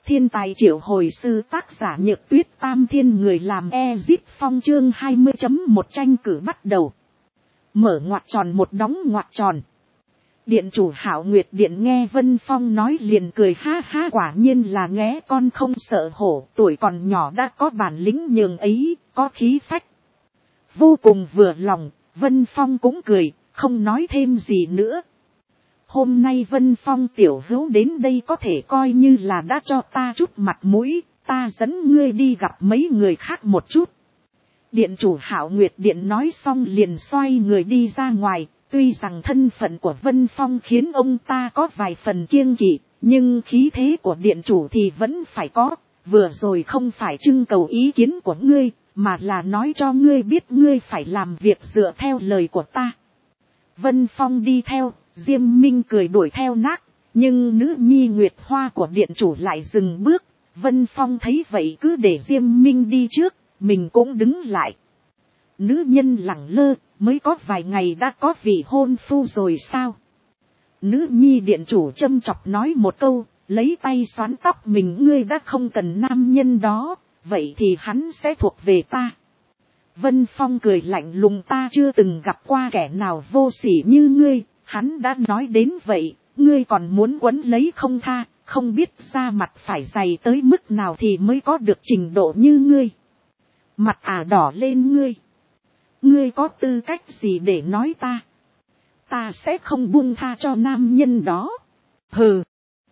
Thiên tài triệu hồi sư, tác giả Nhược Tuyết, Tam Thiên người làm Ezip Phong, chương 20.1 tranh cử bắt đầu. Mở ngoặc tròn một đóng ngoặc tròn. Điện chủ Hạo Nguyệt Điện nghe Vân Phong nói liền cười ha ha, quả nhiên là nghé con không sợ hổ, tuổi còn nhỏ đã có bản lĩnh nhường ấy, có khí phách. Vô cùng vừa lòng, Vân Phong cũng cười, không nói thêm gì nữa. Hôm nay Vân Phong tiểu hữu đến đây có thể coi như là đã cho ta chút mặt mũi, ta dẫn ngươi đi gặp mấy người khác một chút. Điện chủ Hạo Nguyệt Điện nói xong liền xoay người đi ra ngoài, tuy rằng thân phận của Vân Phong khiến ông ta có vài phần kiêng kỵ, nhưng khí thế của điện chủ thì vẫn phải có, vừa rồi không phải trưng cầu ý kiến của ngươi, mà là nói cho ngươi biết ngươi phải làm việc dựa theo lời của ta. Vân Phong đi theo, Diêm Minh cười đuổi theo nát, nhưng nữ nhi Nguyệt Hoa của điện chủ lại dừng bước. Vân Phong thấy vậy cứ để Diêm Minh đi trước, mình cũng đứng lại. Nữ nhân lẳng lơ, mới có vài ngày đã có vị hôn phu rồi sao? Nữ nhi điện chủ châm chọc nói một câu, lấy tay xoắn tóc mình, ngươi đã không cần nam nhân đó, vậy thì hắn sẽ thuộc về ta. Vân Phong cười lạnh lùng, ta chưa từng gặp qua kẻ nào vô sỉ như ngươi, hắn đã nói đến vậy, ngươi còn muốn quấn lấy không tha, không biết ra mặt phải dày tới mức nào thì mới có được trình độ như ngươi. Mặt đỏ lên ngươi. Ngươi có tư cách gì để nói ta? Ta sẽ không buông tha cho nam nhân đó. Hừ.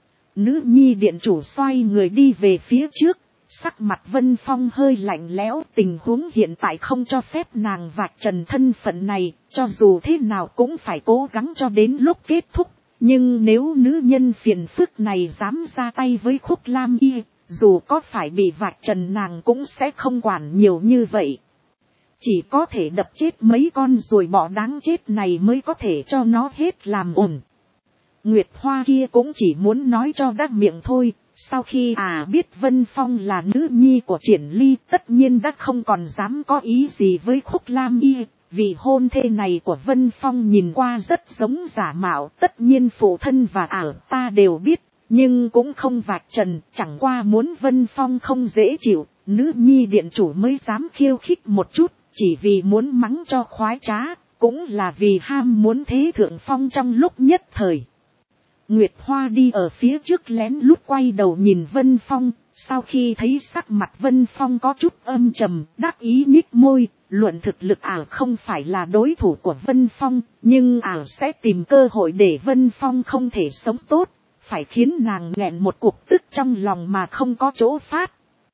Nữ nhi điện chủ xoay người đi về phía trước. Sắc mặt Vân Phong hơi lạnh lẽo, tình huống hiện tại không cho phép nàng vạch trần thân phận này, cho dù thế nào cũng phải cố gắng cho đến lúc kết thúc. Nhưng nếu nữ nhân phiền phức này dám ra tay với Khúc Lam Y, dù có phải bị vạch trần nàng cũng sẽ không quản nhiều như vậy. Chỉ có thể đập chết mấy con ruồi bọ đáng chết này mới có thể cho nó hết làm ổn. Nguyệt Hoa kia cũng chỉ muốn nói cho đắc miệng thôi. Sau khi biết Vân Phong là nữ nhi của Triển Ly, tất nhiên đã không còn dám có ý gì với Khúc Lam Y. Vì hôn thê này của Vân Phong nhìn qua rất giống giả mạo, tất nhiên phụ thân và ta đều biết, nhưng cũng không vạch trần, chẳng qua muốn Vân Phong không dễ chịu, nữ nhi điện chủ mới dám khiêu khích một chút, chỉ vì muốn mắng cho khoái trá, cũng là vì ham muốn thế thượng phong trong lúc nhất thời. Nguyệt Hoa đi ở phía trước lén lút quay đầu nhìn Vân Phong, sau khi thấy sắc mặt Vân Phong có chút âm trầm, đắc ý nhích môi, luận thực lực không phải là đối thủ của Vân Phong, nhưng sẽ tìm cơ hội để Vân Phong không thể sống tốt, phải khiến nàng nghẹn một cục tức trong lòng mà không có chỗ phát.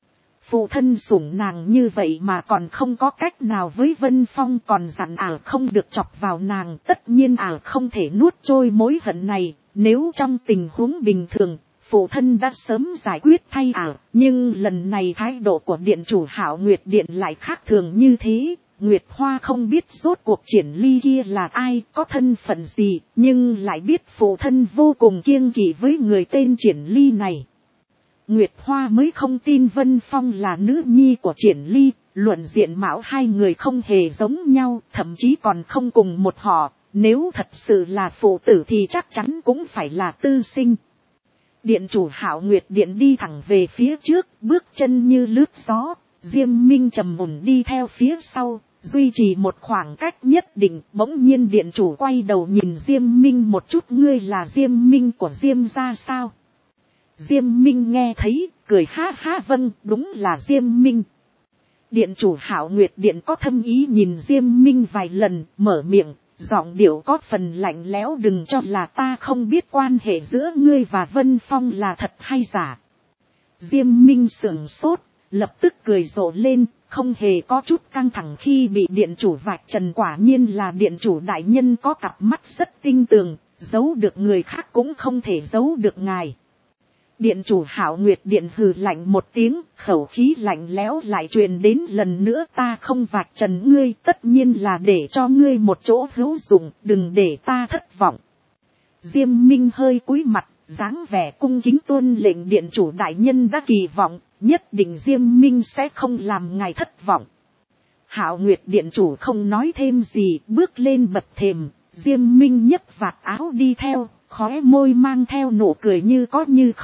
Phụ thân sủng nàng như vậy mà còn không có cách nào với Vân Phong, còn dặn không được chọc vào nàng, tất nhiên không thể nuốt trôi mối hận này. Nếu trong tình huống bình thường, phụ thân đã sớm giải quyết thay nhưng lần này thái độ của điện chủ Hạo Nguyệt Điện lại khác thường như thế. Nguyệt Hoa không biết rốt cuộc Triển Ly kia là ai, có thân phận gì, nhưng lại biết phụ thân vô cùng kiêng kỵ với người tên Triển Ly này. Nguyệt Hoa mới không tin Vân Phong là nữ nhi của Triển Ly, luận diện mạo hai người không hề giống nhau, thậm chí còn không cùng một họ. Nếu thật sự là phụ tử thì chắc chắn cũng phải là tư sinh. Điện chủ Hạo Nguyệt Điện đi thẳng về phía trước, bước chân như lướt gió, Diêm Minh trầm ổn đi theo phía sau, duy trì một khoảng cách nhất định. Bỗng nhiên điện chủ quay đầu nhìn Diêm Minh một chút, ngươi là Diêm Minh của Diêm gia sao? Diêm Minh nghe thấy, cười ha ha, vâng, đúng là Diêm Minh. Điện chủ Hạo Nguyệt Điện có thâm ý nhìn Diêm Minh vài lần, mở miệng. Giọng điệu có phần lạnh lẽo, đừng cho là ta không biết quan hệ giữa ngươi và Vân Phong là thật hay giả. Diêm Minh sửng sốt, lập tức cười rộ lên, không hề có chút căng thẳng khi bị điện chủ vạch trần, quả nhiên là điện chủ đại nhân có cặp mắt rất tinh tường, giấu được người khác cũng không thể giấu được ngài. Điện chủ Hạo Nguyệt Điện hừ lạnh một tiếng, khẩu khí lạnh lẽo lại truyền đến lần nữa, ta không vạch trần ngươi, tất nhiên là để cho ngươi một chỗ hữu dụng, đừng để ta thất vọng. Diêm Minh hơi cúi mặt, dáng vẻ cung kính tuân lệnh, điện chủ đại nhân đã kỳ vọng, nhất định Diêm Minh sẽ không làm ngài thất vọng. Hạo Nguyệt Điện chủ không nói thêm gì, bước lên bậc thềm, Diêm Minh nhấc vạt áo đi theo, khóe môi mang theo nụ cười như có như không.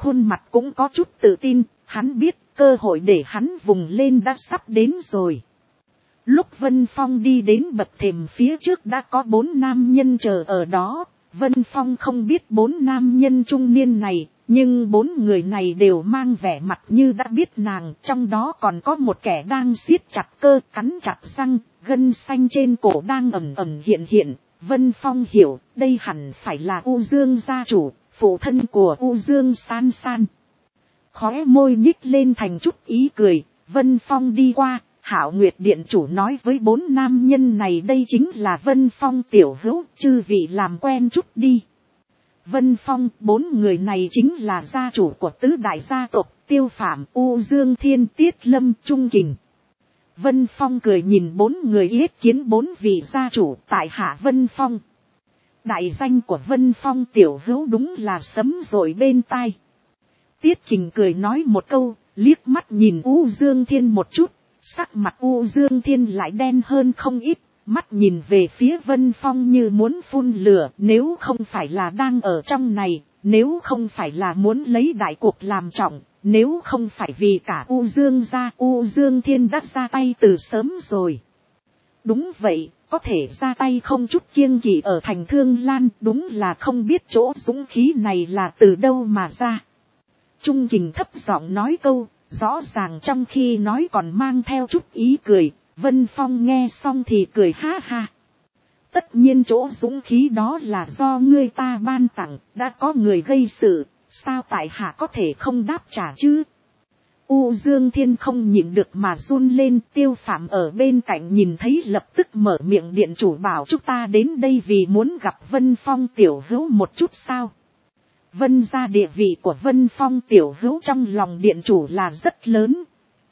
khuôn mặt cũng có chút tự tin, hắn biết cơ hội để hắn vùng lên đã sắp đến rồi. Lúc Vân Phong đi đến bậc thềm phía trước đã có 4 nam nhân chờ ở đó. Vân Phong không biết 4 nam nhân trung niên này, nhưng 4 người này đều mang vẻ mặt như đã biết nàng. Trong đó còn có một kẻ đang siết chặt cơ, cắn chặt răng, gân xanh trên cổ đang ẩn ẩn hiện hiện. Vân Phong hiểu đây hẳn phải là U Dương gia chủ, phụ thân của U Dương San San. Khóe môi nhích lên thành chút ý cười, Vân Phong đi qua. Hạo Nguyệt Điện chủ nói với 4 nam nhân này đây chính là Vân Phong tiểu hữu, chư vị làm quen chút đi. Vân Phong, 4 người này chính là gia chủ của tứ đại gia tộc, Tiêu Phạm, U Dương Thiên, Tiết Lâm, Trung Kình. Vân Phong cười nhìn 4 người yết kiến 4 vị gia chủ tại hạ Vân Phong. Đại danh của Vân Phong tiểu hữu đúng là sấm rội bên tai. Tiết Kình cười nói một câu, liếc mắt nhìn U Dương Thiên một chút. Sắc mặt U Dương Thiên lại đen hơn không ít, mắt nhìn về phía Vân Phong như muốn phun lửa, nếu không phải là đang ở trong này, nếu không phải là muốn lấy đại cuộc làm trọng, nếu không phải vì cả U Dương gia, U Dương Thiên đã ra tay từ sớm rồi. Đúng vậy, có thể ra tay không chút kiêng kỵ ở thành Thương Lan, đúng là không biết chỗ dũng khí này là từ đâu mà ra. Trung Kình thấp giọng nói câu. Rõ ràng trong khi nói còn mang theo chút ý cười, Vân Phong nghe xong thì cười ha ha. Tất nhiên chỗ dũng khí đó là do ngươi ta ban tặng, đã có người gây sự, sao tại hạ có thể không đáp trả chứ? U Dương Thiên không nhịn được mà run lên, Tiêu Phạm ở bên cạnh nhìn thấy lập tức mở miệng điện chủ bảo chúng ta đến đây vì muốn gặp Vân Phong tiểu hữu một chút sao? Vân gia địa vị của Vân Phong tiểu hữu trong lòng điện chủ là rất lớn.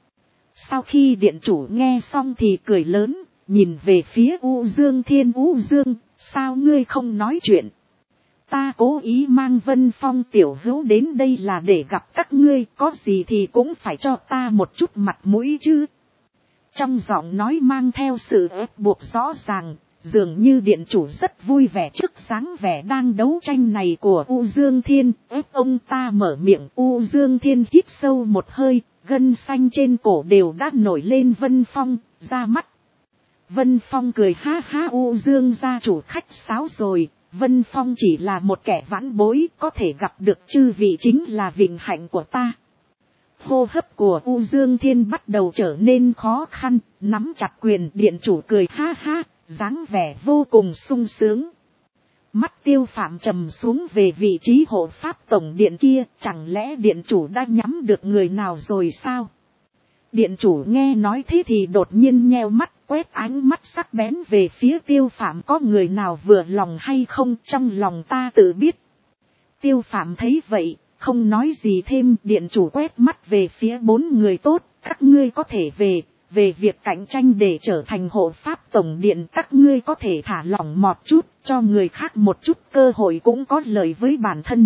Sau khi điện chủ nghe xong thì cười lớn, nhìn về phía U Dương Thiên. U Dương, sao ngươi không nói chuyện? Ta cố ý mang Vân Phong tiểu hữu đến đây là để gặp các ngươi, có gì thì cũng phải cho ta một chút mặt mũi chứ. Trong giọng nói mang theo sự ép buộc rõ ràng. Dường như điện chủ rất vui vẻ trước dáng vẻ đang đấu tranh này của U Dương Thiên, ép ông ta mở miệng. U Dương Thiên hít sâu một hơi, gân xanh trên cổ đều đã nổi lên. Vân Phong, ra mắt. Vân Phong cười ha ha, U Dương gia chủ khách sáo rồi, Vân Phong chỉ là một kẻ vãn bối, có thể gặp được chư vị chính là vinh hạnh của ta. Hô hấp của U Dương Thiên bắt đầu trở nên khó khăn, nắm chặt quyền. Điện chủ cười ha ha, dáng vẻ vô cùng sung sướng. Mắt Tiêu Phạm trầm xuống về vị trí hộ pháp tổng điện kia, chẳng lẽ điện chủ đã nhắm được người nào rồi sao? Điện chủ nghe nói thế thì đột nhiên nheo mắt, quét ánh mắt sắc bén về phía Tiêu Phạm, có người nào vừa lòng hay không, trong lòng ta tự biết. Tiêu Phạm thấy vậy, không nói gì thêm. Điện chủ quét mắt về phía 4 người tốt, các ngươi có thể về việc cạnh tranh để trở thành hộ pháp tổng điện, các ngươi có thể thả lỏng một chút, cho người khác một chút cơ hội cũng có lợi với bản thân.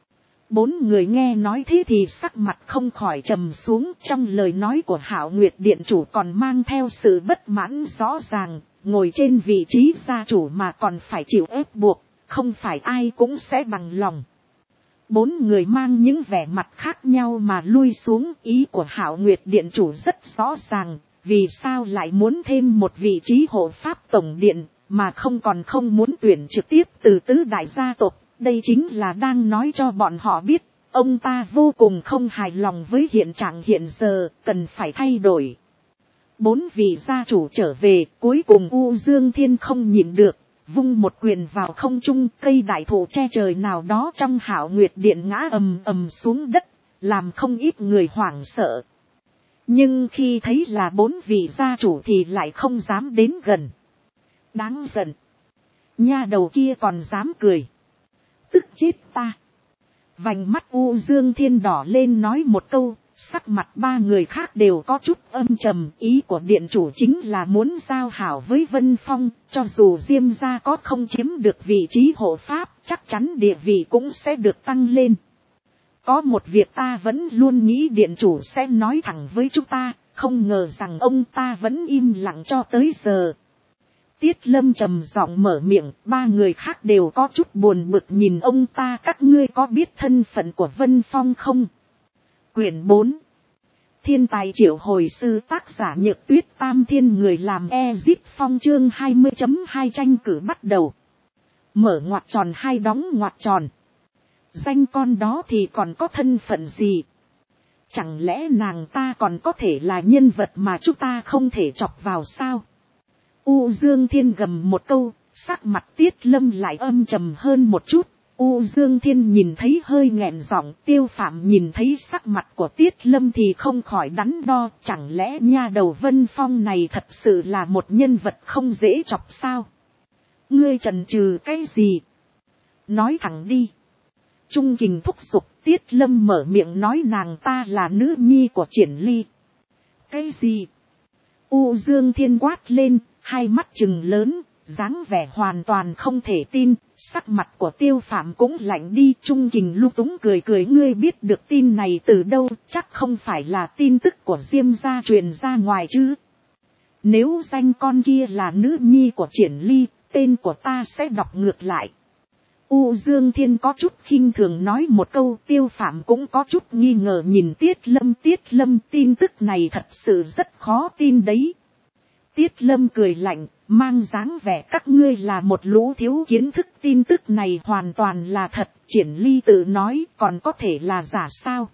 4 người nghe nói thế thì sắc mặt không khỏi trầm xuống, trong lời nói của Hạo Nguyệt Điện chủ còn mang theo sự bất mãn rõ ràng, ngồi trên vị trí gia chủ mà còn phải chịu ép buộc, không phải ai cũng sẽ bằng lòng. 4 người mang những vẻ mặt khác nhau mà lui xuống. Ý của Hạo Nguyệt Điện chủ rất rõ ràng, vì sao lại muốn thêm một vị trí hộ pháp tổng điện, mà không muốn tuyển trực tiếp từ tứ đại gia tộc. Đây chính là đang nói cho bọn họ biết, ông ta vô cùng không hài lòng với hiện trạng hiện giờ, cần phải thay đổi. 4 vị gia chủ trở về, cuối cùng U Dương Thiên không nhịn được, vung một quyền vào không trung, cây đại thụ che trời nào đó trong Hạo Nguyệt Điện ngã ầm ầm xuống đất, làm không ít người hoảng sợ. Nhưng khi thấy là 4 vị gia chủ thì lại không dám đến gần. Đáng giận. Nha đầu kia còn dám cười. Tức chết ta. Vành mắt U Dương Thiên đỏ lên nói một câu, sắc mặt 3 người khác đều có chút âm trầm. Ý của điện chủ chính là muốn giao hảo với Vân Phong, cho dù Diêm gia có không chiếm được vị trí hộ pháp, chắc chắn địa vị cũng sẽ được tăng lên. Có một việc ta vẫn luôn nghĩ điện chủ sẽ nói thẳng với chúng ta, không ngờ rằng ông ta vẫn im lặng cho tới giờ. Tiết Lâm trầm giọng mở miệng, ba người khác đều có chút buồn bực nhìn ông ta. Các ngươi có biết thân phận của Vân Phong không? Quyển 4. Thiên tài triệu hồi sư, tác giả Nhược Tuyết, Tam Thiên người làm Ezip Phong, chương 20.2 tranh cử bắt đầu. Mở ngoặc tròn hai đóng ngoặc tròn. Danh con đó thì còn có thân phận gì? Chẳng lẽ nàng ta còn có thể là nhân vật mà chúng ta không thể chọc vào sao? U Dương Thiên gầm một câu, sắc mặt Tiết Lâm lại âm trầm hơn một chút. U Dương Thiên nhìn thấy hơi nghẹn giọng, Tiêu Phạm nhìn thấy sắc mặt của Tiết Lâm thì không khỏi đắn đo. Chẳng lẽ nha đầu Vân Phong này thật sự là một nhân vật không dễ chọc sao? Ngươi chần chừ cái gì? Nói thẳng đi. Trung Kình thúc giục. Tiết Lâm mở miệng nói nàng ta là nữ nhi của Triển Ly. Cái gì? U Dương Thiên quát lên, hai mắt trừng lớn, dáng vẻ hoàn toàn không thể tin. Sắc mặt của Tiêu Phạm cũng lạnh đi. Trung Kình lung túng cười cười, ngươi biết được tin này từ đâu? Chắc không phải là tin tức của Diêm gia truyền ra ngoài chứ? Nếu danh con kia là nữ nhi của Triển Ly, tên của ta sẽ đọc ngược lại. U Dương Thiên có chút khinh thường nói một câu. Tiêu Phạm cũng có chút nghi ngờ nhìn Tiết Lâm. Tiết Lâm, tin tức này thật sự rất khó tin đấy. Tiết Lâm cười lạnh, mang dáng vẻ các ngươi là một lũ thiếu kiến thức. Tin tức này hoàn toàn là thật. Triển Ly tự nói, còn có thể là giả sao?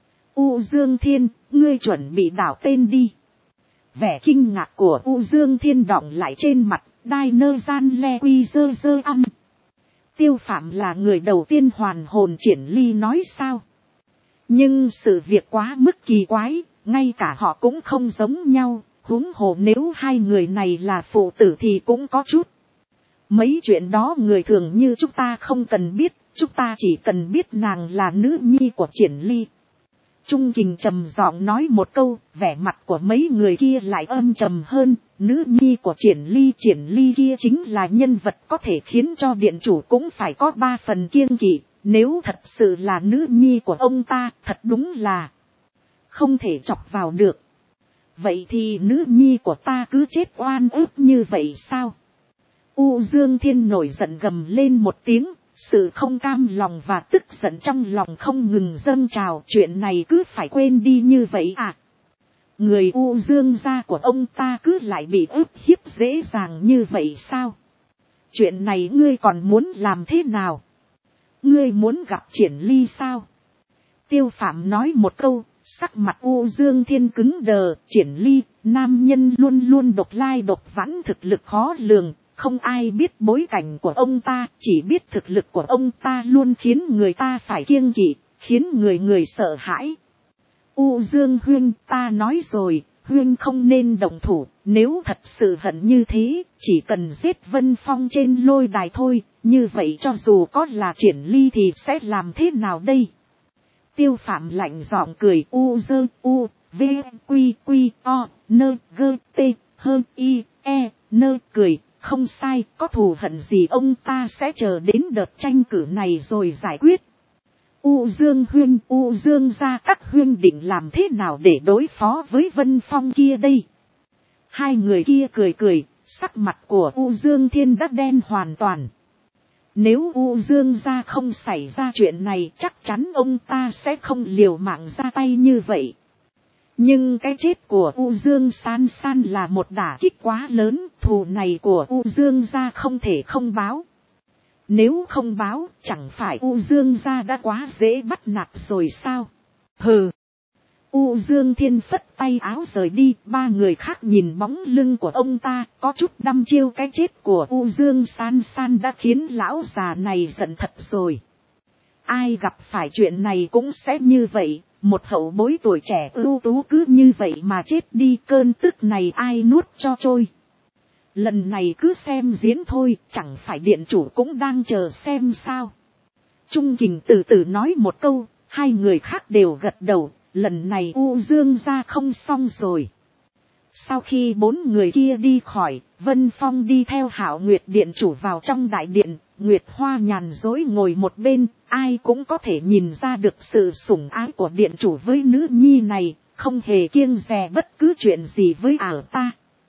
U Dương Thiên, ngươi chuẩn bị đảo tên đi. Vẻ kinh ngạc của U Dương Thiên đọng lại trên mặt. Đai nơ gian le quy dơ dơ ăn. Tiêu Phạm là người đầu tiên hoàn hồn Triển Ly nói sao? Nhưng sự việc quá mức kỳ quái, ngay cả họ cũng không giống nhau, huống hồ nếu hai người này là phụ tử thì cũng có chút. Mấy chuyện đó người thường như chúng ta không cần biết, chúng ta chỉ cần biết nàng là nữ nhi của Triển Ly. Trung Kình trầm giọng nói một câu, vẻ mặt của mấy người kia lại âm trầm hơn. Nữ nhi của Triển Ly kia chính là nhân vật có thể khiến cho điện chủ cũng phải có 3 phần kiêng kỵ. Nếu thật sự là nữ nhi của ông ta, thật đúng là không thể chọc vào được. Vậy thì nữ nhi của ta cứ chết oan ức như vậy sao? U Dương Thiên nổi giận gầm lên một tiếng. Sự không cam lòng và tức giận trong lòng không ngừng dâng trào. Chuyện này cứ phải quên đi như vậy à? Người U Dương gia của ông ta cứ lại bị ức hiếp dễ dàng như vậy sao? Chuyện này ngươi còn muốn làm thế nào? Ngươi muốn gặp Triển Ly sao? Tiêu Phạm nói một câu, sắc mặt U Dương Thiên cứng đờ. Triển Ly, nam nhân luôn luôn độc lai độc vãng, thực lực khó lường. Không ai biết bối cảnh của ông ta, chỉ biết thực lực của ông ta luôn khiến người ta phải kiêng kỵ, khiến người sợ hãi. U Dương huynh, ta nói rồi, huynh không nên động thủ, nếu thật sự hận như thế, chỉ cần giết Vân Phong trên lôi đài thôi, như vậy cho dù có là Triển Ly thì sẽ làm thế nào đây? Tiêu Phạm lạnh giọng cười. U Dương U V Quy Quy O Nơ Gơ Tê Hơ I E Nơ cười. Không sai, có thù hận gì ông ta sẽ chờ đến đợt tranh cử này rồi giải quyết. U Dương huynh, U Dương gia các huynh định làm thế nào để đối phó với Vân Phong kia đây? Hai người kia cười cười, sắc mặt của U Dương Thiên đã đen hoàn toàn. Nếu U Dương gia không xảy ra chuyện này, chắc chắn ông ta sẽ không liều mạng ra tay như vậy. Nhưng cái chết của U Dương San San là một đả kích quá lớn, thù này của U Dương gia không thể không báo. Nếu không báo, chẳng phải U Dương gia đã quá dễ bắt nạt rồi sao? Hừ. U Dương Thiên phất tay áo rời đi. Ba người khác nhìn bóng lưng của ông ta, có chút đăm chiêu. Cái chết của U Dương San San đã khiến lão già này giận thật rồi. Ai gặp phải chuyện này cũng sẽ như vậy. Một hậu bối tuổi trẻ ưu tú cứ như vậy mà chết đi, cơn tức này ai nuốt cho trôi. Lần này cứ xem diễn thôi, chẳng phải điện chủ cũng đang chờ xem sao? Trung Kình từ từ nói một câu, hai người khác đều gật đầu, lần này U Dương gia không xong rồi. Sau khi 4 người kia đi khỏi, Vân Phong đi theo Hạo Nguyệt điện chủ vào trong đại điện. Nguyệt Hoa nhàn dối ngồi một bên, ai cũng có thể nhìn ra được sự sủng ái của điện chủ với nữ nhi này, không hề kiêng dè bất cứ chuyện gì với ả ta.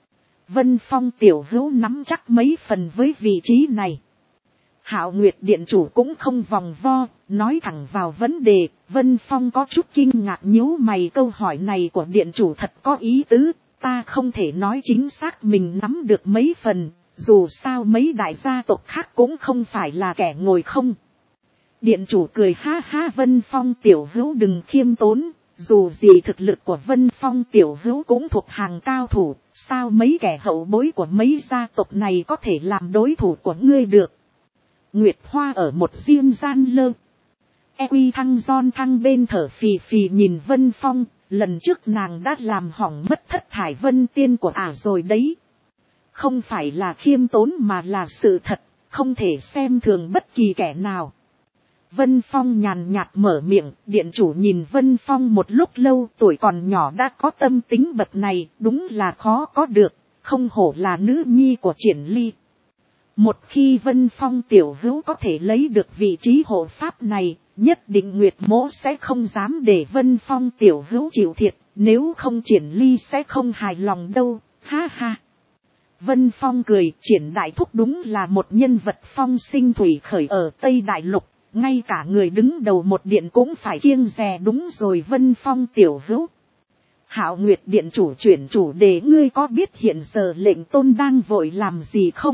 Vân Phong tiểu hữu nắm chắc mấy phần với vị trí này. Hạo Nguyệt điện chủ cũng không vòng vo, nói thẳng vào vấn đề. Vân Phong có chút kinh ngạc nhíu mày, câu hỏi này của điện chủ thật có ý tứ. Ta không thể nói chính xác mình nắm được mấy phần, dù sao mấy đại gia tộc khác cũng không phải là kẻ ngồi không. Điện chủ cười ha ha, Vân Phong tiểu hữu đừng khiêm tốn, dù gì thực lực của Vân Phong tiểu hữu cũng thuộc hàng cao thủ, sao mấy kẻ hậu bối của mấy gia tộc này có thể làm đối thủ của ngươi được. Nguyệt Hoa ở một riêng gian lơ. Equi thăng giòn thăng bên thở phì phì nhìn Vân Phong, lần trước nàng đã làm hỏng mất thất thải vân tiên của rồi đấy. Không phải là khiêm tốn mà là sự thật, không thể xem thường bất kỳ kẻ nào. Vân Phong nhàn nhạt mở miệng, điện chủ nhìn Vân Phong một lúc lâu, tuổi còn nhỏ đã có tâm tính bậc này, đúng là khó có được, không hổ là nữ nhi của Triển Ly. Một khi Vân Phong tiểu hữu có thể lấy được vị trí hộ pháp này, nhất định Nguyệt Mỗ sẽ không dám để Vân Phong tiểu hữu chịu thiệt, nếu không Triển Ly sẽ không hài lòng đâu, ha ha. Vân Phong cười, Triển đại thúc đúng là một nhân vật phong sinh thủy khởi ở Tây Đại Lục, ngay cả người đứng đầu một điện cũng phải kiêng dè. Đúng rồi Vân Phong tiểu hữu. Hạo Nguyệt điện chủ chuyển chủ đề, ngươi có biết hiện giờ lệnh tôn đang vội làm gì không?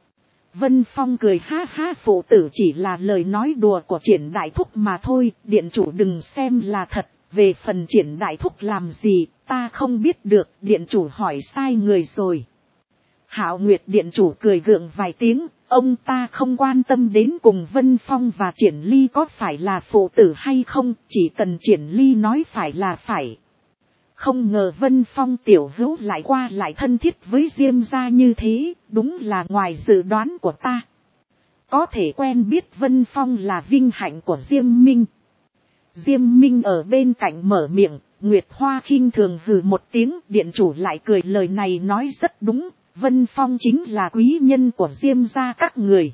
Vân Phong cười ha ha, phụ tử chỉ là lời nói đùa của Triển đại thúc mà thôi, điện chủ đừng xem là thật. Về phần Triển đại thúc làm gì, ta không biết được, điện chủ hỏi sai người rồi. Hạo Nguyệt điện chủ cười gượng vài tiếng, ông ta không quan tâm đến cùng Vân Phong và Triển Ly có phải là phụ tử hay không, chỉ cần Triển Ly nói phải là phải. Không ngờ Vân Phong tiểu hữu lại qua lại thân thiết với Diêm gia như thế, đúng là ngoài dự đoán của ta. Có thể quen biết Vân Phong là vinh hạnh của Diêm Minh. Diêm Minh ở bên cạnh mở miệng, Nguyệt Hoa khinh thường hừ một tiếng, điện chủ lại cười, lời này nói rất đúng, Vân Phong chính là quý nhân của Diêm gia các người.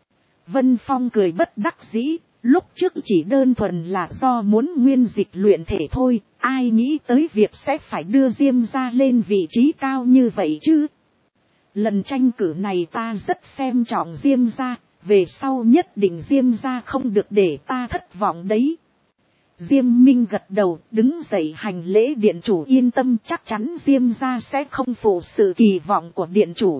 Vân Phong cười bất đắc dĩ, lúc trước chỉ đơn thuần là do muốn nguyên dịch luyện thể thôi, ai nghĩ tới việc sẽ phải đưa Diêm gia lên vị trí cao như vậy chứ. Lần tranh cử này ta rất xem trọng Diêm gia, về sau nhất định Diêm gia không được để ta thất vọng đấy. Diêm Minh gật đầu, đứng dậy hành lễ, điện chủ yên tâm, chắc chắn Diêm gia sẽ không phụ sự kỳ vọng của điện chủ.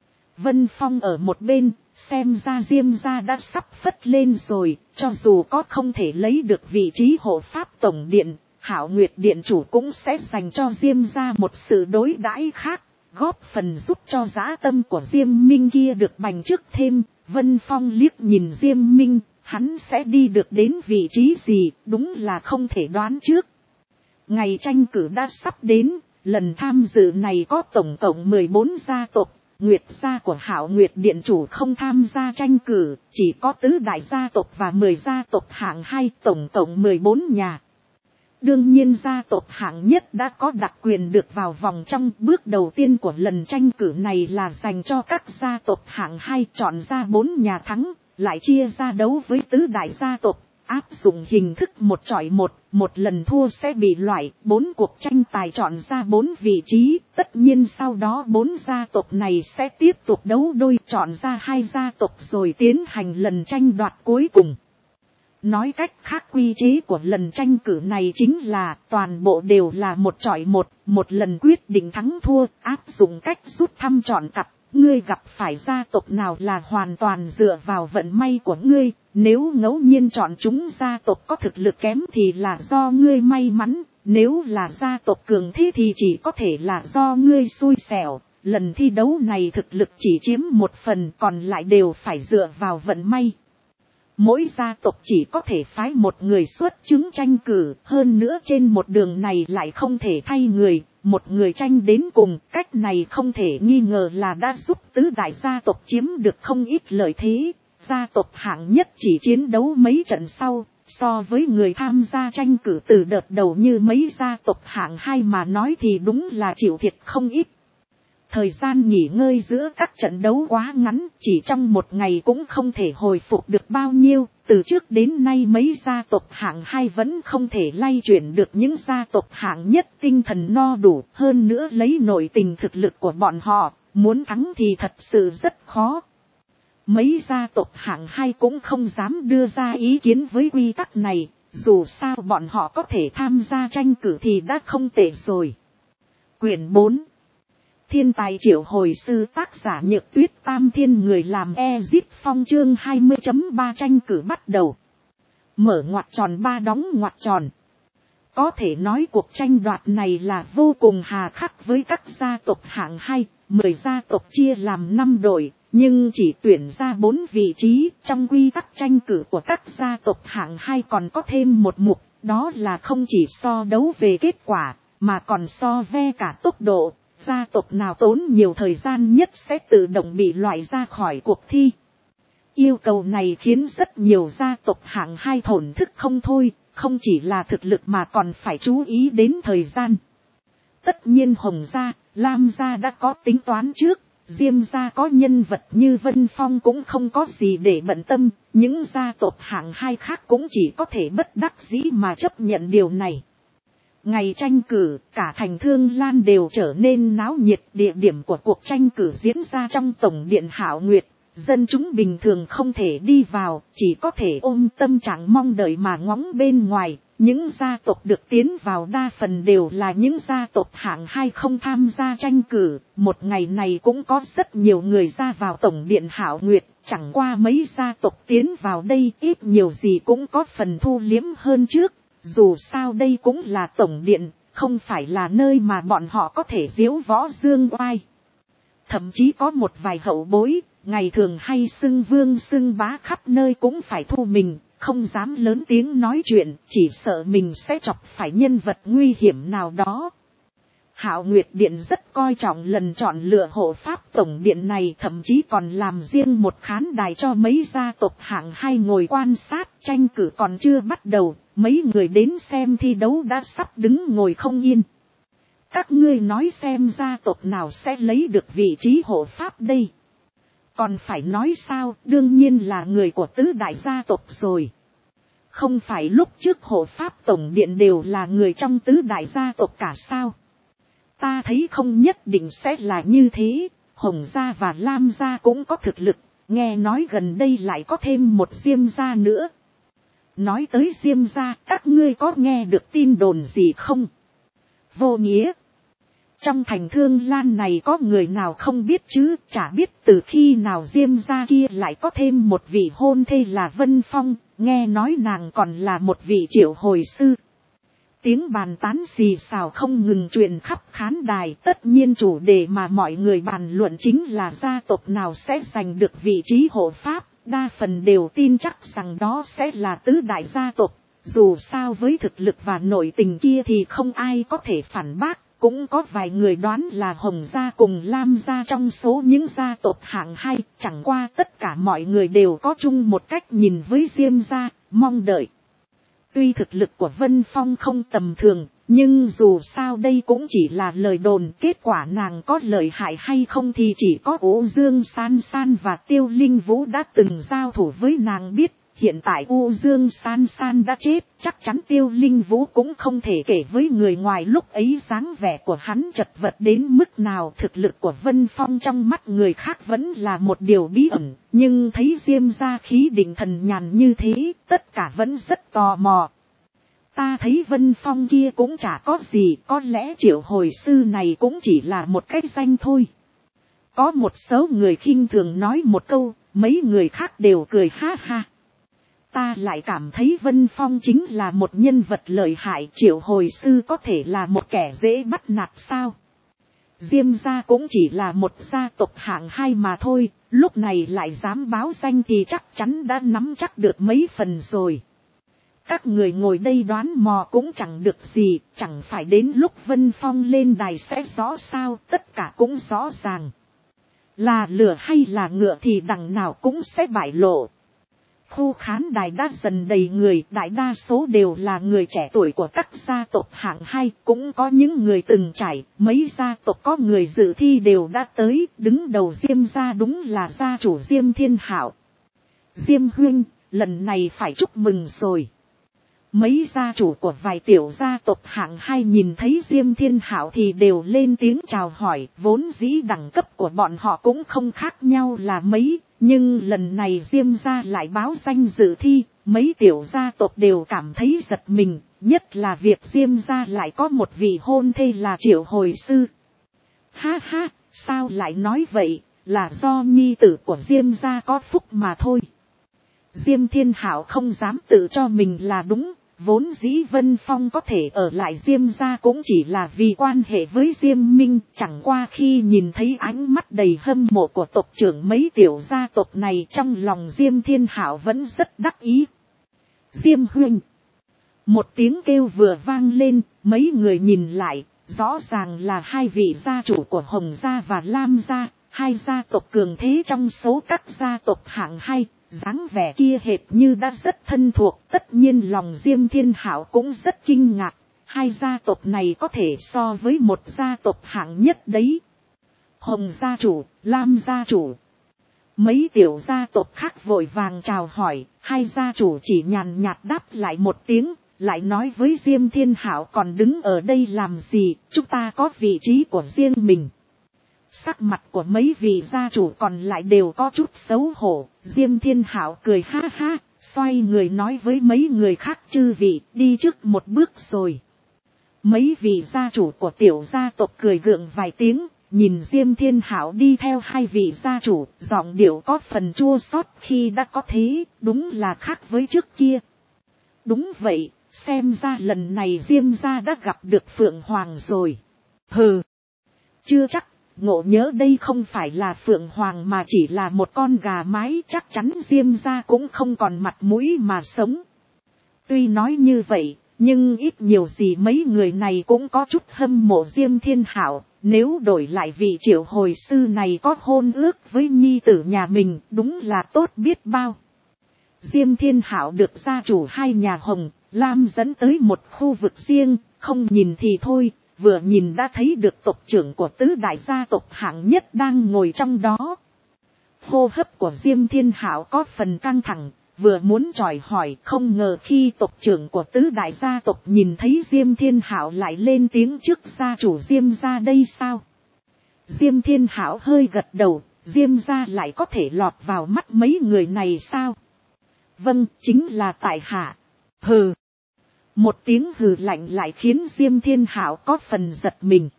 Vân Phong ở một bên, xem ra Diêm gia đã sắp phất lên rồi, cho dù có không thể lấy được vị trí hộ pháp tổng điện, Hạo Nguyệt điện chủ cũng sẽ dành cho Diêm gia một sự đối đãi khác, góp phần giúp cho dã tâm của Diêm Minh kia được bành trướng thêm. Vân Phong liếc nhìn Diêm Minh, hắn sẽ đi được đến vị trí gì, đúng là không thể đoán trước. Ngày tranh cử đã sắp đến, lần tham dự này có tổng cộng 14 gia tộc. Nguyệt gia của Hạo Nguyệt điện chủ không tham gia tranh cử, chỉ có tứ đại gia tộc và 10 gia tộc hạng 2, tổng cộng 14 nhà. Đương nhiên gia tộc hạng nhất đã có đặc quyền được vào vòng trong. Bước đầu tiên của lần tranh cử này là dành cho các gia tộc hạng 2, chọn ra 4 nhà thắng, lại chia ra đấu với tứ đại gia tộc, áp dụng hình thức một chọi một, một lần thua sẽ bị loại. 4 cuộc tranh tài chọn ra 4 vị trí, tất nhiên sau đó 4 gia tộc này sẽ tiếp tục đấu đôi, chọn ra 2 gia tộc rồi tiến hành lần tranh đoạt cuối cùng. Nói cách khác, quy chế của lần tranh cử này chính là toàn bộ đều là một chọi một, một lần quyết định thắng thua, áp dụng cách rút thăm chọn cặp. Ngươi gặp phải gia tộc nào là hoàn toàn dựa vào vận may của ngươi, nếu ngẫu nhiên chọn chúng gia tộc có thực lực kém thì là do ngươi may mắn, nếu là gia tộc cường thế thì chỉ có thể là do ngươi xui xẻo. Lần thi đấu này thực lực chỉ chiếm một phần, còn lại đều phải dựa vào vận may. Mỗi gia tộc chỉ có thể phái một người xuất chứng tranh cử, hơn nữa trên một đường này lại không thể thay người, một người tranh đến cùng. Cách này không thể nghi ngờ là đã giúp tứ đại gia tộc chiếm được không ít lợi thế. Gia tộc hạng nhất chỉ chiến đấu mấy trận sau, so với người tham gia tranh cử từ đợt đầu như mấy gia tộc hạng 2 mà nói thì đúng là chịu thiệt không ít. Thời gian nghỉ ngơi giữa các trận đấu quá ngắn, chỉ trong một ngày cũng không thể hồi phục được bao nhiêu. Từ trước đến nay mấy gia tộc hạng 2 vẫn không thể lay chuyển được những gia tộc hạng nhất tinh thần no đủ. Hơn nữa lấy nội tình thực lực của bọn họ, muốn thắng thì thật sự rất khó. Mấy gia tộc hạng 2 cũng không dám đưa ra ý kiến với quy tắc này, dù sao bọn họ có thể tham gia tranh cử thì đã không tệ rồi. Quyển 4. Thiên tài triệu hồi sư, tác giả Nhược Tuyết Tam Thiên, người làm Ezip Phong, chương 20.3 tranh cử bắt đầu. Mở ngoặc tròn 3 đóng ngoặc tròn. Có thể nói cuộc tranh đoạt này là vô cùng hà khắc với các gia tộc hạng 2, 10 gia tộc chia làm 5 đội, nhưng chỉ tuyển ra 4 vị trí. Trong quy tắc tranh cử của các gia tộc hạng 2 còn có thêm một mục, đó là không chỉ so đấu về kết quả, mà còn so ve cả tốc độ. Gia tộc nào tốn nhiều thời gian nhất sẽ tự động bị loại ra khỏi cuộc thi. Yêu cầu này khiến rất nhiều gia tộc hạng 2 thổn thức không thôi, không chỉ là thực lực mà còn phải chú ý đến thời gian. Tất nhiên Hồng gia, Lam gia đã có tính toán trước, Diêm gia có nhân vật như Vân Phong cũng không có gì để bận tâm, những gia tộc hạng 2 khác cũng chỉ có thể bất đắc dĩ mà chấp nhận điều này. Ngày tranh cử, cả thành Thương Lan đều trở nên náo nhiệt. Địa điểm của cuộc tranh cử diễn ra trong Tổng điện Hạo Nguyệt. Dân chúng bình thường không thể đi vào, chỉ có thể ôm tâm trạng mong đợi mà ngóng bên ngoài. Những gia tộc được tiến vào đa phần đều là những gia tộc hạng 2 không tham gia tranh cử. Một ngày này cũng có rất nhiều người ra vào Tổng điện Hạo Nguyệt. Chẳng qua mấy gia tộc tiến vào đây ít nhiều gì cũng có phần thu liếm hơn trước. Dù sao đây cũng là tổng điện, không phải là nơi mà bọn họ có thể diếu võ dương oai. Thậm chí có một vài hậu bối, ngày thường hay xưng vương xưng bá khắp nơi cũng phải thu mình, không dám lớn tiếng nói chuyện, chỉ sợ mình sẽ chọc phải nhân vật nguy hiểm nào đó. Hạo Nguyệt Điện rất coi trọng lần chọn lựa hộ pháp tổng điện này, thậm chí còn làm riêng một khán đài cho mấy gia tộc hạng 2 ngồi quan sát. Tranh cử còn chưa bắt đầu, mấy người đến xem thi đấu đã sắp đứng ngồi không yên. Các ngươi nói xem gia tộc nào sẽ lấy được vị trí hộ pháp đây? Còn phải nói sao, đương nhiên là người của tứ đại gia tộc rồi. Không phải lúc trước hộ pháp tổng điện đều là người trong tứ đại gia tộc cả sao? Ta thấy không nhất định sẽ là như thế, Hồng gia và Lam gia cũng có thực lực, nghe nói gần đây lại có thêm một Diêm gia nữa. Nói tới Diêm gia, các ngươi có nghe được tin đồn gì không? Vô nghĩa. Trong thành Thương Lan này có người nào không biết chứ, chả biết từ khi nào Diêm gia kia lại có thêm một vị hôn thê là Vân Phong, nghe nói nàng còn là một vị triệu hồi sư. Tiếng bàn tán xì xào không ngừng truyền khắp khán đài. Tất nhiên chủ đề mà mọi người bàn luận chính là gia tộc nào sẽ giành được vị trí hộ pháp. Đa phần đều tin chắc rằng đó sẽ là tứ đại gia tộc. Dù sao với thực lực và nội tình kia thì không ai có thể phản bác. Cũng có vài người đoán là Hồng gia cùng Lam gia trong số những gia tộc hạng 2. Chẳng qua tất cả mọi người đều có chung một cách nhìn với Diêm gia, mong đợi. Tuy thực lực của Vân Phong không tầm thường, nhưng dù sao đây cũng chỉ là lời đồn. Kết quả nàng có lợi hại hay không thì chỉ có U Dương San San và Tiêu Linh Vũ đã từng giao thủ với nàng biết. Hiện tại U Dương San San đã chết, chắc chắn Tiêu Linh Vũ cũng không thể kể với người ngoài lúc ấy dáng vẻ của hắn chật vật đến mức nào. Thực lực của Vân Phong trong mắt người khác vẫn là một điều bí ẩn, nhưng thấy Diêm gia khí định thần nhàn như thế, tất cả vẫn rất tò mò. Ta thấy Vân Phong kia cũng chả có gì, có lẽ triệu hồi sư này cũng chỉ là một cái danh thôi. Có một số người khinh thường nói một câu, mấy người khác đều cười ha ha. Ta lại cảm thấy Vân Phong chính là một nhân vật lợi hại, triệu hồi sư có thể là một kẻ dễ bắt nạt sao? Diêm gia cũng chỉ là một gia tộc hạng 2 mà thôi, lúc này lại dám báo danh thì chắc chắn đã nắm chắc được mấy phần rồi. Các người ngồi đây đoán mò cũng chẳng được gì, chẳng phải đến lúc Vân Phong lên đài sẽ rõ sao, tất cả cũng rõ ràng. Là lửa hay là ngựa thì đằng nào cũng sẽ bại lộ. Khu khán đài đã dần đầy người, đại đa số đều là người trẻ tuổi của các gia tộc hạng 2, cũng có những người từng trải, mấy gia tộc có người dự thi đều đã tới, đứng đầu Diêm gia đúng là gia chủ Diêm Thiên Hạo. Diêm huynh, lần này phải chúc mừng rồi. Mấy gia chủ của vài tiểu gia tộc hạng hai nhìn thấy Diêm Thiên Hảo thì đều lên tiếng chào hỏi, vốn dĩ đẳng cấp của bọn họ cũng không khác nhau là mấy, nhưng lần này Diêm gia lại báo danh dự thi, mấy tiểu gia tộc đều cảm thấy giật mình, nhất là việc Diêm gia lại có một vị hôn thê là Triệu Hồi Sư. Ha ha, sao lại nói vậy, là do nhi tử của Diêm gia có phúc mà thôi. Diêm Thiên Hảo không dám tự cho mình là đúng, vốn dĩ Vân Phong có thể ở lại Diêm gia cũng chỉ là vì quan hệ với Diêm Minh, chẳng qua khi nhìn thấy ánh mắt đầy hâm mộ của tộc trưởng mấy tiểu gia tộc này trong lòng Diêm Thiên Hảo vẫn rất đắc ý. Diêm huynh. Một tiếng kêu vừa vang lên, mấy người nhìn lại, rõ ràng là hai vị gia chủ của Hồng gia và Lam gia, hai gia tộc cường thế trong số các gia tộc hạng hai. Dáng vẻ kia hệt như đã rất thân thuộc, tất nhiên lòng Diêm Thiên Hảo cũng rất kinh ngạc, hai gia tộc này có thể so với một gia tộc hạng nhất đấy. Hồng gia chủ, Lam gia chủ. Mấy tiểu gia tộc khác vội vàng chào hỏi, hai gia chủ chỉ nhàn nhạt đáp lại một tiếng, lại nói với Diêm Thiên Hảo còn đứng ở đây làm gì, chúng ta có vị trí của riêng mình. Sắc mặt của mấy vị gia chủ còn lại đều có chút xấu hổ, Diêm Thiên Hảo cười ha ha, xoay người nói với mấy người khác chư vị, đi trước một bước rồi. Mấy vị gia chủ của tiểu gia tộc cười gượng vài tiếng, nhìn Diêm Thiên Hảo đi theo hai vị gia chủ, giọng điệu có phần chua xót khi đã có thế, đúng là khác với trước kia. Đúng vậy, xem ra lần này Diêm gia đã gặp được Phượng Hoàng rồi. Hừ, chưa chắc. Ngộ nhớ đây không phải là Phượng Hoàng mà chỉ là một con gà mái, chắc chắn Diêm gia cũng không còn mặt mũi mà sống. Tuy nói như vậy, nhưng ít nhiều gì mấy người này cũng có chút hâm mộ Diêm Thiên Hảo, nếu đổi lại vị Triệu Hồi Sư này có hôn ước với nhi tử nhà mình, đúng là tốt biết bao. Diêm Thiên Hảo được gia chủ hai nhà Hồng, Lam dẫn tới một khu vực riêng, không nhìn thì thôi. Vừa nhìn đã thấy được tộc trưởng của tứ đại gia tộc hạng nhất đang ngồi trong đó. Hô hấp của Diêm Thiên Hảo có phần căng thẳng, vừa muốn chọi hỏi không ngờ khi tộc trưởng của tứ đại gia tộc nhìn thấy Diêm Thiên Hảo lại lên tiếng trước gia chủ Diêm gia đây sao. Diêm Thiên Hảo hơi gật đầu, Diêm gia lại có thể lọt vào mắt mấy người này sao? Vâng, chính là tại hạ. Hừ. Một tiếng hừ lạnh lại khiến Diêm Thiên Hảo có phần giật mình.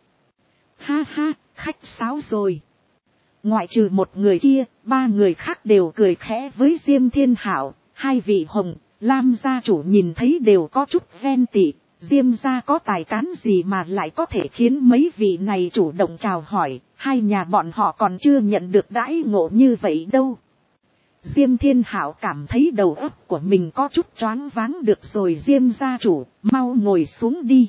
Ha ha, khách sáo rồi. Ngoại trừ một người kia, ba người khác đều cười khẽ với Diêm Thiên Hảo. Hai vị Hồng, Lam gia chủ nhìn thấy đều có chút ghen tị. Diêm gia có tài cán gì mà lại có thể khiến mấy vị này chủ động chào hỏi. Hai nhà bọn họ còn chưa nhận được đãi ngộ như vậy đâu. Diêm Thiên Hảo cảm thấy đầu óc của mình có chút choáng váng, được rồi Diêm gia chủ, mau ngồi xuống đi.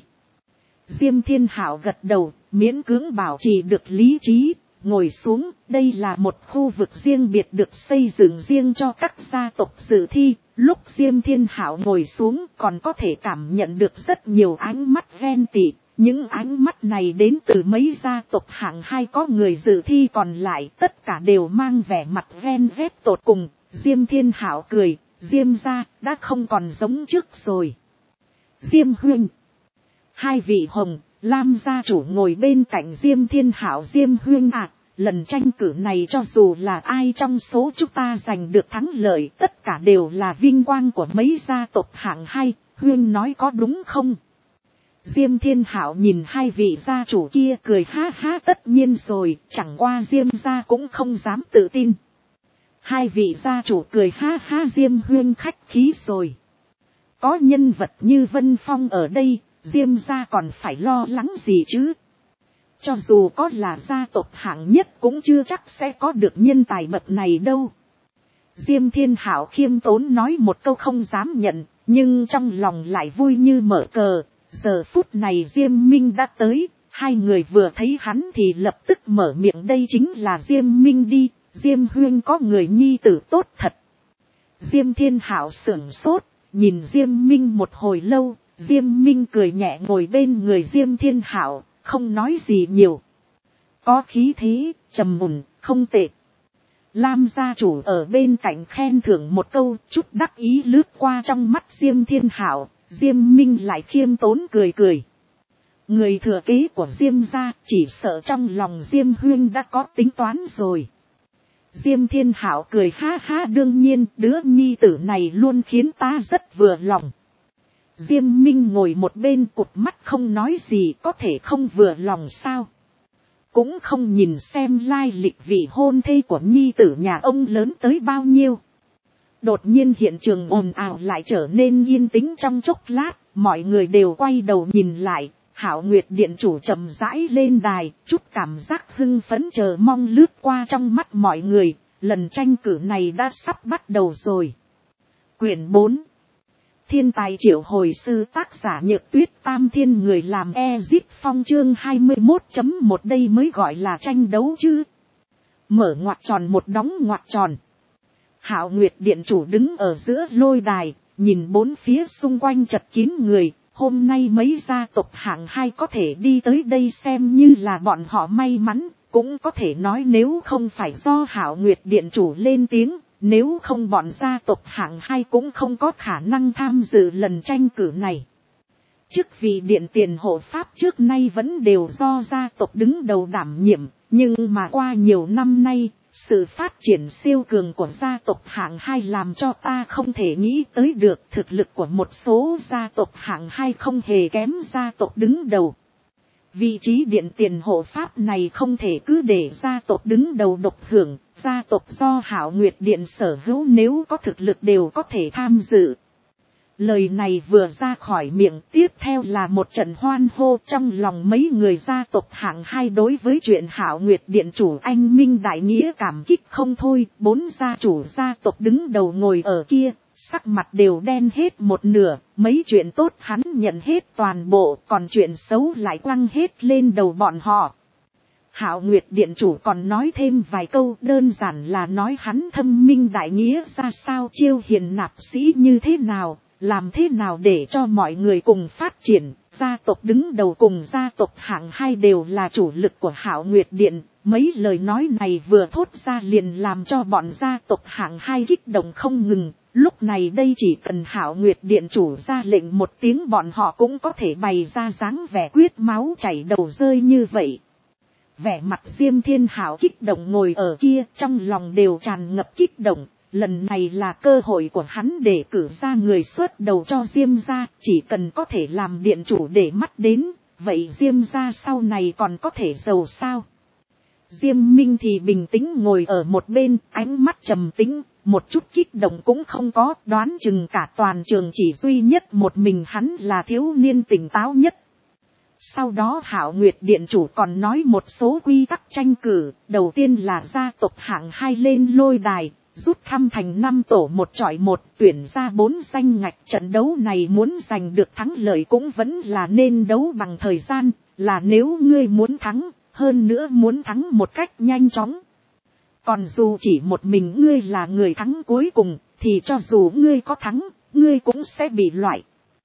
Diêm Thiên Hảo gật đầu, miễn cưỡng bảo trì được lý trí, ngồi xuống, đây là một khu vực riêng biệt được xây dựng riêng cho các gia tộc dự thi. Lúc Diêm Thiên Hảo ngồi xuống còn có thể cảm nhận được rất nhiều ánh mắt ghen tị. Những ánh mắt này đến từ mấy gia tộc hạng hai có người dự thi, còn lại tất cả đều mang vẻ mặt ghen ghét tột cùng. Diêm Thiên Hảo cười, Diêm gia đã không còn giống trước rồi. Diêm huynh. Hai vị Hồng, Lam gia chủ ngồi bên cạnh Diêm Thiên Hảo. Diêm huynh à, lần tranh cử này cho dù là ai trong số chúng ta giành được thắng lợi, tất cả đều là vinh quang của mấy gia tộc hạng hai, huynh nói có đúng không? Diêm Thiên Hảo nhìn hai vị gia chủ kia cười ha ha, tất nhiên rồi, chẳng qua Diêm gia cũng không dám tự tin. Hai vị gia chủ cười ha ha, Diêm huynh khách khí rồi. Có nhân vật như Vân Phong ở đây, Diêm gia còn phải lo lắng gì chứ? Cho dù có là gia tộc hạng nhất cũng chưa chắc sẽ có được nhân tài bậc này đâu. Diêm Thiên Hảo khiêm tốn nói một câu không dám nhận, nhưng trong lòng lại vui như mở cờ. Giờ phút này Diêm Minh đã tới, hai người vừa thấy hắn thì lập tức mở miệng, đây chính là Diêm Minh đi, Diêm huynh có người nhi tử tốt thật. Diêm Thiên Hảo sửng sốt, nhìn Diêm Minh một hồi lâu, Diêm Minh cười nhẹ ngồi bên người Diêm Thiên Hảo, không nói gì nhiều. Có khí thế, trầm mùn, không tệ. Lam gia chủ ở bên cạnh khen thưởng một câu, chút đắc ý lướt qua trong mắt Diêm Thiên Hảo. Diêm Minh lại khiêm tốn cười cười. Người thừa kế của Diêm gia chỉ sợ trong lòng Diêm Huyên đã có tính toán rồi. Diêm Thiên Hảo cười ha ha, đương nhiên đứa nhi tử này luôn khiến ta rất vừa lòng. Diêm Minh ngồi một bên cụp mắt không nói gì, có thể không vừa lòng sao. Cũng không nhìn xem lai lịch vị hôn thê của nhi tử nhà ông lớn tới bao nhiêu. Đột nhiên hiện trường ồn ào lại trở nên yên tĩnh trong chốc lát, mọi người đều quay đầu nhìn lại. Hạo Nguyệt điện chủ chậm rãi lên đài, chút cảm giác hưng phấn chờ mong lướt qua trong mắt mọi người, lần tranh cử này đã sắp bắt đầu rồi. Quyển 4. Thiên tài triệu hồi sư, tác giả Nhược Tuyết, Tam Thiên người làm Ezip Phong, chương 21.1 đây mới gọi là tranh đấu chứ. Mở ngoặc tròn một đóng ngoặc tròn. Hạo Nguyệt điện chủ đứng ở giữa lôi đài, nhìn bốn phía xung quanh chật kín người. Hôm nay mấy gia tộc hạng 2 có thể đi tới đây xem như là bọn họ may mắn, cũng có thể nói nếu không phải do Hạo Nguyệt điện chủ lên tiếng, nếu không bọn gia tộc hạng 2 cũng không có khả năng tham dự lần tranh cử này. Chức vị điện tiền hộ pháp trước nay vẫn đều do gia tộc đứng đầu đảm nhiệm, nhưng mà qua nhiều năm nay, sự phát triển siêu cường của gia tộc hạng 2 làm cho ta không thể nghĩ tới được thực lực của một số gia tộc hạng 2 không hề kém gia tộc đứng đầu. Vị trí điện tiền hộ pháp này không thể cứ để gia tộc đứng đầu độc hưởng, gia tộc do Hạo Nguyệt điện sở hữu nếu có thực lực đều có thể tham dự. Lời này vừa ra khỏi miệng, tiếp theo là một trận hoan hô trong lòng mấy người gia tộc hạng 2 đối với chuyện Hạo Nguyệt điện chủ anh minh đại nghĩa cảm kích không thôi. Bốn gia chủ gia tộc đứng đầu ngồi ở kia, sắc mặt đều đen hết một nửa, mấy chuyện tốt hắn nhận hết toàn bộ, còn chuyện xấu lại quăng hết lên đầu bọn họ. Hạo Nguyệt điện chủ còn nói thêm vài câu, đơn giản là nói hắn thâm minh đại nghĩa ra sao, chiêu hiền nạp sĩ như thế nào, làm thế nào để cho mọi người cùng phát triển. Gia tộc đứng đầu cùng gia tộc hạng 2 đều là chủ lực của Hạo Nguyệt điện. Mấy lời nói này vừa thốt ra liền làm cho bọn gia tộc hạng 2 kích động không ngừng. Lúc này đây chỉ cần Hạo Nguyệt điện chủ ra lệnh một tiếng bọn họ cũng có thể bày ra dáng vẻ quyết máu chảy đầu rơi như vậy. Vẻ mặt Diêm Thiên Hảo kích động ngồi ở kia, trong lòng đều tràn ngập kích động. Lần này là cơ hội của hắn để cử ra người xuất đầu cho Diêm gia, chỉ cần có thể làm điện chủ để mắt đến, vậy Diêm gia sau này còn có thể giàu sao. Diêm Minh thì bình tĩnh ngồi ở một bên, ánh mắt trầm tĩnh, một chút kích động cũng không có, đoán chừng cả toàn trường chỉ duy nhất một mình hắn là thiếu niên tỉnh táo nhất. Sau đó Hạo Nguyệt điện chủ còn nói một số quy tắc tranh cử, đầu tiên là gia tộc hạng 2 lên lôi đài, rút thăm thành 5 tổ 1 chọi 1, tuyển ra 4 danh ngạch. Trận đấu này muốn giành được thắng lợi cũng vẫn là nên đấu bằng thời gian, là nếu ngươi muốn thắng, hơn nữa muốn thắng một cách nhanh chóng. Còn dù chỉ một mình ngươi là người thắng cuối cùng, thì cho dù ngươi có thắng, ngươi cũng sẽ bị loại.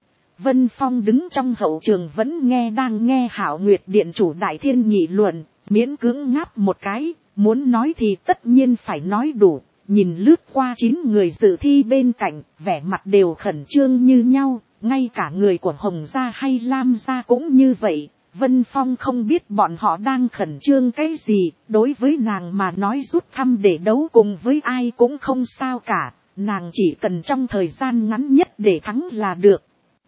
Vân Phong đứng trong hậu trường vẫn đang nghe Hạo Nguyệt điện chủ đại thiên nghị luận, miễn cưỡng ngáp một cái, muốn nói thì tất nhiên phải nói đủ. Nhìn lướt qua 9 người dự thi bên cạnh, vẻ mặt đều khẩn trương như nhau, ngay cả người của Hồng gia hay Lam gia cũng như vậy. Vân Phong không biết bọn họ đang khẩn trương cái gì, đối với nàng mà nói rút thăm để đấu cùng với ai cũng không sao cả, nàng chỉ cần trong thời gian ngắn nhất để thắng là được.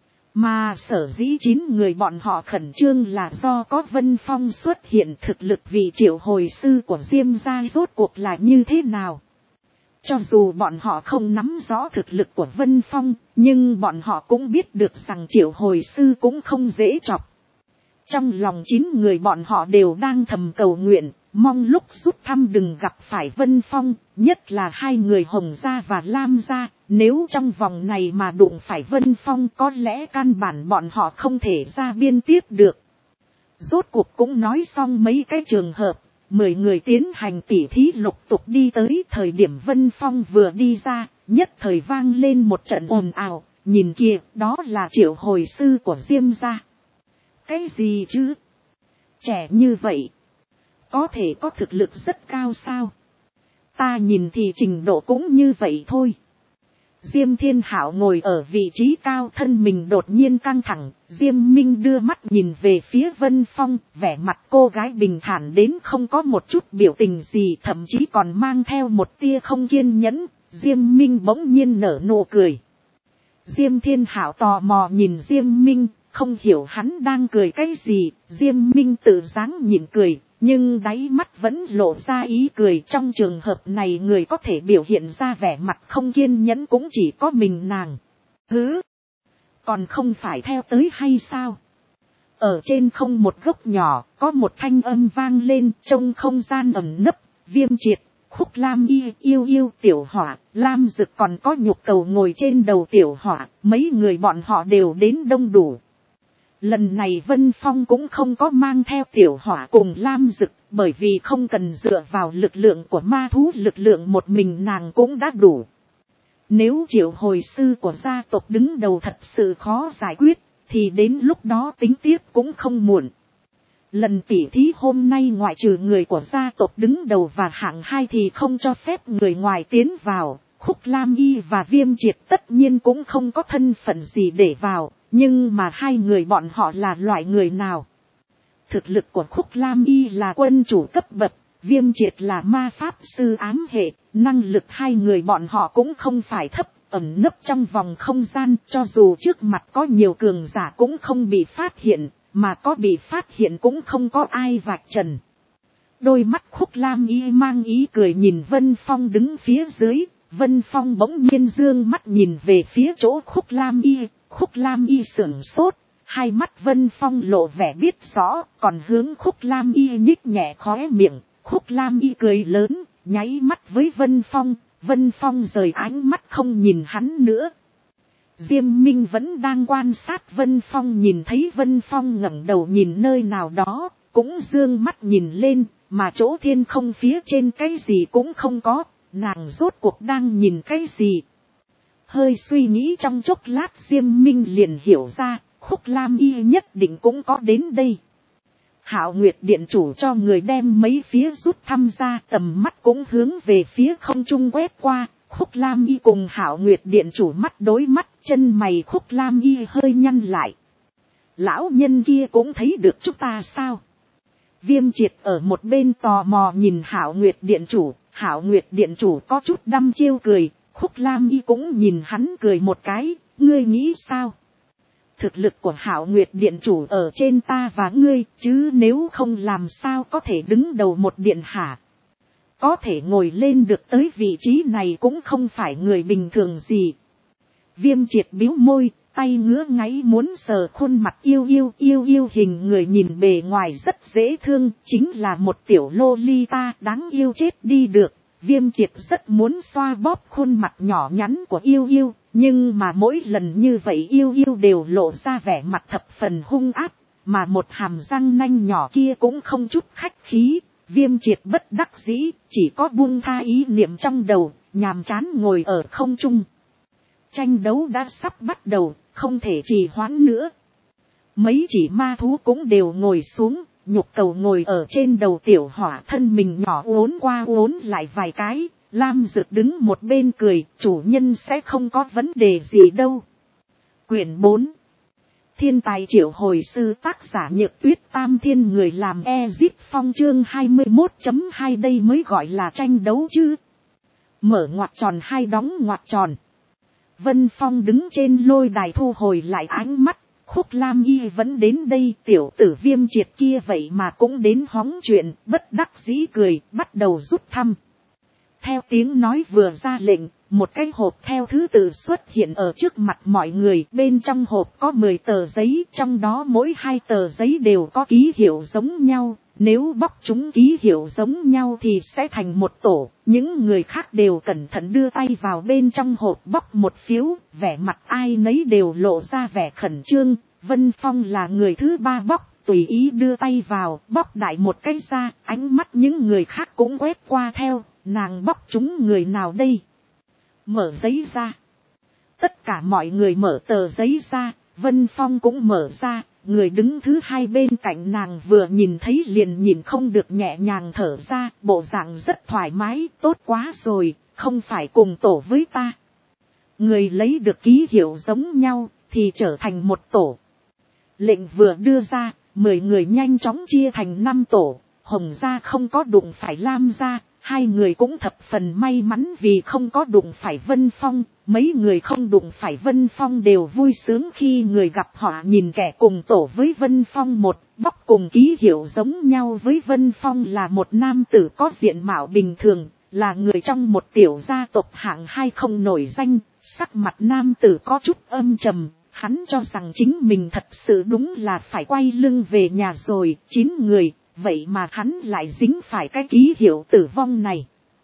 Mà sở dĩ 9 người bọn họ khẩn trương là do có Vân Phong xuất hiện, thực lực vị triệu hồi sư của Diêm gia rốt cuộc là như thế nào. Cho dù bọn họ không nắm rõ thực lực của Vân Phong, nhưng bọn họ cũng biết được rằng triệu hồi sư cũng không dễ chọc. Trong lòng 9 người bọn họ đều đang thầm cầu nguyện, mong lúc rút thăm đừng gặp phải Vân Phong, nhất là 2 người Hồng gia và Lam gia. Nếu trong vòng này mà đụng phải Vân Phong có lẽ căn bản bọn họ không thể ra biên tiếp được. Rốt cuộc cũng nói xong mấy cái trường hợp. 10 người tiến hành tỉ thí lục tục đi tới, thời điểm Vân Phong vừa đi ra, nhất thời vang lên một trận ồn ào, nhìn kìa, đó là triệu hồi sư của Diêm gia. Cái gì chứ? Trẻ như vậy, có thể có thực lực rất cao sao? Ta nhìn thì trình độ cũng như vậy thôi. Diêm Thiên Hảo ngồi ở vị trí cao, thân mình đột nhiên căng thẳng, Diêm Minh đưa mắt nhìn về phía Vân Phong, vẻ mặt cô gái bình thản đến không có một chút biểu tình gì, thậm chí còn mang theo một tia không kiên nhẫn. Diêm Minh bỗng nhiên nở nụ cười. Diêm Thiên Hảo tò mò nhìn Diêm Minh, không hiểu hắn đang cười cái gì. Diêm Minh tự dáng nhịn cười, nhưng đáy mắt vẫn lộ ra ý cười. Trong trường hợp này người có thể biểu hiện ra vẻ mặt không kiên nhẫn cũng chỉ có mình nàng. Hứ, còn không phải theo tới hay sao? Ở trên không một góc nhỏ, có một thanh âm vang lên trong không gian ẩn nấp. Viêm Triệt, Khúc Lam Y, yêu Tiểu Hỏa, Lam Dực còn có Nhục Cầu ngồi trên đầu Tiểu Hỏa, mấy người bọn họ đều đến đông đủ. Lần này Vân Phong cũng không có mang theo Tiểu Hỏa cùng Lam Dực, bởi vì không cần dựa vào lực lượng của ma thú, lực lượng một mình nàng cũng đã đủ. Nếu triệu hồi sư của gia tộc đứng đầu thật sự khó giải quyết, thì đến lúc đó tính tiếp cũng không muộn. Lần tỉ thí hôm nay ngoại trừ người của gia tộc đứng đầu và hạng 2 thì không cho phép người ngoài tiến vào. Khúc Lam Y và Viêm Triệt tất nhiên cũng không có thân phận gì để vào, nhưng mà hai người bọn họ là loại người nào? Thực lực của Khúc Lam Y là quân chủ cấp bậc, Viêm Triệt là ma pháp sư ám hệ, năng lực hai người bọn họ cũng không phải thấp, ẩn nấp trong vòng không gian, cho dù trước mặt có nhiều cường giả cũng không bị phát hiện, mà có bị phát hiện cũng không có ai vạch trần. Đôi mắt Khúc Lam Y mang ý cười nhìn Vân Phong đứng phía dưới, Vân Phong bỗng nhiên dương mắt nhìn về phía chỗ Khúc Lam Y sửng sốt, hai mắt Vân Phong lộ vẻ biết rõ, còn hướng Khúc Lam Y nhích nhẹ khóe miệng. Khúc Lam Y cười lớn, nháy mắt với Vân Phong rời ánh mắt không nhìn hắn nữa. Diêm Minh vẫn đang quan sát Vân Phong, nhìn thấy Vân Phong ngẩng đầu nhìn nơi nào đó, cũng dương mắt nhìn lên, mà chỗ thiên không phía trên cái gì cũng không có, nàng rốt cuộc đang nhìn cái gì. Hơi suy nghĩ trong chốc lát Diêm Minh liền hiểu ra, Khúc Lam Y nhất định cũng có đến đây. Hạo Nguyệt Điện chủ cho người đem mấy phía rút thăm ra, tầm mắt cũng hướng về phía không trung quét qua. Khúc Lam Y cùng Hạo Nguyệt Điện chủ mắt đối mắt, chân mày Khúc Lam Y hơi nhăn lại. Lão nhân kia cũng thấy được chúng ta sao? Viêm Triệt ở một bên tò mò nhìn Hạo Nguyệt Điện chủ, Hạo Nguyệt Điện chủ có chút đăm chiêu cười, Khúc Lam Y cũng nhìn hắn cười một cái, ngươi nghĩ sao? Thực lực của Hạo Nguyệt Điện chủ ở trên ta và ngươi, chứ nếu không làm sao có thể đứng đầu một điện hả? Có thể ngồi lên được tới vị trí này cũng không phải người bình thường gì. Viêm Triệt bĩu môi, tay ngứa ngáy muốn sờ khuôn mặt yêu hình người nhìn bề ngoài rất dễ thương, chính là một tiểu Lolita đáng yêu chết đi được. Viêm Triệt rất muốn xoa bóp khuôn mặt nhỏ nhắn của yêu, nhưng mà mỗi lần như vậy yêu đều lộ ra vẻ mặt thập phần hung ác, mà một hàm răng nanh nhỏ kia cũng không chút khách khí. Viêm Triệt bất đắc dĩ, chỉ có buông tha ý niệm trong đầu, nhàm chán ngồi ở không trung. Tranh đấu đã sắp bắt đầu, không thể trì hoãn nữa. Mấy chỉ ma thú cũng đều ngồi xuống, Nhục Cầu ngồi ở trên đầu Tiểu Hỏa, thân mình nhỏ uốn qua uốn lại vài cái. Lam Dực đứng một bên cười, chủ nhân sẽ không có vấn đề gì đâu. Quyển 4 Thiên tài triệu hồi sư, tác giả Nhược Tuyết, Tam Thiên người làm Ezip Phong, chương 21.2 đây mới gọi là tranh đấu chứ. Mở ngoặc tròn hai đóng ngoặc tròn. Vân Phong đứng trên lôi đài thu hồi lại ánh mắt, Khúc Lam Y vẫn đến đây, tiểu tử Viêm Triệt kia vậy mà cũng đến hóng chuyện, bất đắc dĩ cười, bắt đầu rút thăm. Theo tiếng nói vừa ra lệnh, một cái hộp theo thứ tự xuất hiện ở trước mặt mọi người, bên trong hộp có 10 tờ giấy, trong đó mỗi 2 tờ giấy đều có ký hiệu giống nhau, nếu bóc chúng ký hiệu giống nhau thì sẽ thành một tổ, những người khác đều cẩn thận đưa tay vào bên trong hộp bóc một phiếu, vẻ mặt ai nấy đều lộ ra vẻ khẩn trương. Vân Phong là người thứ 3 bóc, tùy ý đưa tay vào, bóc đại một cái ra, ánh mắt những người khác cũng quét qua theo. Nàng bóc chúng người nào đây? Mở giấy ra. Tất cả mọi người mở tờ giấy ra, Vân Phong cũng mở ra, người đứng thứ 2 bên cạnh nàng vừa nhìn thấy liền nhìn không được nhẹ nhàng thở ra, bộ dạng rất thoải mái, tốt quá rồi, không phải cùng tổ với ta. Người lấy được ký hiệu giống nhau thì trở thành một tổ. Lệnh vừa đưa ra, 10 người nhanh chóng chia thành 5 tổ. Hồng gia không có đụng phải Lam gia, 2 người cũng thập phần may mắn vì không có đụng phải Vân Phong. Mấy người không đụng phải Vân Phong đều vui sướng khi người gặp họ nhìn kẻ cùng tổ với Vân Phong một bóc cùng ký hiệu giống nhau với Vân Phong là một nam tử có diện mạo bình thường, là người trong một tiểu gia tộc hạng 2 không nổi danh. Sắc mặt nam tử có chút âm trầm, hắn cho rằng chính mình thật sự đúng là phải quay lưng về nhà rồi. 9 người, vậy mà hắn lại dính phải cái ký hiệu tử vong này.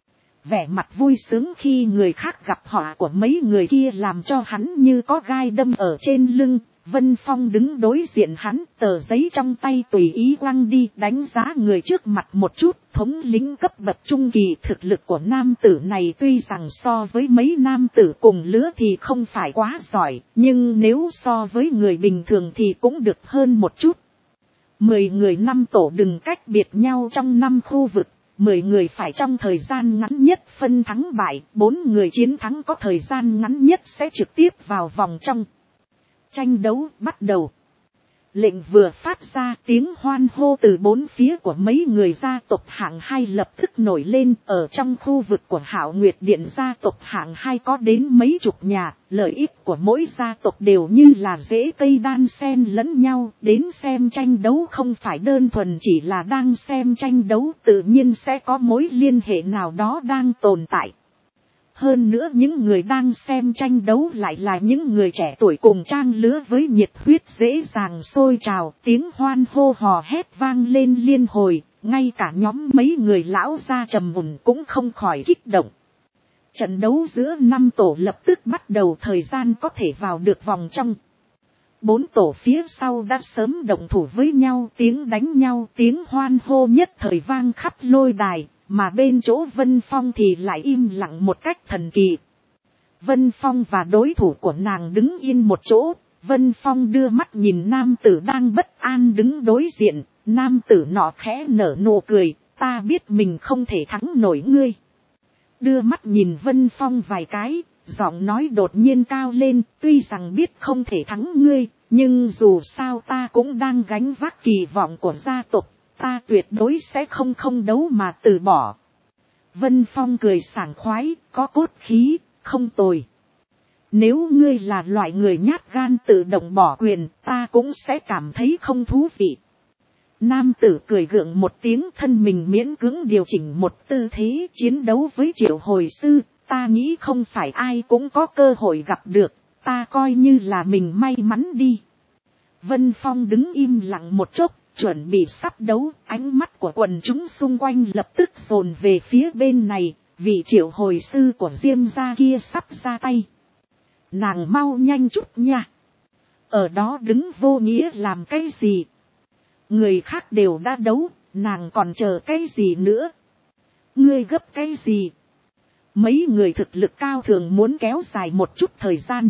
Vẻ mặt vui sướng khi người khác gặp họa của mấy người kia làm cho hắn như có gai đâm ở trên lưng. Vân Phong đứng đối diện hắn, tờ giấy trong tay tùy ý quăng đi, đánh giá người trước mặt một chút. Thống lĩnh cấp bậc trung kỳ, thực lực của nam tử này tuy rằng so với mấy nam tử cùng lứa thì không phải quá giỏi, nhưng nếu so với người bình thường thì cũng được hơn một chút. 10 người 5 tổ đừng cách biệt nhau trong 5 khu vực. 10 người phải trong thời gian ngắn nhất phân thắng bại, 4 người chiến thắng có thời gian ngắn nhất sẽ trực tiếp vào vòng trong. Tranh đấu bắt đầu. Lệnh vừa phát ra, tiếng hoan hô từ bốn phía của mấy người gia tộc hạng 2 lập tức nổi lên. Ở trong khu vực của Hạo Nguyệt Điện gia tộc hạng 2 có đến mấy chục nhà, lợi ích của mỗi gia tộc đều như là rễ cây đan xen lẫn nhau. Đến xem tranh đấu không phải đơn thuần chỉ là đang xem tranh đấu, tự nhiên sẽ có mối liên hệ nào đó đang tồn tại. Hơn nữa những người đang xem tranh đấu lại là những người trẻ tuổi cùng trang lứa với nhiệt huyết dễ dàng sôi trào, tiếng hoan hô hò hét vang lên liên hồi, ngay cả nhóm mấy người lão gia trầm mùn cũng không khỏi kích động. Trận đấu giữa 5 tổ lập tức bắt đầu, thời gian có thể vào được vòng trong. 4 tổ phía sau đã sớm động thủ với nhau, tiếng đánh nhau, tiếng hoan hô nhất thời vang khắp lôi đài. Mà bên chỗ Vân Phong thì lại im lặng một cách thần kỳ. Vân Phong và đối thủ của nàng đứng yên một chỗ. Vân Phong đưa mắt nhìn nam tử đang bất an đứng đối diện. Nam tử nọ khẽ nở nụ cười, ta biết mình không thể thắng nổi ngươi. Đưa mắt nhìn Vân Phong vài cái, giọng nói đột nhiên cao lên, tuy rằng biết không thể thắng ngươi, nhưng dù sao ta cũng đang gánh vác kỳ vọng của gia tộc. Ta tuyệt đối sẽ không đấu mà từ bỏ. Vân Phong cười sảng khoái, có cốt khí, không tồi. Nếu ngươi là loại người nhát gan tự động bỏ quyền, ta cũng sẽ cảm thấy không thú vị. Nam tử cười gượng một tiếng, thân mình miễn cưỡng điều chỉnh một tư thế chiến đấu với Triệu Hồi Sư. Ta nghĩ không phải ai cũng có cơ hội gặp được, ta coi như là mình may mắn đi. Vân Phong đứng im lặng một chốc, chuẩn bị sắp đấu, ánh mắt của quần chúng xung quanh lập tức dồn về phía bên này, vị Triệu Hồi Sư của Diêm gia kia sắp ra tay. Nàng mau nhanh chút nha. Ở đó đứng vô nghĩa làm cái gì? Người khác đều đã đấu, nàng còn chờ cái gì nữa? Ngươi gấp cái gì? Mấy người thực lực cao thường muốn kéo dài một chút thời gian.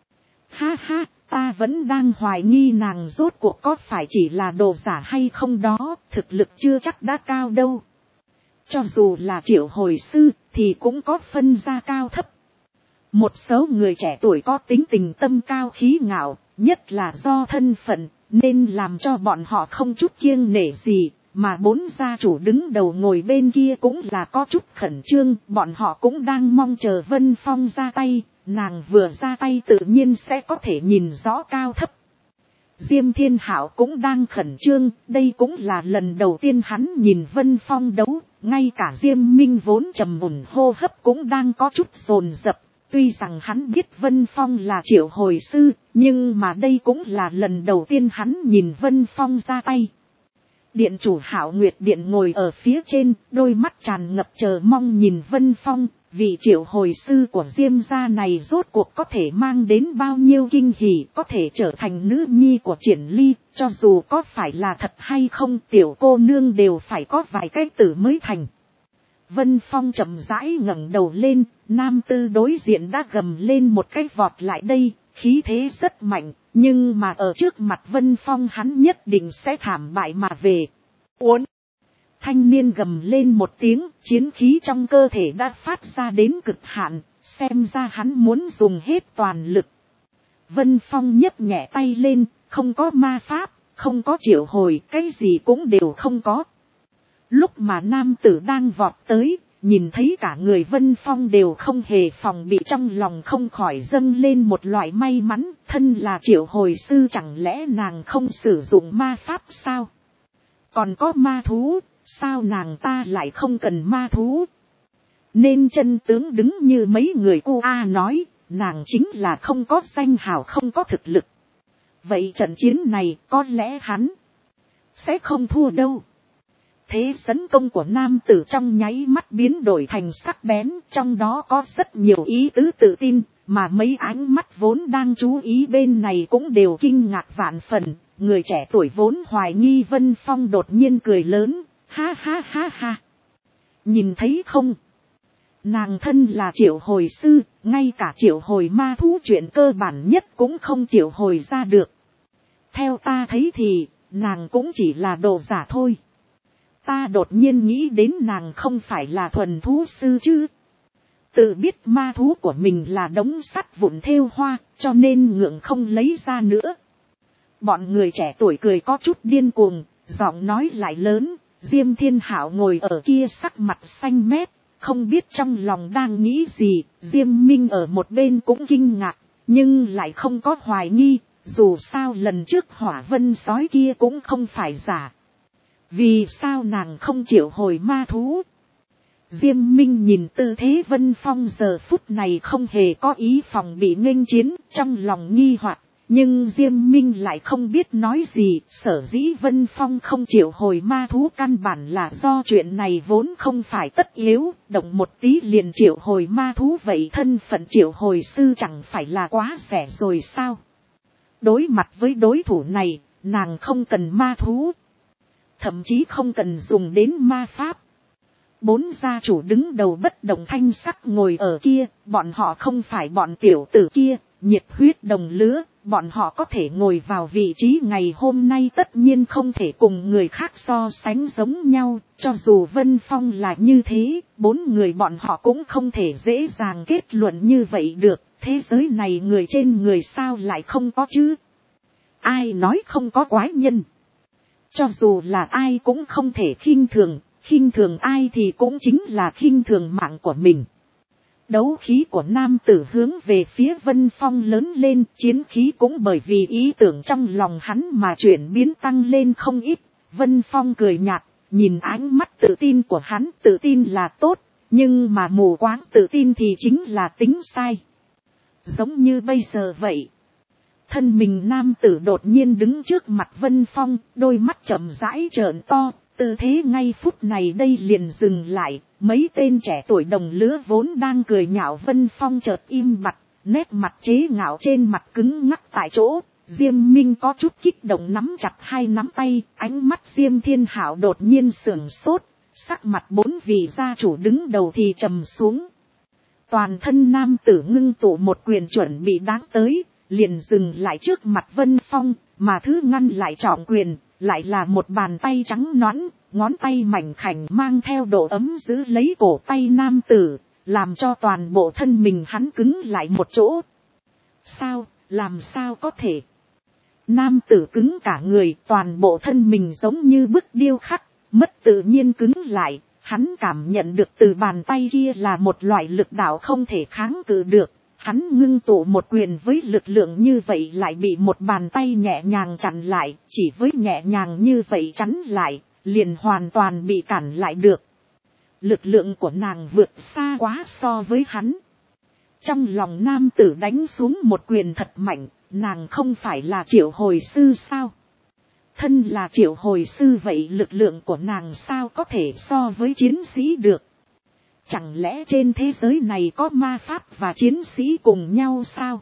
Ha ha, ta vẫn đang hoài nghi nàng rốt cuộc có phải chỉ là đồ giả hay không đó, thực lực chưa chắc đã cao đâu. Cho dù là Triệu Hồi Sư thì cũng có phân ra cao thấp. Một số người trẻ tuổi có tính tình tâm cao khí ngạo, nhất là do thân phận, nên làm cho bọn họ không chút kiêng nể gì. Mà 4 gia chủ đứng đầu ngồi bên kia cũng là có chút khẩn trương, bọn họ cũng đang mong chờ Vân Phong ra tay, nàng vừa ra tay tự nhiên sẽ có thể nhìn rõ cao thấp. Diêm Thiên Hạo cũng đang khẩn trương, đây cũng là lần đầu tiên hắn nhìn Vân Phong đấu, ngay cả Diêm Minh vốn trầm mùn hô hấp cũng đang có chút dồn dập. Tuy rằng hắn biết Vân Phong là Triệu Hồi Sư, nhưng mà đây cũng là lần đầu tiên hắn nhìn Vân Phong ra tay. Điện chủ Hạo Nguyệt Điện ngồi ở phía trên, đôi mắt tràn ngập chờ mong nhìn Vân Phong, vị Triệu Hồi Sư của Diêm gia này rốt cuộc có thể mang đến bao nhiêu kinh hỉ, có thể trở thành nữ nhi của Triển Ly, cho dù có phải là thật hay không, tiểu cô nương đều phải có vài cái tử mới thành. Vân Phong chậm rãi ngẩng đầu lên, nam tư đối diện đã gầm lên một cái vọt lại đây, khí thế rất mạnh, nhưng mà ở trước mặt Vân Phong hắn nhất định sẽ thảm bại mà về. Uốn! Thanh niên gầm lên một tiếng, chiến khí trong cơ thể đã phát ra đến cực hạn, xem ra hắn muốn dùng hết toàn lực. Vân Phong nhấc nhẹ tay lên, không có ma pháp, không có triệu hồi, cái gì cũng đều không có. Lúc mà nam tử đang vọt tới, nhìn thấy cả người Vân Phong đều không hề phòng bị, trong lòng không khỏi dâng lên một loại may mắn, thân là triệu hồi sư chẳng lẽ nàng không sử dụng ma pháp sao? Còn có ma thú, sao nàng ta lại không cần ma thú? Nên chân tướng đứng như mấy người cô A nói, nàng chính là không có danh hào, không có thực lực. Vậy trận chiến này có lẽ hắn sẽ không thua đâu. Thế tấn công của nam tử trong nháy mắt biến đổi thành sắc bén, trong đó có rất nhiều ý tứ tự tin, mà mấy ánh mắt vốn đang chú ý bên này cũng đều kinh ngạc vạn phần. Người trẻ tuổi vốn hoài nghi Vân Phong đột nhiên cười lớn, ha ha ha ha. Nhìn thấy không? Nàng thân là triệu hồi sư, ngay cả triệu hồi ma thú chuyện cơ bản nhất cũng không triệu hồi ra được. Theo ta thấy thì, nàng cũng chỉ là đồ giả thôi. Ta đột nhiên nghĩ đến nàng không phải là thuần thú sư chứ. Tự biết ma thú của mình là đống sắt vụn thêu hoa, cho nên ngượng không lấy ra nữa. Bọn người trẻ tuổi cười có chút điên cuồng, giọng nói lại lớn. Diêm Thiên Hảo ngồi ở kia sắc mặt xanh mét, không biết trong lòng đang nghĩ gì. Diêm Minh ở một bên cũng kinh ngạc, nhưng lại không có hoài nghi, dù sao lần trước hỏa vân sói kia cũng không phải giả. Vì sao nàng không triệu hồi ma thú? Diêm Minh nhìn tư thế Vân Phong giờ phút này không hề có ý phòng bị nghênh chiến, trong lòng nghi hoặc, nhưng Diêm Minh lại không biết nói gì. Sở dĩ Vân Phong không triệu hồi ma thú căn bản là do chuyện này vốn không phải tất yếu, động một tí liền triệu hồi ma thú, vậy thân phận triệu hồi sư chẳng phải là quá rẻ rồi sao? Đối mặt với đối thủ này, nàng không cần ma thú, thậm chí không cần dùng đến ma pháp. Bốn gia chủ đứng đầu bất động thanh sắc ngồi ở kia, bọn họ không phải bọn tiểu tử kia, nhiệt huyết đồng lứa, bọn họ có thể ngồi vào vị trí ngày hôm nay tất nhiên không thể cùng người khác so sánh giống nhau, cho dù Vân Phong là như thế, bốn người bọn họ cũng không thể dễ dàng kết luận như vậy được, thế giới này người trên người sao lại không có chứ? Ai nói không có quái nhân? Cho dù là ai cũng không thể khinh thường ai thì cũng chính là khinh thường mạng của mình. Đấu khí của nam tử hướng về phía Vân Phong lớn lên, chiến khí cũng bởi vì ý tưởng trong lòng hắn mà chuyển biến tăng lên không ít. Vân Phong cười nhạt, nhìn ánh mắt tự tin của hắn, tự tin là tốt, nhưng mà mù quáng tự tin thì chính là tính sai. Giống như bây giờ vậy. Thân mình nam tử đột nhiên đứng trước mặt Vân Phong, đôi mắt chậm rãi trợn to, tư thế ngay phút này đây liền dừng lại. Mấy tên trẻ tuổi đồng lứa vốn đang cười nhạo Vân Phong chợt im bặt, nét mặt chế ngạo trên mặt cứng ngắc tại chỗ. Diêm Minh có chút kích động nắm chặt hai nắm tay, ánh mắt Diêm Thiên Hảo đột nhiên sưởng sốt, sắc mặt bốn vị gia chủ đứng đầu thì trầm xuống. Toàn thân nam tử ngưng tụ một quyền chuẩn bị đáng tới, liền dừng lại trước mặt Vân Phong, mà thứ ngăn lại trọng quyền, lại là một bàn tay trắng nõn, ngón tay mảnh khảnh mang theo độ ấm giữ lấy cổ tay nam tử, làm cho toàn bộ thân mình hắn cứng lại một chỗ. Sao, làm sao có thể? Nam tử cứng cả người, toàn bộ thân mình giống như bức điêu khắc, mất tự nhiên cứng lại, hắn cảm nhận được từ bàn tay kia là một loại lực đạo không thể kháng cự được. Hắn ngưng tụ một quyền với lực lượng như vậy lại bị một bàn tay nhẹ nhàng chặn lại, chỉ với nhẹ nhàng như vậy chắn lại, liền hoàn toàn bị cản lại được. Lực lượng của nàng vượt xa quá so với hắn. Trong lòng nam tử đánh xuống một quyền thật mạnh, nàng không phải là triệu hồi sư sao? Thân là triệu hồi sư vậy lực lượng của nàng sao có thể so với chiến sĩ được? Chẳng lẽ trên thế giới này có ma pháp và chiến sĩ cùng nhau sao?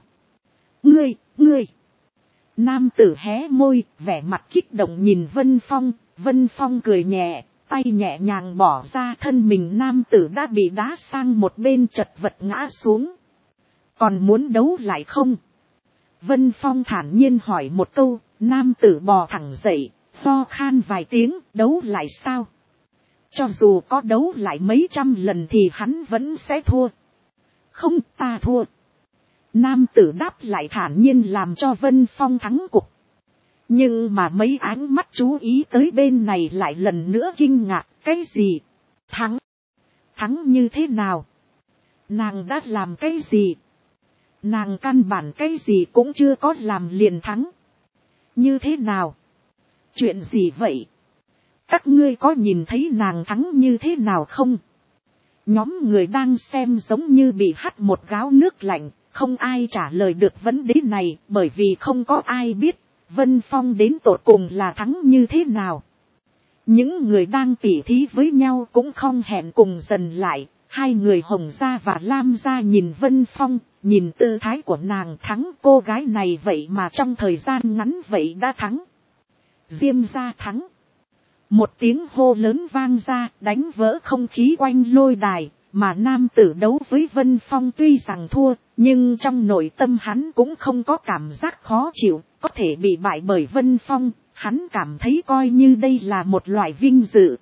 Ngươi! Nam tử hé môi, vẻ mặt kích động nhìn Vân Phong cười nhẹ, tay nhẹ nhàng bỏ ra, thân mình nam tử đã bị đá sang một bên chật vật ngã xuống. Còn muốn đấu lại không? Vân Phong thản nhiên hỏi một câu, nam tử bò thẳng dậy, ho khan vài tiếng, đấu lại sao? Cho dù có đấu lại mấy trăm lần thì hắn vẫn sẽ thua. Không, ta thua. Nam tử đáp lại thản nhiên làm cho Vân Phong thắng cuộc. Nhưng mà mấy ánh mắt chú ý tới bên này lại lần nữa kinh ngạc. Cái gì? Thắng? Thắng như thế nào? Nàng đã làm cái gì? Nàng căn bản cái gì cũng chưa có làm liền thắng. Như thế nào? Chuyện gì vậy? Các ngươi có nhìn thấy nàng thắng như thế nào không? Nhóm người đang xem giống như bị hắt một gáo nước lạnh, không ai trả lời được vấn đề này bởi vì không có ai biết Vân Phong đến tột cùng là thắng như thế nào. Những người đang tỉ thí với nhau cũng không hẹn cùng dần lại, hai người Hồng Gia và Lam Gia nhìn Vân Phong, nhìn tư thái của nàng thắng, cô gái này vậy mà trong thời gian ngắn vậy đã thắng. Diêm Gia thắng. Một tiếng hô lớn vang ra, đánh vỡ không khí quanh lôi đài, mà nam tử đấu với Vân Phong tuy rằng thua, nhưng trong nội tâm hắn cũng không có cảm giác khó chịu, có thể bị bại bởi Vân Phong, hắn cảm thấy coi như đây là một loại vinh dự.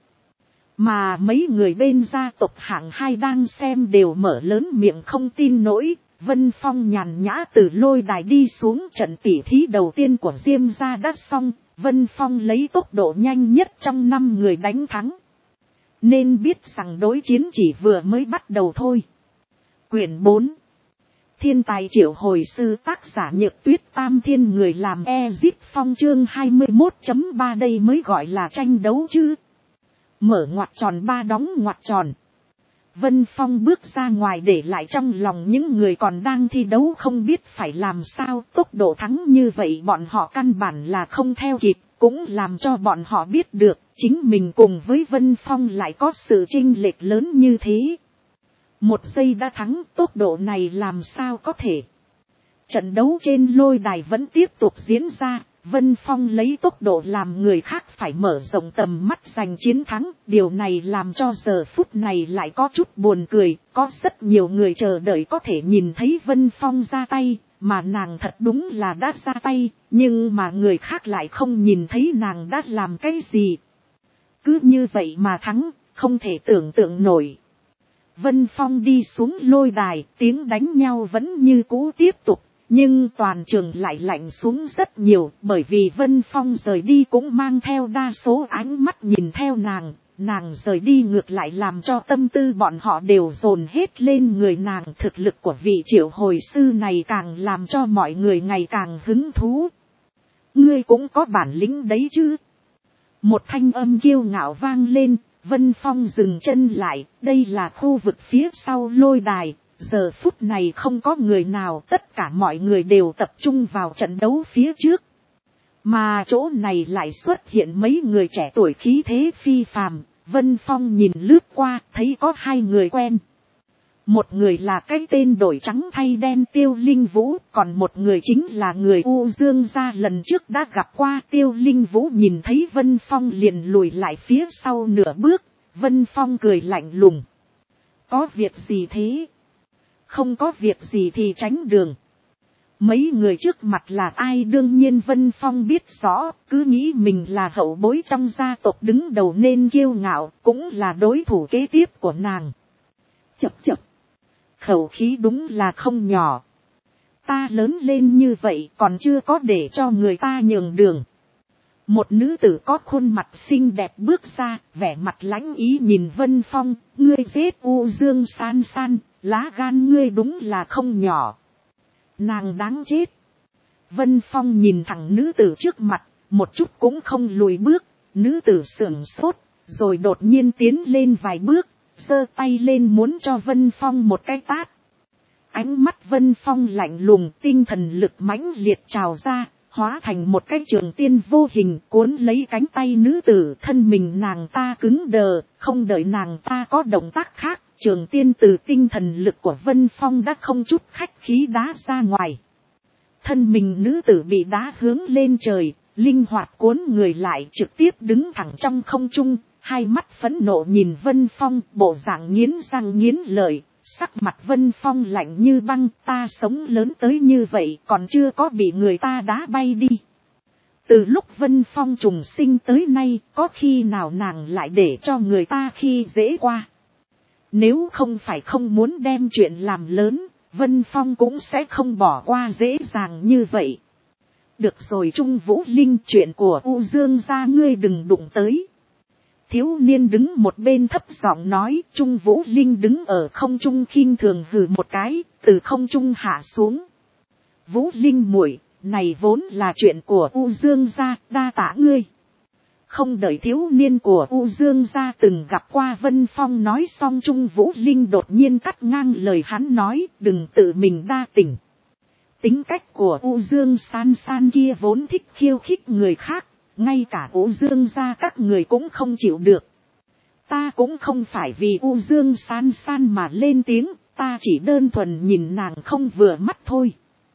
Mà mấy người bên gia tộc hạng hai đang xem đều mở lớn miệng không tin nổi. Vân Phong nhàn nhã từ lôi đài đi xuống, trận tỉ thí đầu tiên của Diêm gia đã xong. Vân Phong lấy tốc độ nhanh nhất trong 5 người đánh thắng. Nên biết rằng đối chiến chỉ vừa mới bắt đầu thôi. Quyển 4. Thiên tài triệu hồi sư, tác giả Nhược Tuyết, Tam Thiên người làm Ezip Phong, chương 21.3 đây mới gọi là tranh đấu chứ. Mở ngoặc tròn 3 đóng ngoặc tròn. Vân Phong bước ra ngoài để lại trong lòng những người còn đang thi đấu không biết phải làm sao. Tốc độ thắng như vậy bọn họ căn bản là không theo kịp, cũng làm cho bọn họ biết được chính mình cùng với Vân Phong lại có sự chênh lệch lớn như thế. 1 giây đã thắng, tốc độ này làm sao có thể. Trận đấu trên lôi đài vẫn tiếp tục diễn ra. Vân Phong lấy tốc độ làm người khác phải mở rộng tầm mắt giành chiến thắng. Điều này làm cho giờ phút này lại có chút buồn cười. Có rất nhiều người chờ đợi có thể nhìn thấy Vân Phong ra tay. Mà nàng thật đúng là đã ra tay. Nhưng mà người khác lại không nhìn thấy nàng đã làm cái gì. Cứ như vậy mà thắng, không thể tưởng tượng nổi. Vân Phong đi xuống lôi đài, tiếng đánh nhau vẫn như cũ tiếp tục. Nhưng toàn trường lại lạnh xuống rất nhiều, bởi vì Vân Phong rời đi cũng mang theo đa số ánh mắt nhìn theo nàng rời đi ngược lại làm cho tâm tư bọn họ đều dồn hết lên người nàng. Thực lực của vị triệu hồi sư này càng làm cho mọi người ngày càng hứng thú. Ngươi cũng có bản lĩnh đấy chứ. Một thanh âm kiêu ngạo vang lên, Vân Phong dừng chân lại, đây là khu vực phía sau lôi đài. Giờ phút này không có người nào, tất cả mọi người đều tập trung vào trận đấu phía trước. Mà chỗ này lại xuất hiện mấy người trẻ tuổi khí thế phi phàm. Vân Phong nhìn lướt qua, thấy có 2 người quen. Một người là cái tên đổi trắng thay đen Tiêu Linh Vũ, còn một người chính là người U Dương gia lần trước đã gặp qua. Tiêu Linh Vũ nhìn thấy Vân Phong liền lùi lại phía sau nửa bước. Vân Phong cười lạnh lùng. Có việc gì thế? Không có việc gì thì tránh đường. Mấy người trước mặt là ai đương nhiên Vân Phong biết rõ, cứ nghĩ mình là hậu bối trong gia tộc đứng đầu nên kiêu ngạo, cũng là đối thủ kế tiếp của nàng. Chập chập. Khẩu khí đúng là không nhỏ. Ta lớn lên như vậy còn chưa có để cho người ta nhường đường. Một nữ tử có khuôn mặt xinh đẹp bước ra, vẻ mặt lãnh ý nhìn Vân Phong, ngươi giết U Dương San San, lá gan ngươi đúng là không nhỏ. Nàng đáng chết. Vân Phong nhìn thẳng nữ tử trước mặt, một chút cũng không lùi bước, nữ tử sửng sốt, rồi đột nhiên tiến lên vài bước, giơ tay lên muốn cho Vân Phong một cái tát. Ánh mắt Vân Phong lạnh lùng, tinh thần lực mãnh liệt trào ra, hóa thành một cái trường tiên vô hình cuốn lấy cánh tay nữ tử. Thân mình nàng ta cứng đờ, không đợi nàng ta có động tác khác, trường tiên từ tinh thần lực của Vân Phong đã không chút khách khí đá ra ngoài. Thân mình nữ tử bị đá hướng lên trời, linh hoạt cuốn người lại trực tiếp đứng thẳng trong không trung, hai mắt phẫn nộ nhìn Vân Phong, bộ dạng nghiến răng nghiến lợi. Sắc mặt Vân Phong lạnh như băng, ta sống lớn tới như vậy còn chưa có bị người ta đá bay đi. Từ lúc Vân Phong trùng sinh tới nay, có khi nào nàng lại để cho người ta khi dễ qua. Nếu không phải không muốn đem chuyện làm lớn, Vân Phong cũng sẽ không bỏ qua dễ dàng như vậy. Được rồi Trung Vũ Linh, chuyện của U Dương gia ngươi đừng đụng tới. Thiếu niên đứng một bên thấp giọng nói. Trung Vũ Linh đứng ở không trung khinh thường hừ một cái, từ không trung hạ xuống. Vũ Linh muội, này vốn là chuyện của U Dương gia, đa tạ ngươi. Không đợi thiếu niên của U Dương gia từng gặp qua Vân Phong nói xong, Trung Vũ Linh đột nhiên cắt ngang lời hắn nói, đừng tự mình đa tình. Tính cách của U Dương san san kia vốn thích khiêu khích người khác, ngay cả U Dương gia các người cũng không chịu được. Ta cũng không phải vì U Dương san san mà lên tiếng, ta chỉ đơn thuần nhìn nàng không vừa mắt thôi.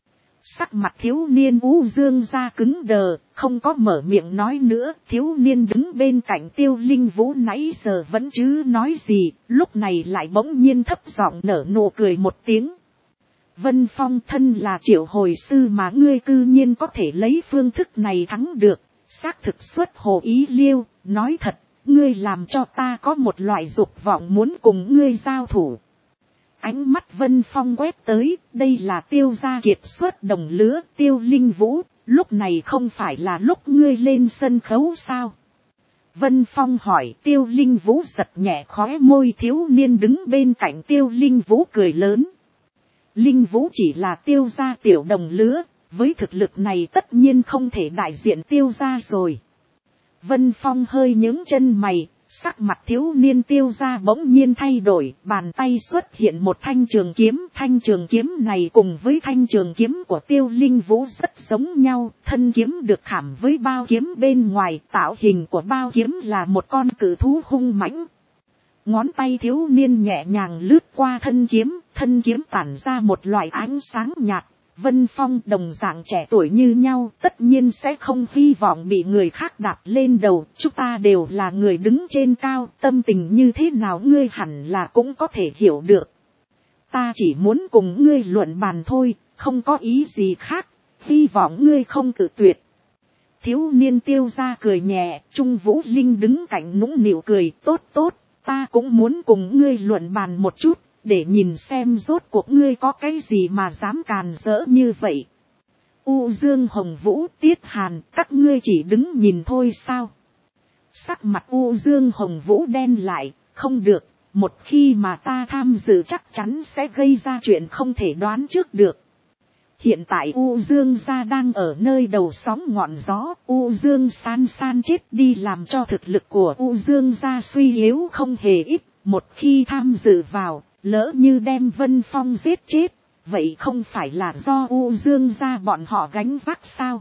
Sắc mặt thiếu niên U Dương gia cứng đờ, không có mở miệng nói nữa. Thiếu niên đứng bên cạnh Tiêu Linh Vũ nãy giờ vẫn chứ nói gì, lúc này lại bỗng nhiên thấp giọng nở nụ cười một tiếng. Vân Phong, thân là triệu hồi sư mà ngươi cư nhiên có thể lấy phương thức này thắng được, xác thực xuất hồ ý liêu. Nói thật, ngươi làm cho ta có một loại dục vọng muốn cùng ngươi giao thủ. Ánh mắt Vân Phong quét tới, đây là Tiêu gia kiệt xuất đồng lứa, Tiêu Linh Vũ, lúc này không phải là lúc ngươi lên sân khấu sao? Vân Phong hỏi. Tiêu Linh Vũ giật nhẹ khóe môi. Thiếu niên đứng bên cạnh Tiêu Linh Vũ cười lớn. Linh Vũ chỉ là Tiêu gia tiểu đồng lứa, với thực lực này tất nhiên không thể đại diện Tiêu gia rồi. Vân Phong hơi nhướng chân mày. Sắc mặt thiếu niên Tiêu gia bỗng nhiên thay đổi, bàn tay xuất hiện một thanh trường kiếm. Thanh trường kiếm này cùng với thanh trường kiếm của Tiêu Linh Vũ rất giống nhau, thân kiếm được khảm với bao kiếm bên ngoài, tạo hình của bao kiếm là một con cự thú hung mãnh. Ngón tay thiếu niên nhẹ nhàng lướt qua thân kiếm tản ra một loại ánh sáng nhạt. Vân Phong đồng dạng trẻ tuổi như nhau, tất nhiên sẽ không hy vọng bị người khác đạp lên đầu. Chúng ta đều là người đứng trên cao, tâm tình như thế nào ngươi hẳn là cũng có thể hiểu được. Ta chỉ muốn cùng ngươi luận bàn thôi, không có ý gì khác, hy vọng ngươi không cự tuyệt. Thiếu niên Tiêu gia cười nhẹ. Trung Vũ Linh đứng cạnh nũng nịu cười. Tốt tốt, ta cũng muốn cùng ngươi luận bàn một chút, để nhìn xem rốt cuộc ngươi có cái gì mà dám càn rỡ như vậy. U Dương Hồng Vũ, Tiết Hàn, các ngươi chỉ đứng nhìn thôi sao? Sắc mặt U Dương Hồng Vũ đen lại. Không được, một khi mà ta tham dự chắc chắn sẽ gây ra chuyện không thể đoán trước được. Hiện tại U Dương gia đang ở nơi đầu sóng ngọn gió, U Dương san san chết đi làm cho thực lực của U Dương gia suy yếu không hề ít. Một khi tham dự vào, lỡ như đem Vân Phong giết chết, vậy không phải là do U Dương gia bọn họ gánh vác sao?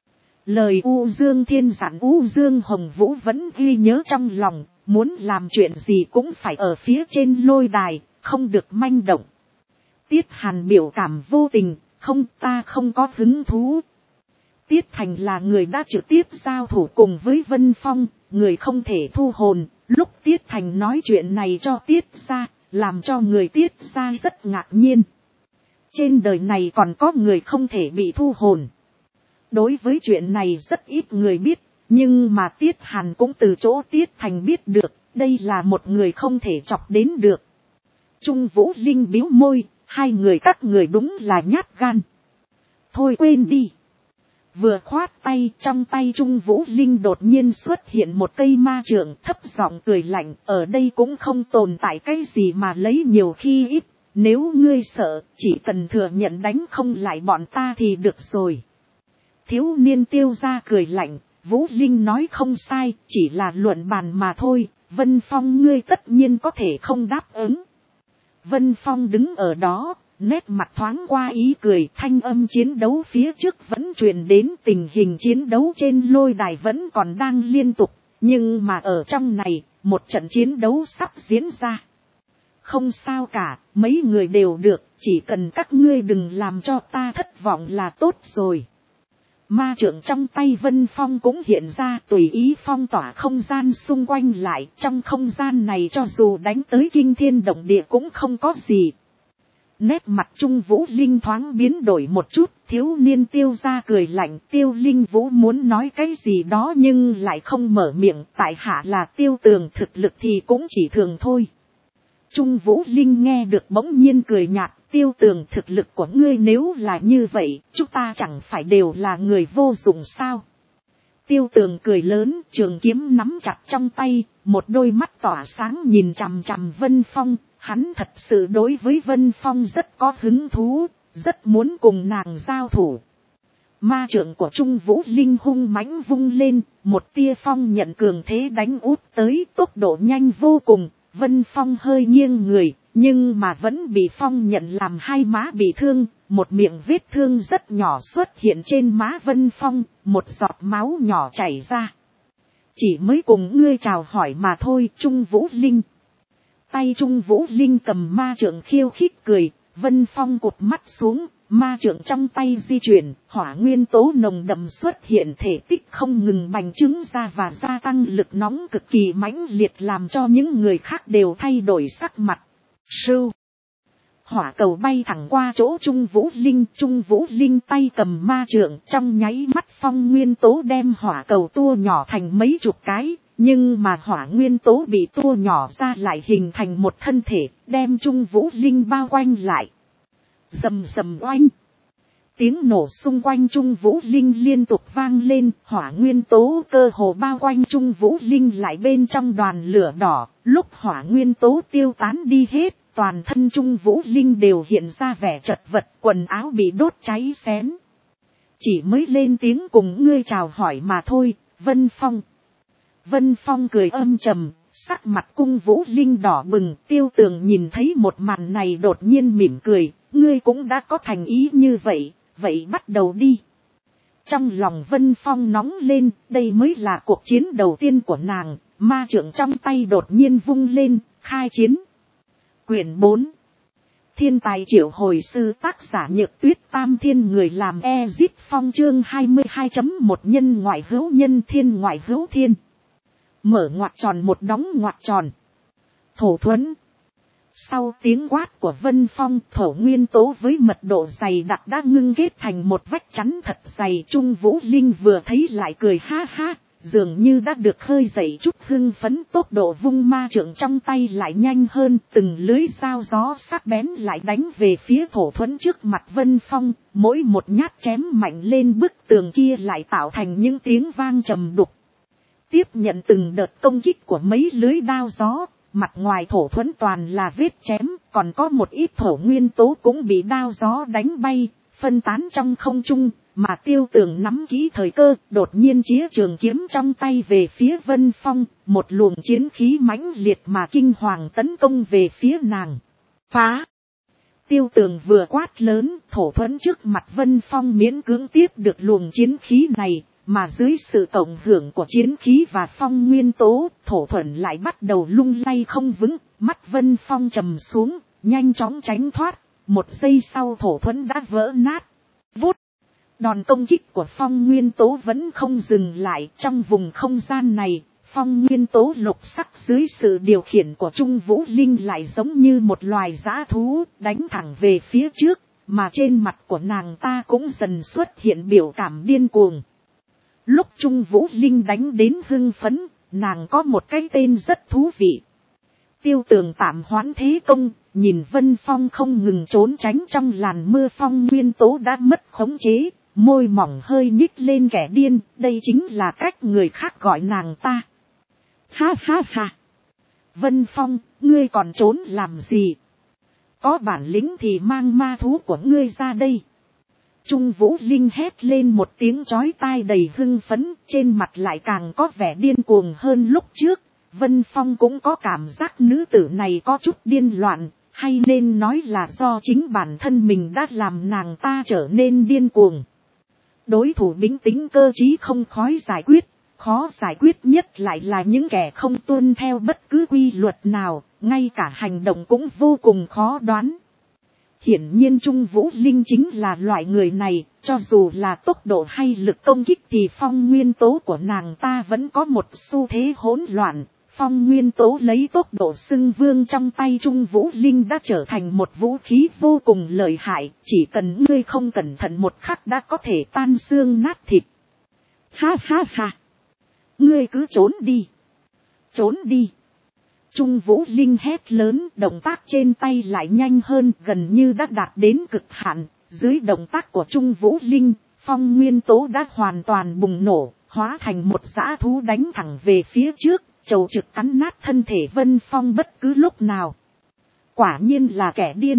Lời U Dương Thiên dặn U Dương Hồng Vũ vẫn ghi nhớ trong lòng, muốn làm chuyện gì cũng phải ở phía trên lôi đài, không được manh động. Tiết Hàn biểu cảm vô tình. Không, ta không có hứng thú. Tiết Thành là người đã trực tiếp giao thủ cùng với Vân Phong, người không thể thu hồn. Lúc Tiết Thành nói chuyện này cho Tiết gia, làm cho người Tiết gia rất ngạc nhiên. Trên đời này còn có người không thể bị thu hồn. Đối với chuyện này rất ít người biết, nhưng mà Tiết Hàn cũng từ chỗ Tiết Thành biết được, đây là một người không thể chọc đến được. Trung Vũ Linh bĩu môi. Hai người các người đúng là nhát gan. Thôi quên đi. Vừa khoát tay, trong tay Trung Vũ Linh đột nhiên xuất hiện một cây ma trượng, thấp giọng cười lạnh. Ở đây cũng không tồn tại cái gì mà lấy nhiều khi ít. Nếu ngươi sợ, chỉ cần thừa nhận đánh không lại bọn ta thì được rồi. Thiếu niên Tiêu gia cười lạnh. Vũ Linh nói không sai, chỉ là luận bàn mà thôi. Vân Phong ngươi tất nhiên có thể không đáp ứng. Vân Phong đứng ở đó, nét mặt thoáng qua ý cười. Thanh âm chiến đấu phía trước vẫn truyền đến. Tình hình chiến đấu trên lôi đài vẫn còn đang liên tục, nhưng mà ở trong này, một trận chiến đấu sắp diễn ra. Không sao cả, mấy người đều được, chỉ cần các ngươi đừng làm cho ta thất vọng là tốt rồi. Ma trượng trong tay Vân Phong cũng hiện ra, tùy ý phong tỏa không gian xung quanh lại. Trong không gian này cho dù đánh tới kinh thiên động địa cũng không có gì. Nét mặt Trung Vũ Linh thoáng biến đổi một chút. Thiếu niên Tiêu gia cười lạnh. Tiêu Linh Vũ muốn nói cái gì đó nhưng lại không mở miệng. Tại hạ là Tiêu Tường, thực lực thì cũng chỉ thường thôi. Trung Vũ Linh nghe được bỗng nhiên cười nhạt, Tiêu Tường thực lực của ngươi nếu là như vậy, chúng ta chẳng phải đều là người vô dụng sao. Tiêu Tường cười lớn, trường kiếm nắm chặt trong tay, một đôi mắt tỏa sáng nhìn chằm chằm Vân Phong, hắn thật sự đối với Vân Phong rất có hứng thú, rất muốn cùng nàng giao thủ. Ma trượng của Trung Vũ Linh hung mãnh vung lên, một tia phong nhận cường thế đánh út tới, tốc độ nhanh vô cùng. Vân Phong hơi nghiêng người, nhưng mà vẫn bị phong nhận làm hai má bị thương, một miệng vết thương rất nhỏ xuất hiện trên má Vân Phong, một giọt máu nhỏ chảy ra. Chỉ mới cùng ngươi chào hỏi mà thôi. Trung Vũ Linh. Tay Trung Vũ Linh cầm ma trượng khiêu khích cười, Vân Phong cụt mắt xuống, ma trượng trong tay di chuyển, hỏa nguyên tố nồng đậm xuất hiện, thể tích không ngừng bành trướng ra và gia tăng lực nóng cực kỳ mãnh liệt, làm cho những người khác đều thay đổi sắc mặt. Sưu. Hỏa cầu bay thẳng qua chỗ Trung Vũ Linh tay cầm ma trượng, trong nháy mắt phong nguyên tố đem hỏa cầu tua nhỏ thành mấy chục cái, nhưng mà hỏa nguyên tố bị tua nhỏ ra lại hình thành một thân thể, đem Trung Vũ Linh bao quanh lại. Rầm rầm oanh. Tiếng nổ xung quanh Trung Vũ Linh liên tục vang lên, hỏa nguyên tố cơ hồ bao quanh Trung Vũ Linh lại bên trong đoàn lửa đỏ, lúc hỏa nguyên tố tiêu tán đi hết, toàn thân Trung Vũ Linh đều hiện ra vẻ chật vật, quần áo bị đốt cháy xém. Chỉ mới lên tiếng cùng ngươi chào hỏi mà thôi, Vân Phong. Vân Phong cười âm trầm, sắc mặt Cung Vũ Linh đỏ bừng. Tiêu Tường nhìn thấy một màn này đột nhiên mỉm cười, ngươi cũng đã có thành ý như vậy, vậy bắt đầu đi. Trong lòng Vân Phong nóng lên, đây mới là cuộc chiến đầu tiên của nàng, ma trượng trong tay đột nhiên vung lên, khai chiến. Quyển 4. Thiên tài triệu hồi sư, tác giả Nhược Tuyết, Tam Thiên, người làm Ezit Phong, chương 22.1 nhân ngoại hữu nhân, thiên ngoại hữu thiên. Mở ngoặc tròn một đóng ngoặc tròn. Thổ thuẫn. Sau tiếng quát của Vân Phong, thổ nguyên tố với mật độ dày đặc đã ngưng kết thành một vách chắn thật dày. Trung Vũ Linh vừa thấy lại cười ha ha, dường như đã được khơi dậy chút hưng phấn, tốc độ vung ma trượng trong tay lại nhanh hơn, từng lưới dao gió sắc bén lại đánh về phía thổ thuẫn trước mặt Vân Phong, mỗi một nhát chém mạnh lên bức tường kia lại tạo thành những tiếng vang trầm đục. Tiếp nhận từng đợt công kích của mấy lưới đao gió, mặt ngoài thổ thuẫn toàn là vết chém, còn có một ít thổ nguyên tố cũng bị đao gió đánh bay, phân tán trong không trung, mà Tiêu Tường nắm kỹ thời cơ, đột nhiên chĩa trường kiếm trong tay về phía Vân Phong, một luồng chiến khí mãnh liệt mà kinh hoàng tấn công về phía nàng. Phá! Tiêu Tường vừa quát lớn, thổ thuẫn trước mặt Vân Phong miễn cưỡng tiếp được luồng chiến khí này. Mà dưới sự cộng hưởng của chiến khí và phong nguyên tố, thổ thuẫn lại bắt đầu lung lay không vững, mắt Vân Phong trầm xuống, nhanh chóng tránh thoát, một giây sau thổ thuẫn đã vỡ nát. Vút! Đòn công kích của phong nguyên tố vẫn không dừng lại, trong vùng không gian này, phong nguyên tố lục sắc dưới sự điều khiển của Trung Vũ Linh lại giống như một loài dã thú, đánh thẳng về phía trước, mà trên mặt của nàng ta cũng dần xuất hiện biểu cảm điên cuồng. Lúc Trung Vũ Linh đánh đến hưng phấn, nàng có một cái tên rất thú vị. Tiêu Tường tạm hoãn thế công, nhìn Vân Phong không ngừng trốn tránh trong làn mưa phong nguyên tố đã mất khống chế, môi mỏng hơi nhích lên kẻ điên, đây chính là cách người khác gọi nàng ta. Ha ha ha! Vân Phong, ngươi còn trốn làm gì? Có bản lĩnh thì mang ma thú của ngươi ra đây. Trung Vũ Linh hét lên một tiếng chói tai đầy hưng phấn, trên mặt lại càng có vẻ điên cuồng hơn lúc trước. Vân Phong cũng có cảm giác nữ tử này có chút điên loạn, hay nên nói là do chính bản thân mình đã làm nàng ta trở nên điên cuồng. Đối thủ bính tính cơ trí không khó giải quyết nhất lại là những kẻ không tuân theo bất cứ quy luật nào, ngay cả hành động cũng vô cùng khó đoán. Hiển nhiên Trung Vũ Linh chính là loại người này, cho dù là tốc độ hay lực công kích thì phong nguyên tố của nàng ta vẫn có một xu thế hỗn loạn. Phong nguyên tố lấy tốc độ xưng vương trong tay Trung Vũ Linh đã trở thành một vũ khí vô cùng lợi hại, chỉ cần ngươi không cẩn thận một khắc đã có thể tan xương nát thịt. Ha ha ha! Ngươi cứ trốn đi! Trốn đi! Trung Vũ Linh hét lớn, động tác trên tay lại nhanh hơn, gần như đã đạt đến cực hạn. Dưới động tác của Trung Vũ Linh, phong nguyên tố đã hoàn toàn bùng nổ, hóa thành một dã thú đánh thẳng về phía trước, chầu trực cắn nát thân thể Vân Phong bất cứ lúc nào. Quả nhiên là kẻ điên.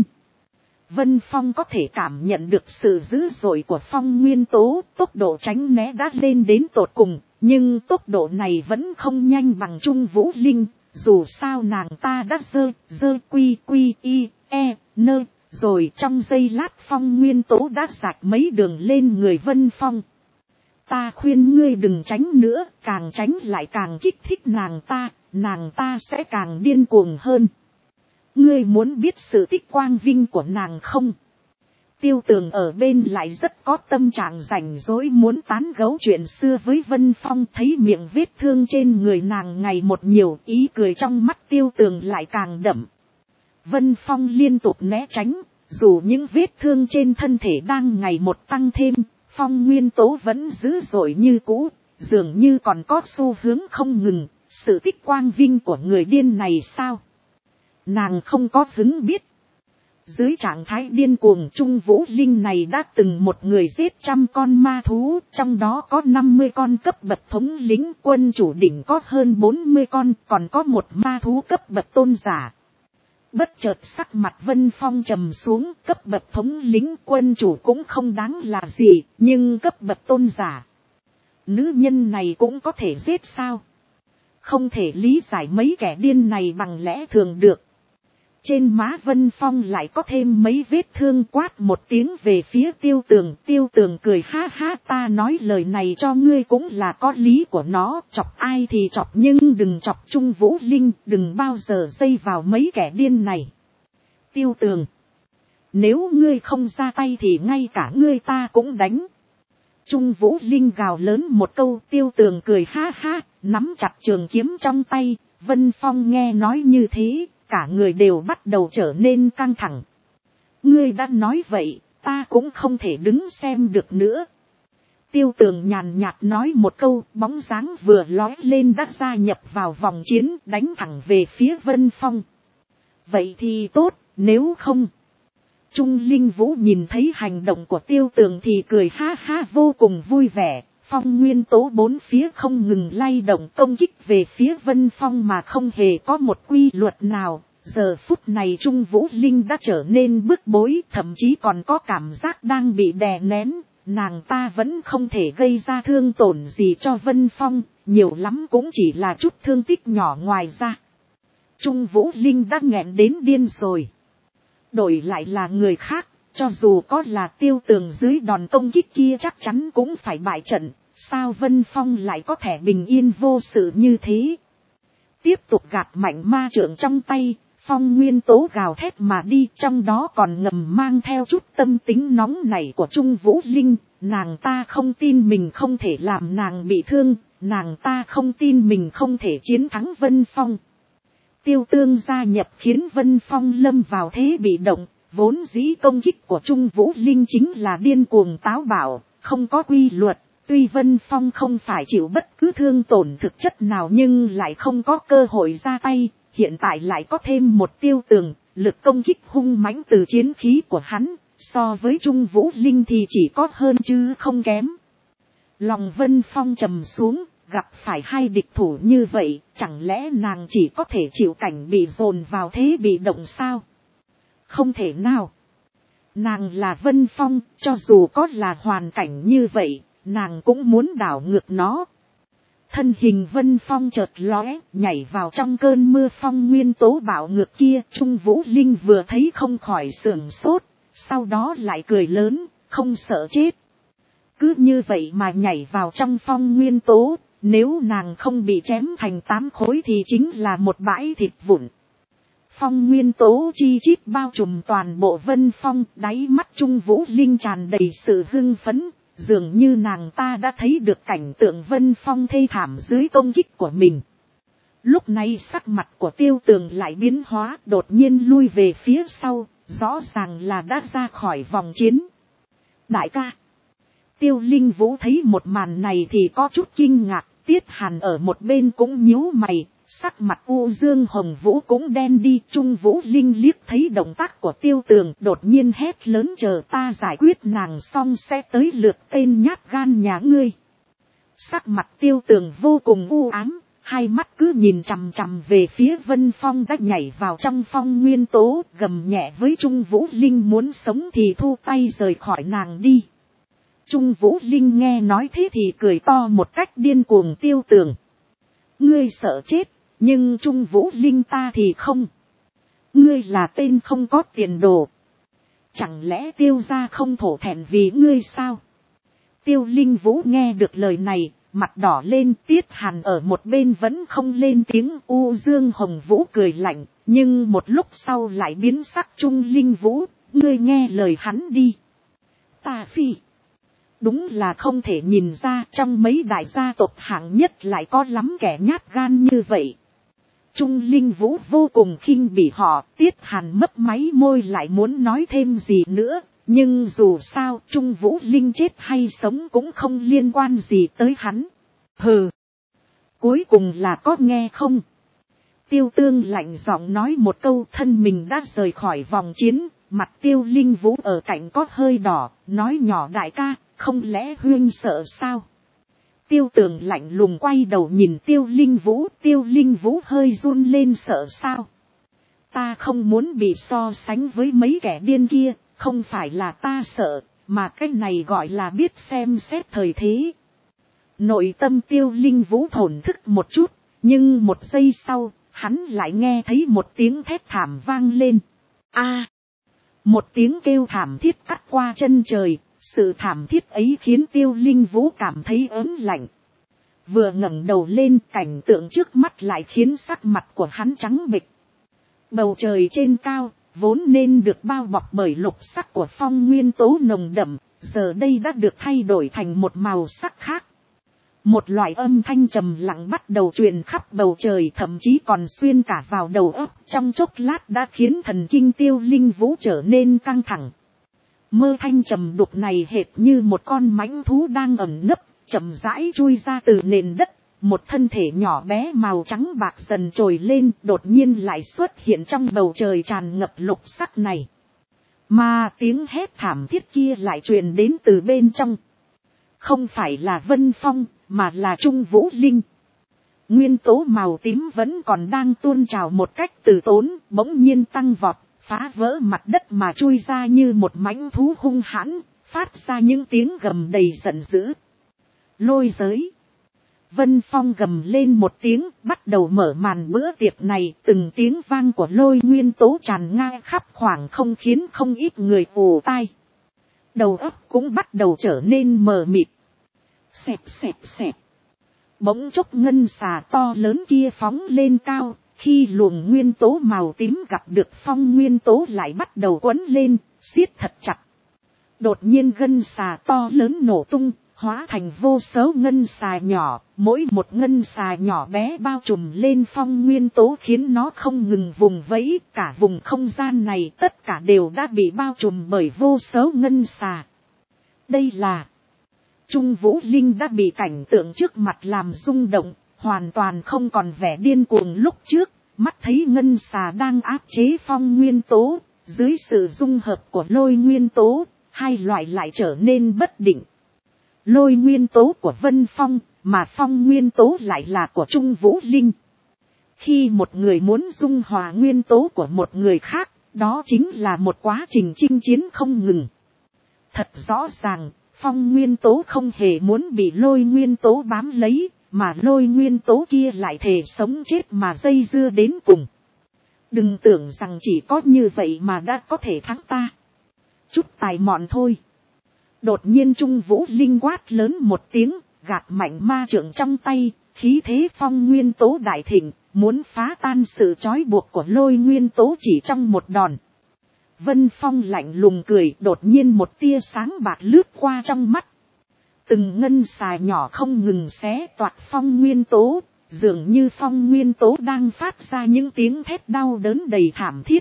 Vân Phong có thể cảm nhận được sự dữ dội của phong nguyên tố, tốc độ tránh né đã lên đến tột cùng, nhưng tốc độ này vẫn không nhanh bằng Trung Vũ Linh, dù sao nàng ta đã dơ quy y, nơ, rồi trong giây lát phong nguyên tố đã rạch mấy đường lên người Vân Phong. Ta khuyên ngươi đừng tránh nữa, càng tránh lại càng kích thích nàng ta sẽ càng điên cuồng hơn. Ngươi muốn biết sự tích quang vinh của nàng không? Tiêu Tường ở bên lại rất có tâm trạng rảnh rỗi muốn tán gẫu chuyện xưa với Vân Phong, thấy miệng vết thương trên người nàng ngày một nhiều, ý cười trong mắt Tiêu Tường lại càng đậm. Vân Phong liên tục né tránh, dù những vết thương trên thân thể đang ngày một tăng thêm, phong nguyên tố vẫn dữ dội như cũ, dường như còn có xu hướng không ngừng. Sự tích quang vinh của người điên này sao? Nàng không có hứng biết. Dưới trạng thái điên cuồng, Trung Vũ Linh này đã từng một người giết 100 con ma thú, trong đó có 50 con cấp bậc thống lĩnh, quân chủ đỉnh có hơn 40 con, còn có một ma thú cấp bậc tôn giả. Bất chợt sắc mặt Vân Phong trầm xuống, cấp bậc thống lĩnh quân chủ cũng không đáng là gì, nhưng cấp bậc tôn giả, nữ nhân này cũng có thể giết sao? Không thể lý giải mấy kẻ điên này bằng lẽ thường được. Trên má Vân Phong lại có thêm mấy vết thương, quát một tiếng về phía Tiêu Tường. Tiêu Tường cười ha ha, ta nói lời này cho ngươi cũng là có lý của nó, chọc ai thì chọc nhưng đừng chọc Trung Vũ Linh, đừng bao giờ dây vào mấy kẻ điên này. Tiêu Tường, nếu ngươi không ra tay thì ngay cả ngươi ta cũng đánh. Trung Vũ Linh gào lớn một câu. Tiêu Tường cười ha ha, nắm chặt trường kiếm trong tay. Vân Phong nghe nói như thế, cả người đều bắt đầu trở nên căng thẳng. Ngươi đã nói vậy, ta cũng không thể đứng xem được nữa. Tiêu Tường nhàn nhạt nói một câu, bóng dáng vừa lói lên đã gia nhập vào vòng chiến, đánh thẳng về phía Vân Phong. Vậy thì tốt, nếu không. Trung Linh Vũ nhìn thấy hành động của Tiêu Tường thì cười ha ha vô cùng vui vẻ. Phong nguyên tố bốn phía không ngừng lay động công kích về phía Vân Phong mà không hề có một quy luật nào. Giờ phút này Trung Vũ Linh đã trở nên bức bối, thậm chí còn có cảm giác đang bị đè nén. Nàng ta vẫn không thể gây ra thương tổn gì cho Vân Phong, nhiều lắm cũng chỉ là chút thương tích nhỏ ngoài ra. Trung Vũ Linh đã nghẹn đến điên rồi. Đổi lại là người khác, cho dù có là Tiêu Tường dưới đòn công kích kia chắc chắn cũng phải bại trận. Sao Vân Phong lại có thể bình yên vô sự như thế? Tiếp tục gạt mạnh ma trượng trong tay, phong nguyên tố gào thét mà đi, trong đó còn ngầm mang theo chút tâm tính nóng nảy của Trung Vũ Linh. Nàng ta không tin mình không thể làm nàng bị thương, nàng ta không tin mình không thể chiến thắng Vân Phong. Tiêu Tương gia nhập khiến Vân Phong lâm vào thế bị động, vốn dĩ công kích của Trung Vũ Linh chính là điên cuồng táo bạo, không có quy luật. Tuy Vân Phong không phải chịu bất cứ thương tổn thực chất nào nhưng lại không có cơ hội ra tay, hiện tại lại có thêm một Tiêu Tường, lực công kích hung mãnh từ chiến khí của hắn, so với Trung Vũ Linh thì chỉ có hơn chứ không kém. Lòng Vân Phong trầm xuống, gặp phải hai địch thủ như vậy, chẳng lẽ nàng chỉ có thể chịu cảnh bị dồn vào thế bị động sao? Không thể nào. Nàng là Vân Phong, cho dù có là hoàn cảnh như vậy, nàng cũng muốn đảo ngược nó. Thân hình Vân Phong chợt lóe, nhảy vào trong cơn mưa phong nguyên tố bạo ngược kia. Trung Vũ Linh vừa thấy không khỏi sửng sốt, sau đó lại cười lớn, không sợ chết. Cứ như vậy mà nhảy vào trong phong nguyên tố, nếu nàng không bị chém thành 8 khối thì chính là một bãi thịt vụn. Phong nguyên tố chi chít bao trùm toàn bộ Vân Phong, đáy mắt Trung Vũ Linh tràn đầy sự hưng phấn, dường như nàng ta đã thấy được cảnh tượng Vân Phong thê thảm dưới công kích của mình. Lúc này sắc mặt của Tiêu Tường lại biến hóa, đột nhiên lui về phía sau, rõ ràng là đã ra khỏi vòng chiến. Đại ca. Tiêu Linh Vũ thấy một màn này thì có chút kinh ngạc, Tiết Hàn ở một bên cũng nhíu mày, Sắc mặt U Dương Hồng Vũ cũng đen đi. Trung Vũ Linh liếc thấy động tác của Tiêu Tường, đột nhiên hét lớn, chờ ta giải quyết nàng xong sẽ tới lượt tên nhát gan nhà ngươi. Sắc mặt Tiêu Tường vô cùng u ám, hai mắt cứ nhìn chằm chằm về phía Vân Phong đã nhảy vào trong phong nguyên tố, gầm nhẹ với Trung Vũ Linh, muốn sống thì thu tay rời khỏi nàng đi. Trung Vũ Linh nghe nói thế thì cười to một cách điên cuồng. Tiêu Tường, ngươi sợ chết, nhưng Trung Vũ Linh ta thì không. Ngươi là tên không có tiền đồ. Chẳng lẽ Tiêu gia không thổ thẹn vì ngươi sao? Tiêu Linh Vũ nghe được lời này, mặt đỏ lên. Tiết Hàn ở một bên vẫn không lên tiếng. U Dương Hồng Vũ cười lạnh, nhưng một lúc sau lại biến sắc. Trung Linh Vũ, ngươi nghe lời hắn đi. Ta phi. Đúng là không thể nhìn ra, trong mấy đại gia tộc hạng nhất lại có lắm kẻ nhát gan như vậy. Trung Linh Vũ vô cùng khinh bỉ họ. Tiết Hàn mấp máy môi lại muốn nói thêm gì nữa, nhưng dù sao Trung Vũ Linh chết hay sống cũng không liên quan gì tới hắn. Hừ, cuối cùng là có nghe không? Tiêu Tương lạnh giọng nói một câu, thân mình đã rời khỏi vòng chiến. Mặt Tiêu Linh Vũ ở cạnh có hơi đỏ, nói nhỏ, đại ca, không lẽ huynh sợ sao? Tiêu Tường lạnh lùng quay đầu nhìn Tiêu Linh Vũ. Tiêu Linh Vũ hơi run lên, sợ sao? Ta không muốn bị so sánh với mấy kẻ điên kia, không phải là ta sợ, mà cái này gọi là biết xem xét thời thế. Nội tâm Tiêu Linh Vũ thổn thức một chút, nhưng một giây sau, hắn lại nghe thấy một tiếng thét thảm vang lên. A! Một tiếng kêu thảm thiết cắt qua chân trời. Sự thảm thiết ấy khiến Tiêu Linh Vũ cảm thấy ớn lạnh. Vừa ngẩng đầu lên, cảnh tượng trước mắt lại khiến sắc mặt của hắn trắng bệch. Bầu trời trên cao, vốn nên được bao bọc bởi lục sắc của phong nguyên tố nồng đậm, giờ đây đã được thay đổi thành một màu sắc khác. Một loại âm thanh trầm lặng bắt đầu truyền khắp bầu trời, thậm chí còn xuyên cả vào đầu óc, trong chốc lát đã khiến thần kinh Tiêu Linh Vũ trở nên căng thẳng. Mơ thanh trầm đục này hệt như một con mãnh thú đang ẩn nấp, chậm rãi chui ra từ nền đất. Một thân thể nhỏ bé màu trắng bạc dần trồi lên, đột nhiên lại xuất hiện trong bầu trời tràn ngập lục sắc này. Mà tiếng hét thảm thiết kia lại truyền đến từ bên trong. Không phải là Vân Phong, mà là Trung Vũ Linh. Nguyên tố màu tím vẫn còn đang tuôn trào một cách từ tốn, bỗng nhiên tăng vọt, phá vỡ mặt đất mà chui ra như một mãnh thú hung hãn, phát ra những tiếng gầm đầy giận dữ. Lôi giới. Vân Phong gầm lên một tiếng, bắt đầu mở màn bữa tiệc này. Từng tiếng vang của lôi nguyên tố tràn ngang khắp khoảng không khiến không ít người ù tai. Đầu óc cũng bắt đầu trở nên mờ mịt. Xẹp xẹp xẹp. Bỗng chốc ngân xà to lớn kia phóng lên cao. Khi luồng nguyên tố màu tím gặp được phong nguyên tố lại bắt đầu quấn lên, siết thật chặt. Đột nhiên ngân xà to lớn nổ tung, hóa thành vô số ngân xà nhỏ, mỗi một ngân xà nhỏ bé bao trùm lên phong nguyên tố khiến nó không ngừng vùng vẫy. Cả vùng không gian này tất cả đều đã bị bao trùm bởi vô số ngân xà. Đây là... Trung Vũ Linh đã bị cảnh tượng trước mặt làm rung động, hoàn toàn không còn vẻ điên cuồng lúc trước. Mắt thấy ngân xà đang áp chế phong nguyên tố, dưới sự dung hợp của lôi nguyên tố, hai loại lại trở nên bất định. Lôi nguyên tố của Vân Phong, mà phong nguyên tố lại là của Trung Vũ Linh. Khi một người muốn dung hòa nguyên tố của một người khác, đó chính là một quá trình chinh chiến không ngừng. Thật rõ ràng, phong nguyên tố không hề muốn bị lôi nguyên tố bám lấy, mà lôi nguyên tố kia lại thề sống chết mà dây dưa đến cùng. Đừng tưởng rằng chỉ có như vậy mà đã có thể thắng ta. Chút tài mọn thôi. Đột nhiên Trung Vũ Linh quát lớn một tiếng, gạt mạnh ma trượng trong tay, khí thế phong nguyên tố đại thịnh, muốn phá tan sự trói buộc của lôi nguyên tố chỉ trong một đòn. Vân Phong lạnh lùng cười, đột nhiên một tia sáng bạc lướt qua trong mắt. Từng ngân xà nhỏ không ngừng xé toạc phong nguyên tố, dường như phong nguyên tố đang phát ra những tiếng thét đau đớn đầy thảm thiết.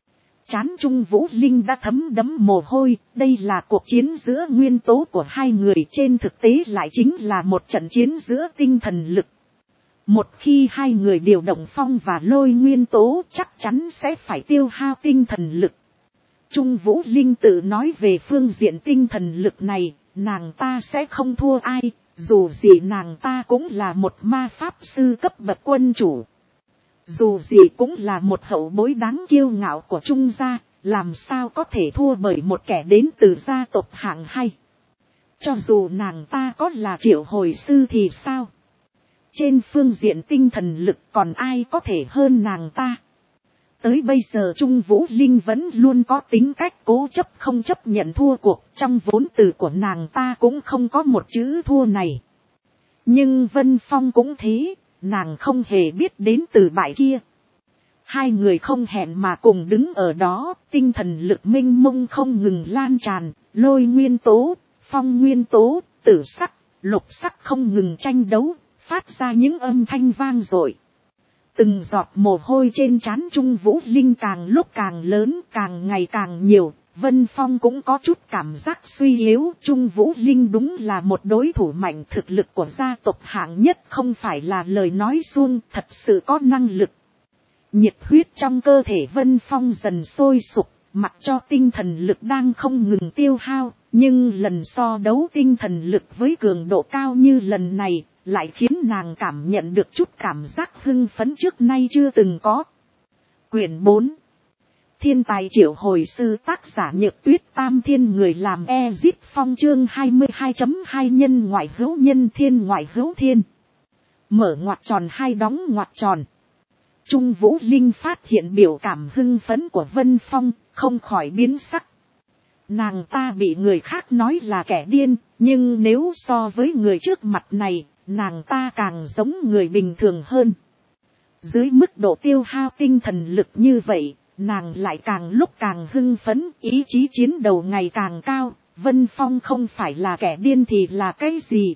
Trán Trung Vũ Linh đã thấm đẫm mồ hôi, đây là cuộc chiến giữa nguyên tố của hai người, trên thực tế lại chính là một trận chiến giữa tinh thần lực. Một khi hai người điều động phong và lôi nguyên tố chắc chắn sẽ phải tiêu hao tinh thần lực. Trung Vũ Linh tự nói về phương diện tinh thần lực này, nàng ta sẽ không thua ai, dù gì nàng ta cũng là một ma pháp sư cấp bậc quân chủ. Dù gì cũng là một hậu bối đáng kiêu ngạo của Trung gia, làm sao có thể thua bởi một kẻ đến từ gia tộc hạng hay. Cho dù nàng ta có là triệu hồi sư thì sao? Trên phương diện tinh thần lực còn ai có thể hơn nàng ta? Tới bây giờ Trung Vũ Linh vẫn luôn có tính cách cố chấp không chấp nhận thua cuộc, trong vốn từ của nàng ta cũng không có một chữ thua này. Nhưng Vân Phong cũng thế, nàng không hề biết đến từ bại kia. Hai người không hẹn mà cùng đứng ở đó, tinh thần lực mênh mông không ngừng lan tràn, lôi nguyên tố, phong nguyên tố, tử sắc, lục sắc không ngừng tranh đấu, phát ra những âm thanh vang dội. Từng giọt mồ hôi trên trán Trung Vũ Linh càng lúc càng lớn, càng ngày càng nhiều. Vân Phong cũng có chút cảm giác suy yếu. Trung Vũ Linh đúng là một đối thủ mạnh, thực lực của gia tộc hạng nhất không phải là lời nói suông, thật sự có năng lực. Nhiệt huyết trong cơ thể Vân Phong dần sôi sục, mặc cho tinh thần lực đang không ngừng tiêu hao. Nhưng lần so đấu tinh thần lực với cường độ cao như lần này, lại khiến nàng cảm nhận được chút cảm giác hưng phấn trước nay chưa từng có. Quyển 4. Thiên tài triệu hồi sư, tác giả Nhược Tuyết, Tam Thiên người làm Ezip Phong, chương 22.2 nhân ngoại hữu nhân, thiên ngoại hữu thiên. Mở ngoặc tròn hai đóng ngoặc tròn. Trung Vũ Linh phát hiện biểu cảm hưng phấn của Vân Phong, không khỏi biến sắc. Nàng ta bị người khác nói là kẻ điên, nhưng nếu so với người trước mặt này, nàng ta càng giống người bình thường hơn. Dưới mức độ tiêu hao tinh thần lực như vậy, nàng lại càng lúc càng hưng phấn, ý chí chiến đấu ngày càng cao. Vân Phong không phải là kẻ điên thì là cái gì?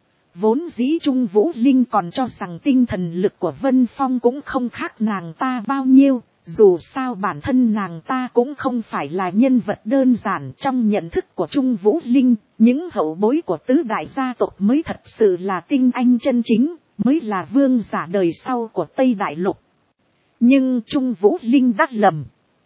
Vốn dĩ Trung Vũ Linh còn cho rằng tinh thần lực của Vân Phong cũng không khác nàng ta bao nhiêu. Dù sao bản thân nàng ta cũng không phải là nhân vật đơn giản, trong nhận thức của Trung Vũ Linh, những hậu bối của tứ đại gia tộc mới thật sự là tinh anh chân chính, mới là vương giả đời sau của Tây Đại Lục. Nhưng Trung Vũ Linh đã lầm.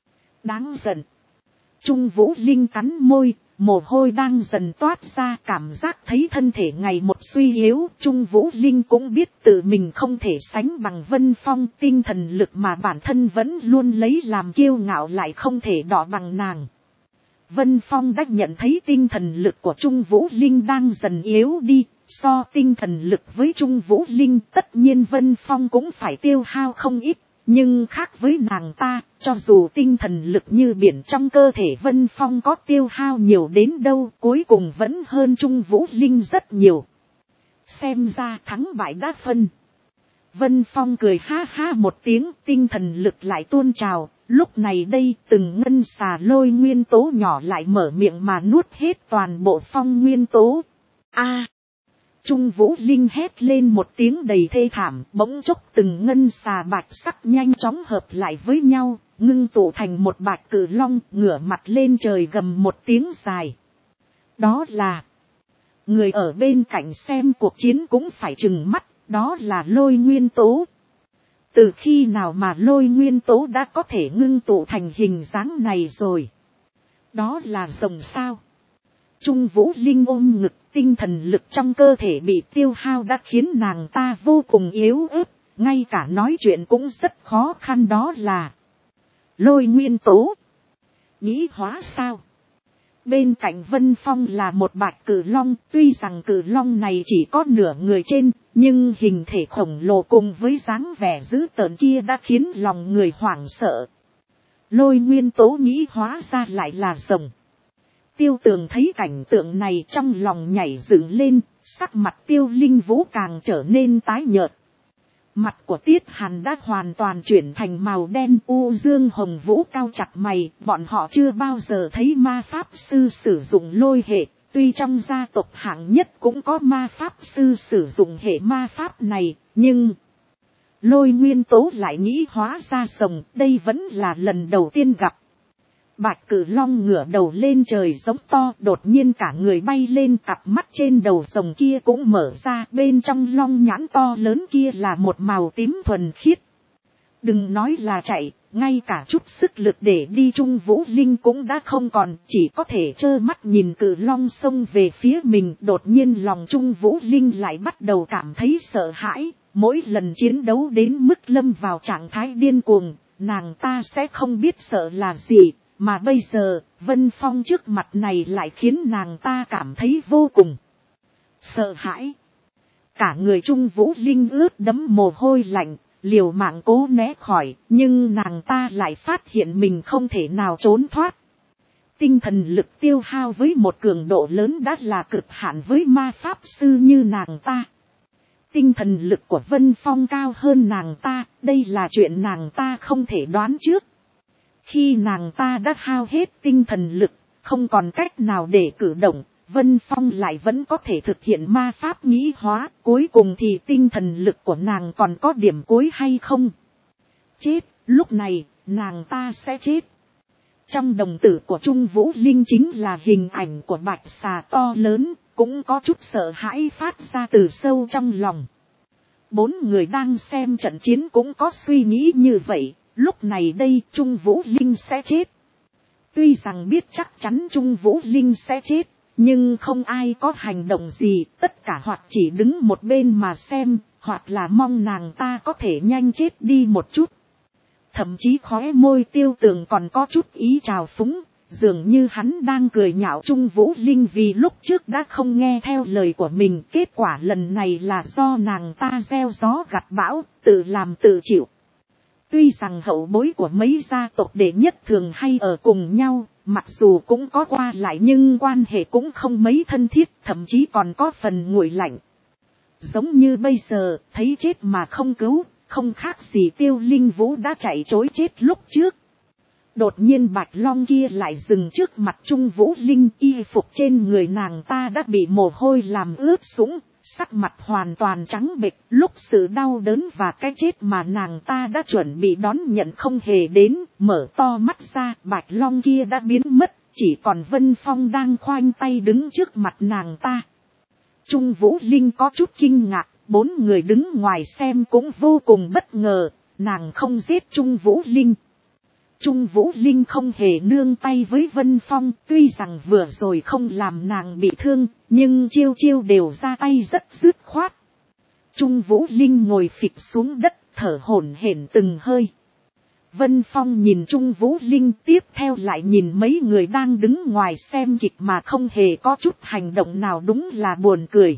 Đáng giận. Trung Vũ Linh cắn môi, mồ hôi đang dần toát ra, cảm giác thấy thân thể ngày một suy yếu. Trung Vũ Linh cũng biết tự mình không thể sánh bằng Vân Phong, tinh thần lực mà bản thân vẫn luôn lấy làm kiêu ngạo lại không thể đọ bằng nàng. Vân Phong đã nhận thấy tinh thần lực của Trung Vũ Linh đang dần yếu đi, so tinh thần lực với Trung Vũ Linh tất nhiên Vân Phong cũng phải tiêu hao không ít. Nhưng khác với nàng ta, cho dù tinh thần lực như biển trong cơ thể Vân Phong có tiêu hao nhiều đến đâu, cuối cùng vẫn hơn Trung Vũ Linh rất nhiều. Xem ra thắng bại đã phân. Vân Phong cười ha ha một tiếng, tinh thần lực lại tuôn trào. Lúc này đây từng ngân xà lôi nguyên tố nhỏ lại mở miệng mà nuốt hết toàn bộ phong nguyên tố. A! Trung Vũ Linh hét lên một tiếng đầy thê thảm, bỗng chốc từng ngân xà bạch sắc nhanh chóng hợp lại với nhau, ngưng tụ thành một bạch cử long, ngửa mặt lên trời gầm một tiếng dài. Đó là... Người ở bên cạnh xem cuộc chiến cũng phải trừng mắt, đó là lôi nguyên tố. Từ khi nào mà lôi nguyên tố đã có thể ngưng tụ thành hình dáng này rồi? Đó là rồng sao? Trung Vũ Linh ôm ngực, tinh thần lực trong cơ thể bị tiêu hao đã khiến nàng ta vô cùng yếu ớt, ngay cả nói chuyện cũng rất khó khăn. Đó là lôi nguyên tố. Nghĩ hóa sao? Bên cạnh Vân Phong là một bạch cử long, tuy rằng cử long này chỉ có nửa người trên, nhưng hình thể khổng lồ cùng với dáng vẻ dữ tợn kia đã khiến lòng người hoảng sợ. Lôi nguyên tố nghĩ hóa ra lại là rồng. Tiêu Tường thấy cảnh tượng này trong lòng nhảy dựng lên, sắc mặt Tiêu Linh Vũ càng trở nên tái nhợt. Mặt của Tiết Hàn đã hoàn toàn chuyển thành màu đen. U Dương Hồng Vũ cao chặt mày, bọn họ chưa bao giờ thấy ma pháp sư sử dụng lôi hệ, tuy trong gia tộc hạng nhất cũng có ma pháp sư sử dụng hệ ma pháp này, nhưng lôi nguyên tố lại nghĩ hóa ra rồng, đây vẫn là lần đầu tiên gặp. Bạch Cử Long ngửa đầu lên trời giống to, đột nhiên cả người bay lên, cặp mắt trên đầu rồng kia cũng mở ra, bên trong long nhãn to lớn kia là một màu tím thuần khiết. Đừng nói là chạy, ngay cả chút sức lực để đi Trung Vũ Linh cũng đã không còn, chỉ có thể trơ mắt nhìn Cử Long xông về phía mình. Đột nhiên lòng Trung Vũ Linh lại bắt đầu cảm thấy sợ hãi, mỗi lần chiến đấu đến mức lâm vào trạng thái điên cuồng, nàng ta sẽ không biết sợ là gì. Mà bây giờ, Vân Phong trước mặt này lại khiến nàng ta cảm thấy vô cùng sợ hãi. Cả người Trung Vũ Linh ướt đẫm mồ hôi lạnh, liều mạng cố né khỏi, nhưng nàng ta lại phát hiện mình không thể nào trốn thoát. Tinh thần lực tiêu hao với một cường độ lớn đã là cực hạn với ma pháp sư như nàng ta. Tinh thần lực của Vân Phong cao hơn nàng ta, đây là chuyện nàng ta không thể đoán trước. Khi nàng ta đã hao hết tinh thần lực, không còn cách nào để cử động, Vân Phong lại vẫn có thể thực hiện ma pháp nhĩ hóa, cuối cùng thì tinh thần lực của nàng còn có điểm cuối hay không? Chết, lúc này, nàng ta sẽ chết. Trong đồng tử của Trung Vũ Linh chính là hình ảnh của bạch xà to lớn, cũng có chút sợ hãi phát ra từ sâu trong lòng. 4 người đang xem trận chiến cũng có suy nghĩ như vậy, lúc này đây Trung Vũ Linh sẽ chết. Tuy rằng biết chắc chắn Trung Vũ Linh sẽ chết, nhưng không ai có hành động gì, tất cả hoặc chỉ đứng một bên mà xem, hoặc là mong nàng ta có thể nhanh chết đi một chút. Thậm chí khóe môi Tiêu Tường còn có chút ý trào phúng, dường như hắn đang cười nhạo Trung Vũ Linh vì lúc trước đã không nghe theo lời của mình. Kết quả lần này là do nàng ta gieo gió gặt bão, tự làm tự chịu. Tuy rằng hậu bối của mấy gia tộc đệ nhất thường hay ở cùng nhau, mặc dù cũng có qua lại nhưng quan hệ cũng không mấy thân thiết, thậm chí còn có phần nguội lạnh. Giống như bây giờ, thấy chết mà không cứu, không khác gì Tiêu Linh Vũ đã chạy trối chết lúc trước. Đột nhiên Bạch Long kia lại dừng trước mặt Trung Vũ Linh, y phục trên người nàng ta đã bị mồ hôi làm ướt sũng, sắc mặt hoàn toàn trắng bệch, lúc sự đau đớn và cái chết mà nàng ta đã chuẩn bị đón nhận không hề đến, mở to mắt ra, Bạch Long kia đã biến mất, chỉ còn Vân Phong đang khoanh tay đứng trước mặt nàng ta. Trung Vũ Linh có chút kinh ngạc, 4 người đứng ngoài xem cũng vô cùng bất ngờ, nàng không giết Trung Vũ Linh. Trung Vũ Linh không hề nương tay với Vân Phong, tuy rằng vừa rồi không làm nàng bị thương, nhưng chiêu chiêu đều ra tay rất dứt khoát. Trung Vũ Linh ngồi phịch xuống đất, thở hổn hển từng hơi. Vân Phong nhìn Trung Vũ Linh, tiếp theo lại nhìn mấy người đang đứng ngoài xem kịch mà không hề có chút hành động nào, đúng là buồn cười.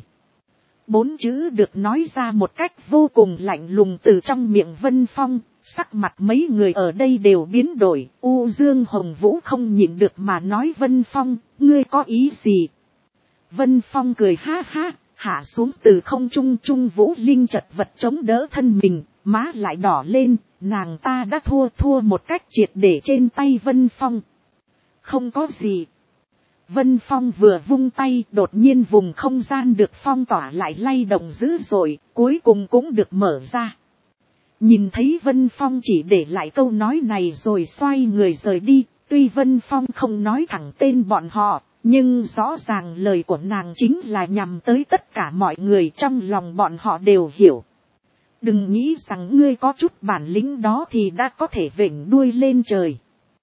4 chữ được nói ra một cách vô cùng lạnh lùng từ trong miệng Vân Phong, sắc mặt mấy người ở đây đều biến đổi. U Dương Hồng Vũ không nhịn được mà nói Vân Phong, ngươi có ý gì? Vân Phong cười ha ha, hạ xuống từ không trung. Trung Vũ Linh chật vật chống đỡ thân mình, má lại đỏ lên, nàng ta đã thua một cách triệt để trên tay Vân Phong. Không có gì. Vân Phong vừa vung tay, đột nhiên vùng không gian được phong tỏa lại lay động dữ dội, cuối cùng cũng được mở ra. Nhìn thấy Vân Phong chỉ để lại câu nói này rồi xoay người rời đi, tuy Vân Phong không nói thẳng tên bọn họ, nhưng rõ ràng lời của nàng chính là nhằm tới tất cả mọi người, trong lòng bọn họ đều hiểu. Đừng nghĩ rằng ngươi có chút bản lĩnh đó thì đã có thể vểnh đuôi lên trời.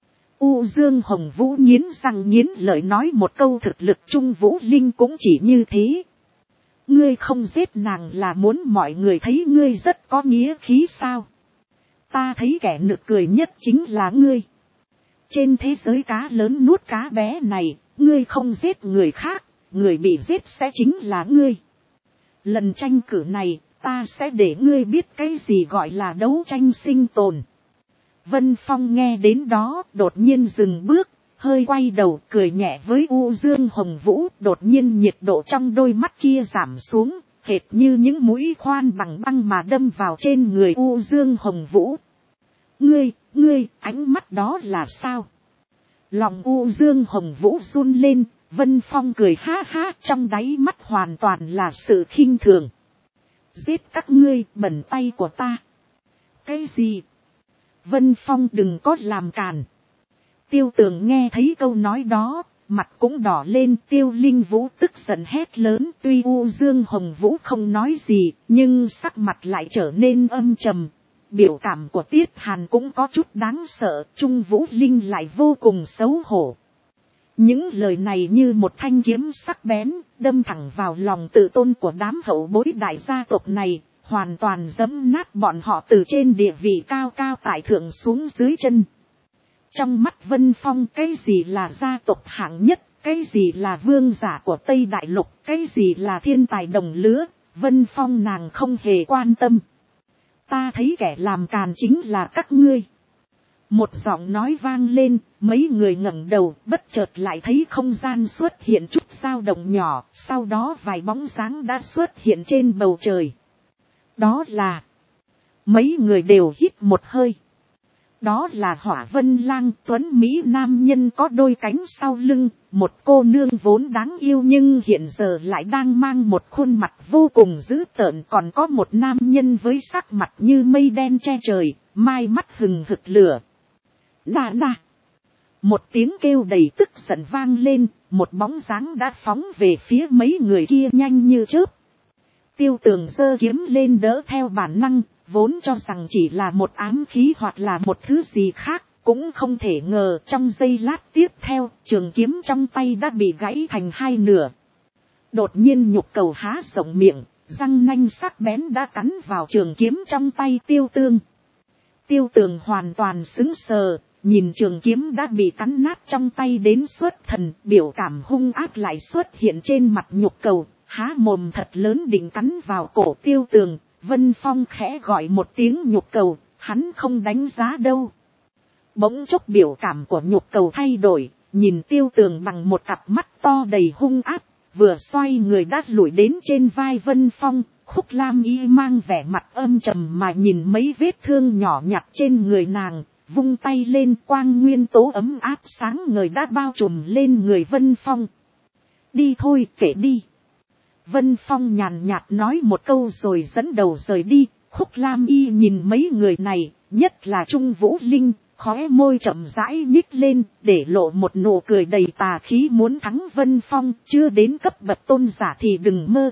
U Dương Hồng Vũ nghiến răng nghiến lợi nói một câu, thực lực Trung Vũ Linh cũng chỉ như thế. Ngươi không giết nàng là muốn mọi người thấy ngươi rất có nghĩa khí sao? Ta thấy kẻ nực cười nhất chính là ngươi. Trên thế giới cá lớn nuốt cá bé này, ngươi không giết người khác, người bị giết sẽ chính là ngươi. Lần tranh cử này, ta sẽ để ngươi biết cái gì gọi là đấu tranh sinh tồn. Vân Phong nghe đến đó, đột nhiên dừng bước, hơi quay đầu cười nhẹ với U Dương Hồng Vũ, đột nhiên nhiệt độ trong đôi mắt kia giảm xuống, hệt như những mũi khoan bằng băng mà đâm vào trên người U Dương Hồng Vũ. Ngươi, ánh mắt đó là sao? Lòng U Dương Hồng Vũ run lên, Vân Phong cười ha ha, trong đáy mắt hoàn toàn là sự khinh thường. Giết các ngươi, bẩn tay của ta. Cái gì? Vân Phong đừng có làm càn. Tiêu Tường nghe thấy câu nói đó, mặt cũng đỏ lên. Tiêu Linh Vũ tức giận hét lớn, tuy U Dương Hồng Vũ không nói gì, nhưng sắc mặt lại trở nên âm trầm. Biểu cảm của Tiết Hàn cũng có chút đáng sợ, Trung Vũ Linh lại vô cùng xấu hổ. Những lời này như một thanh kiếm sắc bén, đâm thẳng vào lòng tự tôn của đám hậu bối đại gia tộc này, hoàn toàn giẫm nát bọn họ từ trên địa vị cao cao tại thượng xuống dưới chân. Trong mắt Vân Phong, cái gì là gia tộc hạng nhất, cái gì là vương giả của Tây Đại Lục, cái gì là thiên tài đồng lứa, Vân Phong nàng không hề quan tâm. Ta thấy kẻ làm càn chính là các ngươi. Một giọng nói vang lên, mấy người ngẩng đầu, bất chợt lại thấy không gian xuất hiện chút dao động nhỏ, sau đó vài bóng dáng đã xuất hiện trên bầu trời. Đó là... Mấy người đều hít một hơi. Đó là Hỏa Vân Lang, tuấn Mỹ nam nhân có đôi cánh sau lưng, một cô nương vốn đáng yêu nhưng hiện giờ lại đang mang một khuôn mặt vô cùng dữ tợn, còn có một nam nhân với sắc mặt như mây đen che trời, mai mắt hừng hực lửa. Đà đà. Một tiếng kêu đầy tức giận vang lên, một bóng dáng đã phóng về phía mấy người kia nhanh như chớp. Tiêu Tường giơ kiếm lên đỡ theo bản năng, vốn cho rằng chỉ là một ám khí hoặc là một thứ gì khác, cũng không thể ngờ trong giây lát tiếp theo, trường kiếm trong tay đã bị gãy thành hai nửa. Đột nhiên Nhục Cầu há rộng miệng, răng nanh sắc bén đã cắn vào trường kiếm trong tay Tiêu Tường. Tiêu Tường hoàn toàn sững sờ, nhìn trường kiếm đã bị cắn nát trong tay đến xuất thần, biểu cảm hung ác lại xuất hiện trên mặt Nhục Cầu, há mồm thật lớn định cắn vào cổ Tiêu Tường. Vân Phong khẽ gọi một tiếng Nhục Cầu, hắn không đánh giá đâu. Bỗng chốc biểu cảm của Nhục Cầu thay đổi, nhìn Tiêu Tường bằng một cặp mắt to đầy hung ác, vừa xoay người đã lủi đến trên vai Vân Phong. Khúc Lam Y mang vẻ mặt âm trầm mà nhìn mấy vết thương nhỏ nhặt trên người nàng, vung tay lên, quang nguyên tố ấm áp sáng ngời đã bao trùm lên người Vân Phong. Đi thôi, kể đi. Vân Phong nhàn nhạt nói một câu rồi dẫn đầu rời đi. Khúc Lam Y nhìn mấy người này, nhất là Trung Vũ Linh, khóe môi chậm rãi nhích lên, để lộ một nụ cười đầy tà khí, muốn thắng Vân Phong, chưa đến cấp bậc tôn giả thì đừng mơ.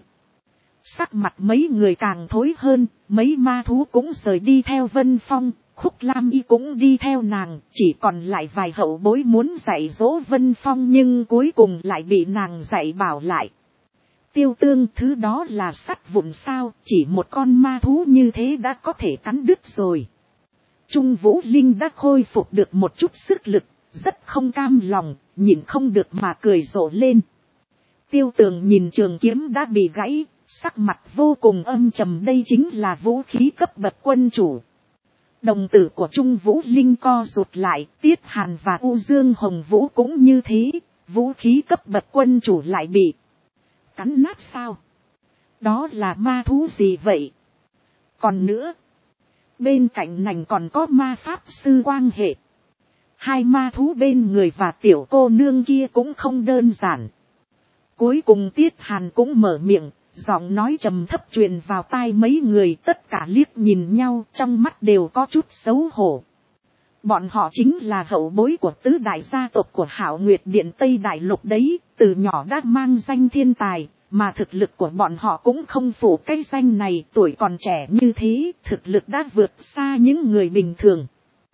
Sắc mặt mấy người càng thối hơn, mấy ma thú cũng rời đi theo Vân Phong, Khúc Lam Y cũng đi theo nàng, chỉ còn lại vài hậu bối muốn dạy dỗ Vân Phong nhưng cuối cùng lại bị nàng dạy bảo lại. Tiêu Tương, thứ đó là sắt vụn sao, chỉ một con ma thú như thế đã có thể cắn đứt rồi. Trung Vũ Linh đã khôi phục được một chút sức lực, rất không cam lòng, nhìn không được mà cười rộ lên. Tiêu Tường nhìn trường kiếm đã bị gãy, sắc mặt vô cùng âm trầm, đây chính là vũ khí cấp bậc quân chủ. Đồng tử của Trung Vũ Linh co rụt lại, Tiết Hàn và U Dương Hồng Vũ cũng như thế, vũ khí cấp bậc quân chủ lại bị cắn nát sao? Đó là ma thú gì vậy? Còn nữa, bên cạnh nàng còn có ma pháp sư quan hệ. Hai ma thú bên người và tiểu cô nương kia cũng không đơn giản. Cuối cùng Tiết Hàn cũng mở miệng, giọng nói trầm thấp truyền vào tai mấy người, tất cả liếc nhìn nhau, trong mắt đều có chút xấu hổ. Bọn họ chính là hậu bối của tứ đại gia tộc của Hạo Nguyệt Điện Tây Đại Lục đấy, từ nhỏ đã mang danh thiên tài, mà thực lực của bọn họ cũng không phủ cái danh này, tuổi còn trẻ như thế, thực lực đã vượt xa những người bình thường.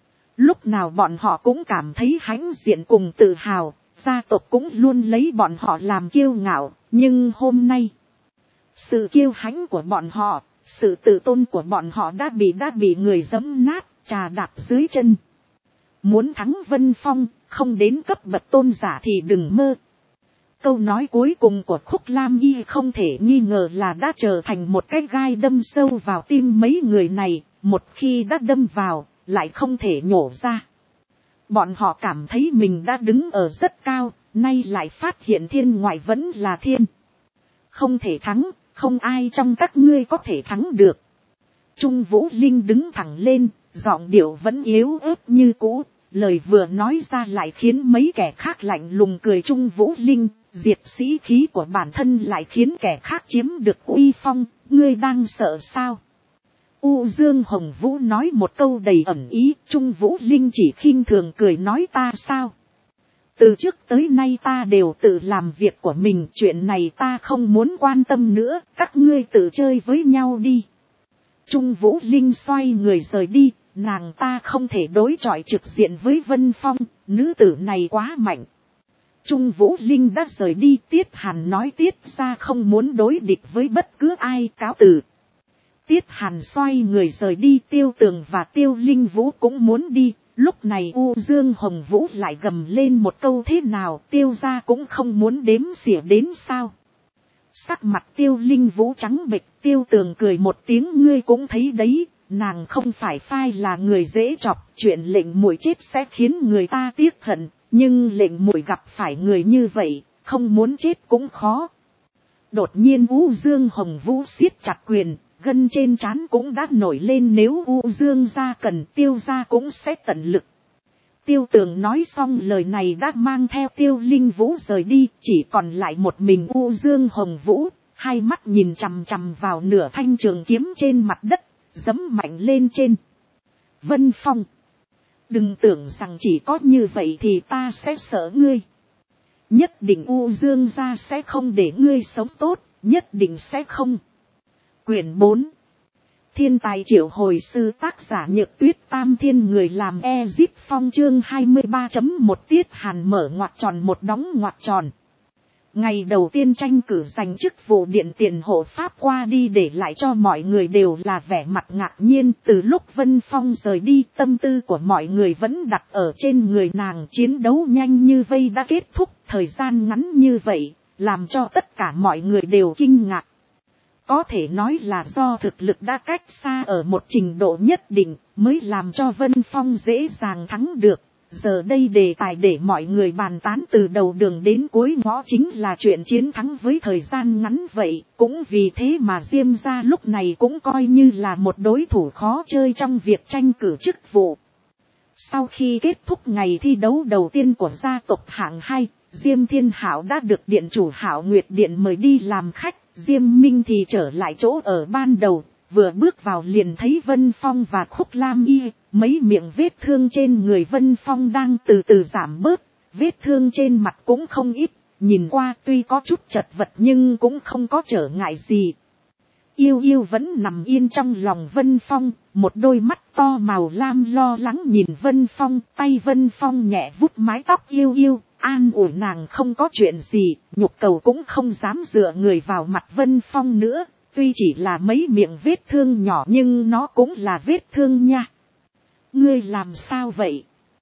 Lúc nào bọn họ cũng cảm thấy hãnh diện cùng tự hào, gia tộc cũng luôn lấy bọn họ làm kiêu ngạo, nhưng hôm nay, sự kiêu hãnh của bọn họ, sự tự tôn của bọn họ đã bị người giẫm nát, trà đạp dưới chân. Muốn thắng Vân Phong, không đến cấp bậc tôn giả thì đừng mơ. Câu nói cuối cùng của Khúc Lam Y không thể nghi ngờ là đã trở thành một cái gai đâm sâu vào tim mấy người này, một khi đã đâm vào, lại không thể nhổ ra. Bọn họ cảm thấy mình đã đứng ở rất cao, nay lại phát hiện thiên ngoại vẫn là thiên. Không thể thắng, không ai trong các ngươi có thể thắng được. Trung Vũ Linh đứng thẳng lên, giọng điệu vẫn yếu ớt như cũ, lời vừa nói ra lại khiến mấy kẻ khác lạnh lùng cười. Trung Vũ Linh, diệt sĩ khí của bản thân lại khiến kẻ khác chiếm được uy phong, ngươi đang sợ sao? U Dương Hồng Vũ nói một câu đầy ẩn ý, Trung Vũ Linh chỉ khinh thường cười nói ta sao? Từ trước tới nay ta đều tự làm việc của mình, chuyện này ta không muốn quan tâm nữa, các ngươi tự chơi với nhau đi. Trung Vũ Linh xoay người rời đi, nàng ta không thể đối chọi trực diện với Vân Phong, nữ tử này quá mạnh. Trung Vũ Linh đã rời đi, Tiết Hàn nói Tiết ra không muốn đối địch với bất cứ ai, cáo từ. Tiết Hàn xoay người rời đi, Tiêu Tường và Tiêu Linh Vũ cũng muốn đi. Lúc này U Dương Hồng Vũ lại gầm lên một câu, thế nào Tiêu gia cũng không muốn đếm xỉa đến sao. Sắc mặt Tiêu Linh Vũ trắng bệch, Tiêu Tường cười một tiếng, ngươi cũng thấy đấy, nàng không phải phai là người dễ chọc, chuyện lệnh muội chết sẽ khiến người ta tiếc hận, nhưng lệnh muội gặp phải người như vậy, không muốn chết cũng khó. Đột nhiên U Dương Hồng Vũ siết chặt quyền, gân trên trán cũng đã nổi lên, nếu U Dương gia cần, Tiêu gia cũng sẽ tận lực. Tiêu Tường nói xong lời này đã mang theo Tiêu Linh Vũ rời đi, chỉ còn lại một mình U Dương Hồng Vũ, hai mắt nhìn chằm chằm vào nửa thanh trường kiếm trên mặt đất, giẫm mạnh lên trên. Vân Phong, đừng tưởng rằng chỉ có như vậy thì ta sẽ sợ ngươi. Nhất định U Dương gia sẽ không để ngươi sống tốt, nhất định sẽ không. Quyển 4. Thiên tài triệu hồi sư, tác giả Nhược Tuyết, Tam Thiên người làm Ezip Phong, chương 23.1 Tiết Hàn mở ngoặc tròn một đóng ngoặc tròn. Ngày đầu tiên tranh cử giành chức vụ điện tiền hộ pháp qua đi, để lại cho mọi người đều là vẻ mặt ngạc nhiên. Từ lúc Vân Phong rời đi, tâm tư của mọi người vẫn đặt ở trên người nàng. Chiến đấu nhanh như vây đã kết thúc, thời gian ngắn như vậy, làm cho tất cả mọi người đều kinh ngạc. Có thể nói là do thực lực đã cách xa ở một trình độ nhất định, mới làm cho Vân Phong dễ dàng thắng được. Giờ đây đề tài để mọi người bàn tán từ đầu đường đến cuối ngõ chính là chuyện chiến thắng với thời gian ngắn vậy. Cũng vì thế mà Diêm gia lúc này cũng coi như là một đối thủ khó chơi trong việc tranh cử chức vụ. Sau khi kết thúc ngày thi đấu đầu tiên của gia tộc hạng 2, Diêm Thiên Hảo đã được điện chủ Hảo Nguyệt Điện mời đi làm khách. Diêm Minh thì trở lại chỗ ở ban đầu, vừa bước vào liền thấy Vân Phong và Khúc Lam Y. Mấy miệng vết thương trên người Vân Phong đang từ từ giảm bớt, vết thương trên mặt cũng không ít, nhìn qua tuy có chút chật vật nhưng cũng không có trở ngại gì. Yêu Yêu vẫn nằm yên trong lòng Vân Phong, một đôi mắt to màu lam lo lắng nhìn Vân Phong, tay Vân Phong nhẹ vuốt mái tóc Yêu Yêu, an ủi nàng không có chuyện gì. Nhục Cầu cũng không dám dựa người vào mặt Vân Phong nữa, tuy chỉ là mấy miệng vết thương nhỏ nhưng nó cũng là vết thương nha. Ngươi làm sao vậy?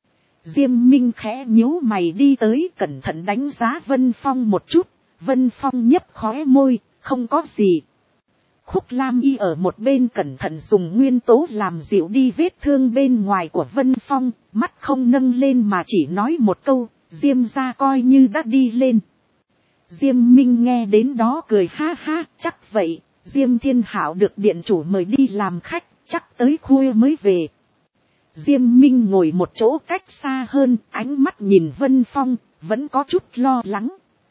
Diêm Minh khẽ nhíu mày đi tới, cẩn thận đánh giá Vân Phong một chút. Vân Phong nhấp khóe môi, không có gì. Khúc Lam Y ở một bên cẩn thận dùng nguyên tố làm dịu đi vết thương bên ngoài của Vân Phong, mắt không nâng lên mà chỉ nói một câu, Diêm gia coi như đã đi lên. Diêm Minh nghe đến đó cười ha ha, chắc vậy, Diêm Thiên Hảo được điện chủ mời đi làm khách, chắc tới khuya mới về. Diêm Minh ngồi một chỗ cách xa hơn, ánh mắt nhìn Vân Phong, vẫn có chút lo lắng.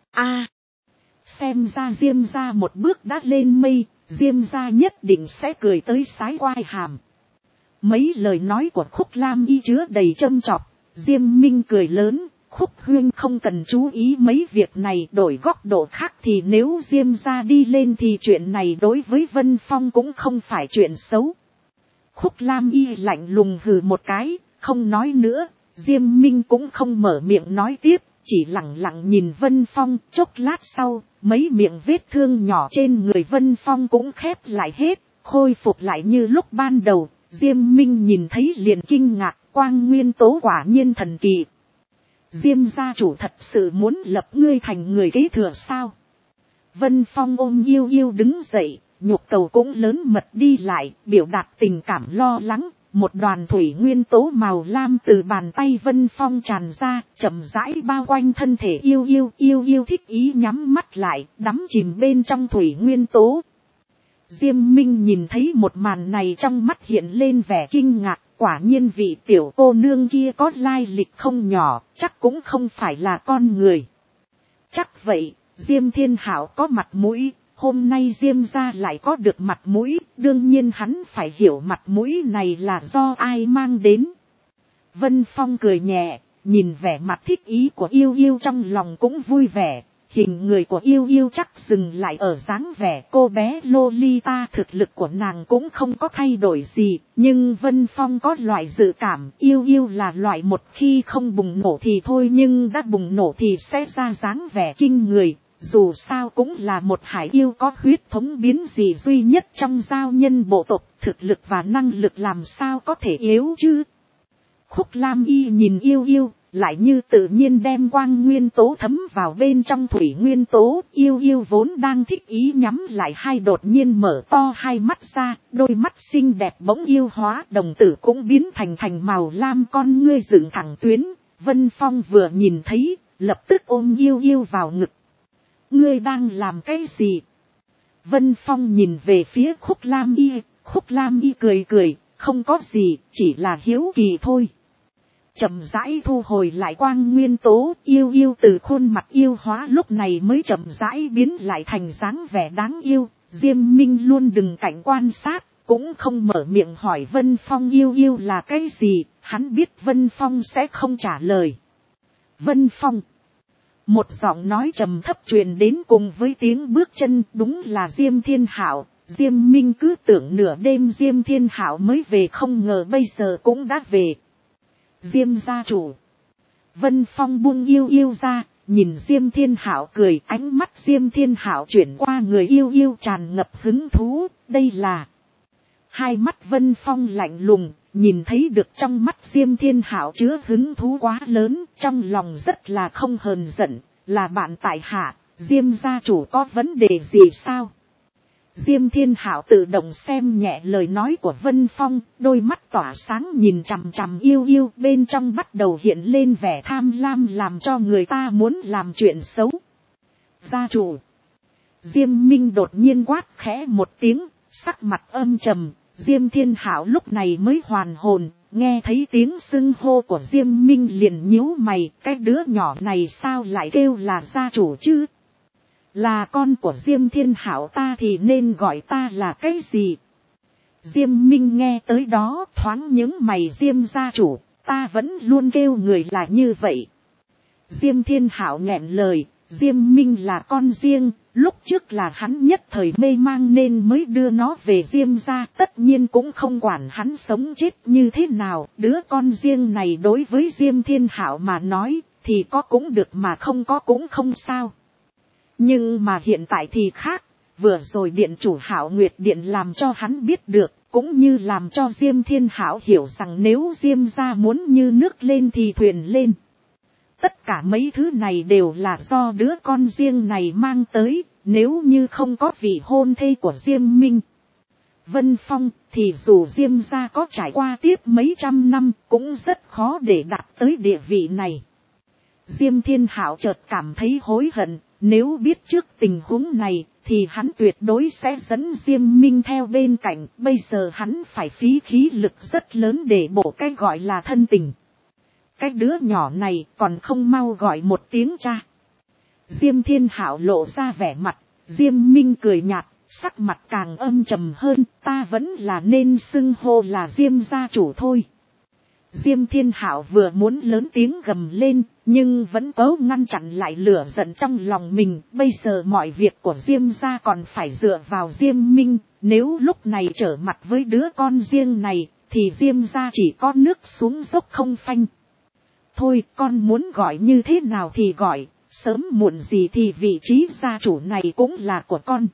Xem ra Diêm gia một bước đã lên mây, Diêm gia nhất định sẽ cười tới sái oai hàm. Mấy lời nói của Khúc Lam Y chứa đầy châm chọc, Diêm Minh cười lớn, Khúc huynh không cần chú ý mấy việc này, đổi góc độ khác thì nếu Diêm gia đi lên thì chuyện này đối với Vân Phong cũng không phải chuyện xấu. Khúc Lam Y lạnh lùng hừ một cái, không nói nữa, Diêm Minh cũng không mở miệng nói tiếp, chỉ lặng lặng nhìn Vân Phong. Chốc lát sau, mấy miệng vết thương nhỏ trên người Vân Phong cũng khép lại hết, khôi phục lại như lúc ban đầu. Diêm Minh nhìn thấy liền kinh ngạc, quang nguyên tố quả nhiên thần kỳ. Diêm gia chủ thật sự muốn lập ngươi thành người kế thừa sao? Vân Phong ôm Yêu Yêu đứng dậy, Nhục Cầu cũng lớn mật đi lại, biểu đạt tình cảm lo lắng. Một đoàn thủy nguyên tố màu lam từ bàn tay Vân Phong tràn ra, chậm rãi bao quanh thân thể Yêu Yêu. Yêu Yêu thích ý nhắm mắt lại, đắm chìm bên trong thủy nguyên tố. Diêm Minh nhìn thấy một màn này trong mắt hiện lên vẻ kinh ngạc, quả nhiên vị tiểu cô nương kia có lai lịch không nhỏ, chắc cũng không phải là con người. Chắc vậy, Diêm Thiên Hảo có mặt mũi. Hôm nay Diêm gia lại có được mặt mũi, đương nhiên hắn phải hiểu mặt mũi này là do ai mang đến. Vân Phong cười nhẹ, nhìn vẻ mặt thích ý của yêu yêu trong lòng cũng vui vẻ. Hình người của yêu yêu chắc dừng lại ở dáng vẻ cô bé Lolita, thực lực của nàng cũng không có thay đổi gì, nhưng Vân Phong có loại dự cảm yêu yêu là loại một khi không bùng nổ thì thôi, nhưng đã bùng nổ thì sẽ ra dáng vẻ kinh người, dù sao cũng là một hải yêu có huyết thống biến dị duy nhất trong giao nhân bộ tộc, thực lực và năng lực làm sao có thể yếu chứ. Khúc Lam Y nhìn yêu yêu, lại như tự nhiên đem quang nguyên tố thấm vào bên trong thủy nguyên tố, yêu yêu vốn đang thích ý nhắm lại hai đột nhiên mở to hai mắt ra, đôi mắt xinh đẹp bỗng yêu hóa, đồng tử cũng biến thành màu lam, con ngươi dựng thẳng tuyến. Vân Phong vừa nhìn thấy, lập tức ôm yêu yêu vào ngực. Ngươi đang làm cái gì? Vân Phong nhìn về phía Khúc Lam Y cười cười, không có gì, chỉ là hiếu kỳ thôi. Chậm rãi thu hồi lại quang nguyên tố, yêu yêu từ khuôn mặt yêu hóa lúc này mới chậm rãi biến lại thành dáng vẻ đáng yêu. Diêm Minh luôn đứng cạnh quan sát, cũng không mở miệng hỏi Vân Phong yêu yêu là cái gì, hắn biết Vân Phong sẽ không trả lời. Vân Phong. Một giọng nói trầm thấp truyền đến cùng với tiếng bước chân, đúng là Diêm Thiên Hạo. Diêm Minh cứ tưởng nửa đêm Diêm Thiên Hạo mới về, không ngờ bây giờ cũng đã về. Diêm gia chủ. Vân Phong buông yêu yêu ra, nhìn Diêm Thiên Hạo cười, ánh mắt Diêm Thiên Hạo chuyển qua người yêu yêu tràn ngập hứng thú, đây là. Hai mắt Vân Phong lạnh lùng, nhìn thấy được trong mắt Diêm Thiên Hạo chứa hứng thú quá lớn, trong lòng rất là không hờn giận, là bạn tại hạ, Diêm gia chủ có vấn đề gì sao? Diêm Thiên Hạo tự động xem nhẹ lời nói của Vân Phong, đôi mắt tỏa sáng nhìn chằm chằm yêu yêu, bên trong bắt đầu hiện lên vẻ tham lam làm cho người ta muốn làm chuyện xấu. Gia chủ. Diêm Minh đột nhiên quát khẽ một tiếng, sắc mặt âm trầm, Diêm Thiên Hạo lúc này mới hoàn hồn, nghe thấy tiếng xưng hô của Diêm Minh liền nhíu mày, cái đứa nhỏ này sao lại kêu là gia chủ chứ? Là con của Diêm Thiên Hạo ta thì nên gọi ta là cái gì? Diêm Minh nghe tới đó thoáng những mày, Diêm gia chủ, ta vẫn luôn kêu người là như vậy. Diêm Thiên Hạo nghẹn lời, Diêm Minh là con riêng, lúc trước là hắn nhất thời mê mang nên mới đưa nó về Diêm gia, tất nhiên cũng không quản hắn sống chết như thế nào, đứa con riêng này đối với Diêm Thiên Hạo mà nói, thì có cũng được mà không có cũng không sao. Nhưng mà hiện tại thì khác, vừa rồi điện chủ Hạo Nguyệt Điện làm cho hắn biết được, cũng như làm cho Diêm Thiên Hạo hiểu rằng nếu Diêm gia muốn như nước lên thì thuyền lên. Tất cả mấy thứ này đều là do đứa con riêng này mang tới, nếu như không có vị hôn thê của Diêm Minh. Vân Phong thì dù Diêm gia có trải qua tiếp mấy trăm năm cũng rất khó để đạt tới địa vị này. Diêm Thiên Hạo chợt cảm thấy hối hận, nếu biết trước tình huống này thì hắn tuyệt đối sẽ dẫn Diêm Minh theo bên cạnh, bây giờ hắn phải phí khí lực rất lớn để bổ cái gọi là thân tình. Cái đứa nhỏ này còn không mau gọi một tiếng cha. Diêm Thiên Hạo lộ ra vẻ mặt, Diêm Minh cười nhạt, sắc mặt càng âm trầm hơn, ta vẫn là nên xưng hô là Diêm gia chủ thôi. Diêm Thiên Hạo vừa muốn lớn tiếng gầm lên, nhưng vẫn cố ngăn chặn lại lửa giận trong lòng mình, bây giờ mọi việc của Diêm gia còn phải dựa vào Diêm Minh, nếu lúc này trở mặt với đứa con riêng này, thì Diêm gia chỉ có nước xuống dốc không phanh. Thôi, con muốn gọi như thế nào thì gọi, sớm muộn gì thì vị trí gia chủ này cũng là của con.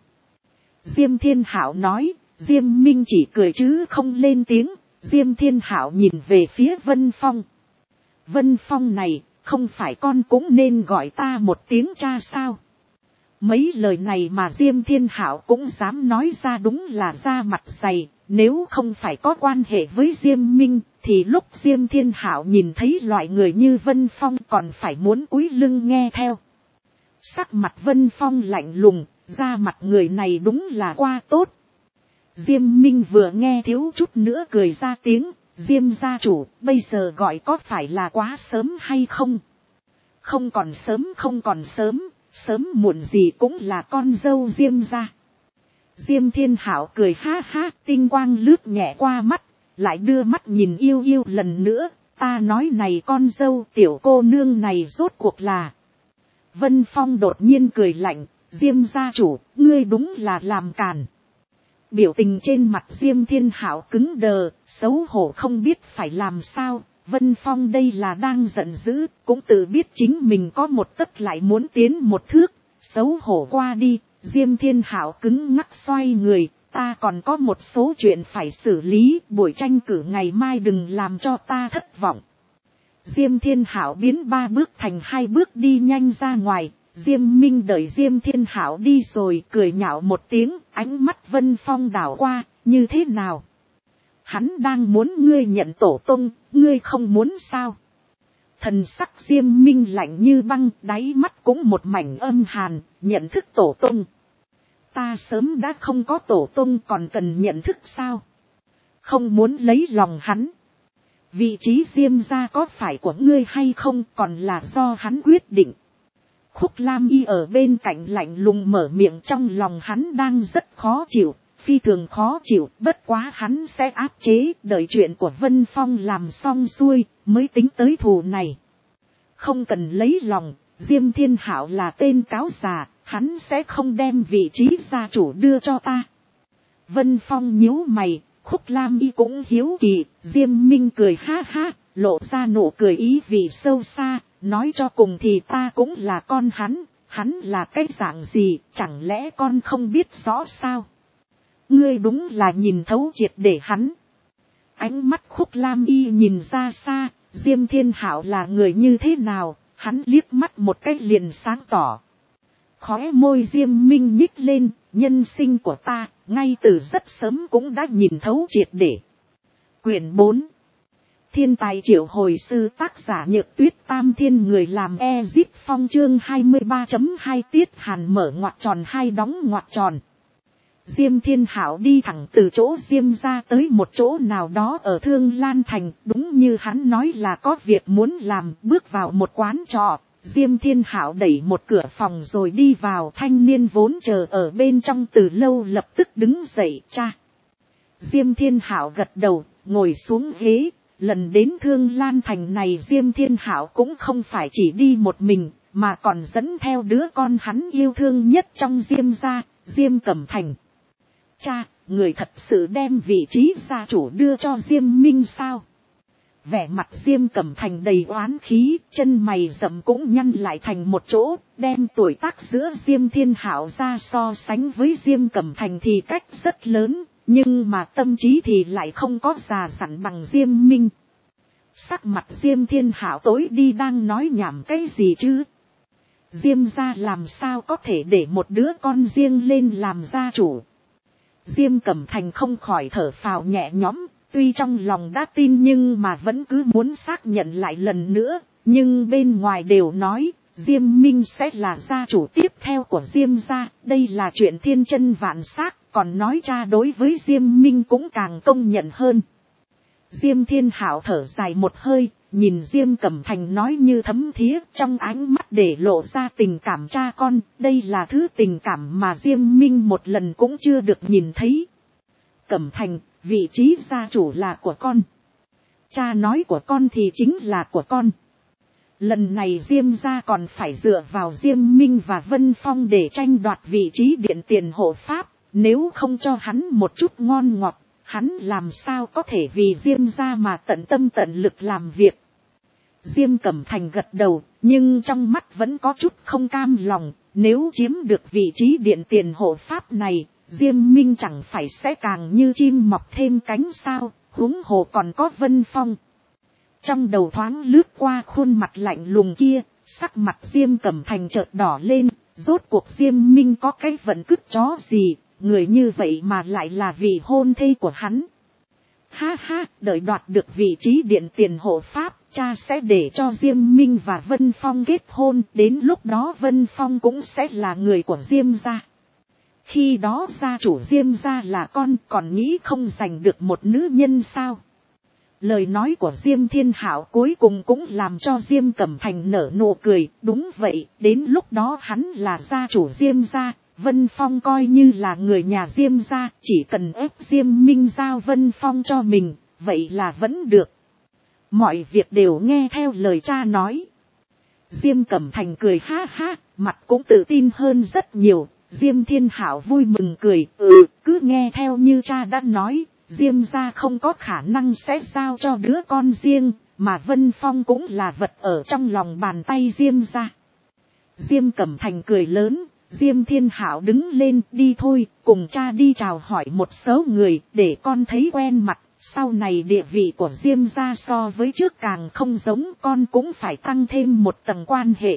Diêm Thiên Hạo nói, Diêm Minh chỉ cười chứ không lên tiếng. Diêm Thiên Hạo nhìn về phía Vân Phong. Vân Phong này, không phải con cũng nên gọi ta một tiếng cha sao? Mấy lời này mà Diêm Thiên Hạo cũng dám nói ra, đúng là da mặt dày, nếu không phải có quan hệ với Diêm Minh, thì lúc Diêm Thiên Hạo nhìn thấy loại người như Vân Phong còn phải muốn cúi lưng nghe theo. Sắc mặt Vân Phong lạnh lùng, da mặt người này đúng là qua tốt. Diêm Minh vừa nghe thiếu chút nữa cười ra tiếng, Diêm gia chủ, bây giờ gọi có phải là quá sớm hay không? Không còn sớm, không còn sớm, sớm muộn gì cũng là con dâu Diêm gia. Diêm Thiên Hạo cười ha ha, tinh quang lướt nhẹ qua mắt, lại đưa mắt nhìn yêu yêu lần nữa, ta nói này con dâu tiểu cô nương này rốt cuộc là. Vân Phong đột nhiên cười lạnh, Diêm gia chủ, ngươi đúng là làm càn. Biểu tình trên mặt Diêm Thiên Hạo cứng đờ, xấu hổ không biết phải làm sao. Vân Phong đây là đang giận dữ, cũng tự biết chính mình có một tấc lại muốn tiến một thước, xấu hổ qua đi. Diêm Thiên Hạo cứng ngắc xoay người, ta còn có một số chuyện phải xử lý, buổi tranh cử ngày mai đừng làm cho ta thất vọng. Diêm Thiên Hạo biến 3 bước thành 2 bước đi nhanh ra ngoài. Diêm Minh đợi Diêm Thiên Hạo đi rồi cười nhạo một tiếng, ánh mắt Vân Phong đảo qua, như thế nào? Hắn đang muốn ngươi nhận tổ tông, ngươi không muốn sao? Thần sắc Diêm Minh lạnh như băng, đáy mắt cũng một mảnh âm hàn, nhận thức tổ tông. Ta sớm đã không có tổ tông còn cần nhận thức sao? Không muốn lấy lòng hắn. Vị trí Diêm gia có phải của ngươi hay không còn là do hắn quyết định. Khúc Lam Y ở bên cạnh lạnh lùng mở miệng, trong lòng hắn đang rất khó chịu, phi thường khó chịu, bất quá hắn sẽ áp chế, đợi chuyện của Vân Phong làm xong xuôi, mới tính tới thù này. Không cần lấy lòng, Diêm Thiên Hạo là tên cáo già, hắn sẽ không đem vị trí gia chủ đưa cho ta. Vân Phong nhíu mày, Khúc Lam Y cũng hiếu kỳ, Diêm Minh cười ha ha, lộ ra nụ cười ý vị sâu xa, nói cho cùng thì ta cũng là con hắn là cái dạng gì, chẳng lẽ con không biết rõ sao? Ngươi đúng là nhìn thấu triệt để hắn. Ánh mắt Khúc Lam Y nhìn ra xa, Diêm Thiên Hạo là người như thế nào, hắn liếc mắt một cái liền sáng tỏ. Khóe môi Diêm Minh nhích lên, nhân sinh của ta, ngay từ rất sớm cũng đã nhìn thấu triệt để. Quyển 4. Thiên tài triệu hồi sư, tác giả Nhược Tuyết, Tam Thiên người làm Ezip Phong, chương 23.2 Tiết Hàn mở ngoặc tròn 2 đóng ngoặc tròn. Diêm Thiên Hạo đi thẳng từ chỗ Diêm ra tới một chỗ nào đó ở Thương Lan Thành, đúng như hắn nói là có việc muốn làm, bước vào một quán trọ. Diêm Thiên Hạo đẩy một cửa phòng rồi đi vào, thanh niên vốn chờ ở bên trong từ lâu lập tức đứng dậy, cha. Diêm Thiên Hạo gật đầu, ngồi xuống ghế. Lần đến Thương Lan Thành này Diêm Thiên Hạo cũng không phải chỉ đi một mình, mà còn dẫn theo đứa con hắn yêu thương nhất trong Diêm gia, Diêm Cẩm Thành. Cha, người thật sự đem vị trí gia chủ đưa cho Diêm Minh sao? Vẻ mặt Diêm Cẩm Thành đầy oán khí, chân mày rậm cũng nhăn lại thành một chỗ, đem tuổi tác giữa Diêm Thiên Hạo ra so sánh với Diêm Cẩm Thành thì cách rất lớn, nhưng mà tâm trí thì lại không có già dặn bằng Diêm Minh. Sắc mặt Diêm Thiên Hạo tối đi, đang nói nhảm cái gì chứ? Diêm gia làm sao có thể để một đứa con riêng lên làm gia chủ? Diêm Cẩm Thành không khỏi thở phào nhẹ nhõm, tuy trong lòng đã tin nhưng mà vẫn cứ muốn xác nhận lại lần nữa, nhưng bên ngoài đều nói, Diêm Minh sẽ là gia chủ tiếp theo của Diêm gia, đây là chuyện thiên chân vạn xác, còn nói cha đối với Diêm Minh cũng càng công nhận hơn. Diêm Thiên Hạo thở dài một hơi, nhìn Diêm Cẩm Thành nói như thấm thía, trong ánh mắt để lộ ra tình cảm cha con, đây là thứ tình cảm mà Diêm Minh một lần cũng chưa được nhìn thấy. Cẩm Thành, vị trí gia chủ là của con. Cha nói của con thì chính là của con. Lần này Diêm gia còn phải dựa vào Diêm Minh và Vân Phong để tranh đoạt vị trí điện tiền hộ pháp, nếu không cho hắn một chút ngon ngọt, hắn làm sao có thể vì Diêm gia mà tận tâm tận lực làm việc. Diêm Cẩm Thành gật đầu, nhưng trong mắt vẫn có chút không cam lòng, nếu chiếm được vị trí điện tiền hộ pháp này, Diêm Minh chẳng phải sẽ càng như chim mọc thêm cánh sao, huống hồ còn có Vân Phong. Trong đầu thoáng lướt qua khuôn mặt lạnh lùng kia, sắc mặt Diêm Cẩm Thành chợt đỏ lên, rốt cuộc Diêm Minh có cái vận cứt chó gì, người như vậy mà lại là vị hôn thê của hắn. Ha ha, đợi đoạt được vị trí điện tiền hộ pháp, cha sẽ để cho Diêm Minh và Vân Phong kết hôn, đến lúc đó Vân Phong cũng sẽ là người của Diêm gia. Khi đó gia chủ Diêm gia là con, còn nghĩ không giành được một nữ nhân sao? Lời nói của Diêm Thiên Hạo cuối cùng cũng làm cho Diêm Cẩm Thành nở nụ cười, đúng vậy, đến lúc đó hắn là gia chủ Diêm gia, Vân Phong coi như là người nhà Diêm gia, chỉ cần ép Diêm Minh giao Vân Phong cho mình, vậy là vẫn được. mọi việc đều nghe theo lời cha nói. Diêm Cẩm Thành cười ha ha, mặt cũng tự tin hơn rất nhiều. Diêm Thiên Hảo vui mừng cười, cứ nghe theo như cha đã nói, Diêm gia không có khả năng sẽ giao cho đứa con riêng, mà Vân Phong cũng là vật ở trong lòng bàn tay Diêm gia. Diêm Cẩm Thành cười lớn, Diêm Thiên Hảo đứng lên, đi thôi, cùng cha đi chào hỏi một số người, để con thấy quen mặt, sau này địa vị của Diêm gia so với trước càng không giống, con cũng phải tăng thêm một tầng quan hệ.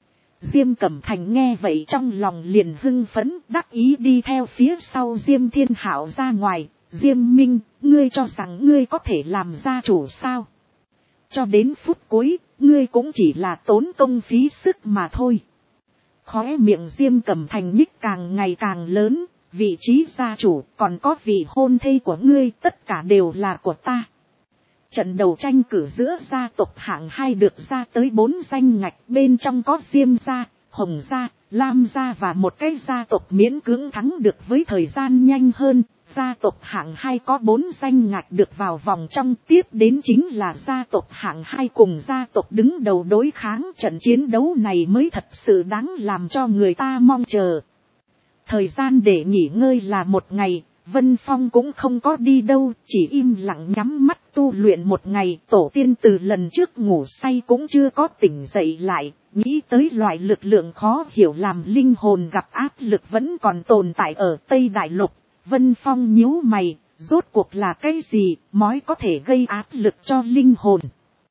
Diêm Cẩm Thành nghe vậy trong lòng liền hưng phấn, đắc ý đi theo phía sau Diêm Thiên Hảo ra ngoài. Diêm Minh, ngươi cho rằng ngươi có thể làm gia chủ sao? Cho đến phút cuối, ngươi cũng chỉ là tốn công phí sức mà thôi. Khóe miệng Diêm Cẩm Thành nhích càng ngày càng lớn, vị trí gia chủ còn có vị hôn thê của ngươi tất cả đều là của ta. Trận đầu tranh cử giữa gia tộc hạng 2 được ra tới 4 danh ngạch, bên trong có Diêm gia, Hồng gia, Lam gia và một cái gia tộc miễn cưỡng thắng được với thời gian nhanh hơn. Gia tộc hạng 2 có 4 danh ngạch được vào vòng trong, tiếp đến chính là gia tộc hạng 2 cùng gia tộc đứng đầu đối kháng. Trận chiến đấu này mới thật sự đáng làm cho người ta mong chờ. Thời gian để nghỉ ngơi là 1 ngày. Vân Phong cũng không có đi đâu, chỉ im lặng nhắm mắt tu luyện 1 ngày. Tổ tiên từ lần trước ngủ say cũng chưa có tỉnh dậy lại, nghĩ tới loại lực lượng khó hiểu làm linh hồn gặp áp lực vẫn còn tồn tại ở Tây Đại Lục. Vân Phong nhíu mày, rốt cuộc là cái gì, mới có thể gây áp lực cho linh hồn.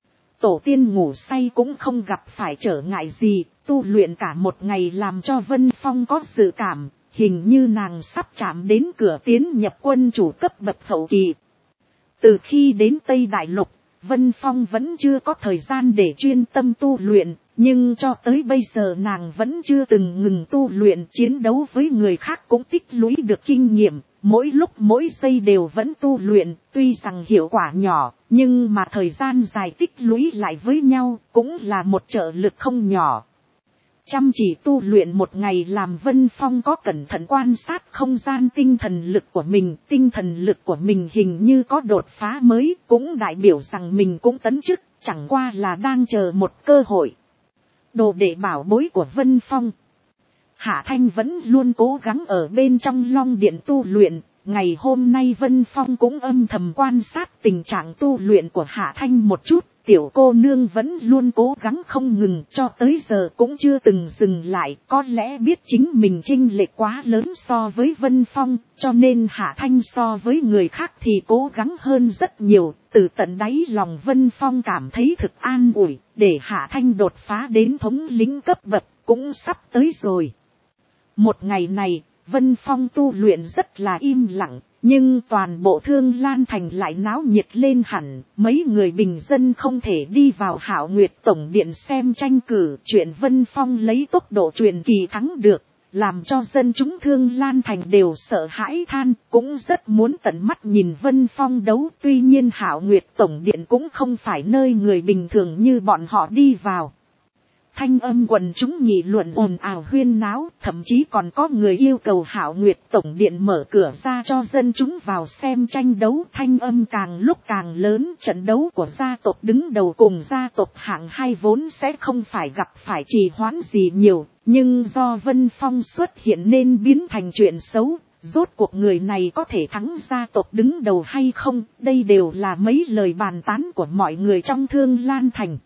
Tổ tiên ngủ say cũng không gặp phải trở ngại gì, tu luyện cả 1 ngày làm cho Vân Phong có dự cảm. Hình như nàng sắp chạm đến cửa tiến nhập quân chủ cấp bậc hậu kỳ. Từ khi đến Tây Đại Lục, Vân Phong vẫn chưa có thời gian để chuyên tâm tu luyện, nhưng cho tới bây giờ nàng vẫn chưa từng ngừng tu luyện, chiến đấu với người khác cũng tích lũy được kinh nghiệm, mỗi lúc mỗi giây đều vẫn tu luyện, tuy rằng hiệu quả nhỏ, nhưng mà thời gian dài tích lũy lại với nhau cũng là một trợ lực không nhỏ. Chăm chỉ tu luyện 1 ngày làm Vân Phong có cẩn thận quan sát không gian tinh thần lực của mình. Tinh thần lực của mình hình như có đột phá mới, cũng đại biểu rằng mình cũng tấn chức, chẳng qua là đang chờ một cơ hội. Đồ đệ bảo bối của Vân Phong. Hạ Thanh vẫn luôn cố gắng ở bên trong Long Điện tu luyện. Ngày hôm nay Vân Phong cũng âm thầm quan sát tình trạng tu luyện của Hạ Thanh một chút. Tiểu cô nương vẫn luôn cố gắng không ngừng, cho tới giờ cũng chưa từng dừng lại. Có lẽ biết chính mình chênh lệch quá lớn so với Vân Phong, cho nên Hạ Thanh so với người khác thì cố gắng hơn rất nhiều. Từ tận đáy lòng Vân Phong cảm thấy thực an ủi, để Hạ Thanh đột phá đến thống lĩnh cấp bậc cũng sắp tới rồi. 1 ngày này, Vân Phong tu luyện rất là im lặng, nhưng toàn bộ Thương Lan Thành lại náo nhiệt lên hẳn. Mấy người bình dân không thể đi vào Hạo Nguyệt Tổng Điện xem tranh cử. Chuyện Vân Phong lấy tốc độ truyền kỳ thắng được, làm cho dân chúng Thương Lan Thành đều sợ hãi than, cũng rất muốn tận mắt nhìn Vân Phong đấu. Tuy nhiên Hạo Nguyệt Tổng Điện cũng không phải nơi người bình thường như bọn họ đi vào. Thanh âm quần chúng nghị luận ồn ào huyên náo, thậm chí còn có người yêu cầu Hạo Nguyệt Tổng Điện mở cửa ra cho dân chúng vào xem tranh đấu. Thanh âm càng lúc càng lớn, trận đấu của gia tộc đứng đầu cùng gia tộc hạng 2 vốn sẽ không phải gặp phải trì hoãn gì nhiều, nhưng do Vân Phong xuất hiện nên biến thành chuyện xấu. Rốt cuộc người này có thể thắng gia tộc đứng đầu hay không, đây đều là mấy lời bàn tán của mọi người trong Thương Lan Thành.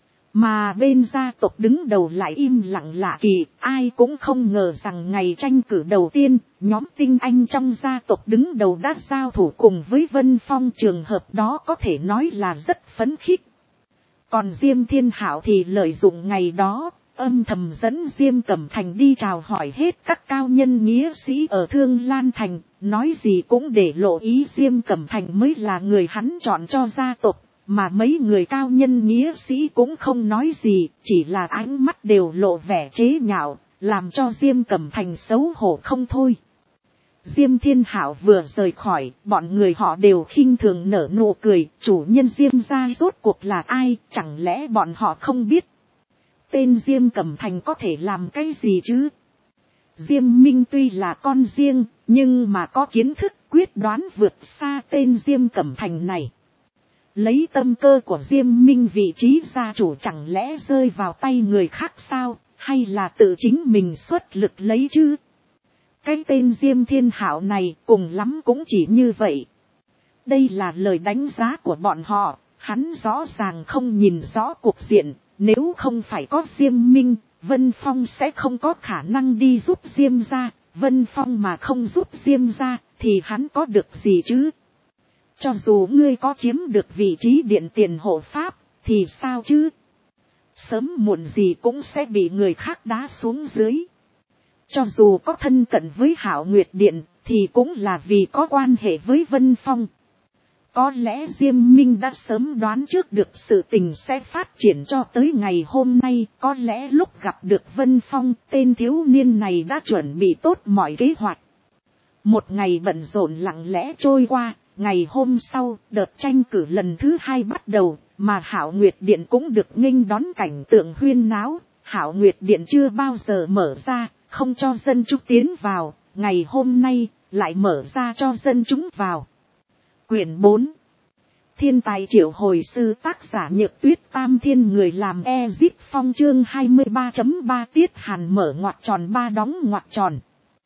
Mà bên gia tộc đứng đầu lại im lặng lạ kỳ, ai cũng không ngờ rằng ngày tranh cử đầu tiên, nhóm tinh anh trong gia tộc đứng đầu đã giao thủ cùng với Vân Phong. Trường hợp đó có thể nói là rất phấn khích. Còn Diêm Thiên Hảo thì lợi dụng ngày đó, âm thầm dẫn Diêm Cẩm Thành đi chào hỏi hết các cao nhân nghĩa sĩ ở Thương Lan Thành, nói gì cũng để lộ ý Diêm Cẩm Thành mới là người hắn chọn cho gia tộc. Mà mấy người cao nhân nghĩa sĩ cũng không nói gì, chỉ là ánh mắt đều lộ vẻ chế nhạo, làm cho Diêm Cẩm Thành xấu hổ không thôi. Diêm Thiên Hảo vừa rời khỏi, bọn người họ đều khinh thường nở nụ cười, chủ nhân Diêm gia rốt cuộc là ai, chẳng lẽ bọn họ không biết. Tên Diêm Cẩm Thành có thể làm cái gì chứ? Diêm Minh tuy là con riêng, nhưng mà có kiến thức quyết đoán vượt xa tên Diêm Cẩm Thành này. lấy tâm cơ của Diêm Minh vị trí gia chủ chẳng lẽ rơi vào tay người khác sao, hay là tự chính mình xuất lực lấy chứ? Cái tên Diêm Thiên Hạo này cùng lắm cũng chỉ như vậy. Đây là lời đánh giá của bọn họ, hắn rõ ràng không nhìn rõ cục diện, nếu không phải có Diêm Minh, Vân Phong sẽ không có khả năng đi giúp Diêm gia, Vân Phong mà không giúp Diêm gia, thì hắn có được gì chứ? Cho dù ngươi có chiếm được vị trí điện tiền hộ pháp, thì sao chứ? Sớm muộn gì cũng sẽ bị người khác đá xuống dưới. Cho dù có thân cận với Hạo Nguyệt Điện, thì cũng là vì có quan hệ với Vân Phong. Có lẽ Diêm Minh đã sớm đoán trước được sự tình sẽ phát triển cho tới ngày hôm nay. Có lẽ lúc gặp được Vân Phong, tên thiếu niên này đã chuẩn bị tốt mọi kế hoạch. Một ngày bận rộn lặng lẽ trôi qua, ngày hôm sau, đợt tranh cử lần thứ 2 bắt đầu, mà Hạo Nguyệt Điện cũng được nghênh đón cảnh tượng huyên náo. Hạo Nguyệt Điện chưa bao giờ mở ra, không cho dân chúng tiến vào, ngày hôm nay lại mở ra cho dân chúng vào. Quyển 4. Thiên tài triệu hồi sư, tác giả Nhược Tuyết, Tam Thiên người làm Ezip Phong, chương 23.3 Tiết Hàn mở ngoặc tròn 3 đóng ngoặc tròn.